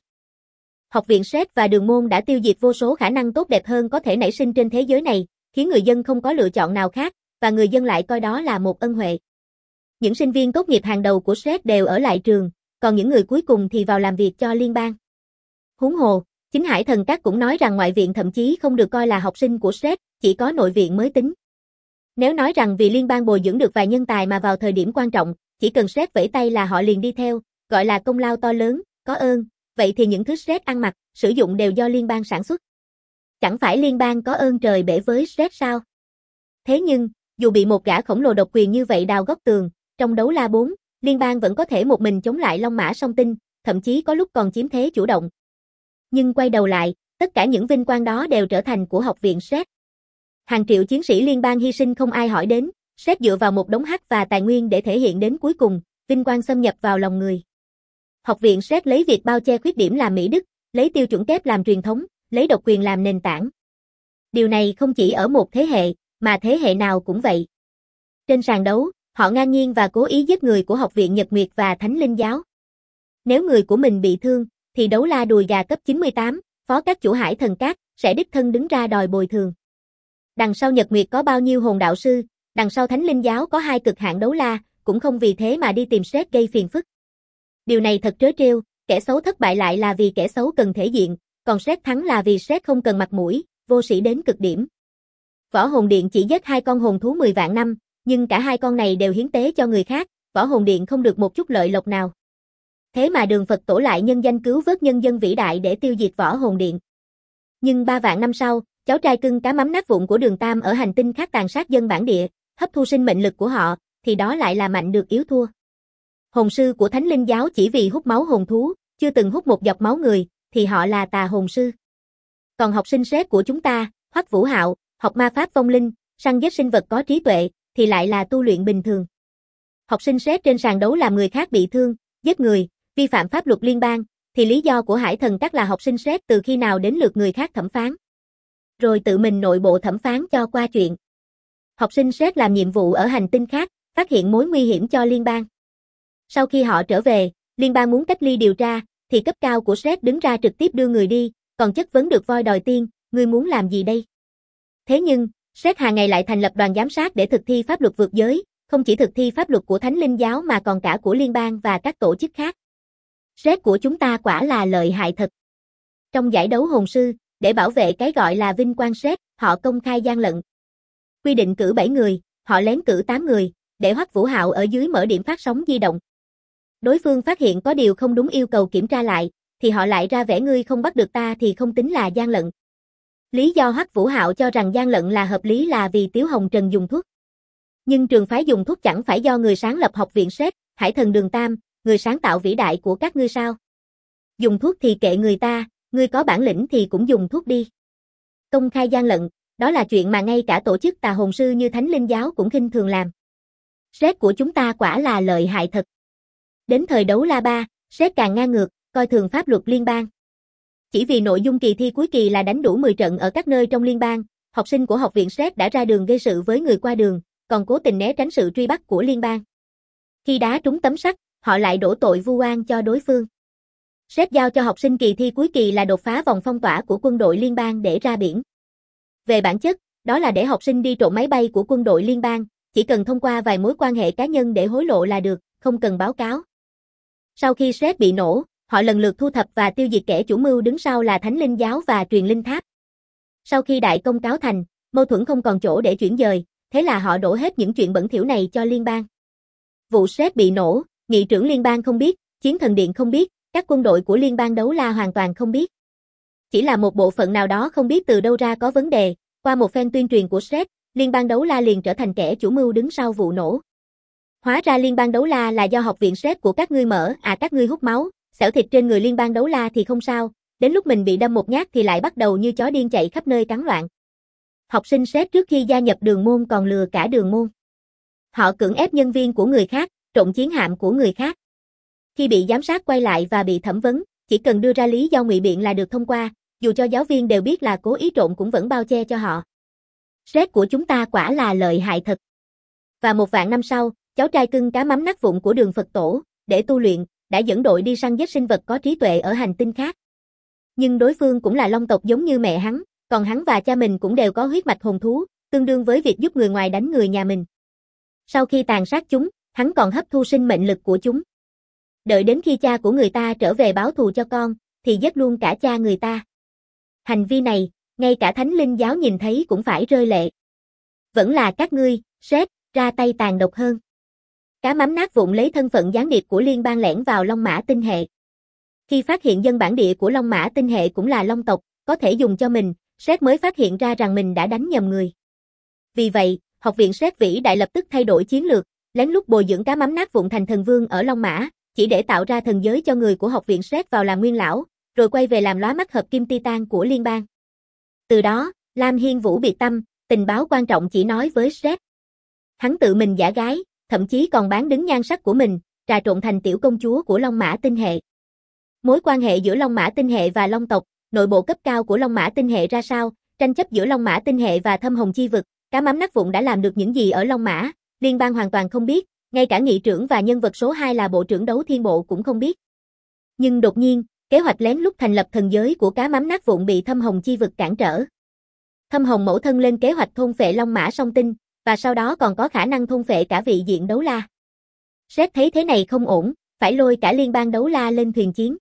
A: Học viện SRED và Đường Môn đã tiêu diệt vô số khả năng tốt đẹp hơn có thể nảy sinh trên thế giới này, khiến người dân không có lựa chọn nào khác, và người dân lại coi đó là một ân huệ. Những sinh viên tốt nghiệp hàng đầu của SRED đều ở lại trường, còn những người cuối cùng thì vào làm việc cho liên bang. Huống hồ, chính Hải Thần Các cũng nói rằng ngoại viện thậm chí không được coi là học sinh của SRED, chỉ có nội viện mới tính. Nếu nói rằng vì liên bang bồi dưỡng được vài nhân tài mà vào thời điểm quan trọng, chỉ cần SRED vẫy tay là họ liền đi theo, gọi là công lao to lớn, có ơn, vậy thì những thứ SRED ăn mặc, sử dụng đều do liên bang sản xuất. Chẳng phải liên bang có ơn trời bể với SRED sao? Thế nhưng, dù bị một gã khổng lồ độc quyền như vậy đào góc tường, trong Đấu La 4, liên bang vẫn có thể một mình chống lại Long Mã Song Tinh, thậm chí có lúc còn chiếm thế chủ động. Nhưng quay đầu lại, tất cả những vinh quang đó đều trở thành của học viện SRED. Hàng triệu chiến sĩ liên bang hy sinh không ai hỏi đến, Sét dựa vào một đống hắc và tài nguyên để thể hiện đến cuối cùng, vinh quang xâm nhập vào lòng người. Học viện Sét lấy việc bao che khuyết điểm làm mỹ đức, lấy tiêu chuẩn kép làm truyền thống, lấy độc quyền làm nền tảng. Điều này không chỉ ở một thế hệ, mà thế hệ nào cũng vậy. Trên sàn đấu, họ ngang nhiên và cố ý giết người của Học viện Nhật Nguyệt và Thánh Linh Giáo. Nếu người của mình bị thương, thì đấu la đùi gà cấp 98, phó các chủ Hải Thần Các, sẽ đích thân đứng ra đòi bồi thường. Đằng sau Nhật Nguyệt có bao nhiêu hồn đạo sư, đằng sau Thánh Linh Giáo có 2 cực hạn đấu la, cũng không vì thế mà đi tìm Sét gây phiền phức. Điều này thật trớ trêu, kẻ xấu thất bại lại là vì kẻ xấu cần thể diện, còn Sét thắng là vì Sét không cần mặt mũi, vô sĩ đến cực điểm. Võ Hồn Điện chỉ giết 2 con hồn thú 10 vạn năm, nhưng cả 2 con này đều hiến tế cho người khác, Võ Hồn Điện không được một chút lợi lộc nào. Thế mà Đường Phật Tổ lại nhân danh cứu vớt nhân dân vĩ đại để tiêu diệt Võ Hồn Điện. Nhưng 3 vạn năm sau, cháu trai cưng cá mắm nát vụn của Đường Tam ở hành tinh khác tàn sát dân bản địa, hấp thu sinh mệnh lực của họ, thì đó lại là mạnh được yếu thua. Hồn sư của Thánh Linh Giáo chỉ vì hút máu hồn thú, chưa từng hút một giọt máu người, thì họ là tà hồn sư. Còn học sinh Sét của chúng ta, Hoắc Vũ Hạo, học ma pháp vong linh, săn giết sinh vật có trí tuệ, thì lại là tu luyện bình thường. Học sinh Sét trên sàn đấu làm người khác bị thương, giết người, vi phạm pháp luật liên bang, thì lý do của Hải Thần Các là học sinh Sét từ khi nào đến lượt người khác thẩm phán. Rồi tự mình nội bộ thẩm phán cho qua chuyện. Học sinh Sét làm nhiệm vụ ở hành tinh khác, phát hiện mối nguy hiểm cho liên bang. Sau khi họ trở về, liên bang muốn cách ly điều tra, thì cấp cao của Sét đứng ra trực tiếp đưa người đi, còn chất vấn được voi đòi tiên, ngươi muốn làm gì đây? Thế nhưng, Sét hàng ngày lại thành lập đoàn giám sát để thực thi pháp luật vượt giới, không chỉ thực thi pháp luật của Thánh Linh Giáo mà còn cả của liên bang và các tổ chức khác. Sét của chúng ta quả là lợi hại thật. Trong giải đấu hồn sư, để bảo vệ cái gọi là vinh quang Sét, họ công khai gian lận. Quy định cử 7 người, họ lén cử 8 người, để Hoắc Vũ Hạo ở dưới mở điểm phát sóng di động. Đối phương phát hiện có điều không đúng yêu cầu kiểm tra lại, thì họ lại ra vẻ ngươi không bắt được ta thì không tính là gian lận. Lý do Hoắc Vũ Hạo cho rằng gian lận là hợp lý là vì Tiếu Hồng Trần dùng thuốc. Nhưng trường phái dùng thuốc chẳng phải do người sáng lập học viện Sét, Hải Thần Đường Tam, người sáng tạo vĩ đại của các ngươi sao? Dùng thuốc thì kệ người ta, ngươi có bản lĩnh thì cũng dùng thuốc đi. Công khai gian lận, đó là chuyện mà ngay cả tổ chức tà hồn sư như Thánh Linh Giáo cũng khinh thường làm. Sét của chúng ta quả là lợi hại thật. Đến thời đấu la 3, Sét càng ngang ngược, coi thường pháp luật liên bang. Chỉ vì nội dung kỳ thi cuối kỳ là đánh đủ 10 trận ở các nơi trong liên bang, học sinh của học viện Sét đã ra đường gây sự với người qua đường, còn cố tình né tránh sự truy bắt của liên bang. Khi đá trúng tấm sắt, họ lại đổ tội vu oan cho đối phương. Sét giao cho học sinh kỳ thi cuối kỳ là đột phá vòng phong tỏa của quân đội liên bang để ra biển. Về bản chất, đó là để học sinh đi trộm máy bay của quân đội liên bang, chỉ cần thông qua vài mối quan hệ cá nhân để hối lộ là được, không cần báo cáo. Sau khi Sét bị nổ, họ lần lượt thu thập và tiêu diệt kẻ chủ mưu đứng sau là Thánh Linh Giáo và Truyền Linh Tháp. Sau khi đại công cáo thành, mâu thuẫn không còn chỗ để chuyển dời, thế là họ đổ hết những chuyện bẩn thỉu này cho liên bang. Vụ Sét bị nổ, nghị trưởng liên bang không biết, chiến thần điện không biết, các quân đội của liên bang đấu la hoàn toàn không biết. Chỉ là một bộ phận nào đó không biết từ đâu ra có vấn đề, qua một phen tuyên truyền của Sét, liên bang đấu la liền trở thành kẻ chủ mưu đứng sau vụ nổ. Hóa ra liên bang đấu la là do học viện Sét của các ngươi mở, các ngươi hút máu, xẻo thịt trên người liên bang đấu la thì không sao, đến lúc mình bị đâm một nhát thì lại bắt đầu như chó điên chạy khắp nơi cắn loạn. Học sinh Sét trước khi gia nhập đường môn còn lừa cả đường môn. Họ cưỡng ép nhân viên của người khác, trộm chiến hạm của người khác. Khi bị giám sát quay lại và bị thẩm vấn, chỉ cần đưa ra lý do ngụy biện là được thông qua, dù cho giáo viên đều biết là cố ý trộm cũng vẫn bao che cho họ. Sét của chúng ta quả là lợi hại thật. Và 1 vạn năm sau, cháu trai cưng cá mắm nát vụn của Đường Phật Tổ, để tu luyện, đã dẫn đội đi săn giết sinh vật có trí tuệ ở hành tinh khác. Nhưng đối phương cũng là long tộc giống như mẹ hắn, còn hắn và cha mình cũng đều có huyết mạch hồn thú, tương đương với việc giúp người ngoài đánh người nhà mình. Sau khi tàn sát chúng, hắn còn hấp thu sinh mệnh lực của chúng. Đợi đến khi cha của người ta trở về báo thù cho con, thì giết luôn cả cha người ta. Hành vi này, ngay cả Thánh Linh Giáo nhìn thấy cũng phải rơi lệ. Vẫn là các ngươi, Sét, ra tay tàn độc hơn. Cá mắm nát vụn lấy thân phận gián điệp của liên bang lẻn vào Long Mã tinh hệ. Khi phát hiện dân bản địa của Long Mã tinh hệ cũng là long tộc, có thể dùng cho mình, Sét mới phát hiện ra rằng mình đã đánh nhầm người. Vì vậy, học viện Sét vĩ đại lập tức thay đổi chiến lược, lén lút bồi dưỡng cá mắm nát vụn thành thần vương ở Long Mã, chỉ để tạo ra thần giới cho người của học viện Sét vào làm nguyên lão, rồi quay về làm lóa mắt hợp kim titan của liên bang. Từ đó, Lam Hiên Vũ biệt tâm, tình báo quan trọng chỉ nói với Shrek. Hắn tự mình giả gái, thậm chí còn bán đứng nhan sắc của mình, trà trộn thành tiểu công chúa của Long Mã tinh hệ. Mối quan hệ giữa Long Mã tinh hệ và Long tộc, nội bộ cấp cao của Long Mã tinh hệ ra sao, tranh chấp giữa Long Mã tinh hệ và Thâm Hồng chi vực, cá mắm nát vụn đã làm được những gì ở Long Mã, liên bang hoàn toàn không biết, ngay cả nghị trưởng và nhân vật số 2 là bộ trưởng đấu thiên bộ cũng không biết. Nhưng đột nhiên, kế hoạch lén lút thành lập thần giới của cá mắm nát vụn bị Thâm Hồng chi vực cản trở. Thâm Hồng mẫu thân lên kế hoạch thôn phệ Long Mã song tinh, và sau đó còn có khả năng thôn phệ cả vị diện đấu la. Shrek thấy thế này không ổn, phải lôi cả liên bang đấu la lên thuyền chiến.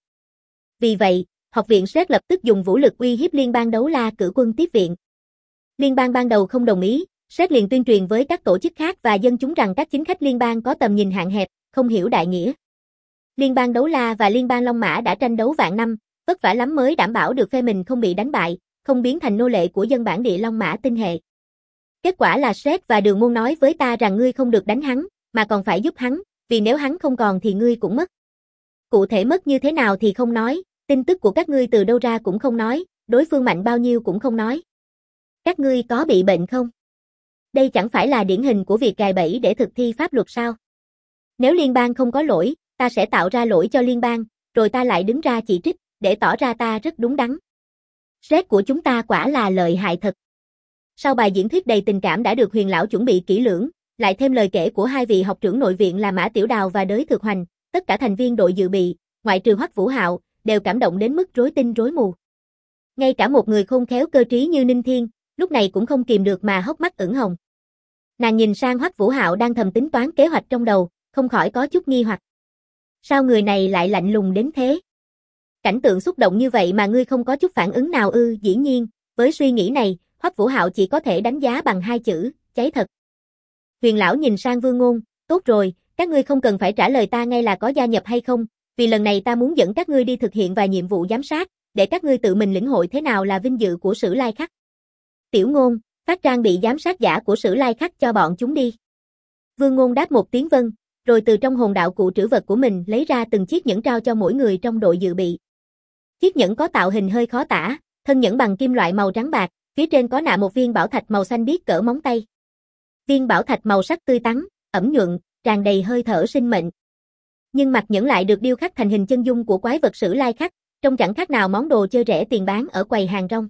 A: Vì vậy, học viện Shrek lập tức dùng vũ lực uy hiếp liên bang đấu la cử quân tiếp viện. Liên bang ban đầu không đồng ý, Shrek liền tuyên truyền với các tổ chức khác và dân chúng rằng các chính khách liên bang có tầm nhìn hạn hẹp, không hiểu đại nghĩa. Liên bang đấu la và liên bang Long Mã đã tranh đấu vạn năm, vất vả lắm mới đảm bảo được phe mình không bị đánh bại, không biến thành nô lệ của dân bản địa Long Mã tinh hệ. Kết quả là Shrek và Đường Môn nói với ta rằng ngươi không được đánh hắn, mà còn phải giúp hắn, vì nếu hắn không còn thì ngươi cũng mất. Cụ thể mất như thế nào thì không nói, tin tức của các ngươi từ đâu ra cũng không nói, đối phương mạnh bao nhiêu cũng không nói. Các ngươi có bị bệnh không? Đây chẳng phải là điển hình của việc gài bẫy để thực thi pháp luật sao? Nếu liên bang không có lỗi, ta sẽ tạo ra lỗi cho liên bang, rồi ta lại đứng ra chỉ trích, để tỏ ra ta rất đúng đắn. Shrek của chúng ta quả là lợi hại thật. Sau bài diễn thuyết đầy tình cảm đã được Huyền lão chuẩn bị kỹ lưỡng, lại thêm lời kể của hai vị học trưởng nội viện là Mã Tiểu Đào và Đới Thực Hoành, tất cả thành viên đội dự bị, ngoại trừ Hoắc Vũ Hạo, đều cảm động đến mức rối tinh rối mù. Ngay cả một người khôn khéo cơ trí như Ninh Thiên, lúc này cũng không kìm được mà hốc mắt ửng hồng. Nàng nhìn sang Hoắc Vũ Hạo đang thầm tính toán kế hoạch trong đầu, không khỏi có chút nghi hoặc. Sao người này lại lạnh lùng đến thế? Cảnh tượng xúc động như vậy mà ngươi không có chút phản ứng nào ư? Dĩ nhiên, với suy nghĩ này, Hoắc Vũ Hạo chỉ có thể đánh giá bằng hai chữ, cháy thật. Huyền lão nhìn sang Vương Ngôn, tốt rồi, các ngươi không cần phải trả lời ta ngay là có gia nhập hay không, vì lần này ta muốn dẫn các ngươi đi thực hiện vài nhiệm vụ giám sát, để các ngươi tự mình lĩnh hội thế nào là vinh dự của Sử Lai Khắc. Tiểu Ngôn, phát trang bị giám sát giả của Sử Lai Khắc cho bọn chúng đi. Vương Ngôn đáp một tiếng vâng, rồi từ trong hồn đạo cụ trữ vật của mình lấy ra từng chiếc nhẫn trao cho mỗi người trong đội dự bị. Chiếc nhẫn có tạo hình hơi khó tả, thân nhẫn bằng kim loại màu trắng bạc, phía trên có nạm một viên bảo thạch màu xanh biếc cỡ móng tay. Viên bảo thạch màu sắc tươi tắn, ẩm nhuận, tràn đầy hơi thở sinh mệnh. Nhưng mặt nhẫn lại được điêu khắc thành hình chân dung của quái vật Sử Lai Khắc, trông chẳng khác nào món đồ chơi rẻ tiền bán ở quầy hàng rong.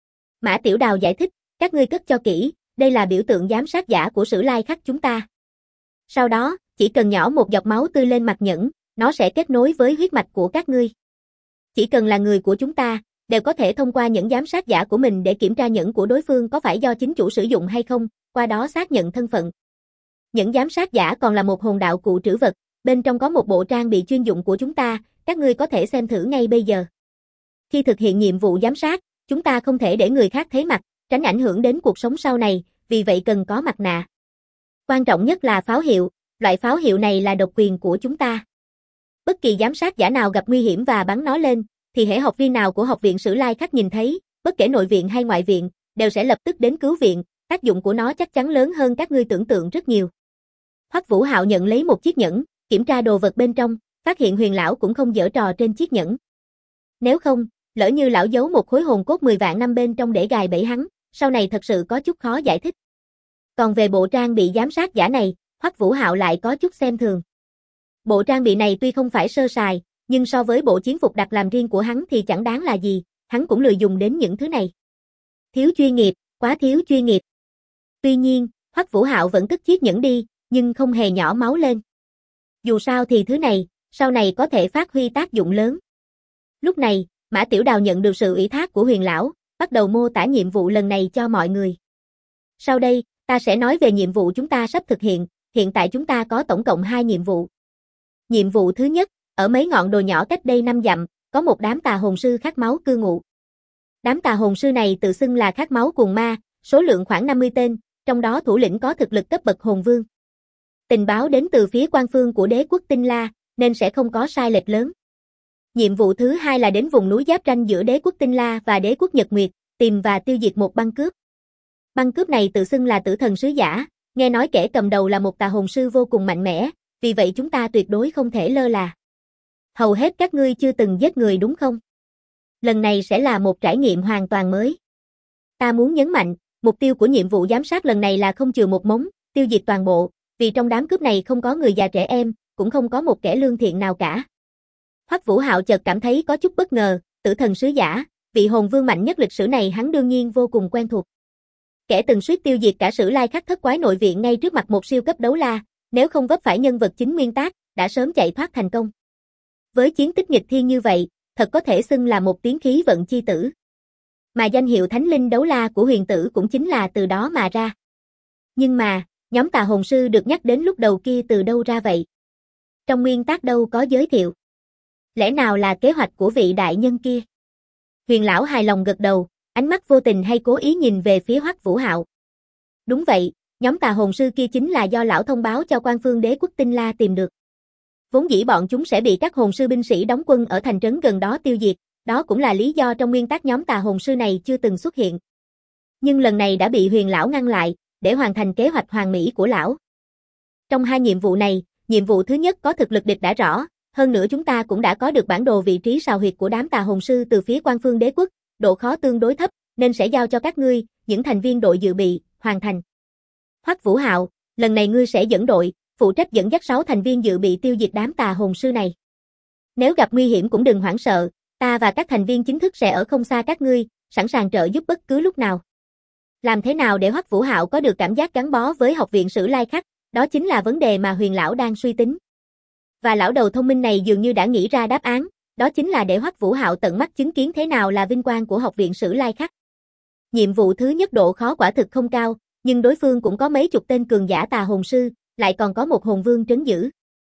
A: Mã Tiểu Đào giải thích, các ngươi cất cho kỹ, đây là biểu tượng giám sát giả của Sử Lai Khắc chúng ta. Sau đó, chỉ cần nhỏ một giọt máu tươi lên mặt nhẫn, nó sẽ kết nối với huyết mạch của các ngươi. Chỉ cần là người của chúng ta, đều có thể thông qua nhẫn giám sát giả của mình để kiểm tra nhẫn của đối phương có phải do chính chủ sử dụng hay không, qua đó xác nhận thân phận. Nhẫn giám sát giả còn là một hồn đạo cụ trữ vật, bên trong có một bộ trang bị chuyên dụng của chúng ta, các ngươi có thể xem thử ngay bây giờ. Khi thực hiện nhiệm vụ giám sát, chúng ta không thể để người khác thấy mặt, tránh ảnh hưởng đến cuộc sống sau này, vì vậy cần có mặt nạ. Quan trọng nhất là pháo hiệu, loại pháo hiệu này là độc quyền của chúng ta. Bất kỳ giám sát giả nào gặp nguy hiểm và bắn nó lên, thì hễ học viên nào của học viện Sử Lai Khắc nhìn thấy, bất kể nội viện hay ngoại viện, đều sẽ lập tức đến cứu viện, tác dụng của nó chắc chắn lớn hơn các ngươi tưởng tượng rất nhiều. Hoắc Vũ Hạo nhận lấy một chiếc nhẫn, kiểm tra đồ vật bên trong, phát hiện Huyền lão cũng không giở trò trên chiếc nhẫn. Nếu không, lỡ như lão giấu một khối hồn cốt 10 vạn năm bên trong để gài bẫy hắn, sau này thật sự có chút khó giải thích. Còn về bộ trang bị giám sát giả này, Hoắc Vũ Hạo lại có chút xem thường. Bộ trang bị này tuy không phải sơ sài, nhưng so với bộ chiến phục đặt làm riêng của hắn thì chẳng đáng là gì, hắn cũng lười dùng đến những thứ này. Thiếu chuyên nghiệp, quá thiếu chuyên nghiệp. Tuy nhiên, Hoắc Vũ Hạo vẫn cất chiếc nhẫn đi, nhưng không hề nhỏ máu lên. Dù sao thì thứ này, sau này có thể phát huy tác dụng lớn. Lúc này, Mã Tiểu Đào nhận được sự ủy thác của Huyền lão, bắt đầu mô tả nhiệm vụ lần này cho mọi người. Sau đây, ta sẽ nói về nhiệm vụ chúng ta sắp thực hiện tại chúng ta có tổng cộng 2 nhiệm vụ. Nhiệm vụ thứ nhất, ở mấy ngọn đồi nhỏ cách đây 5 dặm, có một đám tà hồn sư khát máu cư ngụ. Đám tà hồn sư này tự xưng là khát máu cuồng ma, số lượng khoảng 50 tên, trong đó thủ lĩnh có thực lực cấp bậc hồn vương. Tình báo đến từ phía quan phương của đế quốc Tinh La, nên sẽ không có sai lệch lớn. Nhiệm vụ thứ hai là đến vùng núi giáp ranh giữa đế quốc Tinh La và đế quốc Nhật Nguyệt, tìm và tiêu diệt một băng cướp. Băng cướp này tự xưng là tử thần sứ giả, nghe nói kẻ cầm đầu là một tà hồn sư vô cùng mạnh mẽ, vì vậy chúng ta tuyệt đối không thể lơ là. Hầu hết các ngươi chưa từng giết người đúng không? Lần này sẽ là một trải nghiệm hoàn toàn mới. Ta muốn nhấn mạnh, Mục tiêu của nhiệm vụ giám sát lần này là không chừa một mống, tiêu diệt toàn bộ, vì trong đám cướp này không có người già trẻ em, cũng không có một kẻ lương thiện nào cả. Hoắc Vũ Hạo chợt cảm thấy có chút bất ngờ, Tử Thần Sứ Giả, vị hồn vương mạnh nhất lịch sử này hắn đương nhiên vô cùng quen thuộc. Kẻ từng suýt tiêu diệt cả Sử Lai Khắc thất quái nội viện ngay trước mặt một siêu cấp đấu la, nếu không vấp phải nhân vật chính nguyên tác, đã sớm chạy thoát thành công. Với chiến tích nghịch thiên như vậy, thật có thể xưng là một tiếng khí vận chi tử. Mà danh hiệu Thánh Linh Đấu La của huyền tử cũng chính là từ đó mà ra. Nhưng mà, nhóm tà hồn sư được nhắc đến lúc đầu kia từ đâu ra vậy? Trong nguyên tác đâu có giới thiệu. Lẽ nào là kế hoạch của vị đại nhân kia? Huyền lão hài lòng gật đầu, ánh mắt vô tình hay cố ý nhìn về phía Hoắc Vũ Hạo. Đúng vậy, nhóm tà hồn sư kia chính là do lão thông báo cho Quan Phương Đế quốc Tinh La tìm được. Vốn dĩ bọn chúng sẽ bị các hồn sư binh sĩ đóng quân ở thành trấn gần đó tiêu diệt, đó cũng là lý do trong nguyên tắc nhóm tà hồn sư này chưa từng xuất hiện. Nhưng lần này đã bị Huyền lão ngăn lại, để hoàn thành kế hoạch hoàn mỹ của lão. Trong hai nhiệm vụ này, nhiệm vụ thứ nhất có thực lực địch đã rõ, hơn nữa chúng ta cũng đã có được bản đồ vị trí sào huyệt của đám tà hồn sư từ phía Quan Phương Đế quốc, độ khó tương đối thấp, nên sẽ giao cho các ngươi, những thành viên đội dự bị, hoàn thành. Hoắc Vũ Hạo, lần này ngươi sẽ dẫn đội, phụ trách dẫn dắt 6 thành viên dự bị tiêu diệt đám tà hồn sư này. Nếu gặp nguy hiểm cũng đừng hoảng sợ, ta và các thành viên chính thức sẽ ở không xa các ngươi, sẵn sàng trợ giúp bất cứ lúc nào. Làm thế nào để Hoắc Vũ Hạo có được cảm giác gắn bó với học viện Sử Lai Khắc, đó chính là vấn đề mà Huyền lão đang suy tính. Và lão đầu thông minh này dường như đã nghĩ ra đáp án, đó chính là để Hoắc Vũ Hạo tận mắt chứng kiến thế nào là vinh quang của học viện Sử Lai Khắc. Nhiệm vụ thứ nhất độ khó quả thực không cao, nhưng đối phương cũng có mấy chục tên cường giả tà hồn sư, lại còn có một hồn vương trấn giữ.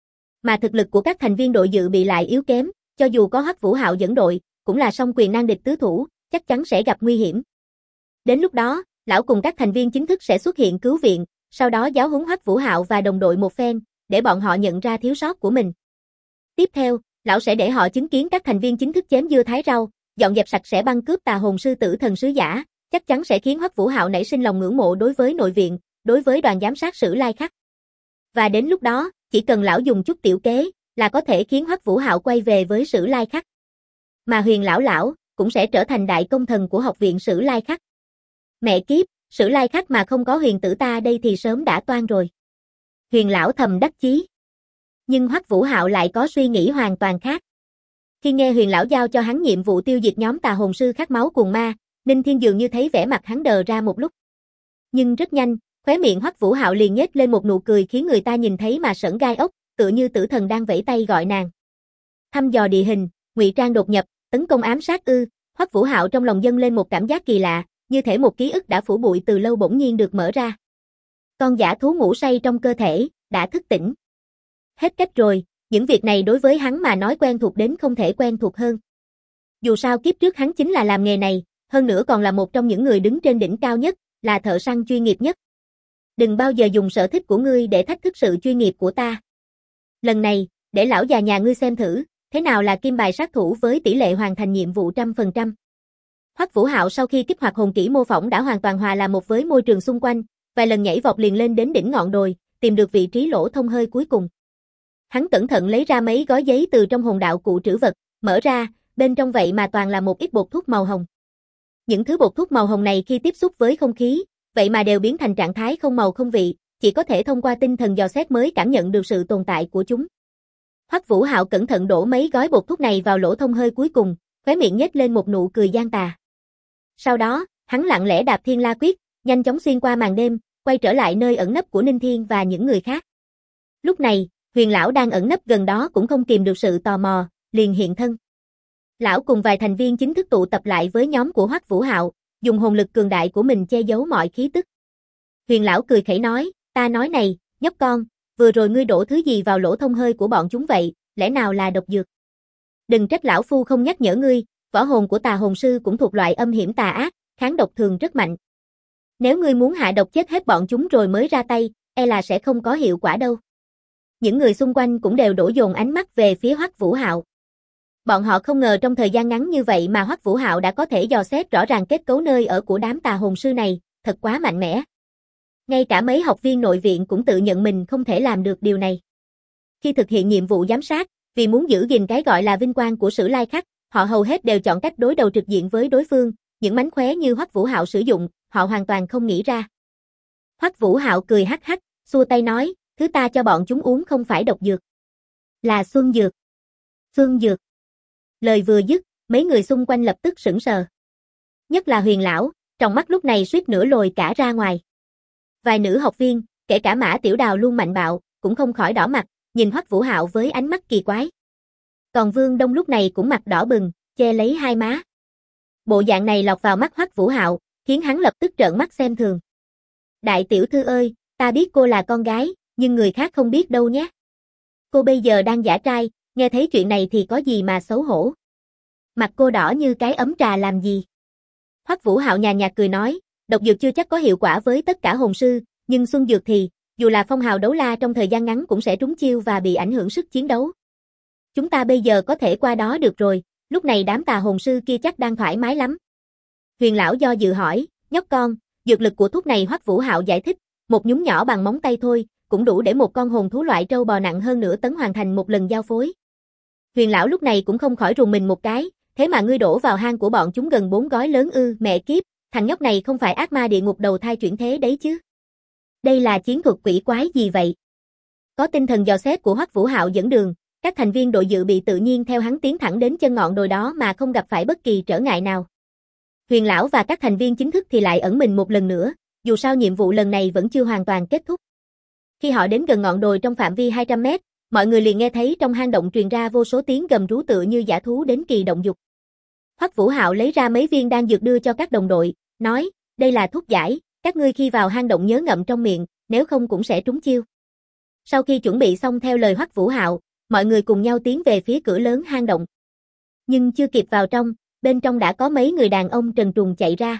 A: Mà thực lực của các thành viên đội dự bị lại yếu kém, cho dù có Hoắc Vũ Hạo dẫn đội, cũng là song quyền nan địch tứ thủ, chắc chắn sẽ gặp nguy hiểm. Đến lúc đó, lão cùng các thành viên chính thức sẽ xuất hiện cứu viện, sau đó giáo huấn Hoắc Vũ Hạo và đồng đội một phen, để bọn họ nhận ra thiếu sót của mình. Tiếp theo, lão sẽ để họ chứng kiến các thành viên chính thức chém dưa thái rau, dọn dẹp sạch sẽ băng cướp tà hồn sư Tử Thần Sứ Giả, chắc chắn sẽ khiến Hoắc Vũ Hạo nảy sinh lòng ngưỡng mộ đối với nội viện, đối với đoàn giám sát Sử Lai Khắc. Và đến lúc đó, chỉ cần lão dùng chút tiểu kế, là có thể khiến Hoắc Vũ Hạo quay về với Sử Lai Khắc. Mà Huyền lão cũng sẽ trở thành đại công thần của học viện Sử Lai Khắc. Mẹ kiếp, Sử Lai Khắc mà không có huyền tử ta đây thì sớm đã toan rồi. Huyền lão thầm đắc chí. Nhưng Hoắc Vũ Hạo lại có suy nghĩ hoàn toàn khác. Khi nghe Huyền lão giao cho hắn nhiệm vụ tiêu diệt nhóm tà hồn sư khát máu cuồng ma, Ninh Thiên dường như thấy vẻ mặt hắn đờ ra một lúc. Nhưng rất nhanh, khóe miệng Hoắc Vũ Hạo liền nhếch lên một nụ cười khiến người ta nhìn thấy mà sởn gai ốc, tựa như tử thần đang vẫy tay gọi nàng. Thăm dò địa hình, ngụy trang đột nhập, tấn công ám sát ư? Hoắc Vũ Hạo trong lòng dâng lên một cảm giác kỳ lạ, như thể một ký ức đã phủ bụi từ lâu bỗng nhiên được mở ra. Con dã thú ngủ say trong cơ thể đã thức tỉnh. Hết cách rồi, những việc này đối với hắn mà nói quen thuộc đến không thể quen thuộc hơn. Dù sao kiếp trước hắn chính là làm nghề này, hơn nữa còn là một trong những người đứng trên đỉnh cao nhất, là thợ săn chuyên nghiệp nhất. Đừng bao giờ dùng sở thích của ngươi để thách thức sự chuyên nghiệp của ta. Lần này, để lão già nhà ngươi xem thử, thế nào là kim bài sát thủ với tỷ lệ hoàn thành nhiệm vụ 100%. Hoắc Vũ Hạo sau khi kích hoạt hồn kỹ mô phỏng đã hoàn toàn hòa làm một với môi trường xung quanh, vài lần nhảy vọt liền lên đến đỉnh ngọn đồi, tìm được vị trí lỗ thông hơi cuối cùng. Hắn cẩn thận lấy ra mấy gói giấy từ trong hồn đạo cụ trữ vật, mở ra, bên trong vậy mà toàn là một ít bột thuốc màu hồng. Những thứ bột thuốc màu hồng này khi tiếp xúc với không khí, vậy mà đều biến thành trạng thái không màu không vị, chỉ có thể thông qua tinh thần dò xét mới cảm nhận được sự tồn tại của chúng. Hoắc Vũ Hạo cẩn thận đổ mấy gói bột thuốc này vào lỗ thông hơi cuối cùng, khóe miệng nhếch lên một nụ cười gian tà. Sau đó, hắn lặng lẽ đạp Thiên La Quyết, nhanh chóng xuyên qua màn đêm, quay trở lại nơi ẩn nấp của Ninh Thiên và những người khác. Lúc này, Huyền lão đang ẩn nấp gần đó cũng không kìm được sự tò mò, liền hiện thân. Lão cùng vài thành viên chính thức tụ tập lại với nhóm của Hoắc Vũ Hạo, dùng hồn lực cường đại của mình che giấu mọi khí tức. Huyền lão cười khẩy nói, ta nói này, nhóc con, vừa rồi ngươi đổ thứ gì vào lỗ thông hơi của bọn chúng vậy, lẽ nào là độc dược? Đừng trách lão phu không nhắc nhở ngươi, võ hồn của tà hồn sư cũng thuộc loại âm hiểm tà ác, kháng độc thường rất mạnh. Nếu ngươi muốn hạ độc chết hết bọn chúng rồi mới ra tay, e là sẽ không có hiệu quả đâu. Những người xung quanh cũng đều đổ dồn ánh mắt về phía Hoắc Vũ Hạo. Bọn họ không ngờ trong thời gian ngắn như vậy mà Hoắc Vũ Hạo đã có thể dò xét rõ ràng kết cấu nơi ở của đám tà hồn sư này, thật quá mạnh mẽ. Ngay cả mấy học viên nội viện cũng tự nhận mình không thể làm được điều này. Khi thực hiện nhiệm vụ giám sát, vì muốn giữ gìn cái gọi là vinh quang của Sử Lai Khắc, họ hầu hết đều chọn cách đối đầu trực diện với đối phương, những mánh khóe như Hoắc Vũ Hạo sử dụng, họ hoàn toàn không nghĩ ra. Hoắc Vũ Hạo cười hắc hắc, xua tay nói, thứ ta cho bọn chúng uống không phải độc dược, là xuân dược. Xuân dược. Lời vừa dứt, mấy người xung quanh lập tức sững sờ. Nhất là Huyền lão, trong mắt lúc này suýt nữa lồi cả ra ngoài. Vài nữ học viên, kể cả Mã Tiểu Đào luôn mạnh bạo, cũng không khỏi đỏ mặt, nhìn Hoắc Vũ Hạo với ánh mắt kỳ quái. Còn Vương Đông lúc này cũng mặt đỏ bừng, che lấy hai má. Bộ dạng này lọt vào mắt Hoắc Vũ Hạo, khiến hắn lập tức trợn mắt xem thường. Đại tiểu thư ơi, ta biết cô là con gái, nhưng người khác không biết đâu nhé. Cô bây giờ đang giả trai, nghe thấy chuyện này thì có gì mà xấu hổ. Mặt cô đỏ như cái ấm trà làm gì? Hoắc Vũ Hạo nhàn nhạt cười nói, độc dược chưa chắc có hiệu quả với tất cả hồn sư, nhưng xuân dược thì, dù là phong hào đấu la trong thời gian ngắn cũng sẽ trúng chiêu và bị ảnh hưởng sức chiến đấu. Chúng ta bây giờ có thể qua đó được rồi, lúc này đám tà hồn sư kia chắc đang thoải mái lắm. Huyền lão do dự hỏi, nhóc con, dược lực của thuốc này Hoắc Vũ Hạo giải thích, một nhúm nhỏ bằng móng tay thôi, cũng đủ để một con hồn thú loại trâu bò nặng hơn nửa tấn hoàn thành một lần giao phối. Huyền lão lúc này cũng không khỏi rùng mình một cái, thế mà ngươi đổ vào hang của bọn chúng gần 4 gói lớn ư, mẹ kiếp, thằng nhóc này không phải ác ma địa ngục đầu thai chuyển thế đấy chứ. Đây là chiến thuật quỷ quái gì vậy? Có tinh thần dò xét của Hoắc Vũ Hạo dẫn đường, các thành viên đội dự bị tự nhiên theo hắn tiến thẳng đến chân ngọn đồi đó mà không gặp phải bất kỳ trở ngại nào. Huyền lão và các thành viên chính thức thì lại ẩn mình một lần nữa, dù sao nhiệm vụ lần này vẫn chưa hoàn toàn kết thúc. Khi họ đến gần ngọn đồi trong phạm vi 200 mét, mọi người liền nghe thấy trong hang động truyền ra vô số tiếng gầm rú tựa như dã thú đến kỳ động dục. Hoắc Vũ Hạo lấy ra mấy viên đan dược đưa cho các đồng đội, nói, đây là thuốc giải, các ngươi khi vào hang động nhớ ngậm trong miệng, nếu không cũng sẽ trúng chiêu. Sau khi chuẩn bị xong theo lời Hoắc Vũ Hạo, mọi người cùng nhau tiến về phía cửa lớn hang động. Nhưng chưa kịp vào trong, bên trong đã có mấy người đàn ông trần truồng chạy ra.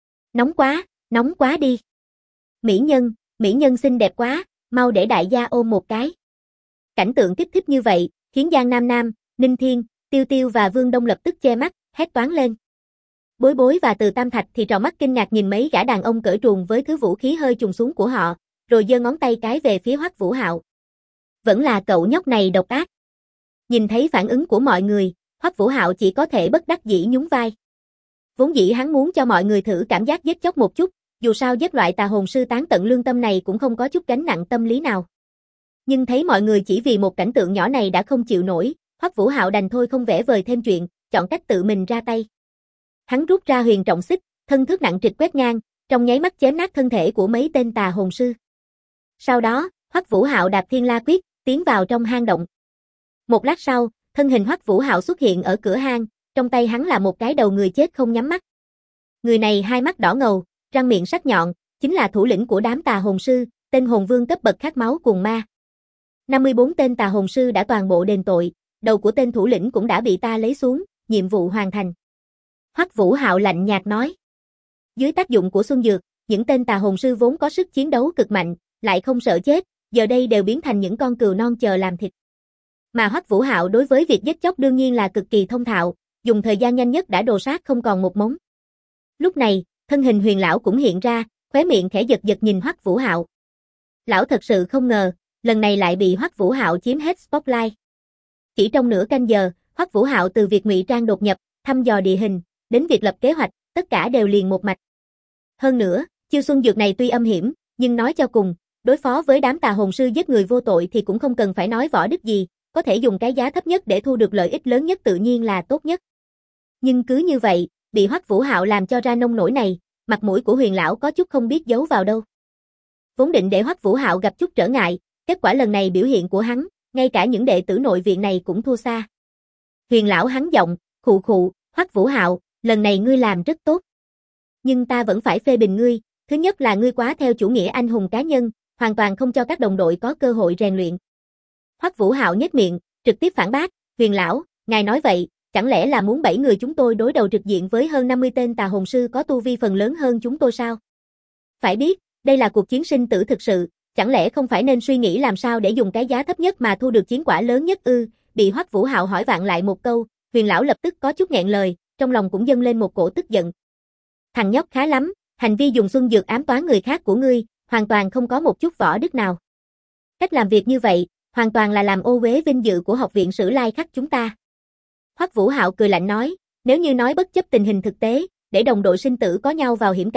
A: Nóng quá đi. Mỹ nhân xinh đẹp quá, mau để đại gia ôm một cái. Cảnh tượng kích thích như vậy, khiến Giang Nam Nam, Ninh Thiên, Tiêu Tiêu và Vương Đông lập tức che mắt, hét toáng lên. Bối Bối và Từ Tam Thạch thì tròn mắt kinh ngạc nhìn mấy gã đàn ông cởi truồng với thứ vũ khí hơi trùng xuống của họ, rồi giơ ngón tay cái về phía Hoắc Vũ Hạo. Vẫn là cậu nhóc này độc ác. Nhìn thấy phản ứng của mọi người, Hoắc Vũ Hạo chỉ có thể bất đắc dĩ nhún vai. Vốn dĩ hắn muốn cho mọi người thử cảm giác giết chóc một chút, dù sao giết loại tà hồn sư tán tận lương tâm này cũng không có chút gánh nặng tâm lý nào. Nhưng thấy mọi người chỉ vì một cảnh tượng nhỏ này đã không chịu nổi, Hoắc Vũ Hạo đành thôi không vẽ vời thêm chuyện, chọn cách tự mình ra tay. Hắn rút ra huyền trọng xích, thân thước nặng trịch quét ngang, trong nháy mắt chém nát thân thể của mấy tên tà hồn sư. Sau đó, Hoắc Vũ Hạo đạp Thiên La Quyết, tiến vào trong hang động. Một lát sau, thân hình Hoắc Vũ Hạo xuất hiện ở cửa hang, trong tay hắn là một cái đầu người chết không nhắm mắt. Người này hai mắt đỏ ngầu, răng miệng sắc nhọn, chính là thủ lĩnh của đám tà hồn sư, tên hồn vương cấp bậc khát máu cuồng ma. 54 tên tà hồn sư đã toàn bộ đền tội, đầu của tên thủ lĩnh cũng đã bị ta lấy xuống, nhiệm vụ hoàn thành. Hoắc Vũ Hạo lạnh nhạt nói. Dưới tác dụng của xuân dược, những tên tà hồn sư vốn có sức chiến đấu cực mạnh, lại không sợ chết, giờ đây đều biến thành những con cừu non chờ làm thịt. Mà Hoắc Vũ Hạo đối với việc giết chóc đương nhiên là cực kỳ thông thạo, dùng thời gian nhanh nhất đã đồ sát không còn một mống. Lúc này, thân hình Huyền lão cũng hiện ra, khóe miệng khẽ giật giật nhìn Hoắc Vũ Hạo. Lão thật sự không ngờ, lần này lại bị Hoắc Vũ Hạo chiếm hết spotlight. Chỉ trong nửa canh giờ, Hoắc Vũ Hạo từ việc ngụy trang đột nhập, thăm dò địa hình, đến việc lập kế hoạch, tất cả đều liền một mạch. Hơn nữa, chiêu xuân dược này tuy âm hiểm, nhưng nói cho cùng, đối phó với đám tà hồn sư giết người vô tội thì cũng không cần phải nói võ đức gì, có thể dùng cái giá thấp nhất để thu được lợi ích lớn nhất tự nhiên là tốt nhất. Nhưng cứ như vậy, bị Hoắc Vũ Hạo làm cho ra nông nổi này, mặt mũi của Huyền lão có chút không biết giấu vào đâu. Vốn định để Hoắc Vũ Hạo gặp chút trở ngại, kết quả lần này biểu hiện của hắn, ngay cả những đệ tử nội viện này cũng thua xa. Huyền lão hắn giọng, khụ khụ, Hoắc Vũ Hạo, lần này ngươi làm rất tốt. Nhưng ta vẫn phải phê bình ngươi, thứ nhất là ngươi quá theo chủ nghĩa anh hùng cá nhân, hoàn toàn không cho các đồng đội có cơ hội rèn luyện. Hoắc Vũ Hạo nhếch miệng, trực tiếp phản bác, Huyền lão, ngài nói vậy, chẳng lẽ là muốn 7 người chúng tôi đối đầu trực diện với hơn 50 tên tà hồn sư có tu vi phần lớn hơn chúng tôi sao? Phải biết, đây là cuộc chiến sinh tử thực sự, chẳng lẽ không phải nên suy nghĩ làm sao để dùng cái giá thấp nhất mà thu được chiến quả lớn nhất ư? Bị Hoắc Vũ Hạo hỏi vặn lại một câu, Huyền lão lập tức có chút nghẹn lời, trong lòng cũng dâng lên một cổ tức giận. Thằng nhóc khá lắm, hành vi dùng xuân dược ám toán người khác của ngươi, hoàn toàn không có một chút võ đức nào. Cách làm việc như vậy, hoàn toàn là làm ô uế vinh dự của học viện Sử Lai Khắc chúng ta. Hoắc Vũ Hạo cười lạnh nói, nếu như nói bất chấp tình hình thực tế, để đồng đội sinh tử có nhau vào hiểm cảnh,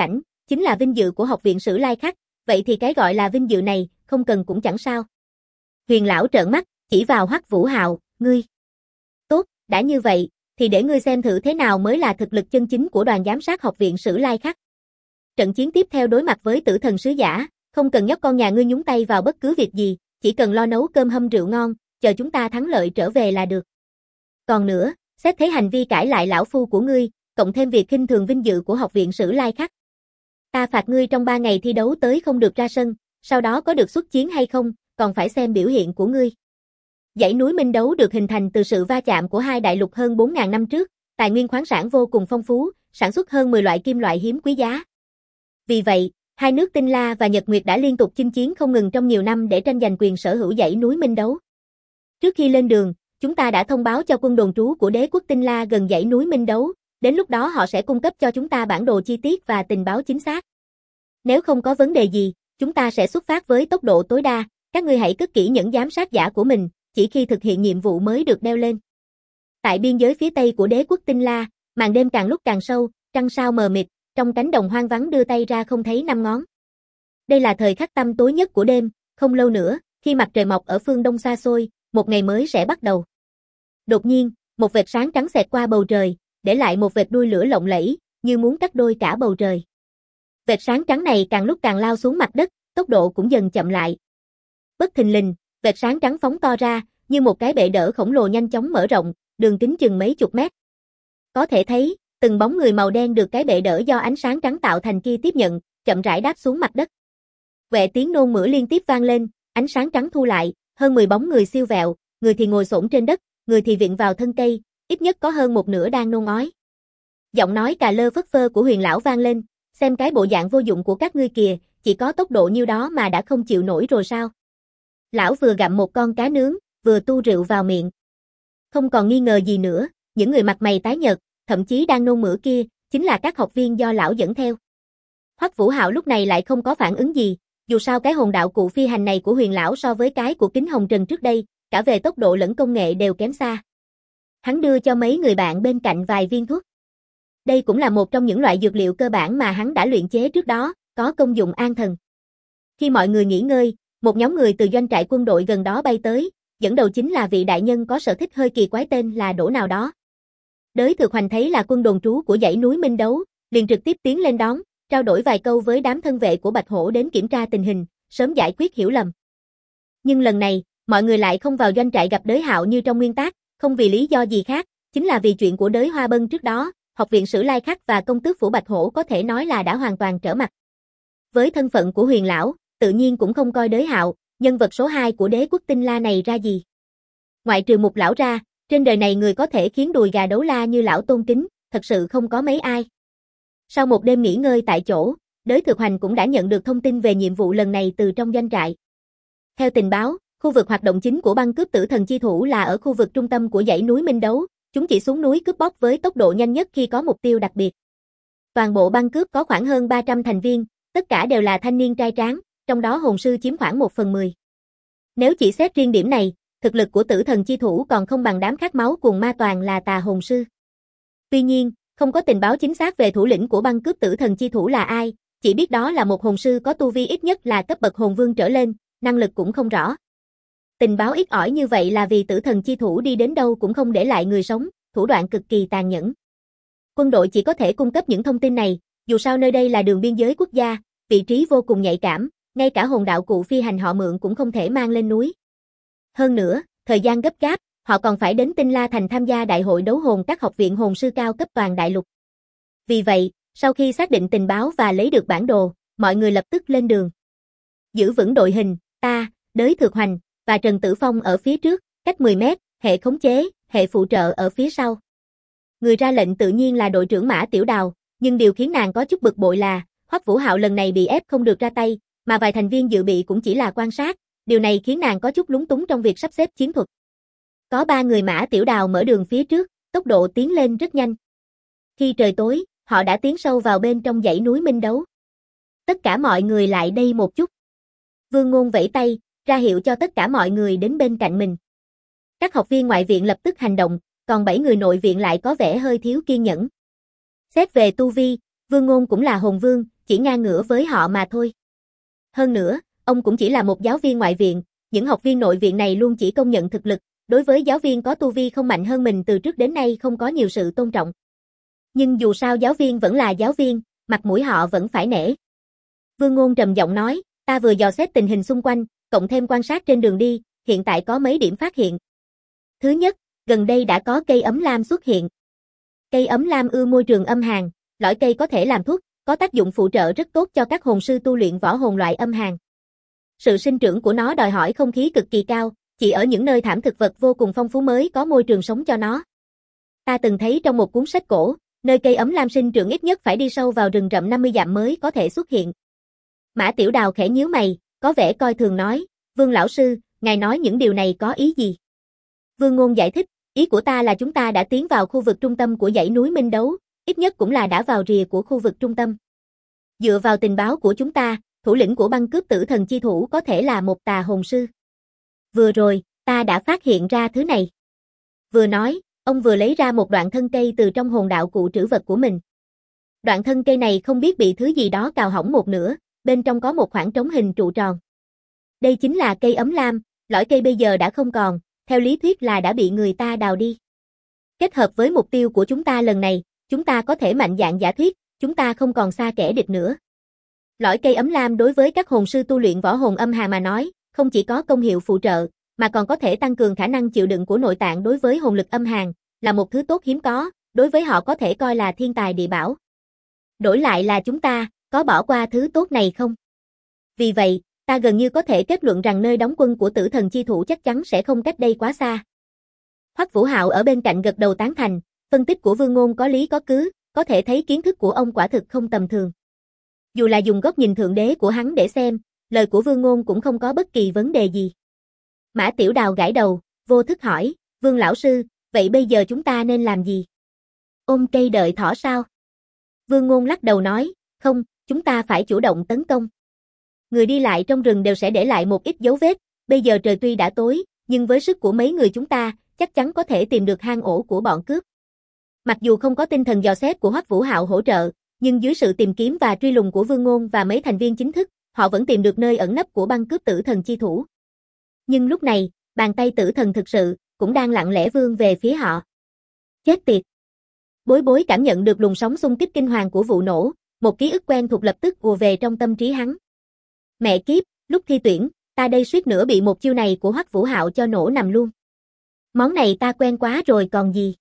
A: chính là vinh dự của học viện Sử Lai Khắc, vậy thì cái gọi là vinh dự này, không cần cũng chẳng sao. Huyền lão trợn mắt, chỉ vào Hoắc Vũ Hạo, ngươi. Tốt, đã như vậy, thì để ngươi xem thử thế nào mới là thực lực chân chính của đoàn giám sát học viện Sử Lai Khắc. Trận chiến tiếp theo đối mặt với tử thần sứ giả, không cần nhóc con nhà ngươi nhúng tay vào bất cứ việc gì, chỉ cần lo nấu cơm hâm rượu ngon, chờ chúng ta thắng lợi trở về là được. Còn nữa, xét thấy hành vi cãi lại lão phu của ngươi, cộng thêm việc khinh thường vinh dự của học viện Sử Lai Khắc. Ta phạt ngươi trong 3 ngày thi đấu tới không được ra sân, sau đó có được xuất chiến hay không, còn phải xem biểu hiện của ngươi. Dãy núi Minh Đấu được hình thành từ sự va chạm của hai đại lục hơn 4.000 năm trước, tài nguyên khoáng sản vô cùng phong phú, sản xuất hơn 10 loại kim loại hiếm quý giá. Vì vậy, hai nước Tinh La và Nhật Nguyệt đã liên tục chinh chiến không ngừng trong nhiều năm để tranh giành quyền sở hữu dãy núi Minh Đấu. Trước khi lên đường, chúng ta đã thông báo cho quân đồn trú của đế quốc Tinh La gần dãy núi Minh Đấu, đến lúc đó họ sẽ cung cấp cho chúng ta bản đồ chi tiết và tình báo chính xác. Nếu không có vấn đề gì, chúng ta sẽ xuất phát với tốc độ tối đa, các ngươi hãy cất kỹ những giám sát giả của mình, chỉ khi thực hiện nhiệm vụ mới được đeo lên. Tại biên giới phía tây của đế quốc Tinh La, màn đêm càng lúc càng sâu, trăng sao mờ mịt, trong cánh đồng hoang vắng đưa tay ra không thấy năm ngón. Đây là thời khắc tăm tối nhất của đêm, không lâu nữa, khi mặt trời mọc ở phương đông xa xôi, một ngày mới sẽ bắt đầu. Đột nhiên, một vệt sáng trắng xẹt qua bầu trời, để lại một vệt đuôi lửa lộng lẫy, như muốn cắt đôi cả bầu trời. Vệt sáng trắng này càng lúc càng lao xuống mặt đất, tốc độ cũng dần chậm lại. Bất thình lình, vệt sáng trắng phóng to ra, như một cái bệ đỡ khổng lồ nhanh chóng mở rộng, đường kính chừng mấy chục mét. Có thể thấy, từng bóng người màu đen được cái bệ đỡ do ánh sáng trắng tạo thành kia tiếp nhận, chậm rãi đáp xuống mặt đất. Quẹ tiếng nôn mửa liên tiếp vang lên, ánh sáng trắng thu lại, hơn 10 bóng người siêu vẹo, người thì ngồi xổm trên đất, người thì viện vào thân cây, ít nhất có hơn một nửa đang nôn ói. Giọng nói cà lơ phất phơ của Huyền lão vang lên, xem cái bộ dạng vô dụng của các ngươi kìa, chỉ có tốc độ nhiêu đó mà đã không chịu nổi rồi sao? Lão vừa gặm một con cá nướng, vừa tu rượu vào miệng. Không còn nghi ngờ gì nữa, những người mặt mày tái nhợt, thậm chí đang nôn mửa kia, chính là các học viên do lão dẫn theo. Hoắc Vũ Hạo lúc này lại không có phản ứng gì, dù sao cái hồn đạo cụ phi hành này của Huyền lão so với cái của Kính Hồng Trần trước đây, cả về tốc độ lẫn công nghệ đều kém xa. Hắn đưa cho mấy người bạn bên cạnh vài viên thuốc. Đây cũng là một trong những loại dược liệu cơ bản mà hắn đã luyện chế trước đó, có công dụng an thần. Khi mọi người nghỉ ngơi, một nhóm người từ doanh trại quân đội gần đó bay tới, dẫn đầu chính là vị đại nhân có sở thích hơi kỳ quái tên là Đỗ nào đó. Đới Thực Hoành thấy là quân đồn trú của dãy núi Minh Đấu, liền trực tiếp tiến lên đón, trao đổi vài câu với đám thân vệ của Bạch Hổ đến kiểm tra tình hình, sớm giải quyết hiểu lầm. Nhưng lần này, mọi người lại không vào doanh trại gặp Đới Hạo như trong nguyên tắc, không vì lý do gì khác, chính là vì chuyện của Đới Hoa Bân trước đó, học viện Sử Lai Khắc và công tước phủ Bạch Hổ có thể nói là đã hoàn toàn trở mặt. Với thân phận của Huyền lão, tự nhiên cũng không coi Đới Hạo, nhân vật số 2 của đế quốc Tinh La này ra gì. Ngoại trừ Mục lão ra, trên đời này người có thể khiến đùi gà đấu la như lão tôn kính, thật sự không có mấy ai. Sau một đêm nghỉ ngơi tại chỗ, Đới Thực Hoành cũng đã nhận được thông tin về nhiệm vụ lần này từ trong doanh trại. Theo tình báo, khu vực hoạt động chính của băng cướp tử thần chi thủ là ở khu vực trung tâm của dãy núi Minh Đấu, chúng chỉ xuống núi cướp bóc với tốc độ nhanh nhất khi có mục tiêu đặc biệt. Toàn bộ băng cướp có khoảng hơn 300 thành viên, tất cả đều là thanh niên trai tráng, trong đó hồn sư chiếm khoảng 1/10. Nếu chỉ xét riêng điểm này, thực lực của tử thần chi thủ còn không bằng đám khát máu cùng ma toàn là tà hồn sư. Tuy nhiên, không có tình báo chính xác về thủ lĩnh của băng cướp tử thần chi thủ là ai, chỉ biết đó là một hồn sư có tu vi ít nhất là cấp bậc hồn vương trở lên, năng lực cũng không rõ. Tình báo ít ỏi như vậy là vì tử thần chi thủ đi đến đâu cũng không để lại người sống, thủ đoạn cực kỳ tàn nhẫn. Quân đội chỉ có thể cung cấp những thông tin này, dù sao nơi đây là đường biên giới quốc gia, vị trí vô cùng nhạy cảm, ngay cả hồn đạo cụ phi hành họ mượn cũng không thể mang lên núi. Hơn nữa, thời gian gấp gáp, họ còn phải đến Tinh La Thành tham gia đại hội đấu hồn các học viện hồn sư cao cấp toàn đại lục. Vì vậy, sau khi xác định tình báo và lấy được bản đồ, mọi người lập tức lên đường. Giữ vững đội hình, ta, Đới Thực Hoành và Trần Tử Phong ở phía trước, cách 10 mét, hệ khống chế, hệ phụ trợ ở phía sau. Người ra lệnh tự nhiên là đội trưởng Mã Tiểu Đào, nhưng điều khiến nàng có chút bực bội là, Hoắc Vũ Hạo lần này bị ép không được ra tay, mà vài thành viên dự bị cũng chỉ là quan sát, điều này khiến nàng có chút lúng túng trong việc sắp xếp chiến thuật. Có 3 người Mã Tiểu Đào mở đường phía trước, tốc độ tiến lên rất nhanh. Khi trời tối, họ đã tiến sâu vào bên trong dãy núi Minh Đấu. Tất cả mọi người lại đây một chút. Vương Ngôn vẫy tay, ra hiệu cho tất cả mọi người đến bên cạnh mình. Các học viên ngoại viện lập tức hành động, còn 7 người nội viện lại có vẻ hơi thiếu kiên nhẫn. Xét về tu vi, Vương Ngôn cũng là hồn vương, chỉ ngang ngửa với họ mà thôi. Hơn nữa, ông cũng chỉ là một giáo viên ngoại viện, những học viên nội viện này luôn chỉ công nhận thực lực, đối với giáo viên có tu vi không mạnh hơn mình từ trước đến nay không có nhiều sự tôn trọng. Nhưng dù sao giáo viên vẫn là giáo viên, mặt mũi họ vẫn phải nể. Vương Ngôn trầm giọng nói, ta vừa dò xét tình hình xung quanh, cộng thêm quan sát trên đường đi, hiện tại có mấy điểm phát hiện. Thứ nhất, gần đây đã có cây ấm lam xuất hiện. Cây ấm lam ưa môi trường âm hàn, lõi cây có thể làm thuốc, có tác dụng phụ trợ rất tốt cho các hồn sư tu luyện võ hồn loại âm hàn. Sự sinh trưởng của nó đòi hỏi không khí cực kỳ cao, chỉ ở những nơi thảm thực vật vô cùng phong phú mới có môi trường sống cho nó. Ta từng thấy trong một cuốn sách cổ, nơi cây ấm lam sinh trưởng ít nhất phải đi sâu vào rừng rậm 50 dặm mới có thể xuất hiện. Mã Tiểu Đào khẽ nhíu mày, có vẻ coi thường nói, Vương lão sư, ngài nói những điều này có ý gì? Vương Ngôn giải thích, ý của ta là chúng ta đã tiến vào khu vực trung tâm của dãy núi Minh Đấu, ít nhất cũng là đã vào rìa của khu vực trung tâm. Dựa vào tình báo của chúng ta, thủ lĩnh của băng cướp Tử Thần chi thủ có thể là một tà hồn sư. Vừa rồi, ta đã phát hiện ra thứ này. Vừa nói, ông vừa lấy ra một đoạn thân cây từ trong hồn đạo cụ trữ vật của mình. Đoạn thân cây này không biết bị thứ gì đó cào hỏng một nửa, bên trong có một khoảng trống hình trụ tròn. Đây chính là cây ấm lam, lõi cây bây giờ đã không còn, theo lý thuyết là đã bị người ta đào đi. Kết hợp với mục tiêu của chúng ta lần này, chúng ta có thể mạnh dạn giả thuyết, chúng ta không còn xa kẻ địch nữa. Lõi cây ấm lam đối với các hồn sư tu luyện võ hồn âm hàn mà nói, không chỉ có công hiệu phụ trợ, mà còn có thể tăng cường khả năng chịu đựng của nội tạng đối với hồn lực âm hàn, là một thứ tốt hiếm có, đối với họ có thể coi là thiên tài địa bảo. Đổi lại là chúng ta, có bỏ qua thứ tốt này không? Vì vậy, ta gần như có thể kết luận rằng nơi đóng quân của Tử Thần chi thủ chắc chắn sẽ không cách đây quá xa. Hoắc Vũ Hạo ở bên cạnh gật đầu tán thành, phân tích của Vương Ngôn có lý có cứ, có thể thấy kiến thức của ông quả thực không tầm thường. Dù là dùng góc nhìn thượng đế của hắn để xem, lời của Vương Ngôn cũng không có bất kỳ vấn đề gì. Mã Tiểu Đào gãi đầu, vô thức hỏi, Vương lão sư, vậy bây giờ chúng ta nên làm gì? Ôm cây đợi thỏ sao? Vương Ngôn lắc đầu nói, không, chúng ta phải chủ động tấn công. Người đi lại trong rừng đều sẽ để lại một ít dấu vết, bây giờ trời tuy đã tối, nhưng với sức của mấy người chúng ta, chắc chắn có thể tìm được hang ổ của bọn cướp. Mặc dù không có tinh thần dò xét của Hoắc Vũ Hạo hỗ trợ, nhưng dưới sự tìm kiếm và truy lùng của Vương Ngôn và mấy thành viên chính thức, họ vẫn tìm được nơi ẩn nấp của băng cướp Tử Thần chi thủ. Nhưng lúc này, bàn tay Tử Thần thực sự cũng đang lặng lẽ vươn về phía họ. Chết tiệt! Bối Bối cảm nhận được luồng sóng xung kích kinh hoàng của vụ nổ, một ký ức quen thuộc lập tức ùa về trong tâm trí hắn. Mẹ kiếp, lúc thi tuyển, ta đây suýt nữa bị một chiêu này của Hoắc Vũ Hạo cho nổ nằm luôn. Món này ta quen quá rồi còn gì.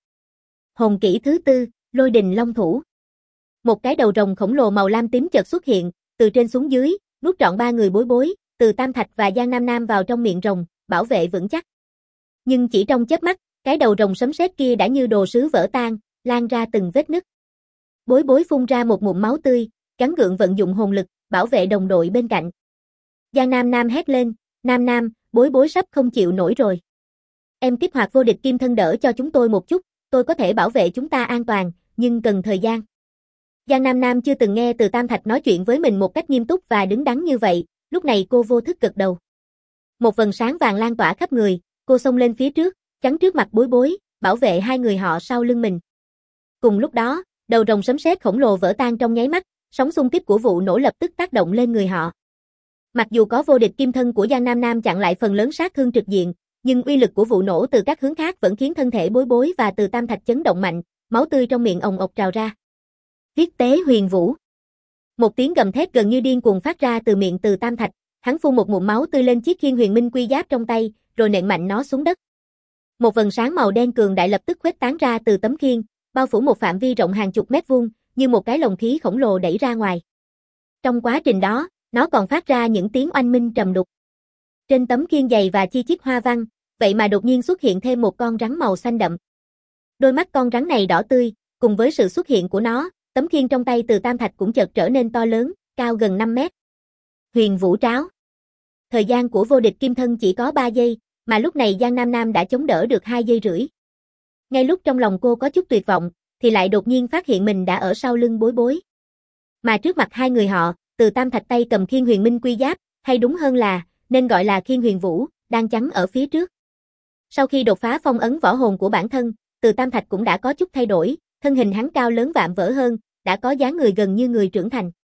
A: Hồn kỹ thứ tư, Lôi Đình Long Thủ. Một cái đầu rồng khổng lồ màu lam tím chợt xuất hiện, từ trên xuống dưới, nuốt trọn ba người Bối Bối, từ Tam Thạch và Giang Nam Nam vào trong miệng rồng, bảo vệ vững chắc. Nhưng chỉ trong chớp mắt, cái đầu rồng sấm sét kia đã như đồ sứ vỡ tan, lan ra từng vết nứt. Bối Bối phun ra một ngụm máu tươi, gắng gượng vận dụng hồn lực, bảo vệ đồng đội bên cạnh. Giang Nam Nam hét lên, Nam Nam, Bối Bối sắp không chịu nổi rồi. Em kích hoạt vô địch kim thân đỡ cho chúng tôi một chút, tôi có thể bảo vệ chúng ta an toàn, nhưng cần thời gian. Giang Nam Nam chưa từng nghe từ Tam Thạch nói chuyện với mình một cách nghiêm túc và đứng đắn như vậy, lúc này cô vô thức gật đầu. Một vầng sáng vàng lan tỏa khắp người, cô xông lên phía trước, chắn trước mặt Bối Bối, bảo vệ hai người họ sau lưng mình. Cùng lúc đó, đầu rồng sấm sét khổng lồ vỡ tan trong nháy mắt, sóng xung kích của vụ nổ lập tức tác động lên người họ. Mặc dù có vô địch kim thân của Giang Nam Nam chặn lại phần lớn sát thương trực diện, nhưng uy lực của vụ nổ từ các hướng khác vẫn khiến thân thể Bối Bối và từ Tam Thạch chấn động mạnh, máu tươi trong miệng ồng ộc trào ra. Viết tế huyền vũ. Một tiếng gầm thét gần như điên cuồng phát ra từ miệng từ Tam Thạch, hắn phun một ngụm máu tươi lên chiếc khiên huyền minh quy giáp trong tay, rồi nện mạnh nó xuống đất. Một vầng sáng màu đen cường đại lập tức khuếch tán ra từ tấm khiên, bao phủ một phạm vi rộng hàng chục mét vuông, như một cái lồng khí khổng lồ đẩy ra ngoài. Trong quá trình đó, nó còn phát ra những tiếng oanh minh trầm đục. Trên tấm khiên dày và chi chít hoa văn, vậy mà đột nhiên xuất hiện thêm một con rắn màu xanh đậm. Đôi mắt con rắn này đỏ tươi, cùng với sự xuất hiện của nó, tấm khiên trong tay từ Tam Thạch cũng chợt trở nên to lớn, cao gần 5 mét. Huyền Vũ Tráo. Thời gian của vô địch kim thân chỉ có 3 giây, mà lúc này Giang Nam Nam đã chống đỡ được 2 giây rưỡi. Ngay lúc trong lòng cô có chút tuyệt vọng, thì lại đột nhiên phát hiện mình đã ở sau lưng Bối Bối. Mà trước mặt hai người họ, từ Tam Thạch tay cầm khiên huyền minh quy giáp, hay đúng hơn là, nên gọi là khiên huyền vũ, đang chắn ở phía trước. Sau khi đột phá phong ấn võ hồn của bản thân, từ Tam Thạch cũng đã có chút thay đổi, thân hình hắn cao lớn vạm vỡ hơn, đã có dáng người gần như người trưởng thành.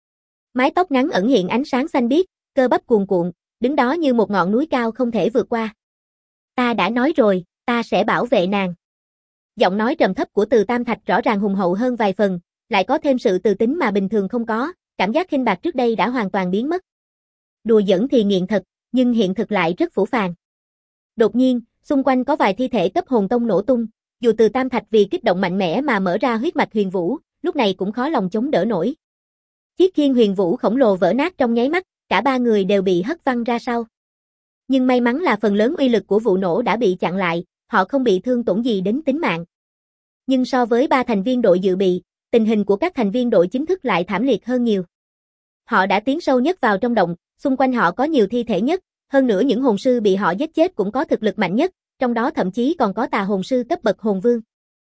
A: Mái tóc ngắn ẩn hiện ánh sáng xanh biếc, cơ bắp cuồn cuộn, đứng đó như một ngọn núi cao không thể vượt qua. Ta đã nói rồi, ta sẽ bảo vệ nàng. Giọng nói trầm thấp của Từ Tam Thạch rõ ràng hùng hậu hơn vài phần, lại có thêm sự từ tính mà bình thường không có, cảm giác khinh bạc trước đây đã hoàn toàn biến mất. Đùa giỡn thì nghiện thật, nhưng hiện thực lại rất phũ phàng. Đột nhiên, xung quanh có vài thi thể cấp hồn tông nổ tung, dù Từ Tam Thạch vì kích động mạnh mẽ mà mở ra huyết mạch huyền vũ, lúc này cũng khó lòng chống đỡ nổi. Chiếc khiên huyền vũ khổng lồ vỡ nát trong nháy mắt, cả ba người đều bị hất văng ra sau. Nhưng may mắn là phần lớn uy lực của vụ nổ đã bị chặn lại, họ không bị thương tổn gì đến tính mạng. Nhưng so với 3 thành viên đội dự bị, tình hình của các thành viên đội chính thức lại thảm liệt hơn nhiều. Họ đã tiến sâu nhất vào trong động, xung quanh họ có nhiều thi thể nhất, hơn nữa những hồn sư bị họ giết chết cũng có thực lực mạnh nhất, trong đó thậm chí còn có tà hồn sư cấp bậc hồn vương.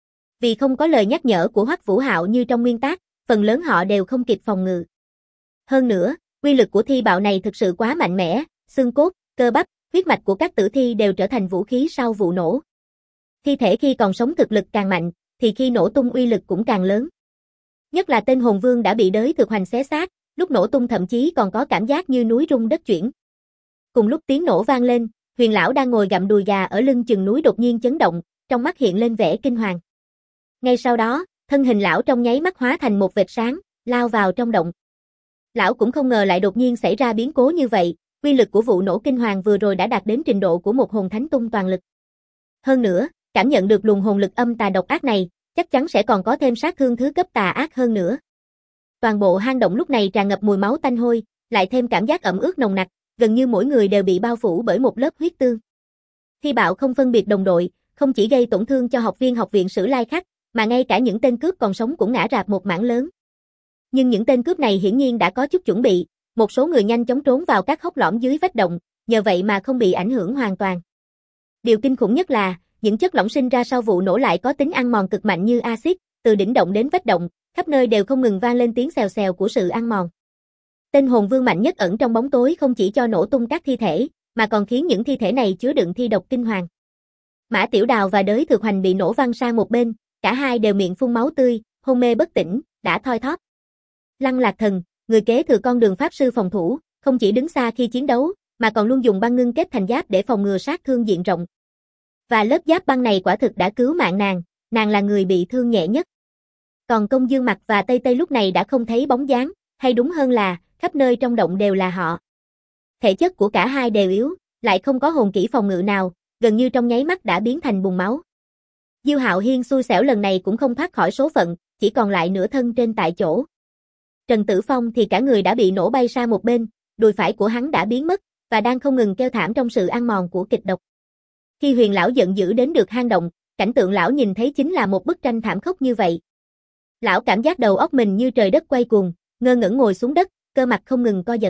A: Vì không có lời nhắc nhở của Hoắc Vũ Hạo như trong nguyên tác, phần lớn họ đều không kịp phòng ngự. Hơn nữa, uy lực của thi bạo này thực sự quá mạnh mẽ, xương cốt, cơ bắp, huyết mạch của các tử thi đều trở thành vũ khí sau vụ nổ. Thi thể khi còn sống thực lực càng mạnh, thì khi nổ tung uy lực cũng càng lớn. Nhất là tên hồn vương đã bị đới thực hoành xé xác, lúc nổ tung thậm chí còn có cảm giác như núi rung đất chuyển. Cùng lúc tiếng nổ vang lên, Huyền lão đang ngồi gặm đùi gà ở lưng chừng núi đột nhiên chấn động, trong mắt hiện lên vẻ kinh hoàng. Ngay sau đó, thân hình lão trong nháy mắt hóa thành một vệt sáng, lao vào trong động. Lão cũng không ngờ lại đột nhiên xảy ra biến cố như vậy, uy lực của vụ nổ kinh hoàng vừa rồi đã đạt đến trình độ của một hồn thánh tung toàn lực. Hơn nữa, cảm nhận được luồng hồn lực âm tà độc ác này, chắc chắn sẽ còn có thêm sát thương thứ cấp tà ác hơn nữa. Toàn bộ hang động lúc này tràn ngập mùi máu tanh hôi, lại thêm cảm giác ẩm ướt nồng nặc, gần như mỗi người đều bị bao phủ bởi một lớp huyết tương. Thi bạo không phân biệt đồng đội, không chỉ gây tổn thương cho học viên học viện Sử Lai Khắc, mà ngay cả những tên cướp còn sống cũng ngã rạp một mảng lớn. Nhưng những tên cướp này hiển nhiên đã có chút chuẩn bị, một số người nhanh chóng trốn vào các hốc lõm dưới vách động, nhờ vậy mà không bị ảnh hưởng hoàn toàn. Điều kinh khủng nhất là, những chất lỏng sinh ra sau vụ nổ lại có tính ăn mòn cực mạnh như axit, từ đỉnh động đến vách động, khắp nơi đều không ngừng vang lên tiếng xèo xèo của sự ăn mòn. Tên hồn vương mạnh nhất ẩn trong bóng tối không chỉ cho nổ tung các thi thể, mà còn khiến những thi thể này chứa đựng thi độc kinh hoàng. Mã Tiểu Đào và Đới Thực Hoành bị nổ văng sang một bên, cả hai đều miệng phun máu tươi, hôn mê bất tỉnh, đã thoi thóp. Lăng Lạc Thần, người kế thừa con đường pháp sư phòng thủ, không chỉ đứng xa khi chiến đấu, mà còn luôn dùng băng ngưng kết thành giáp để phòng ngừa sát thương diện rộng. Và lớp giáp băng này quả thực đã cứu mạng nàng là người bị thương nhẹ nhất. Còn Công Dương Mặc và Tây Tây lúc này đã không thấy bóng dáng, hay đúng hơn là, khắp nơi trong động đều là họ. Thể chất của cả hai đều yếu, lại không có hồn kỹ phòng ngự nào, gần như trong nháy mắt đã biến thành bùn máu. Diêu Hạo Hiên xui xẻo lần này cũng không thoát khỏi số phận, chỉ còn lại nửa thân trên tại chỗ. Trần Tử Phong thì cả người đã bị nổ bay sang một bên, đùi phải của hắn đã biến mất, và đang không ngừng kêu thảm trong sự ăn mòn của kịch độc. Khi Huyền lão giận dữ đến được hang động, cảnh tượng lão nhìn thấy chính là một bức tranh thảm khốc như vậy. Lão cảm giác đầu óc mình như trời đất quay cuồng, ngơ ngẩn ngồi xuống đất, cơ mặt không ngừng co giật.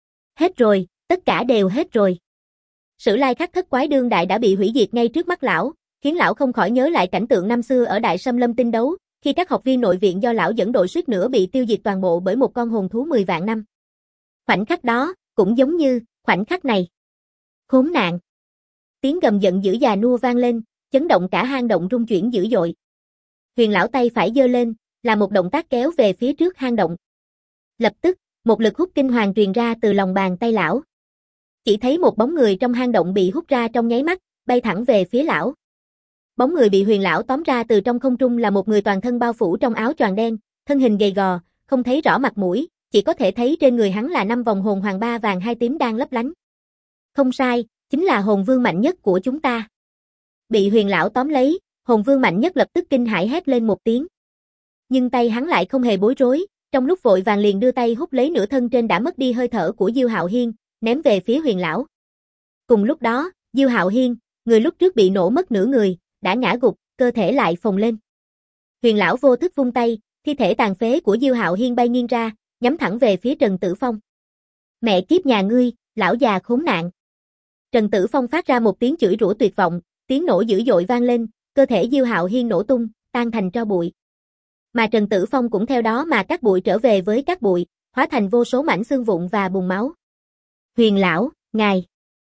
A: Hết rồi, tất cả đều hết rồi. Sử Lai Khắc thất quái đương đại đã bị hủy diệt ngay trước mắt lão, khiến lão không khỏi nhớ lại cảnh tượng năm xưa ở Đại Sâm Lâm Tinh đấu, khi các học viên nội viện do lão dẫn đội suýt nữa bị tiêu diệt toàn bộ bởi một con hồn thú 10 vạn năm. Khoảnh khắc đó, cũng giống như khoảnh khắc này. Khốn nạn! Tiếng gầm giận dữ già nua vang lên, chấn động cả hang động rung chuyển dữ dội. Huyền lão tay phải giơ lên, là một động tác kéo về phía trước hang động. Lập tức, một lực hút kinh hoàng truyền ra từ lòng bàn tay lão. Chỉ thấy một bóng người trong hang động bị hút ra trong nháy mắt, bay thẳng về phía lão. Bóng người bị Huyền lão tóm ra từ trong không trung là một người toàn thân bao phủ trong áo choàng đen, thân hình gầy gò, không thấy rõ mặt mũi, chỉ có thể thấy trên người hắn là 5 vòng hồn hoàng 3 vàng 2 tím đang lấp lánh. Không sai, chính là hồn vương mạnh nhất của chúng ta. Bị Huyền lão tóm lấy, hồn vương mạnh nhất lập tức kinh hãi hét lên một tiếng. Nhưng tay hắn lại không hề bối rối, trong lúc vội vàng liền đưa tay hút lấy nửa thân trên đã mất đi hơi thở của Diêu Hạo Hiên, ném về phía Huyền lão. Cùng lúc đó, Diêu Hạo Hiên, người lúc trước bị nổ mất nửa người, đã ngã gục, cơ thể lại phồng lên. Huyền lão vô thức vung tay, thi thể tàn phế của Diêu Hạo Hiên bay nghiêng ra, nhắm thẳng về phía Trần Tử Phong. Mẹ kiếp nhà ngươi, lão già khốn nạn. Trần Tử Phong phát ra một tiếng chửi rủa tuyệt vọng, tiếng nổ dữ dội vang lên, cơ thể Diêu Hạo Hiên nổ tung, tan thành tro bụi. Mà Trần Tử Phong cũng theo đó mà cát bụi trở về với cát bụi, hóa thành vô số mảnh xương vụn và bùn máu. Huyền lão, ngài.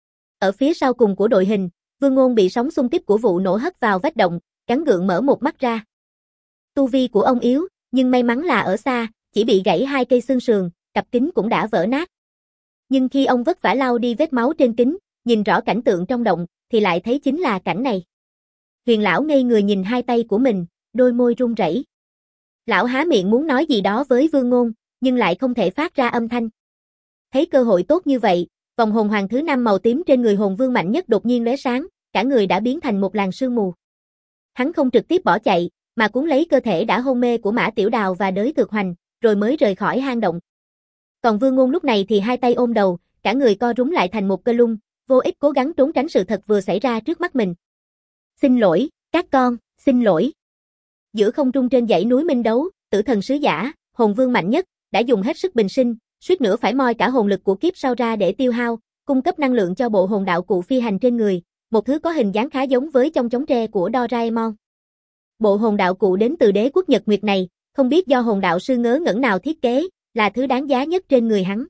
A: Ở phía sau cùng của đội hình, Vương Ngôn bị sóng xung kích của vụ nổ hất vào vách động, gắng gượng mở một mắt ra. Tu vi của ông yếu, nhưng may mắn là ở xa, chỉ bị gãy 2 cây xương sườn, cặp kính cũng đã vỡ nát. Nhưng khi ông vất vả lau đi vết máu trên kính, nhìn rõ cảnh tượng trong động, thì lại thấy chính là cảnh này. Huyền lão ngây người nhìn hai tay của mình, đôi môi run rẩy. Lão há miệng muốn nói gì đó với Vương Ngôn, nhưng lại không thể phát ra âm thanh. Thấy cơ hội tốt như vậy, vòng hồn hoàng thứ 5 màu tím trên người hồn vương mạnh nhất đột nhiên lóe sáng, cả người đã biến thành một làn sương mù. Hắn không trực tiếp bỏ chạy, mà cuốn lấy cơ thể đã hôn mê của Mã Tiểu Đào và Đới Thực Hoành, rồi mới rời khỏi hang động. Còn Vương Ngôn lúc này thì hai tay ôm đầu, cả người co rúm lại thành một cơ lung, vô ích cố gắng trốn tránh sự thật vừa xảy ra trước mắt mình. Xin lỗi, các con, xin lỗi. Giữa không trung trên dãy núi Minh Đấu, Tử Thần Sứ Giả, hồn vương mạnh nhất, đã dùng hết sức bình sinh, suýt nữa phải moi cả hồn lực của kiếp sau ra để tiêu hao, cung cấp năng lượng cho bộ hồn đạo cụ phi hành trên người, một thứ có hình dáng khá giống với chong chóng tre của Doraemon. Bộ hồn đạo cụ đến từ đế quốc Nhật Nguyệt này, không biết do hồn đạo sư ngớ ngẩn nào thiết kế, là thứ đáng giá nhất trên người hắn.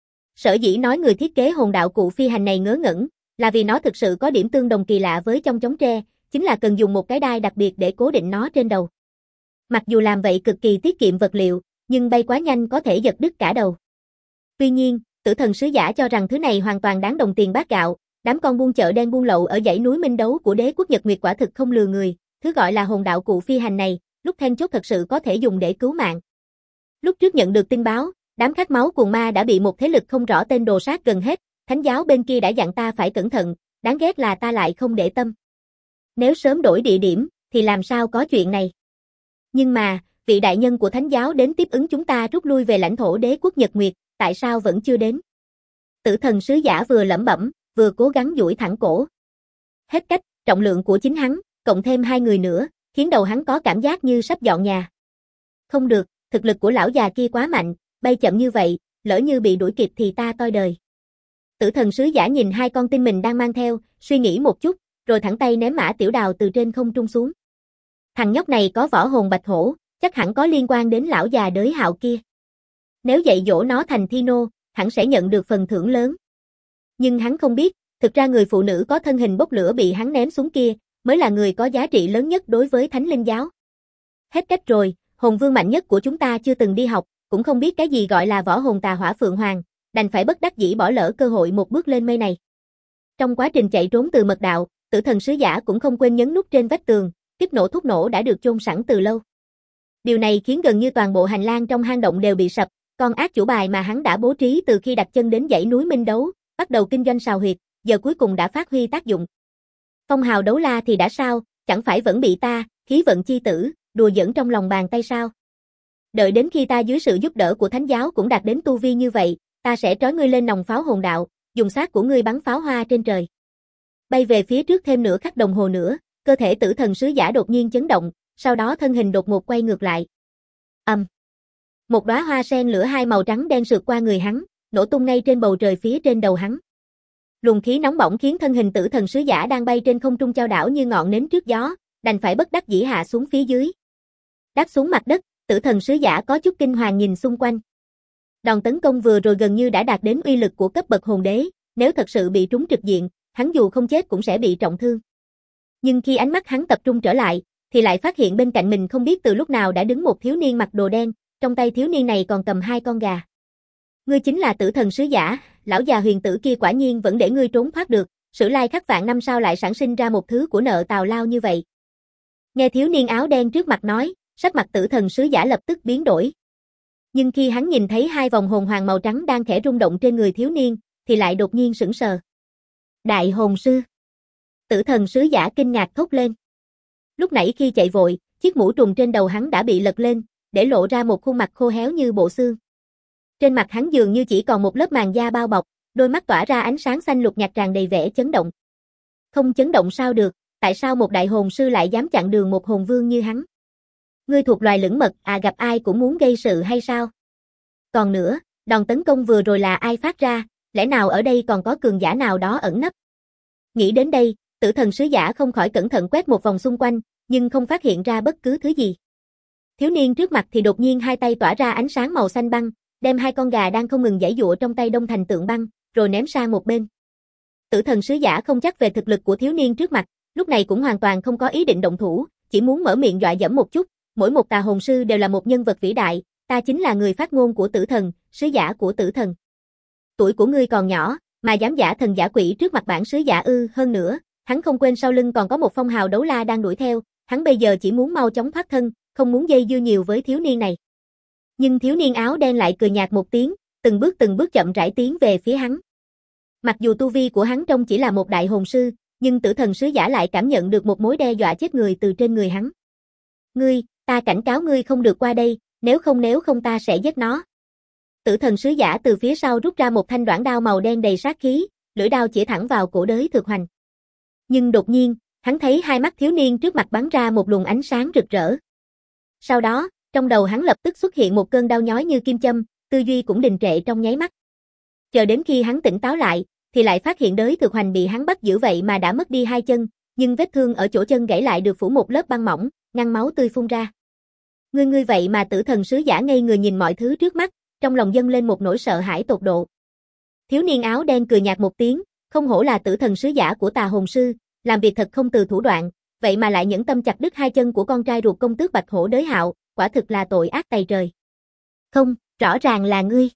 A: Sở dĩ nói người thiết kế hồn đạo cụ phi hành này ngớ ngẩn, là vì nó thực sự có điểm tương đồng kỳ lạ với chong chóng tre, chính là cần dùng một cái đai đặc biệt để cố định nó trên đầu. Mặc dù làm vậy cực kỳ tiết kiệm vật liệu, nhưng bay quá nhanh có thể giật đứt cả đầu. Tuy nhiên, Tử Thần Sứ Giả cho rằng thứ này hoàn toàn đáng đồng tiền bát gạo, đám con buôn chợ đen buôn lậu ở dãy núi Minh Đấu của đế quốc Nhật Nguyệt quả thực không lừa người, thứ gọi là hồn đạo cụ phi hành này, lúc then chốt thật sự có thể dùng để cứu mạng. Lúc trước nhận được tin báo, đám khát máu cuồng ma đã bị một thế lực không rõ tên đồ sát gần hết, thánh giáo bên kia đã dặn ta phải cẩn thận, đáng ghét là ta lại không để tâm. Nếu sớm đổi địa điểm, thì làm sao có chuyện này. Nhưng mà, vị đại nhân của thánh giáo đến tiếp ứng chúng ta rút lui về lãnh thổ đế quốc Nhật Nguyệt, tại sao vẫn chưa đến? Tử Thần Sứ Giả vừa lẩm bẩm, vừa cố gắng duỗi thẳng cổ. Hết cách, trọng lượng của chính hắn, cộng thêm hai người nữa, khiến đầu hắn có cảm giác như sắp dọn nhà. Không được, thực lực của lão già kia quá mạnh, bay chậm như vậy, lỡ như bị đuổi kịp thì ta toi đời. Tử Thần Sứ Giả nhìn hai con tin mình đang mang theo, suy nghĩ một chút, rồi thẳng tay ném Mã Tiểu Đào từ trên không trung xuống. Thằng nhóc này có võ hồn bạch hổ, chắc hẳn có liên quan đến lão già Đới Hạo kia. Nếu dạy dỗ nó thành thi nô, hẳn sẽ nhận được phần thưởng lớn. Nhưng hắn không biết, thực ra người phụ nữ có thân hình bốc lửa bị hắn ném xuống kia, mới là người có giá trị lớn nhất đối với Thánh Linh giáo. Hết cách rồi, hồn vương mạnh nhất của chúng ta chưa từng đi học, cũng không biết cái gì gọi là võ hồn tà hỏa phượng hoàng, đành phải bất đắc dĩ bỏ lỡ cơ hội một bước lên mây này. Trong quá trình chạy trốn từ mật đạo, Tử Thần Sứ Giả cũng không quên nhấn nút trên vách tường, kiếp nổ thuốc nổ đã được chôn sẵn từ lâu. Điều này khiến gần như toàn bộ hành lang trong hang động đều bị sập, con ác chủ bài mà hắn đã bố trí từ khi đặt chân đến dãy núi Minh Đấu, bắt đầu kinh doanh sào huyệt, giờ cuối cùng đã phát huy tác dụng. Phong hào đấu la thì đã sao, chẳng phải vẫn bị ta, khí vận chi tử, đùa giỡn trong lòng bàn tay sao? Đợi đến khi ta dưới sự giúp đỡ của thánh giáo cũng đạt đến tu vi như vậy, ta sẽ trói ngươi lên nòng pháo hồn đạo, dùng xác của ngươi bắn pháo hoa trên trời. Bay về phía trước thêm nửa khắc đồng hồ nữa, cơ thể Tử Thần Sứ Giả đột nhiên chấn động, sau đó thân hình đột ngột quay ngược lại. Một đóa hoa sen lửa hai màu trắng đen sượt qua người hắn, nổ tung ngay trên bầu trời phía trên đầu hắn. Luồng khí nóng bỏng khiến thân hình Tử Thần Sứ Giả đang bay trên không trung chao đảo như ngọn nến trước gió, đành phải bất đắc dĩ hạ xuống phía dưới. Đáp xuống mặt đất, Tử Thần Sứ Giả có chút kinh hoàng nhìn xung quanh. Đòn tấn công vừa rồi gần như đã đạt đến uy lực của cấp bậc hồn đế, nếu thật sự bị trúng trực diện, hắn dù không chết cũng sẽ bị trọng thương. Nhưng khi ánh mắt hắn tập trung trở lại, thì lại phát hiện bên cạnh mình không biết từ lúc nào đã đứng một thiếu niên mặc đồ đen, trong tay thiếu niên này còn cầm hai con gà. Ngươi chính là Tử Thần Sứ Giả, lão già huyền tử kia quả nhiên vẫn để ngươi trốn thoát được, sử lai khắc vạn năm sau lại sản sinh ra một thứ của nợ tào lao như vậy. Nghe thiếu niên áo đen trước mặt nói, sắc mặt Tử Thần Sứ Giả lập tức biến đổi. Nhưng khi hắn nhìn thấy hai vòng hồn hoàng màu trắng đang khẽ rung động trên người thiếu niên, thì lại đột nhiên sững sờ. Đại hồn sư. Tử Thần Sứ Giả kinh ngạc thốt lên. Lúc nãy khi chạy vội, chiếc mũ trùm trên đầu hắn đã bị lật lên, để lộ ra một khuôn mặt khô héo như bộ xương. Trên mặt hắn dường như chỉ còn một lớp màng da bao bọc, đôi mắt tỏa ra ánh sáng xanh lục nhạt tràn đầy vẻ chấn động. Không chấn động sao được, tại sao một đại hồn sư lại dám chặn đường một hồn vương như hắn? Ngươi thuộc loài lưỡng mật, gặp ai cũng muốn gây sự hay sao? Còn nữa, đòn tấn công vừa rồi là ai phát ra, lẽ nào ở đây còn có cường giả nào đó ẩn nấp? Nghĩ đến đây, Tử Thần Sứ Giả không khỏi cẩn thận quét một vòng xung quanh, nhưng không phát hiện ra bất cứ thứ gì. Thiếu niên trước mặt thì đột nhiên hai tay tỏa ra ánh sáng màu xanh băng, đem hai con gà đang không ngừng giãy giụa trong tay đông thành tượng băng, rồi ném sang một bên. Tử Thần Sứ Giả không chắc về thực lực của thiếu niên trước mặt, lúc này cũng hoàn toàn không có ý định động thủ, chỉ muốn mở miệng dọa dẫm một chút, mỗi một tà hồn sư đều là một nhân vật vĩ đại, ta chính là người phát ngôn của Tử Thần, sứ giả của tử thần. Tuổi của ngươi còn nhỏ, mà dám giả thần giả quỷ trước mặt bản sứ giả ư? Hơn nữa, hắn không quên sau lưng còn có một phong hào đấu la đang đuổi theo, hắn bây giờ chỉ muốn mau chóng thoát thân, không muốn dây dưa nhiều với thiếu niên này. Nhưng thiếu niên áo đen lại cười nhạt một tiếng, từng bước chậm rãi tiến về phía hắn. Mặc dù tu vi của hắn trông chỉ là một đại hồn sư, nhưng tử thần sứ giả lại cảm nhận được một mối đe dọa chết người từ trên người hắn. Ngươi, ta cảnh cáo ngươi không được qua đây, nếu không ta sẽ giết nó. Tử thần sứ giả từ phía sau rút ra một thanh đoản đao màu đen đầy sát khí, lưỡi đao chĩa thẳng vào cổ Đới Thực Hoành. Nhưng đột nhiên, hắn thấy hai mắt thiếu niên trước mặt bắn ra một luồng ánh sáng rực rỡ. Sau đó, trong đầu hắn lập tức xuất hiện một cơn đau nhói như kim châm, tư duy cũng đình trệ trong nháy mắt. Chờ đến khi hắn tỉnh táo lại, thì lại phát hiện Đới Thực Hoành bị hắn bắt giữ vậy mà đã mất đi hai chân, nhưng vết thương ở chỗ chân gãy lại được phủ một lớp băng mỏng, ngăn máu tươi phun ra. Ngươi vậy mà tử thần sứ giả ngây người nhìn mọi thứ trước mắt, trong lòng dâng lên một nỗi sợ hãi tột độ. Thiếu niên áo đen cười nhạt một tiếng, không hổ là tử thần sứ giả của Tà Hồn Sư, làm việc thật không từ thủ đoạn, vậy mà lại nhẫn tâm chặt đứt hai chân của con trai ruột công tước Bạch Hổ Đới Hạo, quả thực là tội ác tày trời. Không, rõ ràng là ngươi.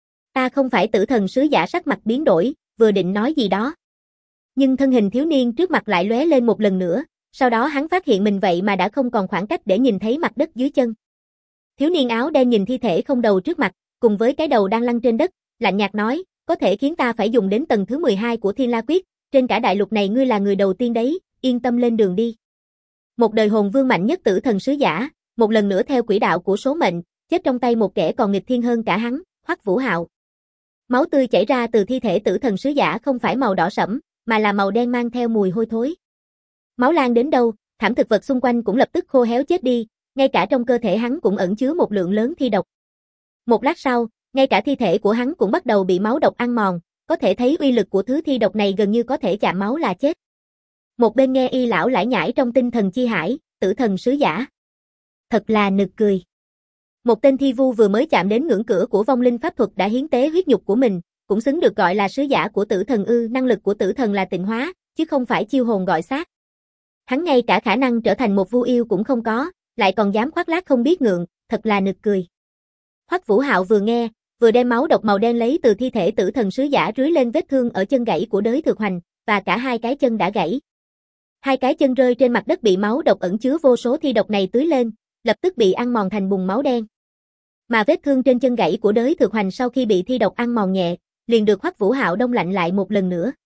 A: Ta không phải tử thần sứ giả, sắc mặt biến đổi, vừa định nói gì đó. Nhưng thân hình thiếu niên trước mặt lại lóe lên một lần nữa, sau đó hắn phát hiện mình vậy mà đã không còn khoảng cách để nhìn thấy mặt đất dưới chân. Thiếu niên áo đen nhìn thi thể không đầu trước mặt, cùng với cái đầu đang lăn trên đất, lạnh nhạt nói, có thể khiến ta phải dùng đến tầng thứ 12 của Thiên La Quyết, trên cả đại lục này ngươi là người đầu tiên đấy, yên tâm lên đường đi. Một đời hồn vương mạnh nhất tử thần sứ giả, một lần nữa theo quỹ đạo của số mệnh, chết trong tay một kẻ còn nghịch thiên hơn cả hắn, Hoắc Vũ Hạo. Máu tươi chảy ra từ thi thể tử thần sứ giả không phải màu đỏ sẫm, mà là màu đen mang theo mùi hôi thối. Máu lan đến đâu, thảm thực vật xung quanh cũng lập tức khô héo chết đi, ngay cả trong cơ thể hắn cũng ẩn chứa một lượng lớn thi độc. Một lát sau, ngay cả thi thể của hắn cũng bắt đầu bị máu độc ăn mòn, có thể thấy uy lực của thứ thi độc này gần như có thể chạm máu là chết. Một bên nghe y lão lải nhải trong tinh thần chi hải, tử thần sứ giả. Thật là nực cười. Một tên thi vu vừa mới chạm đến ngưỡng cửa của vong linh pháp thuật đã hiến tế huyết nhục của mình, cũng xứng được gọi là sứ giả của tử thần ư? Năng lực của tử thần là tịnh hóa, chứ không phải chiêu hồn gọi xác. Hắn ngay cả khả năng trở thành một vu yêu cũng không có, lại còn dám khoác lác không biết ngượng, thật là nực cười. Hoắc Vũ Hạo vừa nghe, vừa đem máu độc màu đen lấy từ thi thể tử thần sứ giả rưới lên vết thương ở chân gãy của Đới Thực Hoành, và cả hai cái chân đã gãy. Hai cái chân rơi trên mặt đất bị máu độc ẩn chứa vô số thi độc này tưới lên, lập tức bị ăn mòn thành bùn máu đen. Mà vết thương trên chân gãy của Đới Thực Hoành sau khi bị thi độc ăn mòn nhẹ, liền được Hoắc Vũ Hạo đông lạnh lại một lần nữa.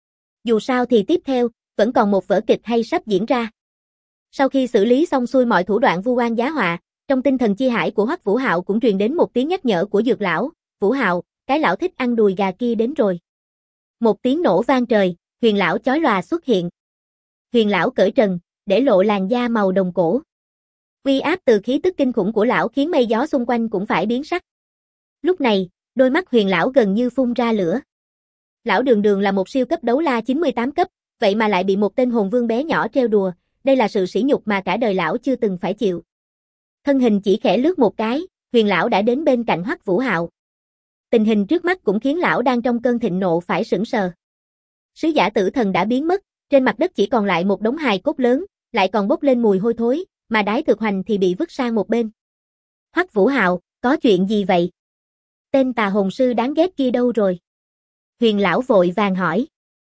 A: Dù sao thì tiếp theo, vẫn còn một vở kịch hay sắp diễn ra. Sau khi xử lý xong xuôi mọi thủ đoạn vu oan giá họa, trong tinh thần chi hải của Hoắc Vũ Hạo cũng truyền đến một tiếng nhắc nhở của Dược lão, "Vũ Hạo, cái lão thích ăn đùi gà kia đến rồi." Một tiếng nổ vang trời, Huyền lão chói lòa xuất hiện. Huyền lão cởi trần, để lộ làn da màu đồng cổ. Uy áp từ khí tức kinh khủng của lão khiến mây gió xung quanh cũng phải biến sắc. Lúc này, đôi mắt Huyền lão gần như phun ra lửa. Lão đường đường là một siêu cấp đấu la 98 cấp, vậy mà lại bị một tên hồn vương bé nhỏ trêu đùa, đây là sự sỉ nhục mà cả đời lão chưa từng phải chịu. Thân hình chỉ khẽ lướt một cái, Huyền lão đã đến bên cạnh Hoắc Vũ Hạo. Tình hình trước mắt cũng khiến lão đang trong cơn thịnh nộ phải sững sờ. Sứ giả tử thần đã biến mất, trên mặt đất chỉ còn lại một đống hài cốt lớn, lại còn bốc lên mùi hôi thối, mà Đái Thực Hoành thì bị vứt sang một bên. Hoắc Vũ Hạo, có chuyện gì vậy? Tên tà hồn sư đáng ghét kia đâu rồi? Huyền lão vội vàng hỏi.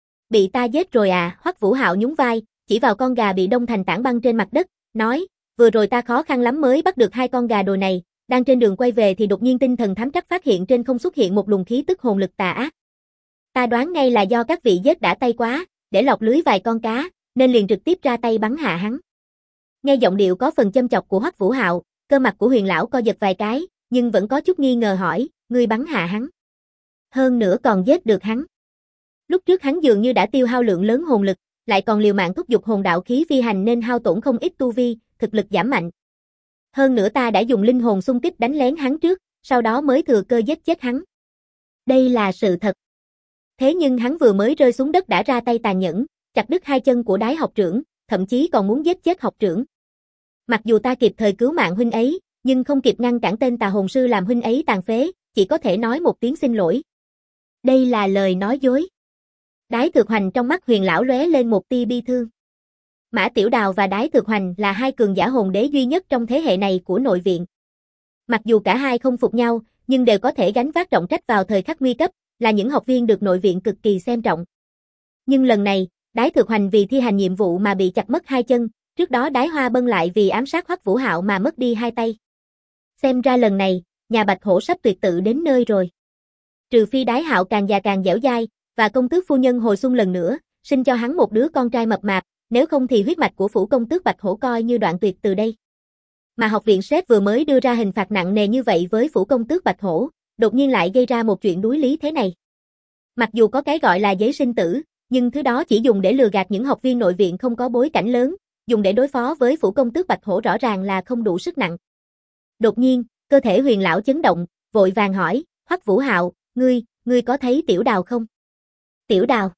A: Bị ta giết rồi à? Hoắc Vũ Hạo nhún vai, chỉ vào con gà bị đông thành tảng băng trên mặt đất, nói, vừa rồi ta khó khăn lắm mới bắt được hai con gà đồi này, đang trên đường quay về thì đột nhiên tinh thần thám trắc phát hiện trên không xuất hiện một luồng khí tức hồn lực tà ác. Ta đoán ngay là do các vị giết đã tay quá, để lọt lưới vài con cá, nên liền trực tiếp ra tay bắn hạ hắn. Nghe giọng điệu có phần châm chọc của Hoắc Vũ Hạo, cơ mặt của Huyền lão co giật vài cái, nhưng vẫn có chút nghi ngờ hỏi, ngươi bắn hạ hắn? Hơn nữa còn giết được hắn. Lúc trước hắn dường như đã tiêu hao lượng lớn hồn lực, lại còn liều mạng thúc giục hồn đạo khí phi hành nên hao tổn không ít tu vi, thực lực giảm mạnh. Hơn nữa ta đã dùng linh hồn xung kích đánh lén hắn trước, sau đó mới thừa cơ giết chết hắn. Đây là sự thật. Thế nhưng hắn vừa mới rơi xuống đất đã ra tay tàn nhẫn, chặt đứt hai chân của Đái học trưởng, thậm chí còn muốn giết chết học trưởng. Mặc dù ta kịp thời cứu mạng huynh ấy, nhưng không kịp ngăn cản tên tà hồn sư làm huynh ấy tàn phế, chỉ có thể nói một tiếng xin lỗi. Đây là lời nói dối. Đái Thực Hoành trong mắt Huyền lão lóe lên một tia bi thương. Mã Tiểu Đào và Đái Thực Hoành là hai cường giả hồn đế duy nhất trong thế hệ này của nội viện. Mặc dù cả hai không phục nhau, nhưng đều có thể gánh vác trọng trách vào thời khắc nguy cấp, là những học viên được nội viện cực kỳ xem trọng. Nhưng lần này, Đái Thược Hoành vì thi hành nhiệm vụ mà bị chặt mất hai chân, trước đó Đái Hoa Bân lại vì ám sát Hoắc Vũ Hạo mà mất đi hai tay. Xem ra lần này, nhà Bạch Hổ sắp tuyệt tự đến nơi rồi. Trừ phi Đái Hạo càng già càng dẻo dai, và công tước phu nhân hồi xuân lần nữa, sinh cho hắn một đứa con trai mập mạp, nếu không thì huyết mạch của phủ công tước Bạch Hổ coi như đoạn tuyệt từ đây. Mà học viện Sét vừa mới đưa ra hình phạt nặng nề như vậy với phủ công tước Bạch Hổ, đột nhiên lại gây ra một chuyện đuối lý thế này. Mặc dù có cái gọi là giấy sinh tử, nhưng thứ đó chỉ dùng để lừa gạt những học viên nội viện không có bối cảnh lớn, dùng để đối phó với phủ công tước Bạch Hổ rõ ràng là không đủ sức nặng. Đột nhiên, cơ thể Huyền lão chấn động, vội vàng hỏi, Hoắc Vũ Hạo, ngươi có thấy Tiểu Đào không? Tiểu Đào?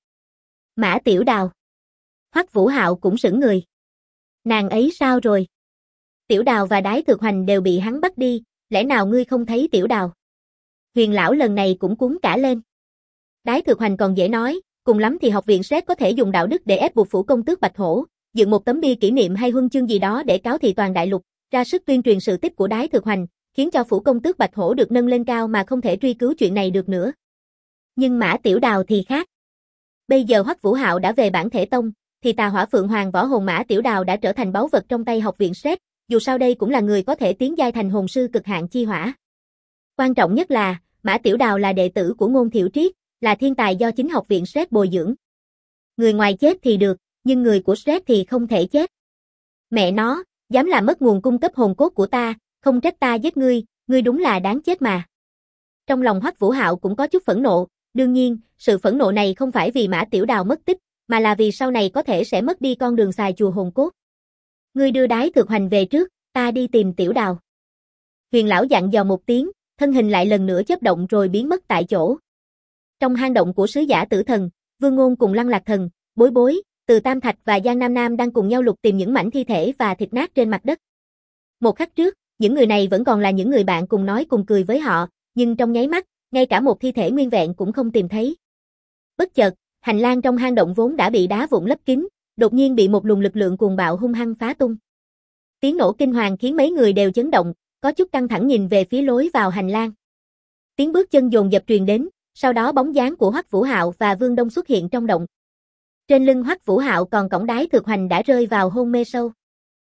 A: Mã Tiểu Đào? Hoắc Vũ Hạo cũng sững người. Nàng ấy sao rồi? Tiểu Đào và Đái Thược Hoành đều bị hắn bắt đi, lẽ nào ngươi không thấy Tiểu Đào? Huyền lão lần này cũng cuống cả lên. Đái Thược Hoành còn dễ nói, cùng lắm thì học viện Sét có thể dùng đạo đức để ép buộc phủ công tước Bạch Hổ, dựng một tấm bia kỷ niệm hay huân chương gì đó để cáo thị toàn đại lục, ra sức tuyên truyền sự tích của Đái Thược Hoành, khiến cho phủ công tước Bạch Hổ được nâng lên cao mà không thể truy cứu chuyện này được nữa. Nhưng Mã Tiểu Đào thì khác. Bây giờ Hoắc Vũ Hạo đã về bản thể tông, thì Tà Hỏa Phượng Hoàng võ hồn Mã Tiểu Đào đã trở thành báu vật trong tay học viện Sét, dù sao đây cũng là người có thể tiến giai thành hồn sư cực hạn chi hỏa. Quan trọng nhất là, Mã Tiểu Đào là đệ tử của Ngôn Thiệu Triết, là thiên tài do chính học viện Sét bồi dưỡng. Người ngoài chết thì được, nhưng người của Sét thì không thể chết. Mẹ nó, dám làm mất nguồn cung cấp hồn cốt của ta, không trách ta giết ngươi đúng là đáng chết mà. Trong lòng Hoắc Vũ Hạo cũng có chút phẫn nộ, đương nhiên, sự phẫn nộ này không phải vì Mã Tiểu Đào mất tích, mà là vì sau này có thể sẽ mất đi con đường xài chùa hồn cốt. Ngươi đưa Đái Thược Hoành về trước, ta đi tìm Tiểu Đào. Huyền lão dặn dò một tiếng, thân hình lại lần nữa chớp động rồi biến mất tại chỗ. Trong hang động của sứ giả tử thần, Vương Ngôn cùng Lăng Lạc Thần, Bối Bối, Từ Tam Thạch và Giang Nam Nam đang cùng nhau lục tìm những mảnh thi thể và thịt nát trên mặt đất. Một khắc trước, những người này vẫn còn là những người bạn cùng nói cùng cười với họ, nhưng trong nháy mắt, ngay cả một thi thể nguyên vẹn cũng không tìm thấy. Bất chợt, hành lang trong hang động vốn đã bị đá vụn lấp kín, đột nhiên bị một luồng lực lượng cuồng bạo hung hăng phá tung. Tiếng nổ kinh hoàng khiến mấy người đều chấn động, có chút căng thẳng nhìn về phía lối vào hành lang. Tiếng bước chân dồn dập truyền đến, sau đó bóng dáng của Hoắc Vũ Hạo và Vương Đông xuất hiện trong động. Trên lưng Hoắc Vũ Hạo còn cõng Đái Thược Hoành đã rơi vào hôn mê sâu.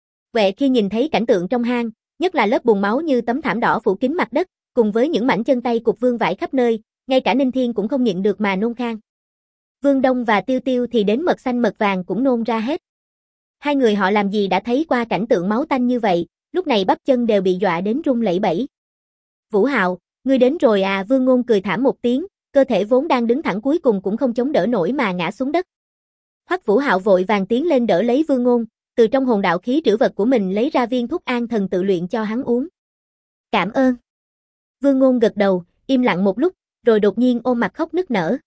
A: Vệ khi nhìn thấy cảnh tượng trong hang, nhất là lớp bùn máu như tấm thảm đỏ phủ kín mặt đất, cùng với những mảnh chân tay cục vương vãi khắp nơi, ngay cả Ninh Thiên cũng không nhịn được mà nôn khan. Vương Đông và Tiêu Tiêu thì đến mật xanh mật vàng cũng nôn ra hết. Hai người họ làm gì đã thấy qua cảnh tượng máu tanh như vậy, lúc này bắp chân đều bị dọa đến run lẩy bẩy. Vũ Hạo, ngươi đến rồi à? Vương Ngôn cười thảm một tiếng, cơ thể vốn đang đứng thẳng cuối cùng cũng không chống đỡ nổi mà ngã xuống đất. Hoắc Vũ Hạo vội vàng tiến lên đỡ lấy Vương Ngôn, từ trong hồn đạo khí trữ vật của mình lấy ra viên thuốc an thần tự luyện cho hắn uống. Cảm ơn. Vương Ngôn gật đầu, im lặng một lúc, rồi đột nhiên ôm mặt khóc nức nở.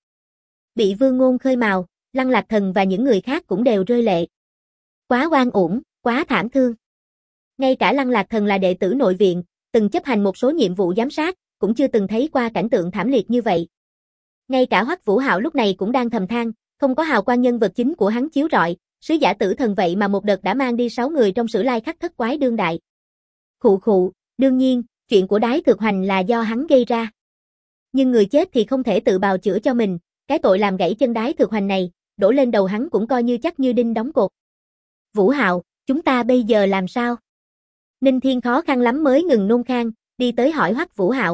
A: Bị Vương Ngôn khơi mào, Lăng Lạc Thần và những người khác cũng đều rơi lệ. Quá oan uổng, quá thảm thương. Ngay cả Lăng Lạc Thần là đệ tử nội viện, từng chấp hành một số nhiệm vụ giám sát, cũng chưa từng thấy qua cảnh tượng thảm liệt như vậy. Ngay cả Hoắc Vũ Hạo lúc này cũng đang thầm than, không có hào quang nhân vật chính của hắn chiếu rọi, sứ giả tử thần vậy mà một đợt đã mang đi 6 người trong sử lai khắc thất quái đương đại. Khụ khụ, đương nhiên, chuyện của Đái Thược Hoành là do hắn gây ra. Nhưng người chết thì không thể tự bào chữa cho mình, cái tội làm gãy chân Đái Thược Hoành này, đổ lên đầu hắn cũng coi như chắc như đinh đóng cột. Vũ Hạo, chúng ta bây giờ làm sao? Ninh Thiên khó khăn lắm mới ngừng nôn khan, đi tới hỏi Hoắc Vũ Hạo.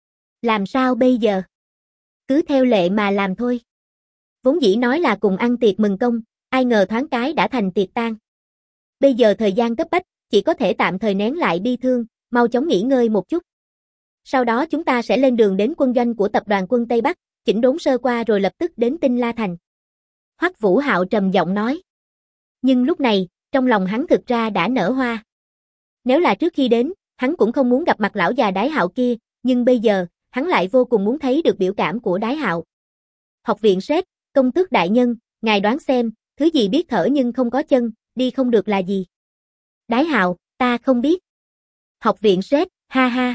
A: Làm sao bây giờ? Cứ theo lệ mà làm thôi. Vốn dĩ nói là cùng ăn tiệc mừng công, ai ngờ thoáng cái đã thành tiệc tang. Bây giờ thời gian cấp bách, chỉ có thể tạm thời nén lại bi thương, mau chóng nghỉ ngơi một chút. Sau đó chúng ta sẽ lên đường đến quân doanh của tập đoàn quân Tây Bắc, chỉnh đốn sơ qua rồi lập tức đến Tinh La Thành. Hoắc Vũ Hạo trầm giọng nói. Nhưng lúc này, trong lòng hắn thực ra đã nở hoa. Nếu là trước khi đến, hắn cũng không muốn gặp mặt lão già Đái Hạo kia, nhưng bây giờ, hắn lại vô cùng muốn thấy được biểu cảm của Đái Hạo. Học viện Sét, công tước đại nhân, ngài đoán xem, thứ gì biết thở nhưng không có chân, đi không được là gì? Đái Hạo, ta không biết. Học viện Sét, ha ha.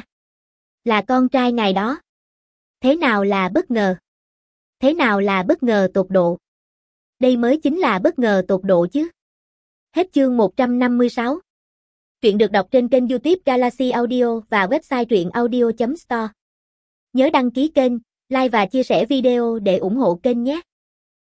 A: Là con trai ngài đó. Thế nào là bất ngờ? Thế nào là bất ngờ tột độ? Đây mới chính là bất ngờ tột độ chứ. Hết chương 156. Truyện được đọc trên kênh YouTube Galaxy Audio và website truyện audio.store. Nhớ đăng ký kênh, like và chia sẻ video để ủng hộ kênh nhé.